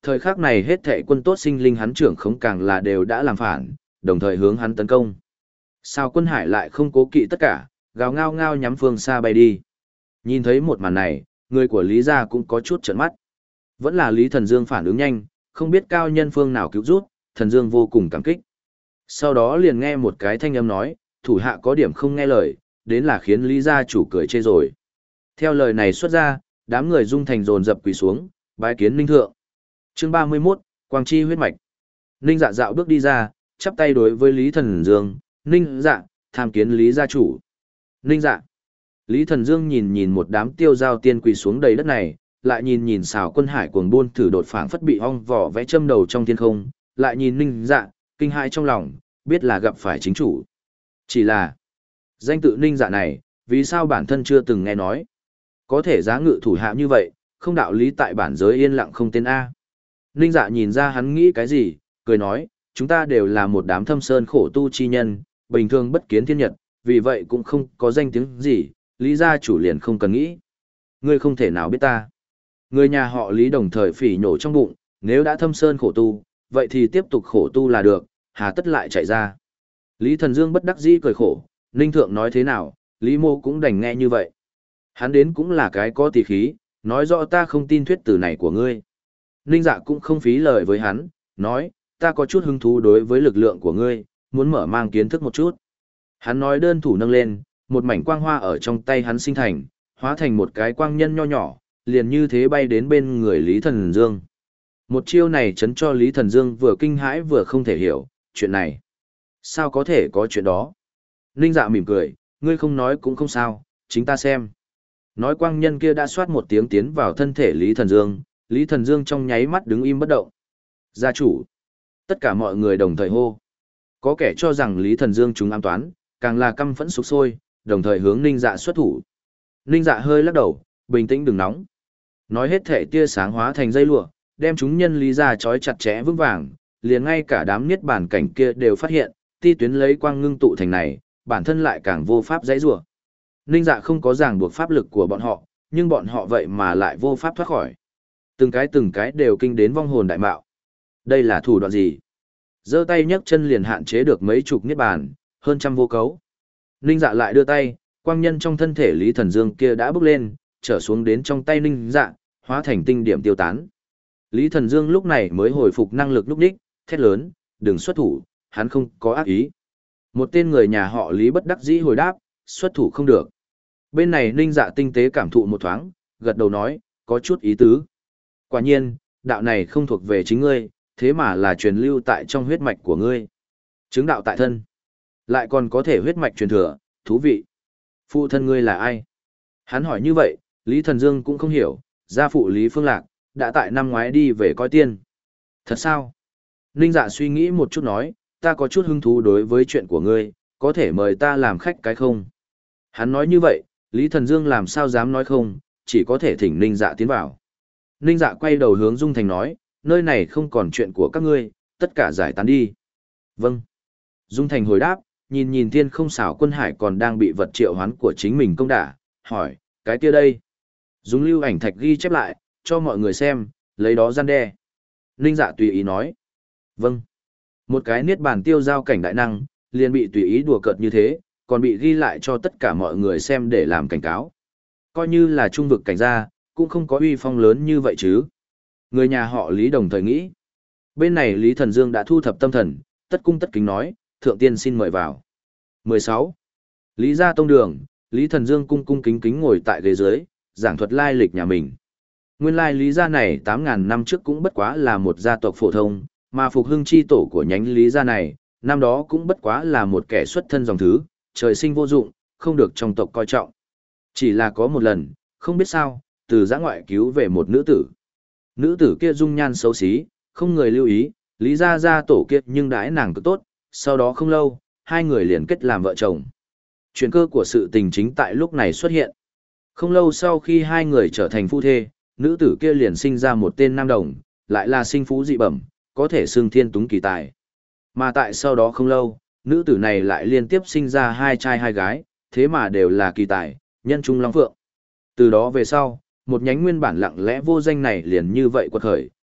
Thời khắc này hết thệ quân tốt sinh linh hắn trưởng khống càng là đều đã làm phản, đồng thời hướng hắn tấn công. Sao Quân Hải lại không cố kỵ tất cả, gào ngao ngao nhắm phương xa bay đi. Nhìn thấy một màn này, người của Lý gia cũng có chút trợn mắt. Vẫn là Lý Thần Dương phản ứng nhanh, không biết cao nhân phương nào cứu rút, Thần Dương vô cùng cảm kích. Sau đó liền nghe một cái thanh âm nói, thủ hạ có điểm không nghe lời, đến là khiến Lý gia chủ cười chê rồi. Theo lời này xuất ra, đám người dung thành dồn dập quỳ xuống, bái kiến Ninh thượng. Chương ba mươi mốt, Quang Chi huyết mạch. Ninh Dạ dạo bước đi ra, chắp tay đối với Lý Thần Dương, "Ninh Dạ, tham kiến Lý gia chủ." "Ninh Dạ." Lý Thần Dương nhìn nhìn một đám tiêu giao tiên quỳ xuống đầy đất này, lại nhìn nhìn Sào Quân Hải cuồng buôn thử đột phảng phất bị ong vỏ vẽ châm đầu trong thiên không, lại nhìn Ninh Dạ, kinh hãi trong lòng, biết là gặp phải chính chủ. Chỉ là, danh tự Ninh Dạ này, vì sao bản thân chưa từng nghe nói? Có thể giá ngự thủ hạ như vậy, không đạo lý tại bản giới yên lặng không tên A. Ninh Dạ nhìn ra hắn nghĩ cái gì, cười nói, chúng ta đều là một đám thâm sơn khổ tu chi nhân, bình thường bất kiến thiên nhật, vì vậy cũng không có danh tiếng gì, Lý gia chủ liền không cần nghĩ. Ngươi không thể nào biết ta. Người nhà họ Lý đồng thời phỉ nhổ trong bụng, nếu đã thâm sơn khổ tu, vậy thì tiếp tục khổ tu là được, hà tất lại chạy ra. Lý Thần Dương bất đắc dĩ cười khổ, Ninh thượng nói thế nào, Lý mô cũng đành nghe như vậy. Hắn đến cũng là cái có tỳ khí, nói rõ ta không tin thuyết từ này của ngươi. Ninh Dạ cũng không phí lời với hắn, nói, ta có chút hứng thú đối với lực lượng của ngươi, muốn mở mang kiến thức một chút. Hắn nói đơn thủ nâng lên, một mảnh quang hoa ở trong tay hắn sinh thành, hóa thành một cái quang nhân nho nhỏ, liền như thế bay đến bên người Lý Thần Dương. Một chiêu này chấn cho Lý Thần Dương vừa kinh hãi vừa không thể hiểu, chuyện này. Sao có thể có chuyện đó? Ninh Dạ mỉm cười, ngươi không nói cũng không sao, chính ta xem. Nói quang nhân kia đã xoát một tiếng tiến vào thân thể Lý Thần Dương, Lý Thần Dương trong nháy mắt đứng im bất động. Gia chủ. Tất cả mọi người đồng thời hô. Có kẻ cho rằng Lý Thần Dương chúng ám toán, càng là căm phẫn sục sôi, đồng thời hướng Ninh Dạ xuất thủ. Ninh Dạ hơi lắc đầu, bình tĩnh đừng nóng. Nói hết thể tia sáng hóa thành dây lụa, đem chúng nhân Lý gia trói chặt chẽ vững vàng, liền ngay cả đám niết bàn cảnh kia đều phát hiện, ti tuyến lấy quang ngưng tụ thành này, bản thân lại càng vô pháp dãy rủa. Ninh Dạ không có ràng buộc pháp lực của bọn họ, nhưng bọn họ vậy mà lại vô pháp thoát khỏi. Từng cái từng cái đều kinh đến vong hồn đại mạo. Đây là thủ đoạn gì? Giơ tay nhấc chân liền hạn chế được mấy chục niết bàn, hơn trăm vô cấu. Ninh Dạ lại đưa tay, quang nhân trong thân thể Lý Thần Dương kia đã bốc lên, trở xuống đến trong tay Ninh Dạ, hóa thành tinh điểm tiêu tán. Lý Thần Dương lúc này mới hồi phục năng lực lúc đích, thét lớn, đừng xuất thủ, hắn không có ác ý. Một tên người nhà họ Lý bất đắc dĩ hồi đáp, xuất thủ không được. Bên này Ninh Dạ tinh tế cảm thụ một thoáng, gật đầu nói, có chút ý tứ. Quả nhiên, đạo này không thuộc về chính ngươi, thế mà là truyền lưu tại trong huyết mạch của ngươi. Chứng đạo tại thân. Lại còn có thể huyết mạch truyền thừa, thú vị. Phụ thân ngươi là ai? Hắn hỏi như vậy, Lý Thần Dương cũng không hiểu, gia phụ Lý Phương Lạc, đã tại năm ngoái đi về coi tiên. Thật sao? Ninh Dạ suy nghĩ một chút nói, ta có chút hứng thú đối với chuyện của ngươi, có thể mời ta làm khách cái không? Hắn nói như vậy, Lý Thần Dương làm sao dám nói không, chỉ có thể thỉnh Ninh Dạ tiến vào. Ninh Dạ quay đầu hướng Dung Thành nói, nơi này không còn chuyện của các ngươi, tất cả giải tán đi. Vâng. Dung Thành hồi đáp, nhìn nhìn thiên không xảo Quân Hải còn đang bị vật triệu hoán của chính mình công đả, hỏi, cái kia đây. Dùng lưu ảnh thạch ghi chép lại, cho mọi người xem, lấy đó gian đe. Ninh Dạ tùy ý nói. Vâng. Một cái niết bàn tiêu giao cảnh đại năng, liền bị tùy ý đùa cợt như thế, còn bị ghi lại cho tất cả mọi người xem để làm cảnh cáo. Coi như là trung vực cảnh gia, cũng không có uy phong lớn như vậy chứ. Người nhà họ Lý đồng thời nghĩ. Bên này Lý Thần Dương đã thu thập tâm thần, tất cung tất kính nói, thượng tiên xin mời vào. mười sáu. Lý gia tông đường, Lý Thần Dương cung cung kính kính ngồi tại ghế dưới, giảng thuật lai lịch nhà mình. Nguyên lai Lý gia này tám ngàn năm trước cũng bất quá là một gia tộc phổ thông, mà phục hưng chi tổ của nhánh Lý gia này, năm đó cũng bất quá là một kẻ xuất thân dòng thứ, trời sinh vô dụng, không được trong tộc coi trọng. Chỉ là có một lần, không biết sao, từ giã ngoại cứu về một nữ tử. Nữ tử kia dung nhan xấu xí, không người lưu ý, Lý gia gia tổ kia nhưng đãi nàng cực tốt, sau đó không lâu, hai người liền kết làm vợ chồng. Chuyển cơ của sự tình chính tại lúc này xuất hiện. Không lâu sau khi hai người trở thành phu thê, nữ tử kia liền sinh ra một tên nam đồng, lại là sinh phú dị bẩm, có thể xưng thiên túng kỳ tài. Mà tại sau đó không lâu, nữ tử này lại liên tiếp sinh ra hai trai hai gái, thế mà đều là kỳ tài, nhân trung long phượng. Từ đó về sau, một nhánh nguyên bản lặng lẽ vô danh này liền như vậy quật khởi,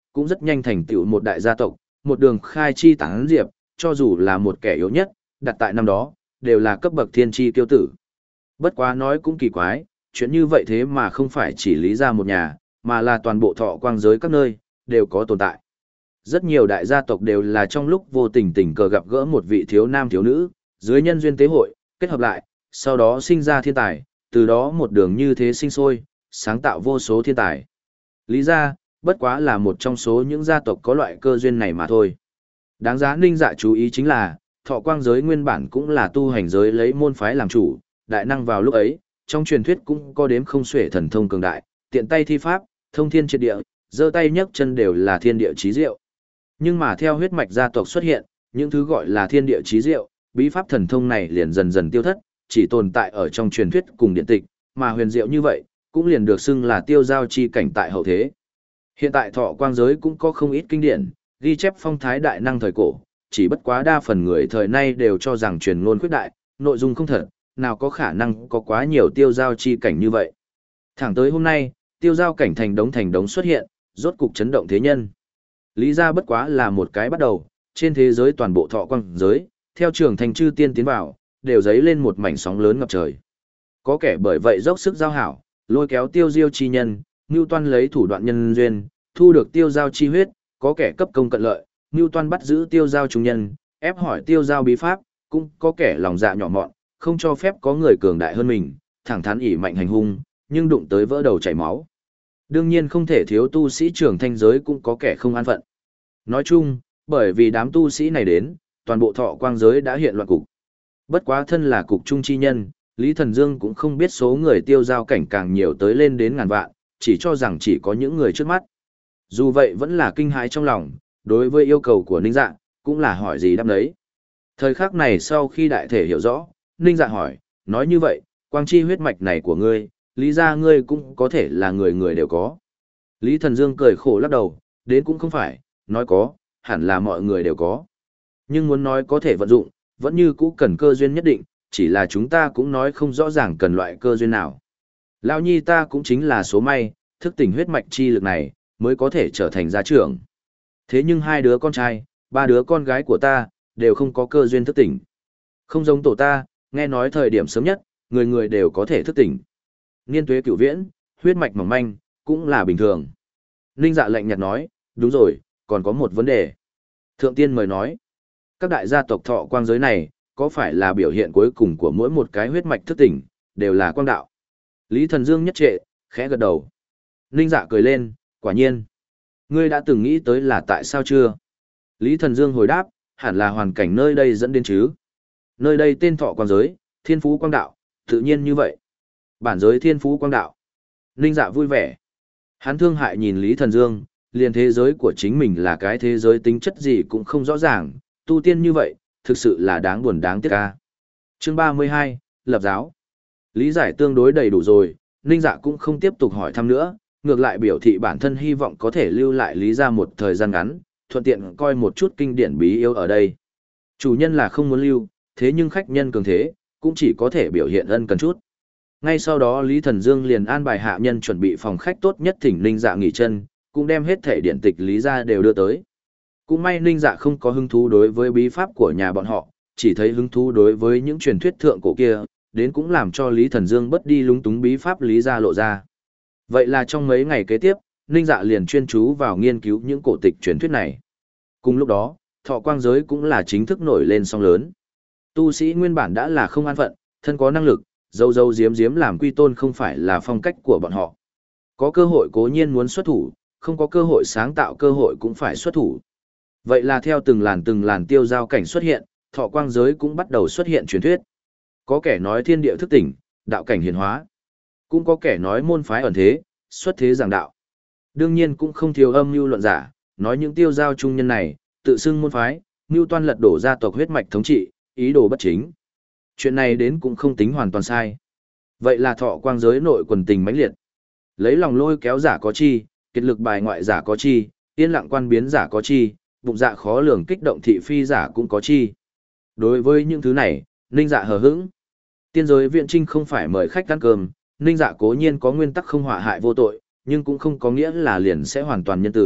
cũng rất nhanh thành tựu một đại gia tộc, một đường khai chi tán diệp, cho dù là một kẻ yếu nhất, đặt tại năm đó, đều là cấp bậc thiên chi tiêu tử. Bất quá nói cũng kỳ quái, chuyện như vậy thế mà không phải chỉ Lý gia một nhà, mà là toàn bộ Thọ Quang giới các nơi, đều có tồn tại. Rất nhiều đại gia tộc đều là trong lúc vô tình tình cờ gặp gỡ một vị thiếu nam thiếu nữ, dưới nhân duyên tế hội, kết hợp lại, sau đó sinh ra thiên tài, từ đó một đường như thế sinh sôi, sáng tạo vô số thiên tài. Lý gia, bất quá là một trong số những gia tộc có loại cơ duyên này mà thôi. Đáng giá Ninh Dạ chú ý chính là, Thọ Quang giới nguyên bản cũng là tu hành giới lấy môn phái làm chủ, đại năng vào lúc ấy, trong truyền thuyết cũng có đếm không xuể thần thông cường đại, tiện tay thi pháp, thông thiên triệt địa, giơ tay nhấc chân đều là thiên địa chí diệu. Nhưng mà theo huyết mạch gia tộc xuất hiện, những thứ gọi là thiên địa chí diệu, bí pháp thần thông này liền dần dần tiêu thất, chỉ tồn tại ở trong truyền thuyết cùng điện tịch, mà huyền diệu như vậy, cũng liền được xưng là tiêu giao chi cảnh tại hậu thế. Hiện tại Thọ Quang giới cũng có không ít kinh điển, ghi chép phong thái đại năng thời cổ, chỉ bất quá đa phần người thời nay đều cho rằng truyền ngôn khuyết đại, nội dung không thật, nào có khả năng có quá nhiều tiêu giao chi cảnh như vậy. Thẳng tới hôm nay, tiêu giao cảnh thành đống thành đống xuất hiện, rốt cục chấn động thế nhân. Lý gia bất quá là một cái bắt đầu, trên thế giới toàn bộ Thọ Quang giới, theo trường thành chư tiên tiến vào, đều dấy lên một mảnh sóng lớn ngập trời. Có kẻ bởi vậy dốc sức giao hảo, lôi kéo tiêu diêu chi nhân, Ngưu Toan lấy thủ đoạn nhân duyên, thu được tiêu giao chi huyết, có kẻ cấp công cận lợi, Ngưu Toan bắt giữ tiêu giao trung nhân, ép hỏi tiêu giao bí pháp, cũng có kẻ lòng dạ nhỏ mọn, không cho phép có người cường đại hơn mình, thẳng thắn ỷ mạnh hành hung, nhưng đụng tới vỡ đầu chảy máu. Đương nhiên không thể thiếu tu sĩ trưởng thanh giới cũng có kẻ không an phận. Nói chung, bởi vì đám tu sĩ này đến, toàn bộ Thọ Quang giới đã hiện loạn cục. Bất quá thân là cục trung chi nhân, Lý Thần Dương cũng không biết số người tiêu giao cảnh càng nhiều tới lên đến ngàn vạn, chỉ cho rằng chỉ có những người trước mắt. Dù vậy vẫn là kinh hãi trong lòng, đối với yêu cầu của Ninh Dạ, cũng là hỏi gì đáp đấy. Thời khắc này sau khi đại thể hiểu rõ, Ninh Dạ hỏi, nói như vậy, quang chi huyết mạch này của ngươi, lý ra ngươi cũng có thể là người người đều có. Lý Thần Dương cười khổ lắc đầu, đến cũng không phải, nói có, hẳn là mọi người đều có. Nhưng muốn nói có thể vận dụng, vẫn như cũ cần cơ duyên nhất định, chỉ là chúng ta cũng nói không rõ ràng cần loại cơ duyên nào. Lão nhi ta cũng chính là số may, thức tỉnh huyết mạch chi lực này, mới có thể trở thành gia trưởng. Thế nhưng hai đứa con trai, ba đứa con gái của ta, đều không có cơ duyên thức tỉnh. Không giống tổ ta, nghe nói thời điểm sớm nhất, người người đều có thể thức tỉnh. Niên tuế cửu viễn, huyết mạch mỏng manh, cũng là bình thường. Ninh Dạ lạnh nhạt nói, đúng rồi, còn có một vấn đề. Thượng tiên mời nói, các đại gia tộc Thọ Quang giới này, có phải là biểu hiện cuối cùng của mỗi một cái huyết mạch thức tỉnh, đều là quang đạo? Lý Thần Dương nhất trệ, khẽ gật đầu. Ninh Dạ cười lên, quả nhiên. Ngươi đã từng nghĩ tới là tại sao chưa? Lý Thần Dương hồi đáp, hẳn là hoàn cảnh nơi đây dẫn đến chứ. Nơi đây tên Thọ Quang giới, thiên phú quang đạo, tự nhiên như vậy. Bản giới thiên phú quang đạo. Ninh Dạ vui vẻ. Hắn thương hại nhìn Lý Thần Dương, liền thế giới của chính mình là cái thế giới tính chất gì cũng không rõ ràng, tu tiên như vậy, thực sự là đáng buồn đáng tiếc ca. Chương ba mươi hai, Lập giáo. Lý giải tương đối đầy đủ rồi, Ninh Dạ cũng không tiếp tục hỏi thăm nữa, ngược lại biểu thị bản thân hy vọng có thể lưu lại Lý gia một thời gian ngắn, thuận tiện coi một chút kinh điển bí yếu ở đây. Chủ nhân là không muốn lưu, thế nhưng khách nhân cường thế, cũng chỉ có thể biểu hiện ân cần chút. Ngay sau đó Lý Thần Dương liền an bài hạ nhân chuẩn bị phòng khách tốt nhất thỉnh Ninh Dạ nghỉ chân, cũng đem hết thể điện tịch Lý gia đều đưa tới. Cũng may Ninh Dạ không có hứng thú đối với bí pháp của nhà bọn họ, chỉ thấy hứng thú đối với những truyền thuyết thượng cổ kia, đến cũng làm cho Lý Thần Dương bất đi lúng túng bí pháp Lý gia lộ ra. Vậy là trong mấy ngày kế tiếp, Ninh Dạ liền chuyên chú vào nghiên cứu những cổ tịch truyền thuyết này. Cùng lúc đó, Thọ Quang giới cũng là chính thức nổi lên sóng lớn. Tu sĩ nguyên bản đã là không an phận, thân có năng lực, dâu dâu diếm diếm làm quy tôn không phải là phong cách của bọn họ. Có cơ hội cố nhiên muốn xuất thủ, không có cơ hội sáng tạo cơ hội cũng phải xuất thủ. Vậy là theo từng làn từng làn tiêu giao cảnh xuất hiện, Thọ Quang giới cũng bắt đầu xuất hiện truyền thuyết. Có kẻ nói thiên địa thức tỉnh, đạo cảnh hiển hóa. Cũng có kẻ nói môn phái ẩn thế, xuất thế giảng đạo. Đương nhiên cũng không thiếu âm mưu luận giả, nói những tiêu giao trung nhân này, tự xưng môn phái, mưu toan lật đổ gia tộc huyết mạch thống trị, ý đồ bất chính. Chuyện này đến cũng không tính hoàn toàn sai. Vậy là Thọ Quang giới nội quần tình mãnh liệt. Lấy lòng lôi kéo giả có chi, kiệt lực bài ngoại giả có chi, yên lặng quan biến giả có chi, bụng dạ khó lường kích động thị phi giả cũng có chi. Đối với những thứ này, Ninh Dạ hờ hững. Tiên giới viện trinh không phải mời khách ăn cơm, Ninh Dạ cố nhiên có nguyên tắc không họa hại vô tội, nhưng cũng không có nghĩa là liền sẽ hoàn toàn nhân tử,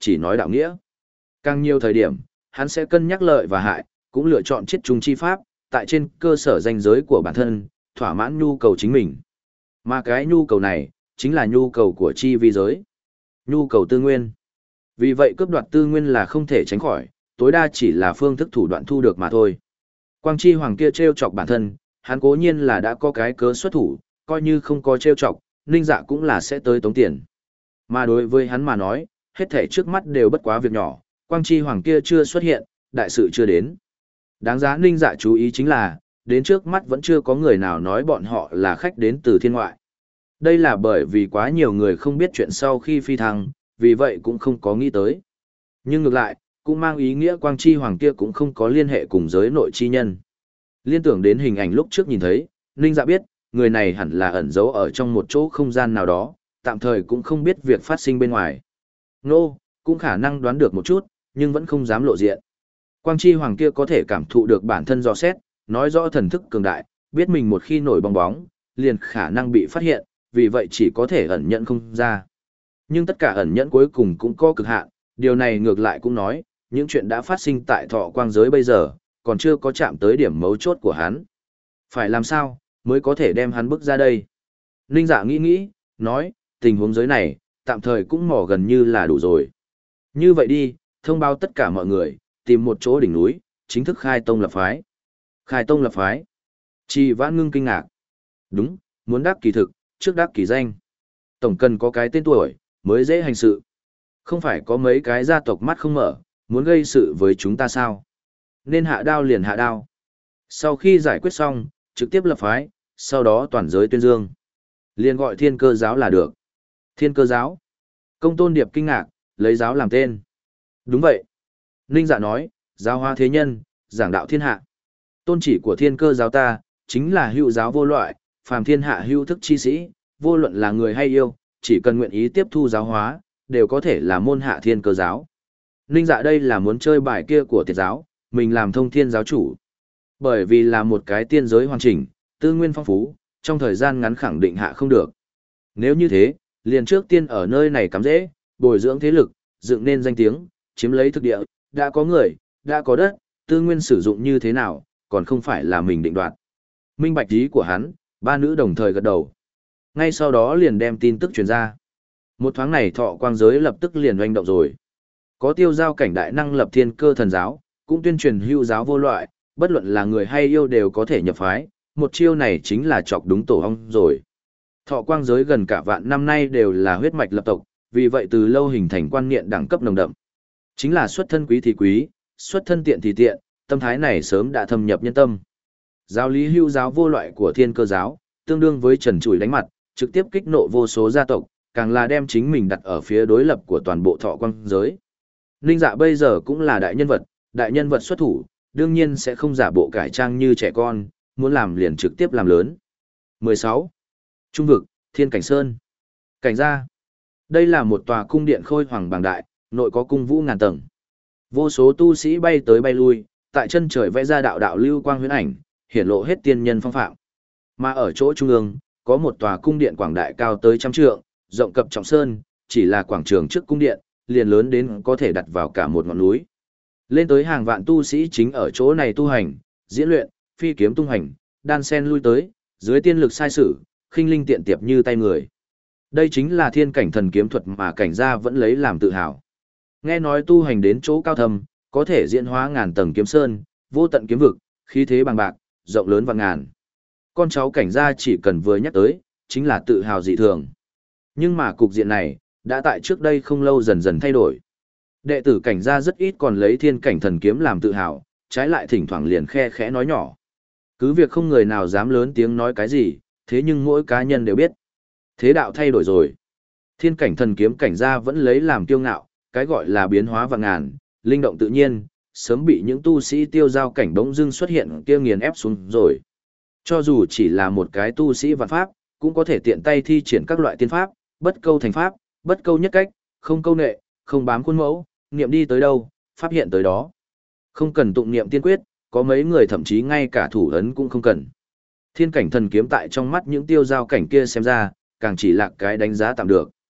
chỉ nói đạo nghĩa. Càng nhiều thời điểm, hắn sẽ cân nhắc lợi và hại, cũng lựa chọn chiết chung chi pháp, tại trên cơ sở danh giới của bản thân, thỏa mãn nhu cầu chính mình. Mà cái nhu cầu này, chính là nhu cầu của chi vi giới. Nhu cầu tư nguyên. Vì vậy cướp đoạt tư nguyên là không thể tránh khỏi, tối đa chỉ là phương thức thủ đoạn thu được mà thôi. Quang Chi Hoàng kia trêu chọc bản thân, hắn cố nhiên là đã có cái cớ xuất thủ, coi như không có trêu chọc, Ninh Dạ cũng là sẽ tới tống tiền. Mà đối với hắn mà nói, hết thảy trước mắt đều bất quá việc nhỏ, Quang Chi Hoàng kia chưa xuất hiện, đại sự chưa đến. Đáng giá Ninh Dạ chú ý chính là, đến trước mắt vẫn chưa có người nào nói bọn họ là khách đến từ thiên ngoại. Đây là bởi vì quá nhiều người không biết chuyện sau khi phi thăng, vì vậy cũng không có nghĩ tới. Nhưng ngược lại, cũng mang ý nghĩa Quang Chi Hoàng kia cũng không có liên hệ cùng giới nội chi nhân. Liên tưởng đến hình ảnh lúc trước nhìn thấy, Ninh Dạ biết, người này hẳn là ẩn giấu ở trong một chỗ không gian nào đó, tạm thời cũng không biết việc phát sinh bên ngoài. Nô, cũng khả năng đoán được một chút, nhưng vẫn không dám lộ diện. Quang Chi Hoàng kia có thể cảm thụ được bản thân dò xét, nói rõ thần thức cường đại, biết mình một khi nổi bong bóng, liền khả năng bị phát hiện, vì vậy chỉ có thể ẩn nhẫn không ra. Nhưng tất cả ẩn nhẫn cuối cùng cũng có cực hạn, điều này ngược lại cũng nói, những chuyện đã phát sinh tại thọ quang giới bây giờ, còn chưa có chạm tới điểm mấu chốt của hắn. Phải làm sao, mới có thể đem hắn bước ra đây? Ninh Dạ nghĩ nghĩ, nói, tình huống giới này, tạm thời cũng mỏ gần như là đủ rồi. Như vậy đi, thông báo tất cả mọi người, tìm một chỗ đỉnh núi, chính thức khai tông lập phái. Khai tông lập phái. Trì Vãn Ngưng kinh ngạc. Đúng, muốn đắc kỳ thực, trước đắc kỳ danh. Tổng cần có cái tên tuổi, mới dễ hành sự. Không phải có mấy cái gia tộc mắt không mở, muốn gây sự với chúng ta sao? Nên hạ đao liền hạ đao. Sau khi giải quyết xong, trực tiếp lập phái, sau đó toàn giới tuyên dương. Liền gọi Thiên Cơ giáo là được. Thiên Cơ giáo. Công Tôn Điệp kinh ngạc, lấy giáo làm tên. Đúng vậy. Ninh Dạ nói, giáo hóa thế nhân, giảng đạo thiên hạ. Tôn chỉ của Thiên Cơ giáo ta, chính là hữu giáo vô loại, phàm thiên hạ hữu thức chi sĩ, vô luận là người hay yêu, chỉ cần nguyện ý tiếp thu giáo hóa, đều có thể là môn hạ Thiên Cơ giáo. Ninh Dạ đây là muốn chơi bài kia của Tiệt giáo, mình làm thông thiên giáo chủ. Bởi vì là một cái tiên giới hoàn chỉnh, tư nguyên phong phú, trong thời gian ngắn khẳng định hạ không được. Nếu như thế, liền trước tiên ở nơi này cắm dễ, bồi dưỡng thế lực, dựng nên danh tiếng, chiếm lấy thực địa, đã có người, đã có đất, tư nguyên sử dụng như thế nào, còn không phải là mình định đoạt. Minh bạch ý của hắn, ba nữ đồng thời gật đầu. Ngay sau đó liền đem tin tức truyền ra. Một thoáng này thọ quang giới lập tức liền oanh động rồi. Có tiêu giao cảnh đại năng lập Thiên Cơ thần giáo, cũng tuyên truyền hưu giáo vô loại, bất luận là người hay yêu đều có thể nhập phái, một chiêu này chính là chọc đúng tổ ong rồi. Thọ quang giới gần cả vạn năm nay đều là huyết mạch lập tộc, vì vậy từ lâu hình thành quan niệm đẳng cấp nồng đậm. Chính là xuất thân quý thì quý, xuất thân tiện thì tiện, tâm thái này sớm đã thâm nhập nhân tâm. Giáo lý hưu giáo vô loại của Thiên Cơ giáo, tương đương với trần trụi đánh mặt, trực tiếp kích nộ vô số gia tộc, càng là đem chính mình đặt ở phía đối lập của toàn bộ thọ quang giới. Ninh Dạ bây giờ cũng là đại nhân vật, đại nhân vật xuất thủ, đương nhiên sẽ không giả bộ cải trang như trẻ con, muốn làm liền trực tiếp làm lớn. mười sáu. Trung vực, Thiên Cảnh Sơn. Cảnh gia. Đây là một tòa cung điện khôi hoàng bảng đại, nội có cung vũ ngàn tầng. Vô số tu sĩ bay tới bay lui, tại chân trời vẽ ra đạo đạo lưu quang huyễn ảnh, hiển lộ hết tiên nhân phong phạm. Mà ở chỗ trung ương, có một tòa cung điện quảng đại cao tới trăm trượng, rộng cập trọng sơn, chỉ là quảng trường trước cung điện, liền lớn đến có thể đặt vào cả một ngọn núi. Lên tới hàng vạn tu sĩ chính ở chỗ này tu hành, diễn luyện, phi kiếm tung hành, đan sen lui tới, dưới tiên lực sai sử, khinh linh tiện tiệp như tay người. Đây chính là thiên cảnh thần kiếm thuật mà cảnh gia vẫn lấy làm tự hào. Nghe nói tu hành đến chỗ cao thâm, có thể diễn hóa ngàn tầng kiếm sơn, vô tận kiếm vực, khí thế bằng bạc, rộng lớn vạn ngàn. Con cháu cảnh gia chỉ cần vừa nhắc tới, chính là tự hào dị thường. Nhưng mà cục diện này, đã tại trước đây không lâu dần dần thay đổi. Đệ tử cảnh gia rất ít còn lấy thiên cảnh thần kiếm làm tự hào, trái lại thỉnh thoảng liền khe khẽ nói nhỏ. Cứ việc không người nào dám lớn tiếng nói cái gì, thế nhưng mỗi cá nhân đều biết. Thế đạo thay đổi rồi. Thiên cảnh thần kiếm cảnh gia vẫn lấy làm kiêu ngạo, cái gọi là biến hóa vạn ngàn, linh động tự nhiên, sớm bị những tu sĩ tiêu giao cảnh bỗng dưng xuất hiện kia nghiền ép xuống rồi. Cho dù chỉ là một cái tu sĩ vạn pháp, cũng có thể tiện tay thi triển các loại tiên pháp, bất câu thành pháp, bất câu nhất cách, không câu nệ, không bám khuôn mẫu, niệm đi tới đâu, pháp hiện tới đó. Không cần tụng niệm tiên quyết, có mấy người thậm chí ngay cả thủ ấn cũng không cần. Thiên cảnh thần kiếm tại trong mắt những tiêu giao cảnh kia xem ra, càng chỉ là cái đánh giá tạm được.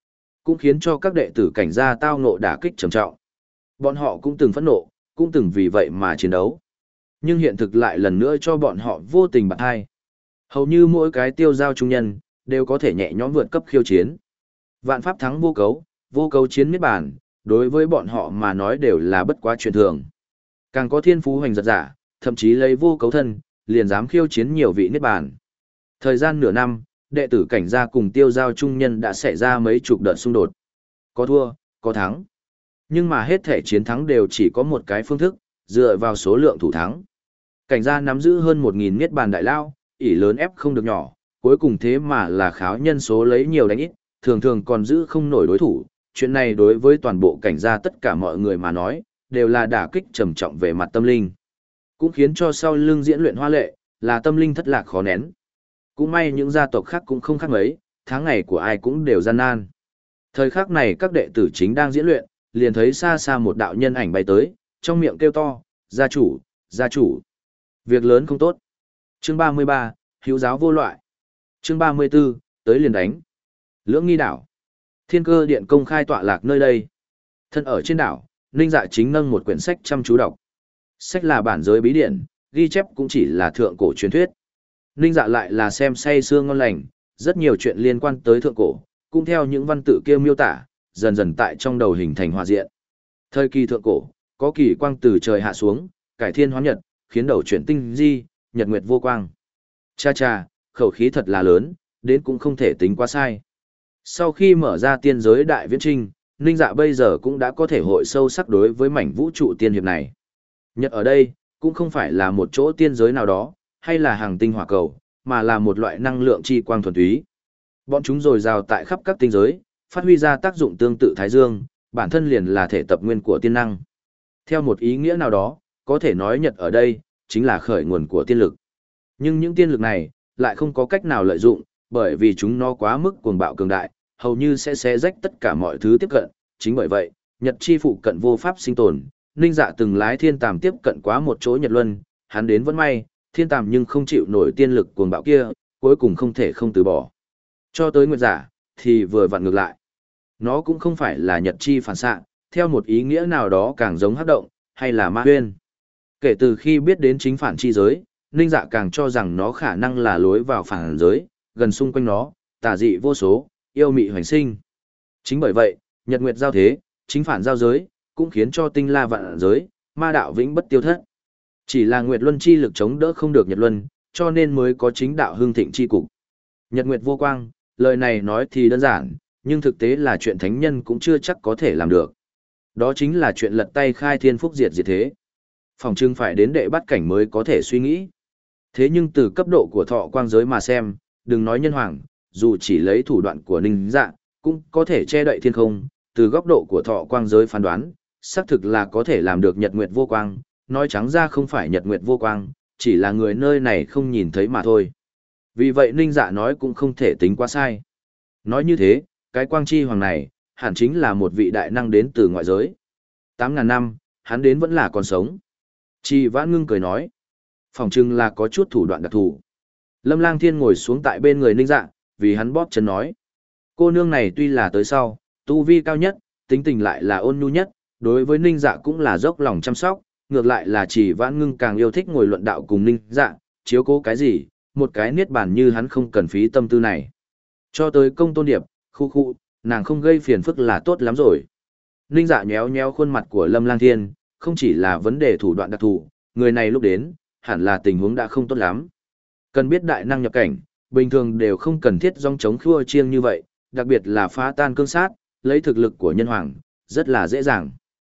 cũng khiến cho các đệ tử cảnh gia tao ngộ đả kích trầm trọng. Bọn họ cũng từng phẫn nộ, cũng từng vì vậy mà chiến đấu. Nhưng hiện thực lại lần nữa cho bọn họ vô tình bạc hai. Hầu như mỗi cái tiêu giao trung nhân, đều có thể nhẹ nhõm vượt cấp khiêu chiến. Vạn pháp thắng vô cấu, vô cấu chiến miết bản, đối với bọn họ mà nói đều là bất quá chuyện thường. Càng có thiên phú hoành giật giả, thậm chí lấy vô cấu thân, liền dám khiêu chiến nhiều vị niết bàn. Thời gian nửa năm, đệ tử cảnh gia cùng tiêu giao trung nhân đã xảy ra mấy chục đợt xung đột. Có thua, có thắng. Nhưng mà hết thể chiến thắng đều chỉ có một cái phương thức, dựa vào số lượng thủ thắng. Cảnh gia nắm giữ hơn một nghìn niết bàn đại lao, ỷ lớn ép không được nhỏ, cuối cùng thế mà là kháo nhân số lấy nhiều đánh ít, thường thường còn giữ không nổi đối thủ. Chuyện này đối với toàn bộ cảnh gia tất cả mọi người mà nói, đều là đả kích trầm trọng về mặt tâm linh. Cũng khiến cho sau lưng diễn luyện hoa lệ, là tâm linh thất lạc khó nén. Cũng may những gia tộc khác cũng không khác mấy, tháng ngày của ai cũng đều gian nan. Thời khắc này các đệ tử chính đang diễn luyện, liền thấy xa xa một đạo nhân ảnh bay tới, trong miệng kêu to, gia chủ, gia chủ. Việc lớn không tốt. Chương ba mươi ba, hữu giáo vô loại. Chương ba mươi bốn, tới liền đánh. Lưỡng nghi đảo. Thiên cơ điện công khai tọa lạc nơi đây. Thân ở trên đảo, Ninh Dạ chính nâng một quyển sách chăm chú đọc. Sách là bản giới bí điển, ghi chép cũng chỉ là thượng cổ truyền thuyết. Ninh Dạ lại là xem say sưa ngon lành, rất nhiều chuyện liên quan tới thượng cổ, cũng theo những văn tự kia miêu tả, dần dần tại trong đầu hình thành hòa diện. Thời kỳ thượng cổ, có kỳ quang từ trời hạ xuống, cải thiên hóa nhật, khiến đầu chuyển tinh di, nhật nguyệt vô quang. Cha cha, khẩu khí thật là lớn, đến cũng không thể tính quá sai. Sau khi mở ra tiên giới đại viễn trinh, Ninh Dạ bây giờ cũng đã có thể hội sâu sắc đối với mảnh vũ trụ tiên hiệp này. Nhật ở đây, cũng không phải là một chỗ tiên giới nào đó, hay là hàng tinh hỏa cầu, mà là một loại năng lượng chi quang thuần túy. Bọn chúng dồi dào tại khắp các tinh giới, phát huy ra tác dụng tương tự Thái Dương, bản thân liền là thể tập nguyên của tiên năng. Theo một ý nghĩa nào đó, có thể nói Nhật ở đây, chính là khởi nguồn của tiên lực. Nhưng những tiên lực này, lại không có cách nào lợi dụng, bởi vì chúng nó quá mức cuồng bạo cường đại, hầu như sẽ xé rách tất cả mọi thứ tiếp cận. Chính bởi vậy, Nhật chi phụ cận vô pháp sinh tồn, Ninh Dạ từng lái thiên tàm tiếp cận quá một chỗ Nhật Luân, hắn đến vẫn may, thiên tàm nhưng không chịu nổi tiên lực cuồng bạo kia, cuối cùng không thể không từ bỏ. Cho tới Nguyệt Giả, thì vừa vặn ngược lại. Nó cũng không phải là Nhật chi phản xạ, theo một ý nghĩa nào đó càng giống hắc động, hay là ma huyên. Kể từ khi biết đến chính phản chi giới, Ninh Dạ càng cho rằng nó khả năng là lối vào phản giới, gần xung quanh nó, tà dị vô số, yêu mị hoành sinh. Chính bởi vậy, Nhật Nguyệt giao thế, chính phản giao giới, cũng khiến cho tinh la vạn giới, ma đạo vĩnh bất tiêu thất. Chỉ là Nguyệt Luân chi lực chống đỡ không được Nhật Luân, cho nên mới có chính đạo hưng thịnh chi cục. Nhật Nguyệt vô quang, lời này nói thì đơn giản, nhưng thực tế là chuyện thánh nhân cũng chưa chắc có thể làm được. Đó chính là chuyện lật tay khai thiên phúc diệt diệt thế. Phòng trưng phải đến đệ bắt cảnh mới có thể suy nghĩ. Thế nhưng từ cấp độ của thọ quang giới mà xem, đừng nói nhân hoàng, dù chỉ lấy thủ đoạn của Ninh Dạ, cũng có thể che đậy thiên không, từ góc độ của thọ quang giới phán đoán, xác thực là có thể làm được nhật nguyệt vô quang, nói trắng ra không phải nhật nguyệt vô quang, chỉ là người nơi này không nhìn thấy mà thôi. Vì vậy Ninh Dạ nói cũng không thể tính quá sai. Nói như thế, cái quang chi hoàng này, hẳn chính là một vị đại năng đến từ ngoại giới. Tám ngàn năm, hắn đến vẫn là còn sống. Chi Vãn Ngưng cười nói, phỏng chừng là có chút thủ đoạn đặc thù. Lâm Lang Thiên ngồi xuống tại bên người Ninh Dạ, vì hắn bóp chân nói. Cô nương này tuy là tới sau, tu vi cao nhất, tính tình lại là ôn nhu nhất, đối với Ninh Dạ cũng là dốc lòng chăm sóc, ngược lại là Chỉ Vãn Ngưng càng yêu thích ngồi luận đạo cùng Ninh Dạ, chiếu cố cái gì, một cái niết bàn như hắn không cần phí tâm tư này. Cho tới Công Tôn Điệp, khu khu, nàng không gây phiền phức là tốt lắm rồi. Ninh Dạ nhéo nhéo khuôn mặt của Lâm Lang Thiên, không chỉ là vấn đề thủ đoạn đặc thù, người này lúc đến, hẳn là tình huống đã không tốt lắm. Cần biết đại năng nhập cảnh, bình thường đều không cần thiết dòng chống khua chiêng như vậy, đặc biệt là phá tan cương sát, lấy thực lực của nhân hoàng, rất là dễ dàng.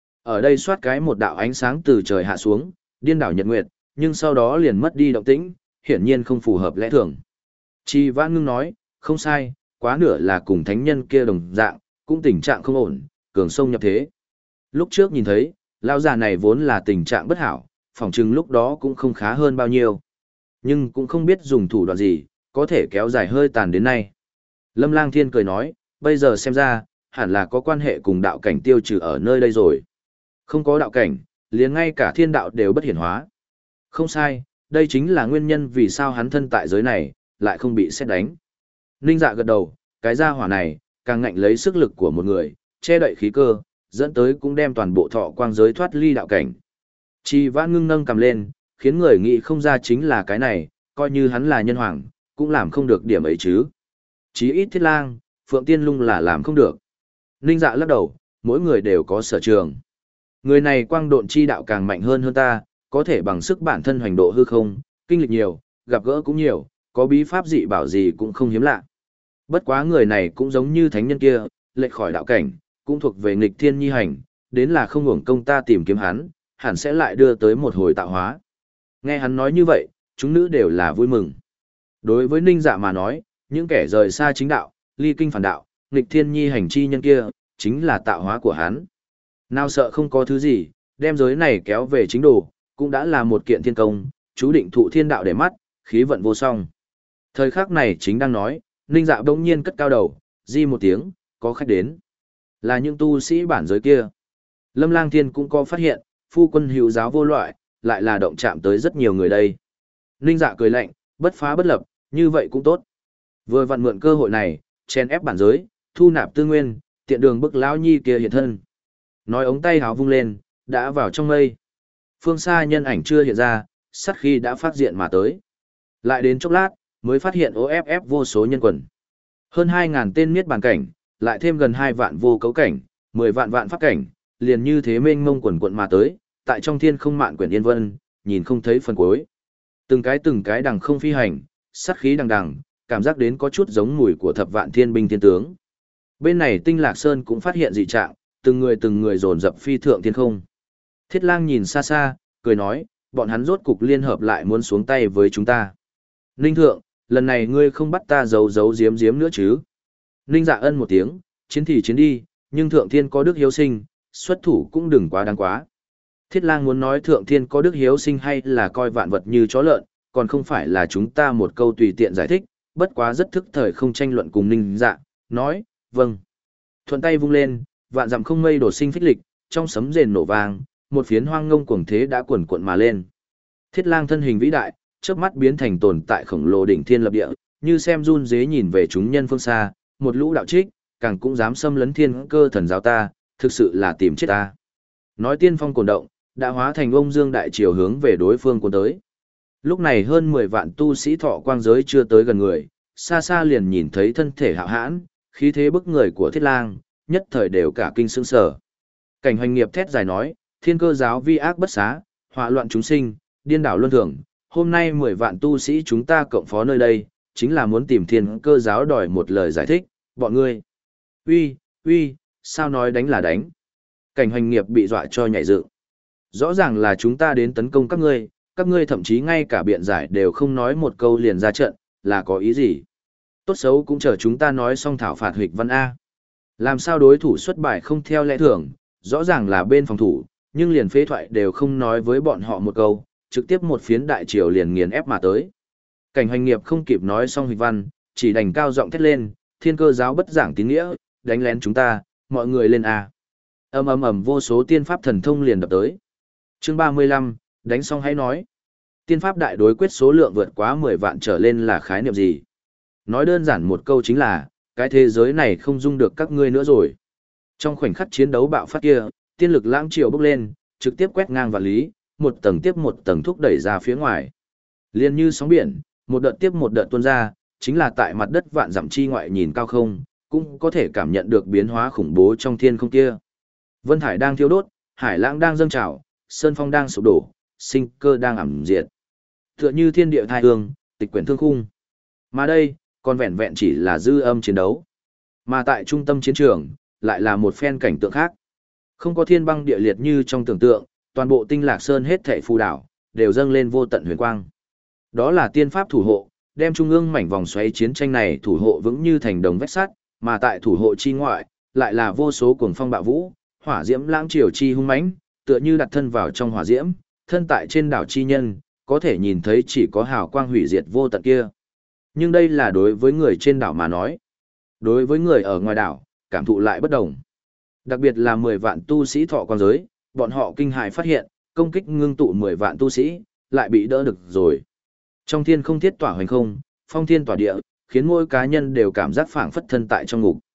Ở đây soát cái một đạo ánh sáng từ trời hạ xuống, điên đảo nhật nguyệt, nhưng sau đó liền mất đi động tĩnh, hiển nhiên không phù hợp lẽ thường. Chi Vãn Ngưng nói, không sai, quá nửa là cùng thánh nhân kia đồng dạng, cũng tình trạng không ổn, cường sông nhập thế. Lúc trước nhìn thấy, lão già này vốn là tình trạng bất hảo, phỏng chừng lúc đó cũng không khá hơn bao nhiêu. Nhưng cũng không biết dùng thủ đoạn gì, có thể kéo dài hơi tàn đến nay. Lâm Lang Thiên cười nói, bây giờ xem ra, hẳn là có quan hệ cùng đạo cảnh tiêu trừ ở nơi đây rồi. Không có đạo cảnh, liền ngay cả thiên đạo đều bất hiển hóa. Không sai, đây chính là nguyên nhân vì sao hắn thân tại giới này, lại không bị xét đánh. Ninh Dạ gật đầu, cái gia hỏa này, càng ngạnh lấy sức lực của một người, che đậy khí cơ, dẫn tới cũng đem toàn bộ thọ quang giới thoát ly đạo cảnh. Chi Vãn ngưng nâng cầm lên, khiến người nghĩ không ra chính là cái này, coi như hắn là nhân hoàng, cũng làm không được điểm ấy chứ. Chí ít Thiết Lang, Phượng Tiên Lung là làm không được. Ninh Dạ lắc đầu, mỗi người đều có sở trường. Người này quang độn chi đạo càng mạnh hơn hơn ta, có thể bằng sức bản thân hoành độ hư không, kinh lịch nhiều, gặp gỡ cũng nhiều, có bí pháp dị bảo gì cũng không hiếm lạ. Bất quá người này cũng giống như thánh nhân kia, lệch khỏi đạo cảnh, cũng thuộc về nghịch thiên nhi hành, đến là không hưởng công ta tìm kiếm hắn, hẳn sẽ lại đưa tới một hồi tạo hóa. Nghe hắn nói như vậy, chúng nữ đều là vui mừng. Đối với Ninh Dạ mà nói, những kẻ rời xa chính đạo, ly kinh phản đạo, nghịch thiên nhi hành chi nhân kia, chính là tạo hóa của hắn. Nào sợ không có thứ gì, đem giới này kéo về chính đồ, cũng đã là một kiện thiên công, chú định thụ thiên đạo để mắt, khí vận vô song. Thời khắc này chính đang nói, Ninh Dạ bỗng nhiên cất cao đầu, di một tiếng, có khách đến. Là những tu sĩ bản giới kia. Lâm Lang Thiên cũng có phát hiện, phu quân hữu giáo vô loại, lại là động chạm tới rất nhiều người đây. Ninh Dạ cười lạnh, bất phá bất lập, như vậy cũng tốt. Vừa vặn mượn cơ hội này, chen ép bản giới, thu nạp tư nguyên, tiện đường bức lão nhi kia hiện thân. Nói ống tay háo vung lên, đã vào trong mây. Phương xa nhân ảnh chưa hiện ra, sát khi đã phát diện mà tới. Lại đến chốc lát, mới phát hiện ô ép ép vô số nhân quần. Hơn hai ngàn tên niết bàn cảnh, lại thêm gần hai vạn vô cấu cảnh, mười vạn vạn pháp cảnh, liền như thế mênh mông quần quận mà tới, tại trong thiên không mạn quyển yên vân, nhìn không thấy phần cuối. Từng cái từng cái đằng không phi hành, sát khí đằng đằng, cảm giác đến có chút giống mùi của thập vạn thiên binh thiên tướng. Bên này Tinh Lạc Sơn cũng phát hiện dị trạng, từng người từng người dồn dập phi thượng thiên không. Thiết Lang nhìn xa xa, cười nói, bọn hắn rốt cục liên hợp lại muốn xuống tay với chúng ta. Ninh Thượng, lần này ngươi không bắt ta giấu giấu giếm giếm nữa chứ? Ninh Dạ ân một tiếng, chiến thì chiến đi, nhưng Thượng Thiên có đức hiếu sinh, xuất thủ cũng đừng quá đáng quá. Thiết Lang muốn nói Thượng Thiên có đức hiếu sinh hay là coi vạn vật như chó lợn, còn không phải là chúng ta một câu tùy tiện giải thích, bất quá rất thức thời không tranh luận cùng Ninh Dạ, nói, vâng. Thuận tay vung lên, vạn dặm không mây đổ sinh phích lịch, trong sấm rền nổ vang, một phiến hoang ngông cuồng thế đã quần cuộn mà lên. Thiết Lang thân hình vĩ đại, chớp mắt biến thành tồn tại khổng lồ đỉnh thiên lập địa, như xem run dế nhìn về chúng nhân phương xa, một lũ đạo trích, càng cũng dám xâm lấn thiên cơ thần giáo ta, thực sự là tìm chết ta. Nói tiên phong cồn động, đã hóa thành ông dương đại triều hướng về đối phương cuốn tới. Lúc này hơn mười vạn tu sĩ thọ quang giới chưa tới gần người, xa xa liền nhìn thấy thân thể hạo hãn, khí thế bức người của Thiết Lang, nhất thời đều cả kinh sững sờ. Cảnh Hoành Nghiệp thét dài nói, thiên cơ giáo vi ác bất xá, họa loạn chúng sinh, điên đảo luân thường, hôm nay mười vạn tu sĩ chúng ta cộng phó nơi đây, chính là muốn tìm thiên cơ giáo đòi một lời giải thích, bọn ngươi. Uy, uy, sao nói đánh là đánh? Cảnh Hoành Nghiệp bị dọa cho nhảy dựng. Rõ ràng là chúng ta đến tấn công các ngươi, các ngươi thậm chí ngay cả biện giải đều không nói một câu liền ra trận, là có ý gì? Tốt xấu cũng chờ chúng ta nói xong thảo phạt Hịch Văn A. Làm sao đối thủ xuất bài không theo lẽ thường, rõ ràng là bên phòng thủ, nhưng liền phế thoại đều không nói với bọn họ một câu, trực tiếp một phiến đại triều liền nghiền ép mà tới. Cảnh Hoành Nghiệp không kịp nói xong Hịch Văn, chỉ đành cao giọng thét lên, thiên cơ giáo bất giảng tín nghĩa, đánh lén chúng ta, mọi người lên A. Ầm ầm ầm vô số tiên pháp thần thông liền đập tới. Chương ba mươi lăm, đánh xong hãy nói. Tiên pháp đại đối quyết số lượng vượt quá mười vạn trở lên là khái niệm gì? Nói đơn giản một câu chính là, cái thế giới này không dung được các ngươi nữa rồi. Trong khoảnh khắc chiến đấu bạo phát kia, tiên lực lãng triều bốc lên, trực tiếp quét ngang vạn lý, một tầng tiếp một tầng thúc đẩy ra phía ngoài. Liên như sóng biển, một đợt tiếp một đợt tuôn ra, chính là tại mặt đất vạn dặm chi ngoại nhìn cao không, cũng có thể cảm nhận được biến hóa khủng bố trong thiên không kia. Vân Hải đang thiêu đốt, hải lãng đang dâng trào, sơn phong đang sụp đổ, sinh cơ đang ẩm diệt. Tựa như thiên địa thai hương, tịch quyển thương khung. Mà đây, còn vẹn vẹn chỉ là dư âm chiến đấu. Mà tại trung tâm chiến trường, lại là một phen cảnh tượng khác. Không có thiên băng địa liệt như trong tưởng tượng, toàn bộ Tinh Lạc Sơn hết thảy phù đảo, đều dâng lên vô tận huyền quang. Đó là tiên pháp thủ hộ, đem trung ương mảnh vòng xoáy chiến tranh này thủ hộ vững như thành đồng vách sắt, mà tại thủ hộ chi ngoại, lại là vô số cuồng phong bạo vũ, hỏa diễm lãng triều chi hung mãnh, tựa như đặt thân vào trong hỏa diễm, thân tại trên đảo chi nhân, có thể nhìn thấy chỉ có hào quang hủy diệt vô tận kia. Nhưng đây là đối với người trên đảo mà nói. Đối với người ở ngoài đảo, cảm thụ lại bất đồng. Đặc biệt là mười vạn tu sĩ thọ quan giới, bọn họ kinh hãi phát hiện, công kích ngưng tụ mười vạn tu sĩ, lại bị đỡ được rồi. Trong thiên không thiết tỏa hoành không, phong thiên tỏa địa, khiến mỗi cá nhân đều cảm giác phảng phất thân tại trong ngục.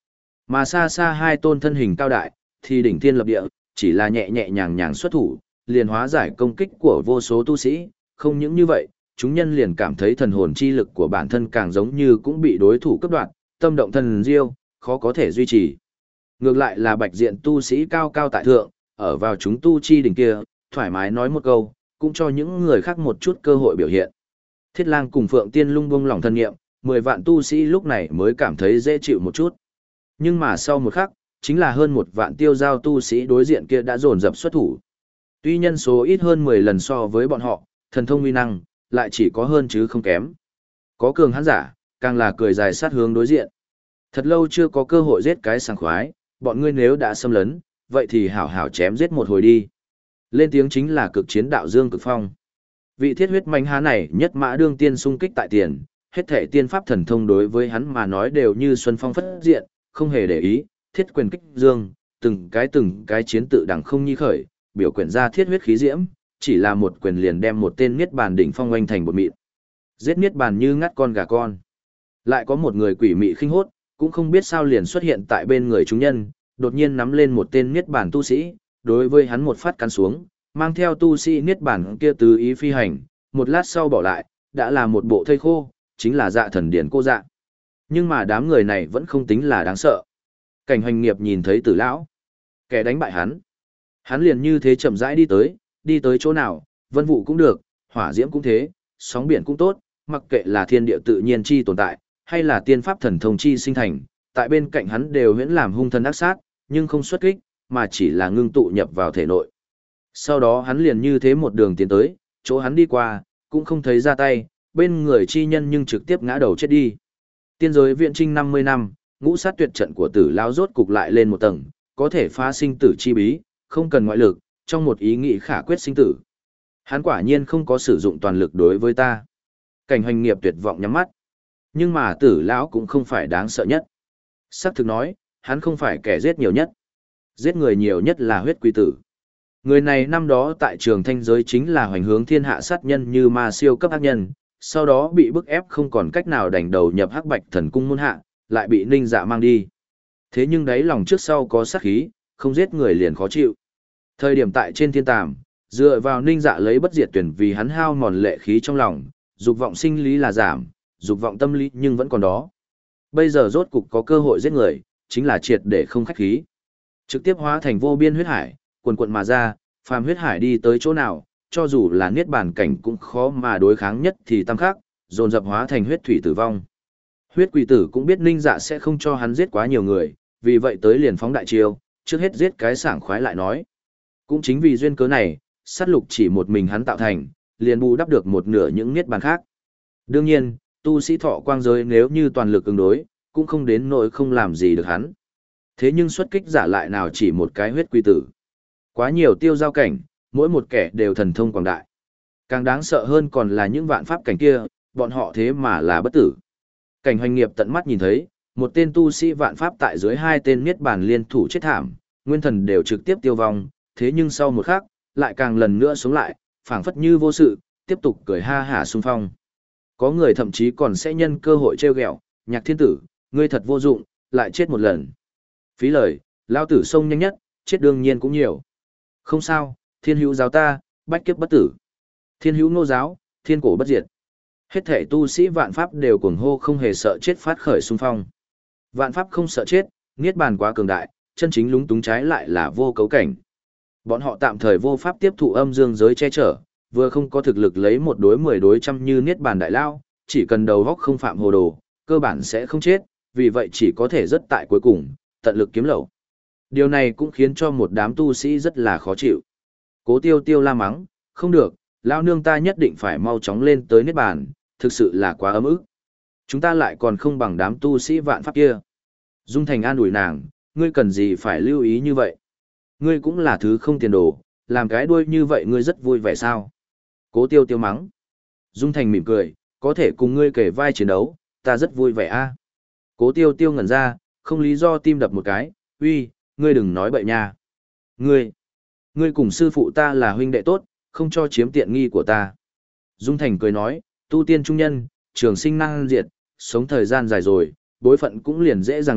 Mà xa xa hai tôn thân hình cao đại, thì đỉnh thiên lập địa, chỉ là nhẹ nhẹ nhàng nhàng xuất thủ, liền hóa giải công kích của vô số tu sĩ, không những như vậy, chúng nhân liền cảm thấy thần hồn chi lực của bản thân càng giống như cũng bị đối thủ cướp đoạt, tâm động thần diêu, khó có thể duy trì. Ngược lại là bạch diện tu sĩ cao cao tại thượng, ở vào chúng tu chi đỉnh kia, thoải mái nói một câu, cũng cho những người khác một chút cơ hội biểu hiện. Thiết Lang cùng Phượng Tiên Lung buông lỏng thân nghiệm, mười vạn tu sĩ lúc này mới cảm thấy dễ chịu một chút. Nhưng mà sau một khắc, chính là hơn một vạn tiêu giao tu sĩ đối diện kia đã dồn dập xuất thủ. Tuy nhân số ít hơn mười lần so với bọn họ, thần thông uy năng lại chỉ có hơn chứ không kém. Có cường hãn giả, càng là cười dài sát hướng đối diện. Thật lâu chưa có cơ hội giết cái sảng khoái, bọn ngươi nếu đã xâm lấn, vậy thì hảo hảo chém giết một hồi đi. Lên tiếng chính là cực chiến đạo Dương Cực Phong. Vị thiết huyết manh há này nhất mã đương tiên xung kích tại tiền, hết thể tiên pháp thần thông đối với hắn mà nói đều như xuân phong phất diện, không hề để ý, thiết quyền kích dương, từng cái từng cái chiến tự đẳng không nhi khởi, biểu quyển ra thiết huyết khí diễm, chỉ là một quyền liền đem một tên niết bàn đỉnh phong oanh thành bột mịn. Giết niết bàn như ngắt con gà con. Lại có một người quỷ mị khinh hốt, cũng không biết sao liền xuất hiện tại bên người chúng nhân, đột nhiên nắm lên một tên niết bàn tu sĩ, đối với hắn một phát cắn xuống, mang theo tu sĩ niết bàn kia tứ ý phi hành, một lát sau bỏ lại, đã là một bộ thây khô, chính là dạ thần điển cô dạ. Nhưng mà đám người này vẫn không tính là đáng sợ. Cảnh Hoành Nghiệp nhìn thấy Tử lão, kẻ đánh bại hắn, hắn liền như thế chậm rãi đi tới, đi tới chỗ nào, vân vụ cũng được, hỏa diễm cũng thế, sóng biển cũng tốt, mặc kệ là thiên địa tự nhiên chi tồn tại, hay là tiên pháp thần thông chi sinh thành, tại bên cạnh hắn đều huyễn làm hung thần ác sát, nhưng không xuất kích, mà chỉ là ngưng tụ nhập vào thể nội. Sau đó hắn liền như thế một đường tiến tới, chỗ hắn đi qua, cũng không thấy ra tay, bên người chi nhân nhưng trực tiếp ngã đầu chết đi. Tiên giới viện trinh năm mươi năm, ngũ sát tuyệt trận của Tử lão rốt cục lại lên một tầng, có thể phá sinh tử chi bí, không cần ngoại lực, trong một ý nghĩ khả quyết sinh tử. Hắn quả nhiên không có sử dụng toàn lực đối với ta. Cảnh Hoành Nghiệp tuyệt vọng nhắm mắt. Nhưng mà Tử lão cũng không phải đáng sợ nhất. Sắc thực nói, hắn không phải kẻ giết nhiều nhất. Giết người nhiều nhất là huyết quy tử. Người này năm đó tại trường thanh giới chính là hoành hướng thiên hạ sát nhân như ma siêu cấp ác nhân, sau đó bị bức ép không còn cách nào đành đầu nhập hắc bạch thần cung môn hạ, lại bị ninh dạ mang đi. Thế nhưng đấy lòng trước sau có sát khí, không giết người liền khó chịu. Thời điểm tại trên thiên tàm, dựa vào ninh dạ lấy bất diệt tuyển vì hắn hao mòn lệ khí trong lòng, dục vọng sinh lý là giảm, dục vọng tâm lý nhưng vẫn còn đó. Bây giờ rốt cục có cơ hội giết người, chính là triệt để không khách khí. Trực tiếp hóa thành vô biên huyết hải, quần quận mà ra, phàm huyết hải đi tới chỗ nào, cho dù là niết bàn cảnh cũng khó mà đối kháng nhất thì tam khắc, dồn dập hóa thành huyết thủy tử vong. Huyết quỷ tử cũng biết ninh dạ sẽ không cho hắn giết quá nhiều người, vì vậy tới liền phóng đại chiêu, trước hết giết cái sảng khoái lại nói. Cũng chính vì duyên cớ này, sát lục chỉ một mình hắn tạo thành, liền bù đắp được một nửa những niết bàn khác. Đương nhiên, tu sĩ thọ quang giới nếu như toàn lực ứng đối, cũng không đến nỗi không làm gì được hắn. Thế nhưng xuất kích giả lại nào chỉ một cái huyết quy tử. Quá nhiều tiêu giao cảnh, mỗi một kẻ đều thần thông quảng đại. Càng đáng sợ hơn còn là những vạn pháp cảnh kia, bọn họ thế mà là bất tử. Cảnh Hoành Nghiệp tận mắt nhìn thấy, một tên tu sĩ vạn pháp tại dưới hai tên niết bàn liên thủ chết thảm, nguyên thần đều trực tiếp tiêu vong, thế nhưng sau một khắc, lại càng lần nữa sống lại, phảng phất như vô sự, tiếp tục cười ha hả xung phong. Có người thậm chí còn sẽ nhân cơ hội trêu ghẹo, Nhạc Thiên Tử, ngươi thật vô dụng, lại chết một lần. Phí lời, lao tử sông nhanh nhất, chết đương nhiên cũng nhiều. Không sao, thiên hữu giáo ta, bách kiếp bất tử. Thiên hữu nô giáo, thiên cổ bất diệt. Hết thể tu sĩ vạn pháp đều cuồng hô không hề sợ chết phát khởi xung phong. Vạn pháp không sợ chết, niết bàn quá cường đại, chân chính lúng túng trái lại là vô cấu cảnh. Bọn họ tạm thời vô pháp tiếp thụ âm dương giới che chở, vừa không có thực lực lấy một đối mười đối trăm như niết bàn đại lao, chỉ cần đầu góc không phạm hồ đồ, cơ bản sẽ không chết, vì vậy chỉ có thể rất tại cuối cùng, tận lực kiếm lậu. Điều này cũng khiến cho một đám tu sĩ rất là khó chịu. Cố Tiêu Tiêu la mắng, không được, lao nương ta nhất định phải mau chóng lên tới niết bàn, thực sự là quá ấm ức. Chúng ta lại còn không bằng đám tu sĩ vạn pháp kia. Dung Thành an ủi nàng, ngươi cần gì phải lưu ý như vậy? Ngươi cũng là thứ không tiền đồ, làm cái đuôi như vậy ngươi rất vui vẻ sao? Cố Tiêu Tiêu mắng. Dung Thành mỉm cười, có thể cùng ngươi kể vai chiến đấu, ta rất vui vẻ a. Cố Tiêu Tiêu ngẩn ra, không lý do tim đập một cái, uy, ngươi đừng nói bậy nha. Ngươi, ngươi cùng sư phụ ta là huynh đệ tốt, không cho chiếm tiện nghi của ta. Dung Thành cười nói, tu tiên trung nhân, trường sinh năng diệt, sống thời gian dài rồi, bối phận cũng liền dễ dàng loạn,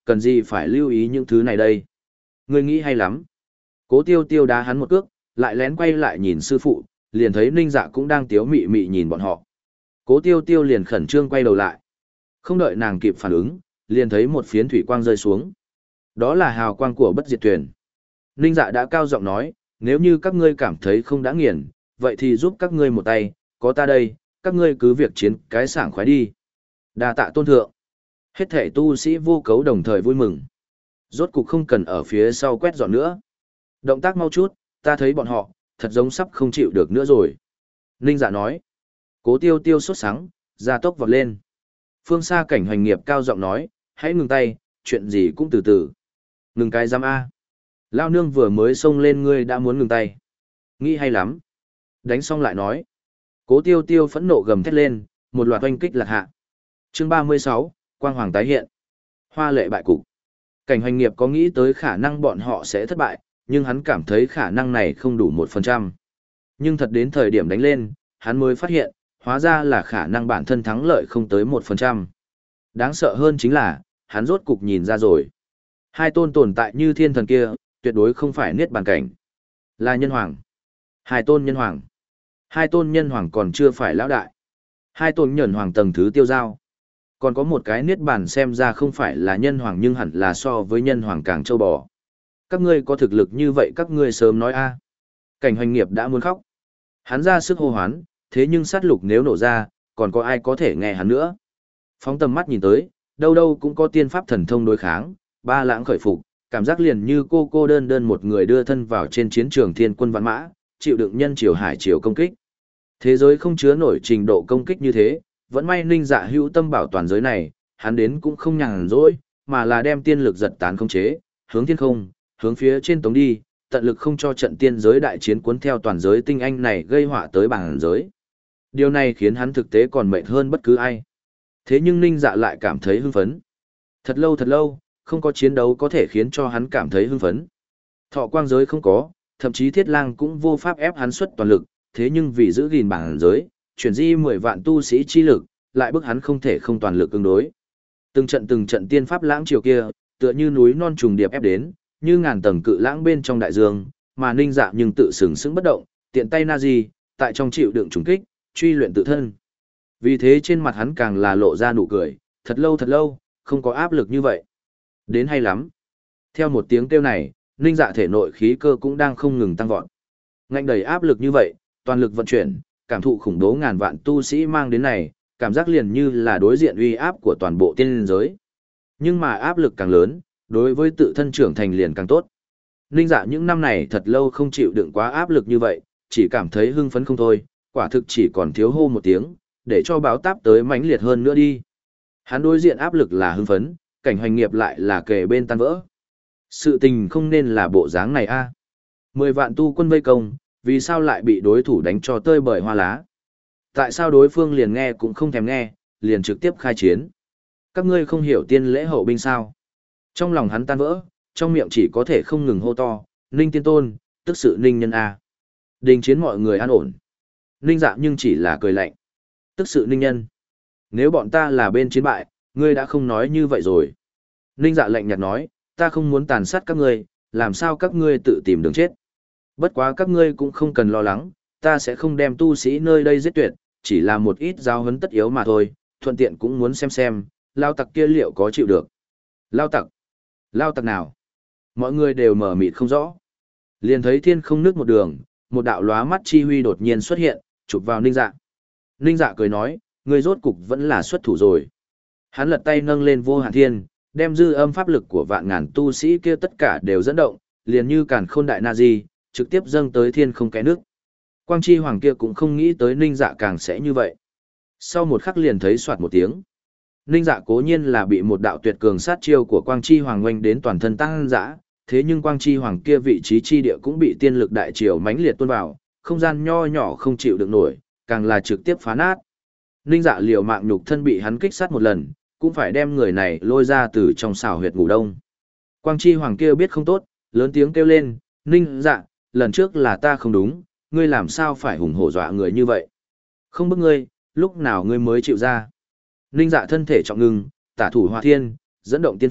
cần gì phải lưu ý những thứ này đây? Ngươi nghĩ hay lắm. Cố tiêu tiêu đá hắn một cước, lại lén quay lại nhìn sư phụ, liền thấy Ninh Dạ cũng đang tiếu mị mị nhìn bọn họ. Cố tiêu tiêu liền khẩn trương quay đầu lại. Không đợi nàng kịp phản ứng, liền thấy một phiến thủy quang rơi xuống. Đó là hào quang của bất diệt thuyền. Ninh Dạ đã cao giọng nói, nếu như các ngươi cảm thấy không đã nghiền, vậy thì giúp các ngươi một tay, có ta đây, các ngươi cứ việc chiến cái sảng khoái đi. Đa tạ tôn thượng. Hết thể tu sĩ vô cấu đồng thời vui mừng. Rốt cục không cần ở phía sau quét dọn nữa. Động tác mau chút, ta thấy bọn họ, thật giống sắp không chịu được nữa rồi. Ninh Dạ nói. Cố tiêu tiêu sốt sắng, ra tốc vọt lên. Phương xa cảnh hoành nghiệp cao giọng nói, hãy ngừng tay, chuyện gì cũng từ từ. Ngừng cái giam A. Lao nương vừa mới xông lên ngươi đã muốn ngừng tay. Nghĩ hay lắm. Đánh xong lại nói. Cố tiêu tiêu phẫn nộ gầm thét lên, một loạt oanh kích lạc hạ. Chương ba mươi sáu, Quang Hoàng tái hiện. Hoa lệ bại cục. Cảnh hoành nghiệp có nghĩ tới khả năng bọn họ sẽ thất bại, nhưng hắn cảm thấy khả năng này không đủ một phần trăm. Nhưng thật đến thời điểm đánh lên, hắn mới phát hiện, hóa ra là khả năng bản thân thắng lợi không tới một phần trăm. Đáng sợ hơn chính là, hắn rốt cục nhìn ra rồi. Hai tôn tồn tại như thiên thần kia, tuyệt đối không phải niết bàn cảnh. Là nhân hoàng. Hai tôn nhân hoàng. Hai tôn nhân hoàng còn chưa phải lão đại. Hai tôn nhân hoàng tầng thứ tiêu giao. Còn có một cái niết bàn xem ra không phải là nhân hoàng nhưng hẳn là so với nhân hoàng càng châu bò. Các ngươi có thực lực như vậy các ngươi sớm nói a. Cảnh hoành nghiệp đã muốn khóc. Hắn ra sức hô hoán, thế nhưng sát lục nếu nổ ra, còn có ai có thể nghe hắn nữa. Phóng tầm mắt nhìn tới, đâu đâu cũng có tiên pháp thần thông đối kháng, ba lãng khởi phục, cảm giác liền như cô cô đơn đơn một người đưa thân vào trên chiến trường thiên quân vạn mã, chịu đựng nhân triều hải triều công kích. Thế giới không chứa nổi trình độ công kích như thế, vẫn may Ninh Dạ hữu tâm bảo toàn giới này, hắn đến cũng không nhàn rỗi, mà là đem tiên lực giật tán không chế, hướng thiên không, hướng phía trên tống đi, tận lực không cho trận tiên giới đại chiến cuốn theo toàn giới tinh anh này gây họa tới bản giới. Điều này khiến hắn thực tế còn mệt hơn bất cứ ai. Thế nhưng Ninh Dạ lại cảm thấy hưng phấn. Thật lâu thật lâu, không có chiến đấu có thể khiến cho hắn cảm thấy hưng phấn. Thọ quang giới không có, thậm chí Thiết Lang cũng vô pháp ép hắn xuất toàn lực, thế nhưng vì giữ gìn bản giới, chuyển di mười vạn tu sĩ chi lực, lại bức hắn không thể không toàn lực ứng đối. Từng trận từng trận tiên pháp lãng chiều kia, tựa như núi non trùng điệp ép đến, như ngàn tầng cự lãng bên trong đại dương, mà Ninh Dạ nhưng tự sừng sững bất động, tiện tay na di, tại trong chịu đựng trùng kích, truy luyện tự thân. Vì thế trên mặt hắn càng là lộ ra nụ cười, thật lâu thật lâu, không có áp lực như vậy. Đến hay lắm. Theo một tiếng kêu này, Ninh Dạ thể nội khí cơ cũng đang không ngừng tăng vọt. Ngạnh đầy áp lực như vậy, toàn lực vận chuyển, cảm thụ khủng bố ngàn vạn tu sĩ mang đến này, cảm giác liền như là đối diện uy áp của toàn bộ tiên giới. Nhưng mà áp lực càng lớn, đối với tự thân trưởng thành liền càng tốt. Ninh Dạ những năm này thật lâu không chịu đựng quá áp lực như vậy, chỉ cảm thấy hưng phấn không thôi, quả thực chỉ còn thiếu hô một tiếng, để cho báo táp tới mãnh liệt hơn nữa đi. Hắn đối diện áp lực là hưng phấn, cảnh hoành nghiệp lại là kề bên tan vỡ. Sự tình không nên là bộ dáng này a. Mười vạn tu quân vây công, vì sao lại bị đối thủ đánh cho tơi bời hoa lá? Tại sao đối phương liền nghe cũng không thèm nghe, liền trực tiếp khai chiến? Các ngươi không hiểu tiên lễ hậu binh sao? Trong lòng hắn tan vỡ, trong miệng chỉ có thể không ngừng hô to, Ninh Tiên Tôn, tức sự Ninh Nhân A. Đình chiến mọi người an ổn. Ninh Dạ nhưng chỉ là cười lạnh. Tức sự Ninh Nhân. Nếu bọn ta là bên chiến bại, ngươi đã không nói như vậy rồi. Ninh Dạ lạnh nhạt nói, ta không muốn tàn sát các ngươi, làm sao các ngươi tự tìm đường chết. Bất quá các ngươi cũng không cần lo lắng, ta sẽ không đem tu sĩ nơi đây giết tuyệt, chỉ là một ít giáo huấn tất yếu mà thôi, thuận tiện cũng muốn xem xem, lao tặc kia liệu có chịu được. Lao tặc? Lao tặc nào? Mọi người đều mở mịt không rõ. Liền thấy thiên không nước một đường, một đạo lóa mắt chi huy đột nhiên xuất hiện, chụp vào Ninh Dạ. Ninh Dạ cười nói, ngươi rốt cục vẫn là xuất thủ rồi. Hắn lật tay nâng lên vô hạn thiên, đem dư âm pháp lực của vạn ngàn tu sĩ kia tất cả đều dẫn động, liền như càn khôn đại na di, trực tiếp dâng tới thiên không cái nước. Quang chi hoàng kia cũng không nghĩ tới Ninh Dạ càng sẽ như vậy. Sau một khắc liền thấy soạt một tiếng. Ninh Dạ cố nhiên là bị một đạo tuyệt cường sát chiêu của Quang chi hoàng oanh đến toàn thân tăng dã, thế nhưng Quang chi hoàng kia vị trí chi địa cũng bị tiên lực đại triều mãnh liệt tuôn vào, không gian nho nhỏ không chịu được nổi, càng là trực tiếp phá nát. Ninh Dạ liều mạng nhục thân bị hắn kích sát một lần, cũng phải đem người này lôi ra từ trong xào huyệt ngủ đông. Quang chi hoàng kia biết không tốt, lớn tiếng kêu lên, Ninh Dạ, lần trước là ta không đúng, ngươi làm sao phải hùng hổ dọa người như vậy? Không bức ngươi, lúc nào ngươi mới chịu ra? Ninh Dạ thân thể trọng ngưng, tả thủ hỏa thiên, dẫn động tiên pháp,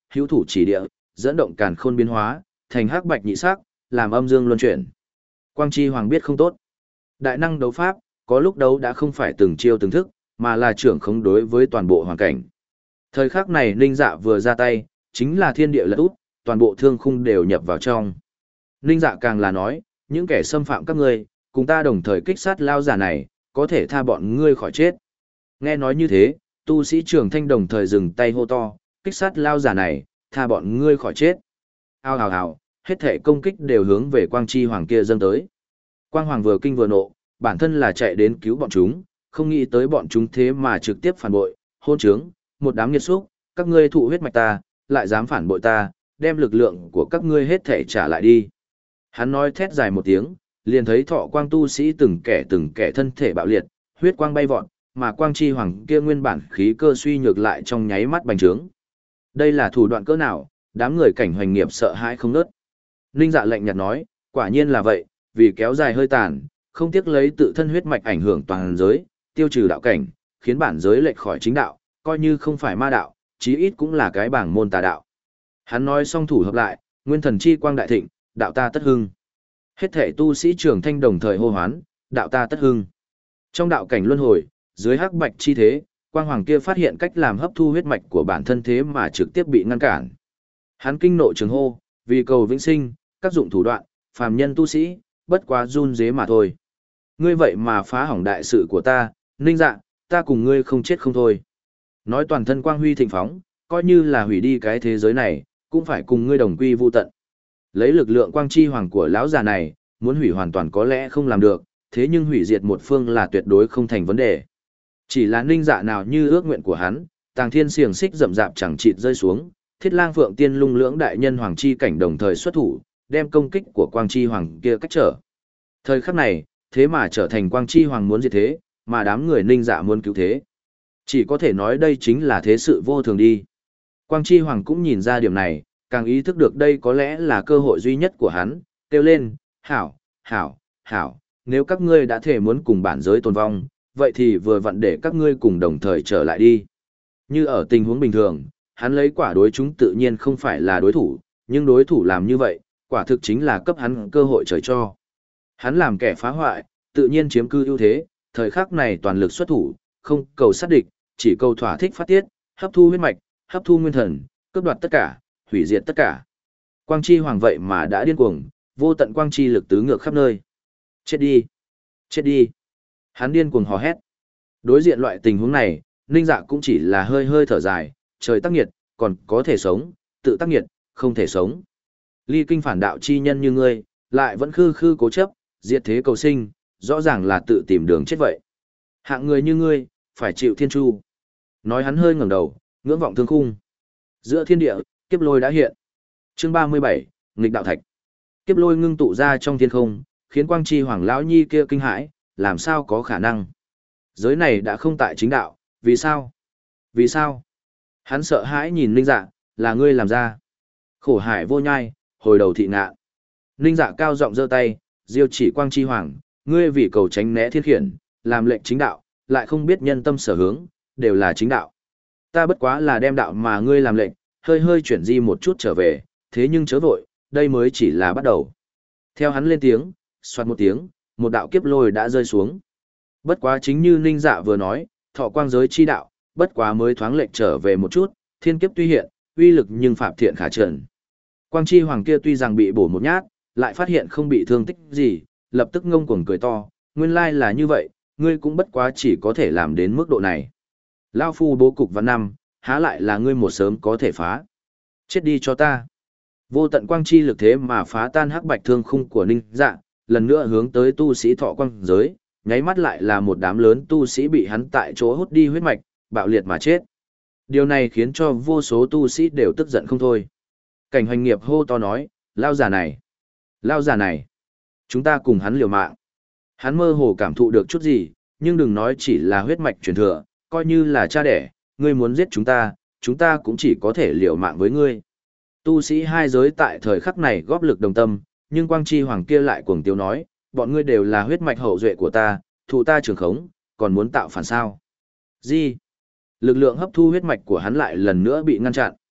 hữu thủ chỉ địa, dẫn động càn khôn biến hóa, thành hắc bạch nhị sắc, làm âm dương luân chuyển. Quang Chi Hoàng biết không tốt. Đại năng đấu pháp, có lúc đấu đã không phải từng chiêu từng thức, mà là trưởng khống đối với toàn bộ hoàn cảnh. Thời khắc này Ninh Dạ vừa ra tay, chính là thiên địa lật út, toàn bộ thương khung đều nhập vào trong. Ninh Dạ càng là nói, những kẻ xâm phạm các ngươi, cùng ta đồng thời kích sát lao giả này, có thể tha bọn ngươi khỏi chết. Nghe nói như thế, tu sĩ Trường Thanh đồng thời dừng tay hô to, kích sát lao giả này, tha bọn ngươi khỏi chết. Ao hào hào, hết thể công kích đều hướng về Quang Chi Hoàng kia dâng tới. Quang Hoàng vừa kinh vừa nộ, bản thân là chạy đến cứu bọn chúng, không nghĩ tới bọn chúng thế mà trực tiếp phản bội, hôn trướng, một đám nghiệt xúc, các ngươi thụ huyết mạch ta, lại dám phản bội ta, đem lực lượng của các ngươi hết thể trả lại đi. Hắn nói thét dài một tiếng, liền thấy thọ quang tu sĩ từng kẻ từng kẻ thân thể bạo liệt, huyết quang bay vọt, mà Quang Chi Hoàng kia nguyên bản khí cơ suy nhược lại trong nháy mắt bành trướng. Đây là thủ đoạn cỡ nào, đám người cảnh hoành nghiệp sợ hãi không nớt. Ninh Dạ lạnh nhạt nói, quả nhiên là vậy, vì kéo dài hơi tàn, không tiếc lấy tự thân huyết mạch ảnh hưởng toàn giới, tiêu trừ đạo cảnh, khiến bản giới lệch khỏi chính đạo, coi như không phải ma đạo, chí ít cũng là cái bảng môn tà đạo. Hắn nói xong thủ hợp lại, nguyên thần chi quang đại thịnh, đạo ta tất hưng. Hết thể tu sĩ Trường Thanh đồng thời hô hoán, đạo ta tất hưng. Trong đạo cảnh luân hồi, dưới hắc bạch chi thế, quang hoàng kia phát hiện cách làm hấp thu huyết mạch của bản thân thế mà trực tiếp bị ngăn cản. Hắn kinh nộ trường hô, vì cầu vĩnh sinh, các dụng thủ đoạn, phàm nhân tu sĩ, bất quá run dế mà thôi. Ngươi vậy mà phá hỏng đại sự của ta, Ninh Dạ, ta cùng ngươi không chết không thôi. Nói toàn thân quang huy thịnh phóng, coi như là hủy đi cái thế giới này, cũng phải cùng ngươi đồng quy vu tận. Lấy lực lượng quang chi hoàng của lão già này, muốn hủy hoàn toàn có lẽ không làm được, thế nhưng hủy diệt một phương là tuyệt đối không thành vấn đề. Chỉ là Ninh Dạ nào như ước nguyện của hắn, tàng thiên xiềng xích rậm rạp chẳng chịt rơi xuống, Thiết Lang Phượng Tiên lung lưỡng đại nhân hoàng chi cảnh đồng thời xuất thủ, đem công kích của quang chi hoàng kia cách trở. Thời khắc này, thế mà trở thành quang chi hoàng muốn diệt thế, mà đám người Ninh Dạ muốn cứu thế. Chỉ có thể nói đây chính là thế sự vô thường đi. Quang chi hoàng cũng nhìn ra điểm này, càng ý thức được đây có lẽ là cơ hội duy nhất của hắn, kêu lên, hảo, hảo, hảo, nếu các ngươi đã thể muốn cùng bản giới tồn vong, vậy thì vừa vặn để các ngươi cùng đồng thời trở lại đi. Như ở tình huống bình thường, hắn lấy quả đối chúng tự nhiên không phải là đối thủ, nhưng đối thủ làm như vậy, quả thực chính là cấp hắn cơ hội trời cho. Hắn làm kẻ phá hoại, tự nhiên chiếm cư ưu thế, thời khắc này toàn lực xuất thủ, không cầu sát địch, chỉ cầu thỏa thích phát tiết, hấp thu huyết mạch, hấp thu nguyên thần, cướp đoạt tất cả, hủy diệt tất cả. Quang chi hoàng vậy mà đã điên cuồng, vô tận quang chi lực tứ ngược khắp nơi. Chết đi! Chết đi! Hắn điên cuồng hò hét. Đối diện loại tình huống này, Ninh Dạ cũng chỉ là hơi hơi thở dài, trời tác nghiệt, còn có thể sống, tự tác nghiệt, không thể sống. Ly kinh phản đạo chi nhân như ngươi, lại vẫn khư khư cố chấp, diệt thế cầu sinh, rõ ràng là tự tìm đường chết vậy. Hạng người như ngươi, phải chịu thiên chu. Nói hắn hơi ngẩng đầu, ngưỡng vọng thương khung. Giữa thiên địa, kiếp lôi đã hiện. Chương ba mươi bảy, nghịch đạo thạch. Kiếp lôi ngưng tụ ra trong thiên không, khiến quang chi hoàng lão nhi kia kinh hãi, làm sao có khả năng. Giới này đã không tại chính đạo, vì sao? Vì sao? Hắn sợ hãi nhìn Ninh Dạ, là ngươi làm ra. Khổ hải vô nhai, hồi đầu thị ngạ. Ninh Dạ cao giọng giơ tay, diêu chỉ quang chi hoàng, ngươi vì cầu tránh né thiên khiển, làm lệnh chính đạo, lại không biết nhân tâm sở hướng, đều là chính đạo. Ta bất quá là đem đạo mà ngươi làm lệnh, hơi hơi chuyển di một chút trở về, thế nhưng chớ vội, đây mới chỉ là bắt đầu. Theo hắn lên tiếng, xoạt một tiếng, một đạo kiếp lôi đã rơi xuống. Bất quá chính như Ninh Dạ vừa nói, thọ quang giới chi đạo, bất quá mới thoáng lệnh trở về một chút, thiên kiếp tuy hiện, uy lực nhưng phạm thiện khả trần. Quang chi hoàng kia tuy rằng bị bổ một nhát, lại phát hiện không bị thương tích gì, lập tức ngông cuồng cười to, nguyên lai là như vậy, ngươi cũng bất quá chỉ có thể làm đến mức độ này. Lao phu bố cục văn năm, há lại là ngươi một sớm có thể phá. Chết đi cho ta. Vô tận quang chi lực thế mà phá tan hắc bạch thương khung của Ninh Dạ, lần nữa hướng tới tu sĩ thọ quang giới, nháy mắt lại là một đám lớn tu sĩ bị hắn tại chỗ hút đi huyết mạch, bạo liệt mà chết. Điều này khiến cho vô số tu sĩ đều tức giận không thôi. Cảnh hoành nghiệp hô to nói, lao già này, lao già này, chúng ta cùng hắn liều mạng. Hắn mơ hồ cảm thụ được chút gì, nhưng đừng nói chỉ là huyết mạch truyền thừa, coi như là cha đẻ, ngươi muốn giết chúng ta, chúng ta cũng chỉ có thể liều mạng với ngươi. Tu sĩ hai giới tại thời khắc này góp lực đồng tâm, nhưng quang chi hoàng kia lại cuồng tiếu nói, bọn ngươi đều là huyết mạch hậu duệ của ta, thụ ta trường khống, còn muốn tạo phản sao. Gì? Lực lượng hấp thu huyết mạch của hắn lại lần nữa bị ngăn chặn.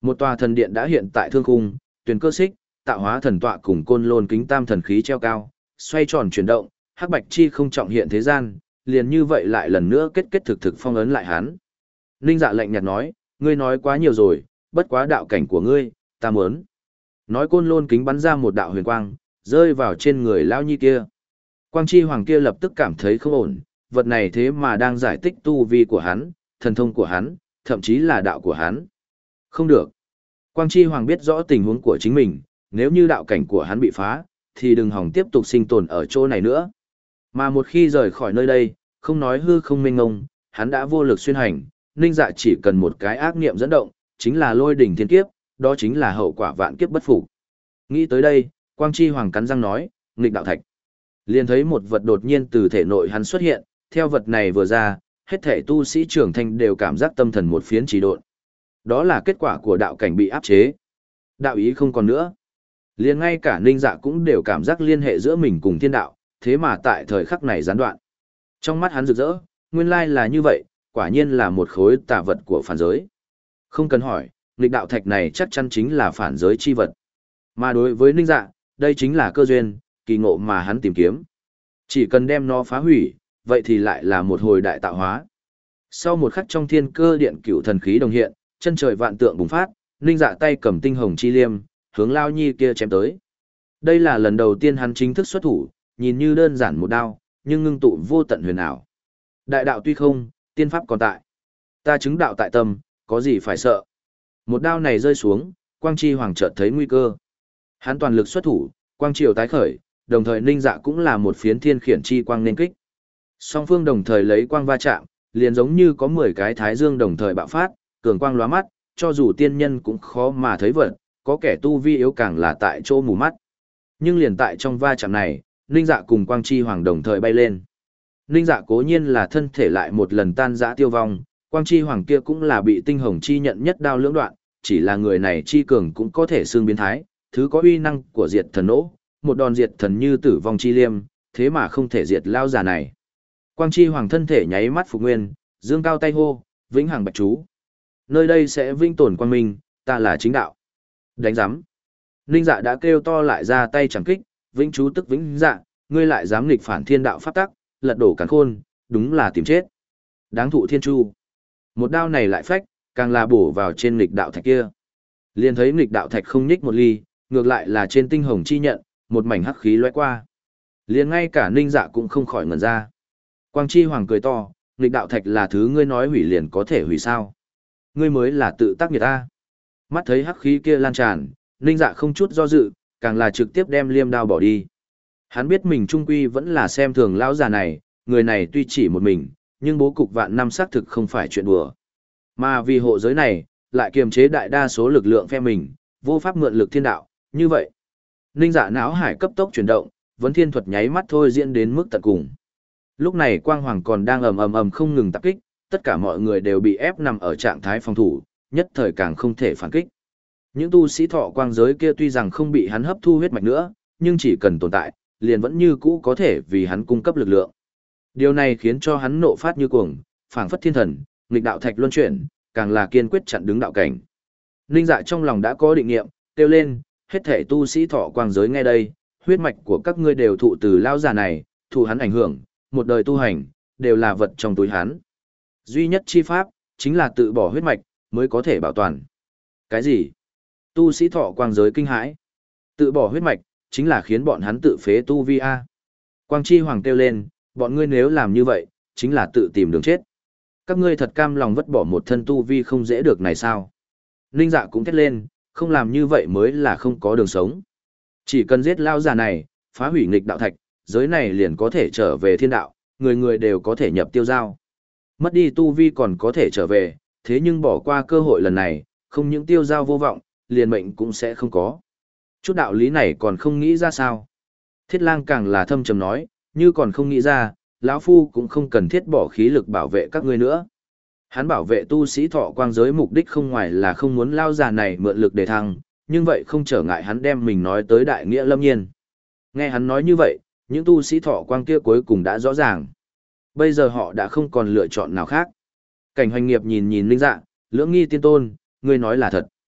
Một tòa thần điện đã hiện tại thương khung, tuyển cơ xích, tạo hóa thần tọa cùng côn lôn kính tam thần khí treo cao, xoay tròn chuyển động, hắc bạch chi không trọng hiện thế gian, liền như vậy lại lần nữa kết kết thực thực phong ấn lại hắn. Ninh Dạ lạnh nhạt nói, ngươi nói quá nhiều rồi, bất quá đạo cảnh của ngươi, ta muốn. Nói côn lôn kính bắn ra một đạo huyền quang, rơi vào trên người lão nhi kia. Quang chi hoàng kia lập tức cảm thấy không ổn, vật này thế mà đang giải tích tu vi của hắn, thần thông của hắn, thậm chí là đạo của hắn. Không được. Quang chi hoàng biết rõ tình huống của chính mình, nếu như đạo cảnh của hắn bị phá, thì đừng hòng tiếp tục sinh tồn ở chỗ này nữa. Mà một khi rời khỏi nơi đây, không nói hư không mênh ngông, hắn đã vô lực xuyên hành, Ninh Dạ chỉ cần một cái ác niệm dẫn động, chính là lôi đỉnh thiên kiếp, đó chính là hậu quả vạn kiếp bất phục. Nghĩ tới đây, Quang Chi Hoàng cắn răng nói, nghịch đạo thạch. Liền thấy một vật đột nhiên từ thể nội hắn xuất hiện, theo vật này vừa ra, hết thể tu sĩ trưởng thành đều cảm giác tâm thần một phiến trì độn. Đó là kết quả của đạo cảnh bị áp chế. Đạo ý không còn nữa. Liền ngay cả Ninh Dạ cũng đều cảm giác liên hệ giữa mình cùng thiên đạo, thế mà tại thời khắc này gián đoạn. Trong mắt hắn rực rỡ, nguyên lai là như vậy, quả nhiên là một khối tà vật của phản giới. Không cần hỏi, nghịch đạo thạch này chắc chắn chính là phản giới chi vật. Mà đối với Ninh Dạ, đây chính là cơ duyên, kỳ ngộ mà hắn tìm kiếm. Chỉ cần đem nó phá hủy, vậy thì lại là một hồi đại tạo hóa. Sau một khắc trong thiên cơ điện cửu thần khí đồng hiện, chân trời vạn tượng bùng phát, Ninh Dạ tay cầm tinh hồng chi liêm, hướng Lao Nhi kia chém tới. Đây là lần đầu tiên hắn chính thức xuất thủ, nhìn như đơn giản một đao, nhưng ngưng tụ vô tận huyền ảo. Đại đạo tuy không, tiên pháp còn tại. Ta chứng đạo tại tâm, có gì phải sợ. Một đao này rơi xuống, Quang Chi Hoàng chợt thấy nguy cơ. Hắn toàn lực xuất thủ, quang triều tái khởi, đồng thời Ninh Dạ cũng là một phiến thiên khiển chi quang nên kích. Song phương đồng thời lấy quang va chạm, liền giống như có mười cái thái dương đồng thời bạo phát, cường quang lóa mắt, cho dù tiên nhân cũng khó mà thấy vật, có kẻ tu vi yếu càng là tại chỗ mù mắt. Nhưng liền tại trong va chạm này, Ninh Dạ cùng Quang Chi Hoàng đồng thời bay lên. Ninh Dạ cố nhiên là thân thể lại một lần tan rã tiêu vong, Quang Chi Hoàng kia cũng là bị tinh hồng chi nhận nhất đao lưỡng đoạn, chỉ là người này chi cường cũng có thể xương biến thái, thứ có uy năng của diệt thần nỗ, một đòn diệt thần như tử vong chi liêm, thế mà không thể diệt lao già này. Quang Chi Hoàng thân thể nháy mắt phục nguyên, dương cao tay hô, vĩnh hằng bạch chú. Nơi đây sẽ vinh tồn quang minh, ta là chính đạo. Đánh giám. Ninh Dạ đã kêu to lại ra tay chẳng kích, vĩnh chú tức vĩnh dạ, ngươi lại dám nghịch phản thiên đạo pháp tắc, lật đổ càn khôn, đúng là tìm chết. Đáng thụ thiên chu. Một đao này lại phách, càng là bổ vào trên nghịch đạo thạch kia. Liền thấy nghịch đạo thạch không nhích một ly, ngược lại là trên tinh hồng chi nhận, một mảnh hắc khí lóe qua. Liền ngay cả Ninh Dạ cũng không khỏi ngẩn ra. Quang Chi Hoàng cười to, nghịch đạo thạch là thứ ngươi nói hủy liền có thể hủy sao? Ngươi mới là tự tác nghiệt ta. Mắt thấy hắc khí kia lan tràn, Ninh Dạ không chút do dự, càng là trực tiếp đem liêm đao bỏ đi. Hắn biết mình trung quy vẫn là xem thường lão già này, người này tuy chỉ một mình, nhưng bố cục vạn năm xác thực không phải chuyện đùa. Mà vì hộ giới này, lại kiềm chế đại đa số lực lượng phe mình, vô pháp mượn lực thiên đạo, như vậy. Ninh Dạ não hải cấp tốc chuyển động, vấn thiên thuật nháy mắt thôi diễn đến mức tận cùng. Lúc này Quang Hoàng còn đang ầm ầm ầm không ngừng tập kích, tất cả mọi người đều bị ép nằm ở trạng thái phòng thủ, nhất thời càng không thể phản kích. Những tu sĩ thọ quang giới kia tuy rằng không bị hắn hấp thu huyết mạch nữa, nhưng chỉ cần tồn tại, liền vẫn như cũ có thể vì hắn cung cấp lực lượng. Điều này khiến cho hắn nộ phát như cuồng, phảng phất thiên thần, nghịch đạo thạch luân chuyển, càng là kiên quyết chặn đứng đạo cảnh. Ninh Dạ trong lòng đã có định nghiệm, kêu lên, hết thể tu sĩ thọ quang giới nghe đây, huyết mạch của các ngươi đều thụ từ lao già này, thụ hắn ảnh hưởng, một đời tu hành, đều là vật trong túi hắn. Duy nhất chi pháp, chính là tự bỏ huyết mạch, mới có thể bảo toàn. Cái gì? Tu sĩ thọ quang giới kinh hãi. Tự bỏ huyết mạch, chính là khiến bọn hắn tự phế tu vi A. Quang Chi Hoàng kêu lên, bọn ngươi nếu làm như vậy, chính là tự tìm đường chết. Các ngươi thật cam lòng vứt bỏ một thân tu vi không dễ được này sao? Ninh Dạ cũng thét lên, không làm như vậy mới là không có đường sống. Chỉ cần giết lao già này, phá hủy nghịch đạo thạch, giới này liền có thể trở về thiên đạo, người người đều có thể nhập tiêu giao. Mất đi tu vi còn có thể trở về, thế nhưng bỏ qua cơ hội lần này, không những tiêu giao vô vọng, liền mệnh cũng sẽ không có. Chút đạo lý này còn không nghĩ ra sao? Thiết Lang càng là thâm trầm nói, như còn không nghĩ ra, lão phu cũng không cần thiết bỏ khí lực bảo vệ các ngươi nữa. Hắn bảo vệ tu sĩ thọ quang giới mục đích không ngoài là không muốn lao già này mượn lực để thăng, nhưng vậy không trở ngại hắn đem mình nói tới đại nghĩa lâm nhiên. Nghe hắn nói như vậy, những tu sĩ thọ quang kia cuối cùng đã rõ ràng. Bây giờ họ đã không còn lựa chọn nào khác. Cảnh Hoành Nghiệp nhìn nhìn Ninh Dạ, lưỡng nghi tiên tôn, ngươi nói là thật.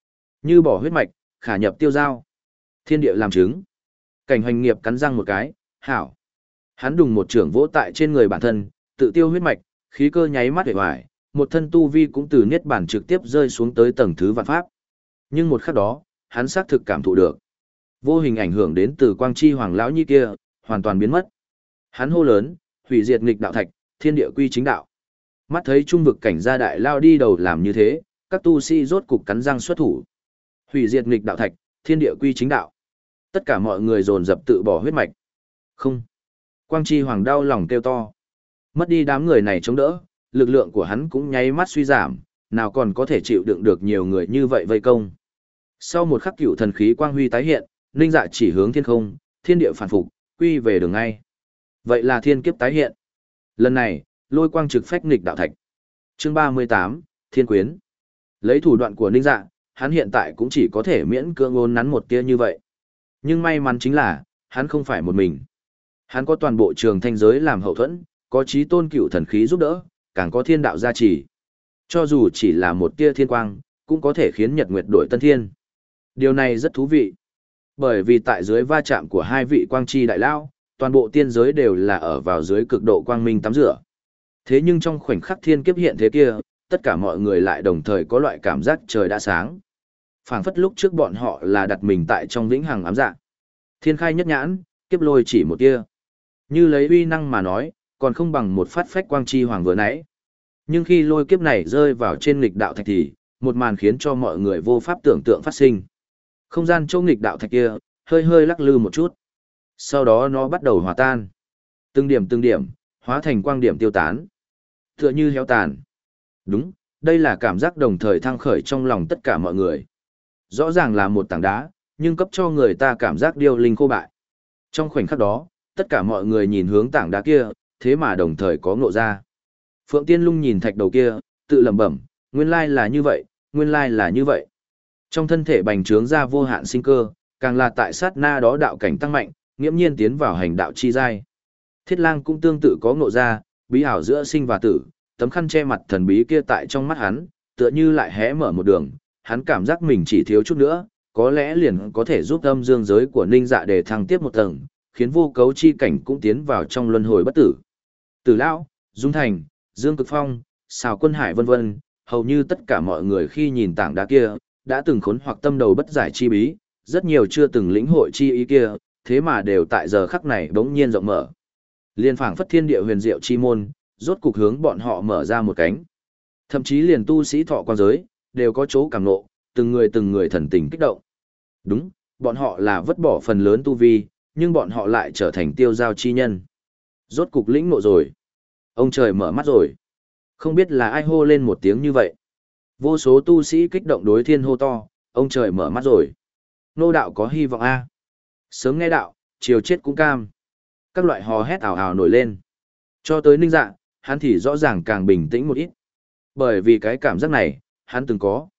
Như bỏ huyết mạch, khả nhập tiêu giao. Thiên địa làm chứng. Cảnh Hoành Nghiệp cắn răng một cái, hảo. Hắn đùng một trưởng vỗ tại trên người bản thân, tự tiêu huyết mạch, khí cơ nháy mắt hể hoài, một thân tu vi cũng từ niết bản trực tiếp rơi xuống tới tầng thứ vạn pháp. Nhưng một khắc đó, hắn xác thực cảm thụ được. Vô hình ảnh hưởng đến từ quang chi hoàng lão nhi kia, hoàn toàn biến mất. Hắn hô lớn, hủy diệt nghịch đạo thạch, thiên địa quy chính đạo. Mắt thấy trung vực cảnh gia đại lao đi đầu làm như thế, các tu sĩ rốt cục cắn răng xuất thủ. Hủy diệt nghịch đạo thạch, thiên địa quy chính đạo. Tất cả mọi người dồn dập tự bỏ huyết mạch. Không. Quang chi hoàng đau lòng kêu to. Mất đi đám người này chống đỡ, lực lượng của hắn cũng nháy mắt suy giảm, nào còn có thể chịu đựng được nhiều người như vậy vây công. Sau một khắc cựu thần khí quang huy tái hiện, Ninh Dạ chỉ hướng thiên không, thiên địa phản phục, quy về đường ngay. Vậy là thiên kiếp tái hiện. Lần này, lôi quang trực phách nghịch đạo thạch. Chương ba mươi tám, Thiên Quyến. Lấy thủ đoạn của Ninh Dạ, hắn hiện tại cũng chỉ có thể miễn cưỡng ôn nắn một tia như vậy. Nhưng may mắn chính là, hắn không phải một mình. Hắn có toàn bộ trường thanh giới làm hậu thuẫn, có chí tôn cựu thần khí giúp đỡ, càng có thiên đạo gia trì. Cho dù chỉ là một tia thiên quang, cũng có thể khiến nhật nguyệt đổi tân thiên. Điều này rất thú vị. Bởi vì tại dưới va chạm của hai vị quang chi đại lao, toàn bộ tiên giới đều là ở vào dưới cực độ quang minh tắm rửa. Thế nhưng trong khoảnh khắc thiên kiếp hiện thế kia, tất cả mọi người lại đồng thời có loại cảm giác trời đã sáng. Phảng phất lúc trước bọn họ là đặt mình tại trong vĩnh hằng ám dạ. Thiên khai nhất nhãn, kiếp lôi chỉ một tia. Như lấy uy năng mà nói, còn không bằng một phát phách quang chi hoàng vừa nãy. Nhưng khi lôi kiếp này rơi vào trên nghịch đạo thạch thì, một màn khiến cho mọi người vô pháp tưởng tượng phát sinh. Không gian châu nghịch đạo thạch kia, hơi hơi lắc lư một chút. Sau đó nó bắt đầu hòa tan. Từng điểm từng điểm, hóa thành quang điểm tiêu tán. Tựa như héo tàn. Đúng, đây là cảm giác đồng thời thăng khởi trong lòng tất cả mọi người. Rõ ràng là một tảng đá, nhưng cấp cho người ta cảm giác điêu linh khô bại. Trong khoảnh khắc đó, tất cả mọi người nhìn hướng tảng đá kia, thế mà đồng thời có ngộ ra. Phượng Tiên Lung nhìn thạch đầu kia, tự lẩm bẩm, nguyên lai là như vậy, nguyên lai là như vậy. Trong thân thể bành trướng ra vô hạn sinh cơ, càng là tại sát na đó đạo cảnh tăng mạnh, nghiễm nhiên tiến vào hành đạo chi giai. Thiết Lang cũng tương tự có ngộ ra, bí ảo giữa sinh và tử, tấm khăn che mặt thần bí kia tại trong mắt hắn, tựa như lại hé mở một đường, hắn cảm giác mình chỉ thiếu chút nữa, có lẽ liền có thể giúp âm dương giới của Ninh Dạ để thăng tiếp một tầng, khiến vô cấu chi cảnh cũng tiến vào trong luân hồi bất tử. Tử Lão, Dung Thành, Dương Cực Phong, Sào Quân Hải vân vân, hầu như tất cả mọi người khi nhìn tảng đá kia, đã từng khốn hoặc tâm đầu bất giải chi bí, rất nhiều chưa từng lĩnh hội chi ý kia, thế mà đều tại giờ khắc này bỗng nhiên rộng mở. Liên phảng phất thiên địa huyền diệu chi môn, rốt cục hướng bọn họ mở ra một cánh. Thậm chí liền tu sĩ thọ quan giới, đều có chỗ cảm ngộ, từng người từng người thần tình kích động. Đúng, bọn họ là vứt bỏ phần lớn tu vi, nhưng bọn họ lại trở thành tiêu giao chi nhân. Rốt cục lĩnh ngộ rồi. Ông trời mở mắt rồi. Không biết là ai hô lên một tiếng như vậy. Vô số tu sĩ kích động đối thiên hô to, ông trời mở mắt rồi. Nô đạo có hy vọng a. Sớm nghe đạo, chiều chết cũng cam. Các loại hò hét ảo ảo nổi lên. Cho tới Ninh Dạ, hắn thì rõ ràng càng bình tĩnh một ít. Bởi vì cái cảm giác này, hắn từng có.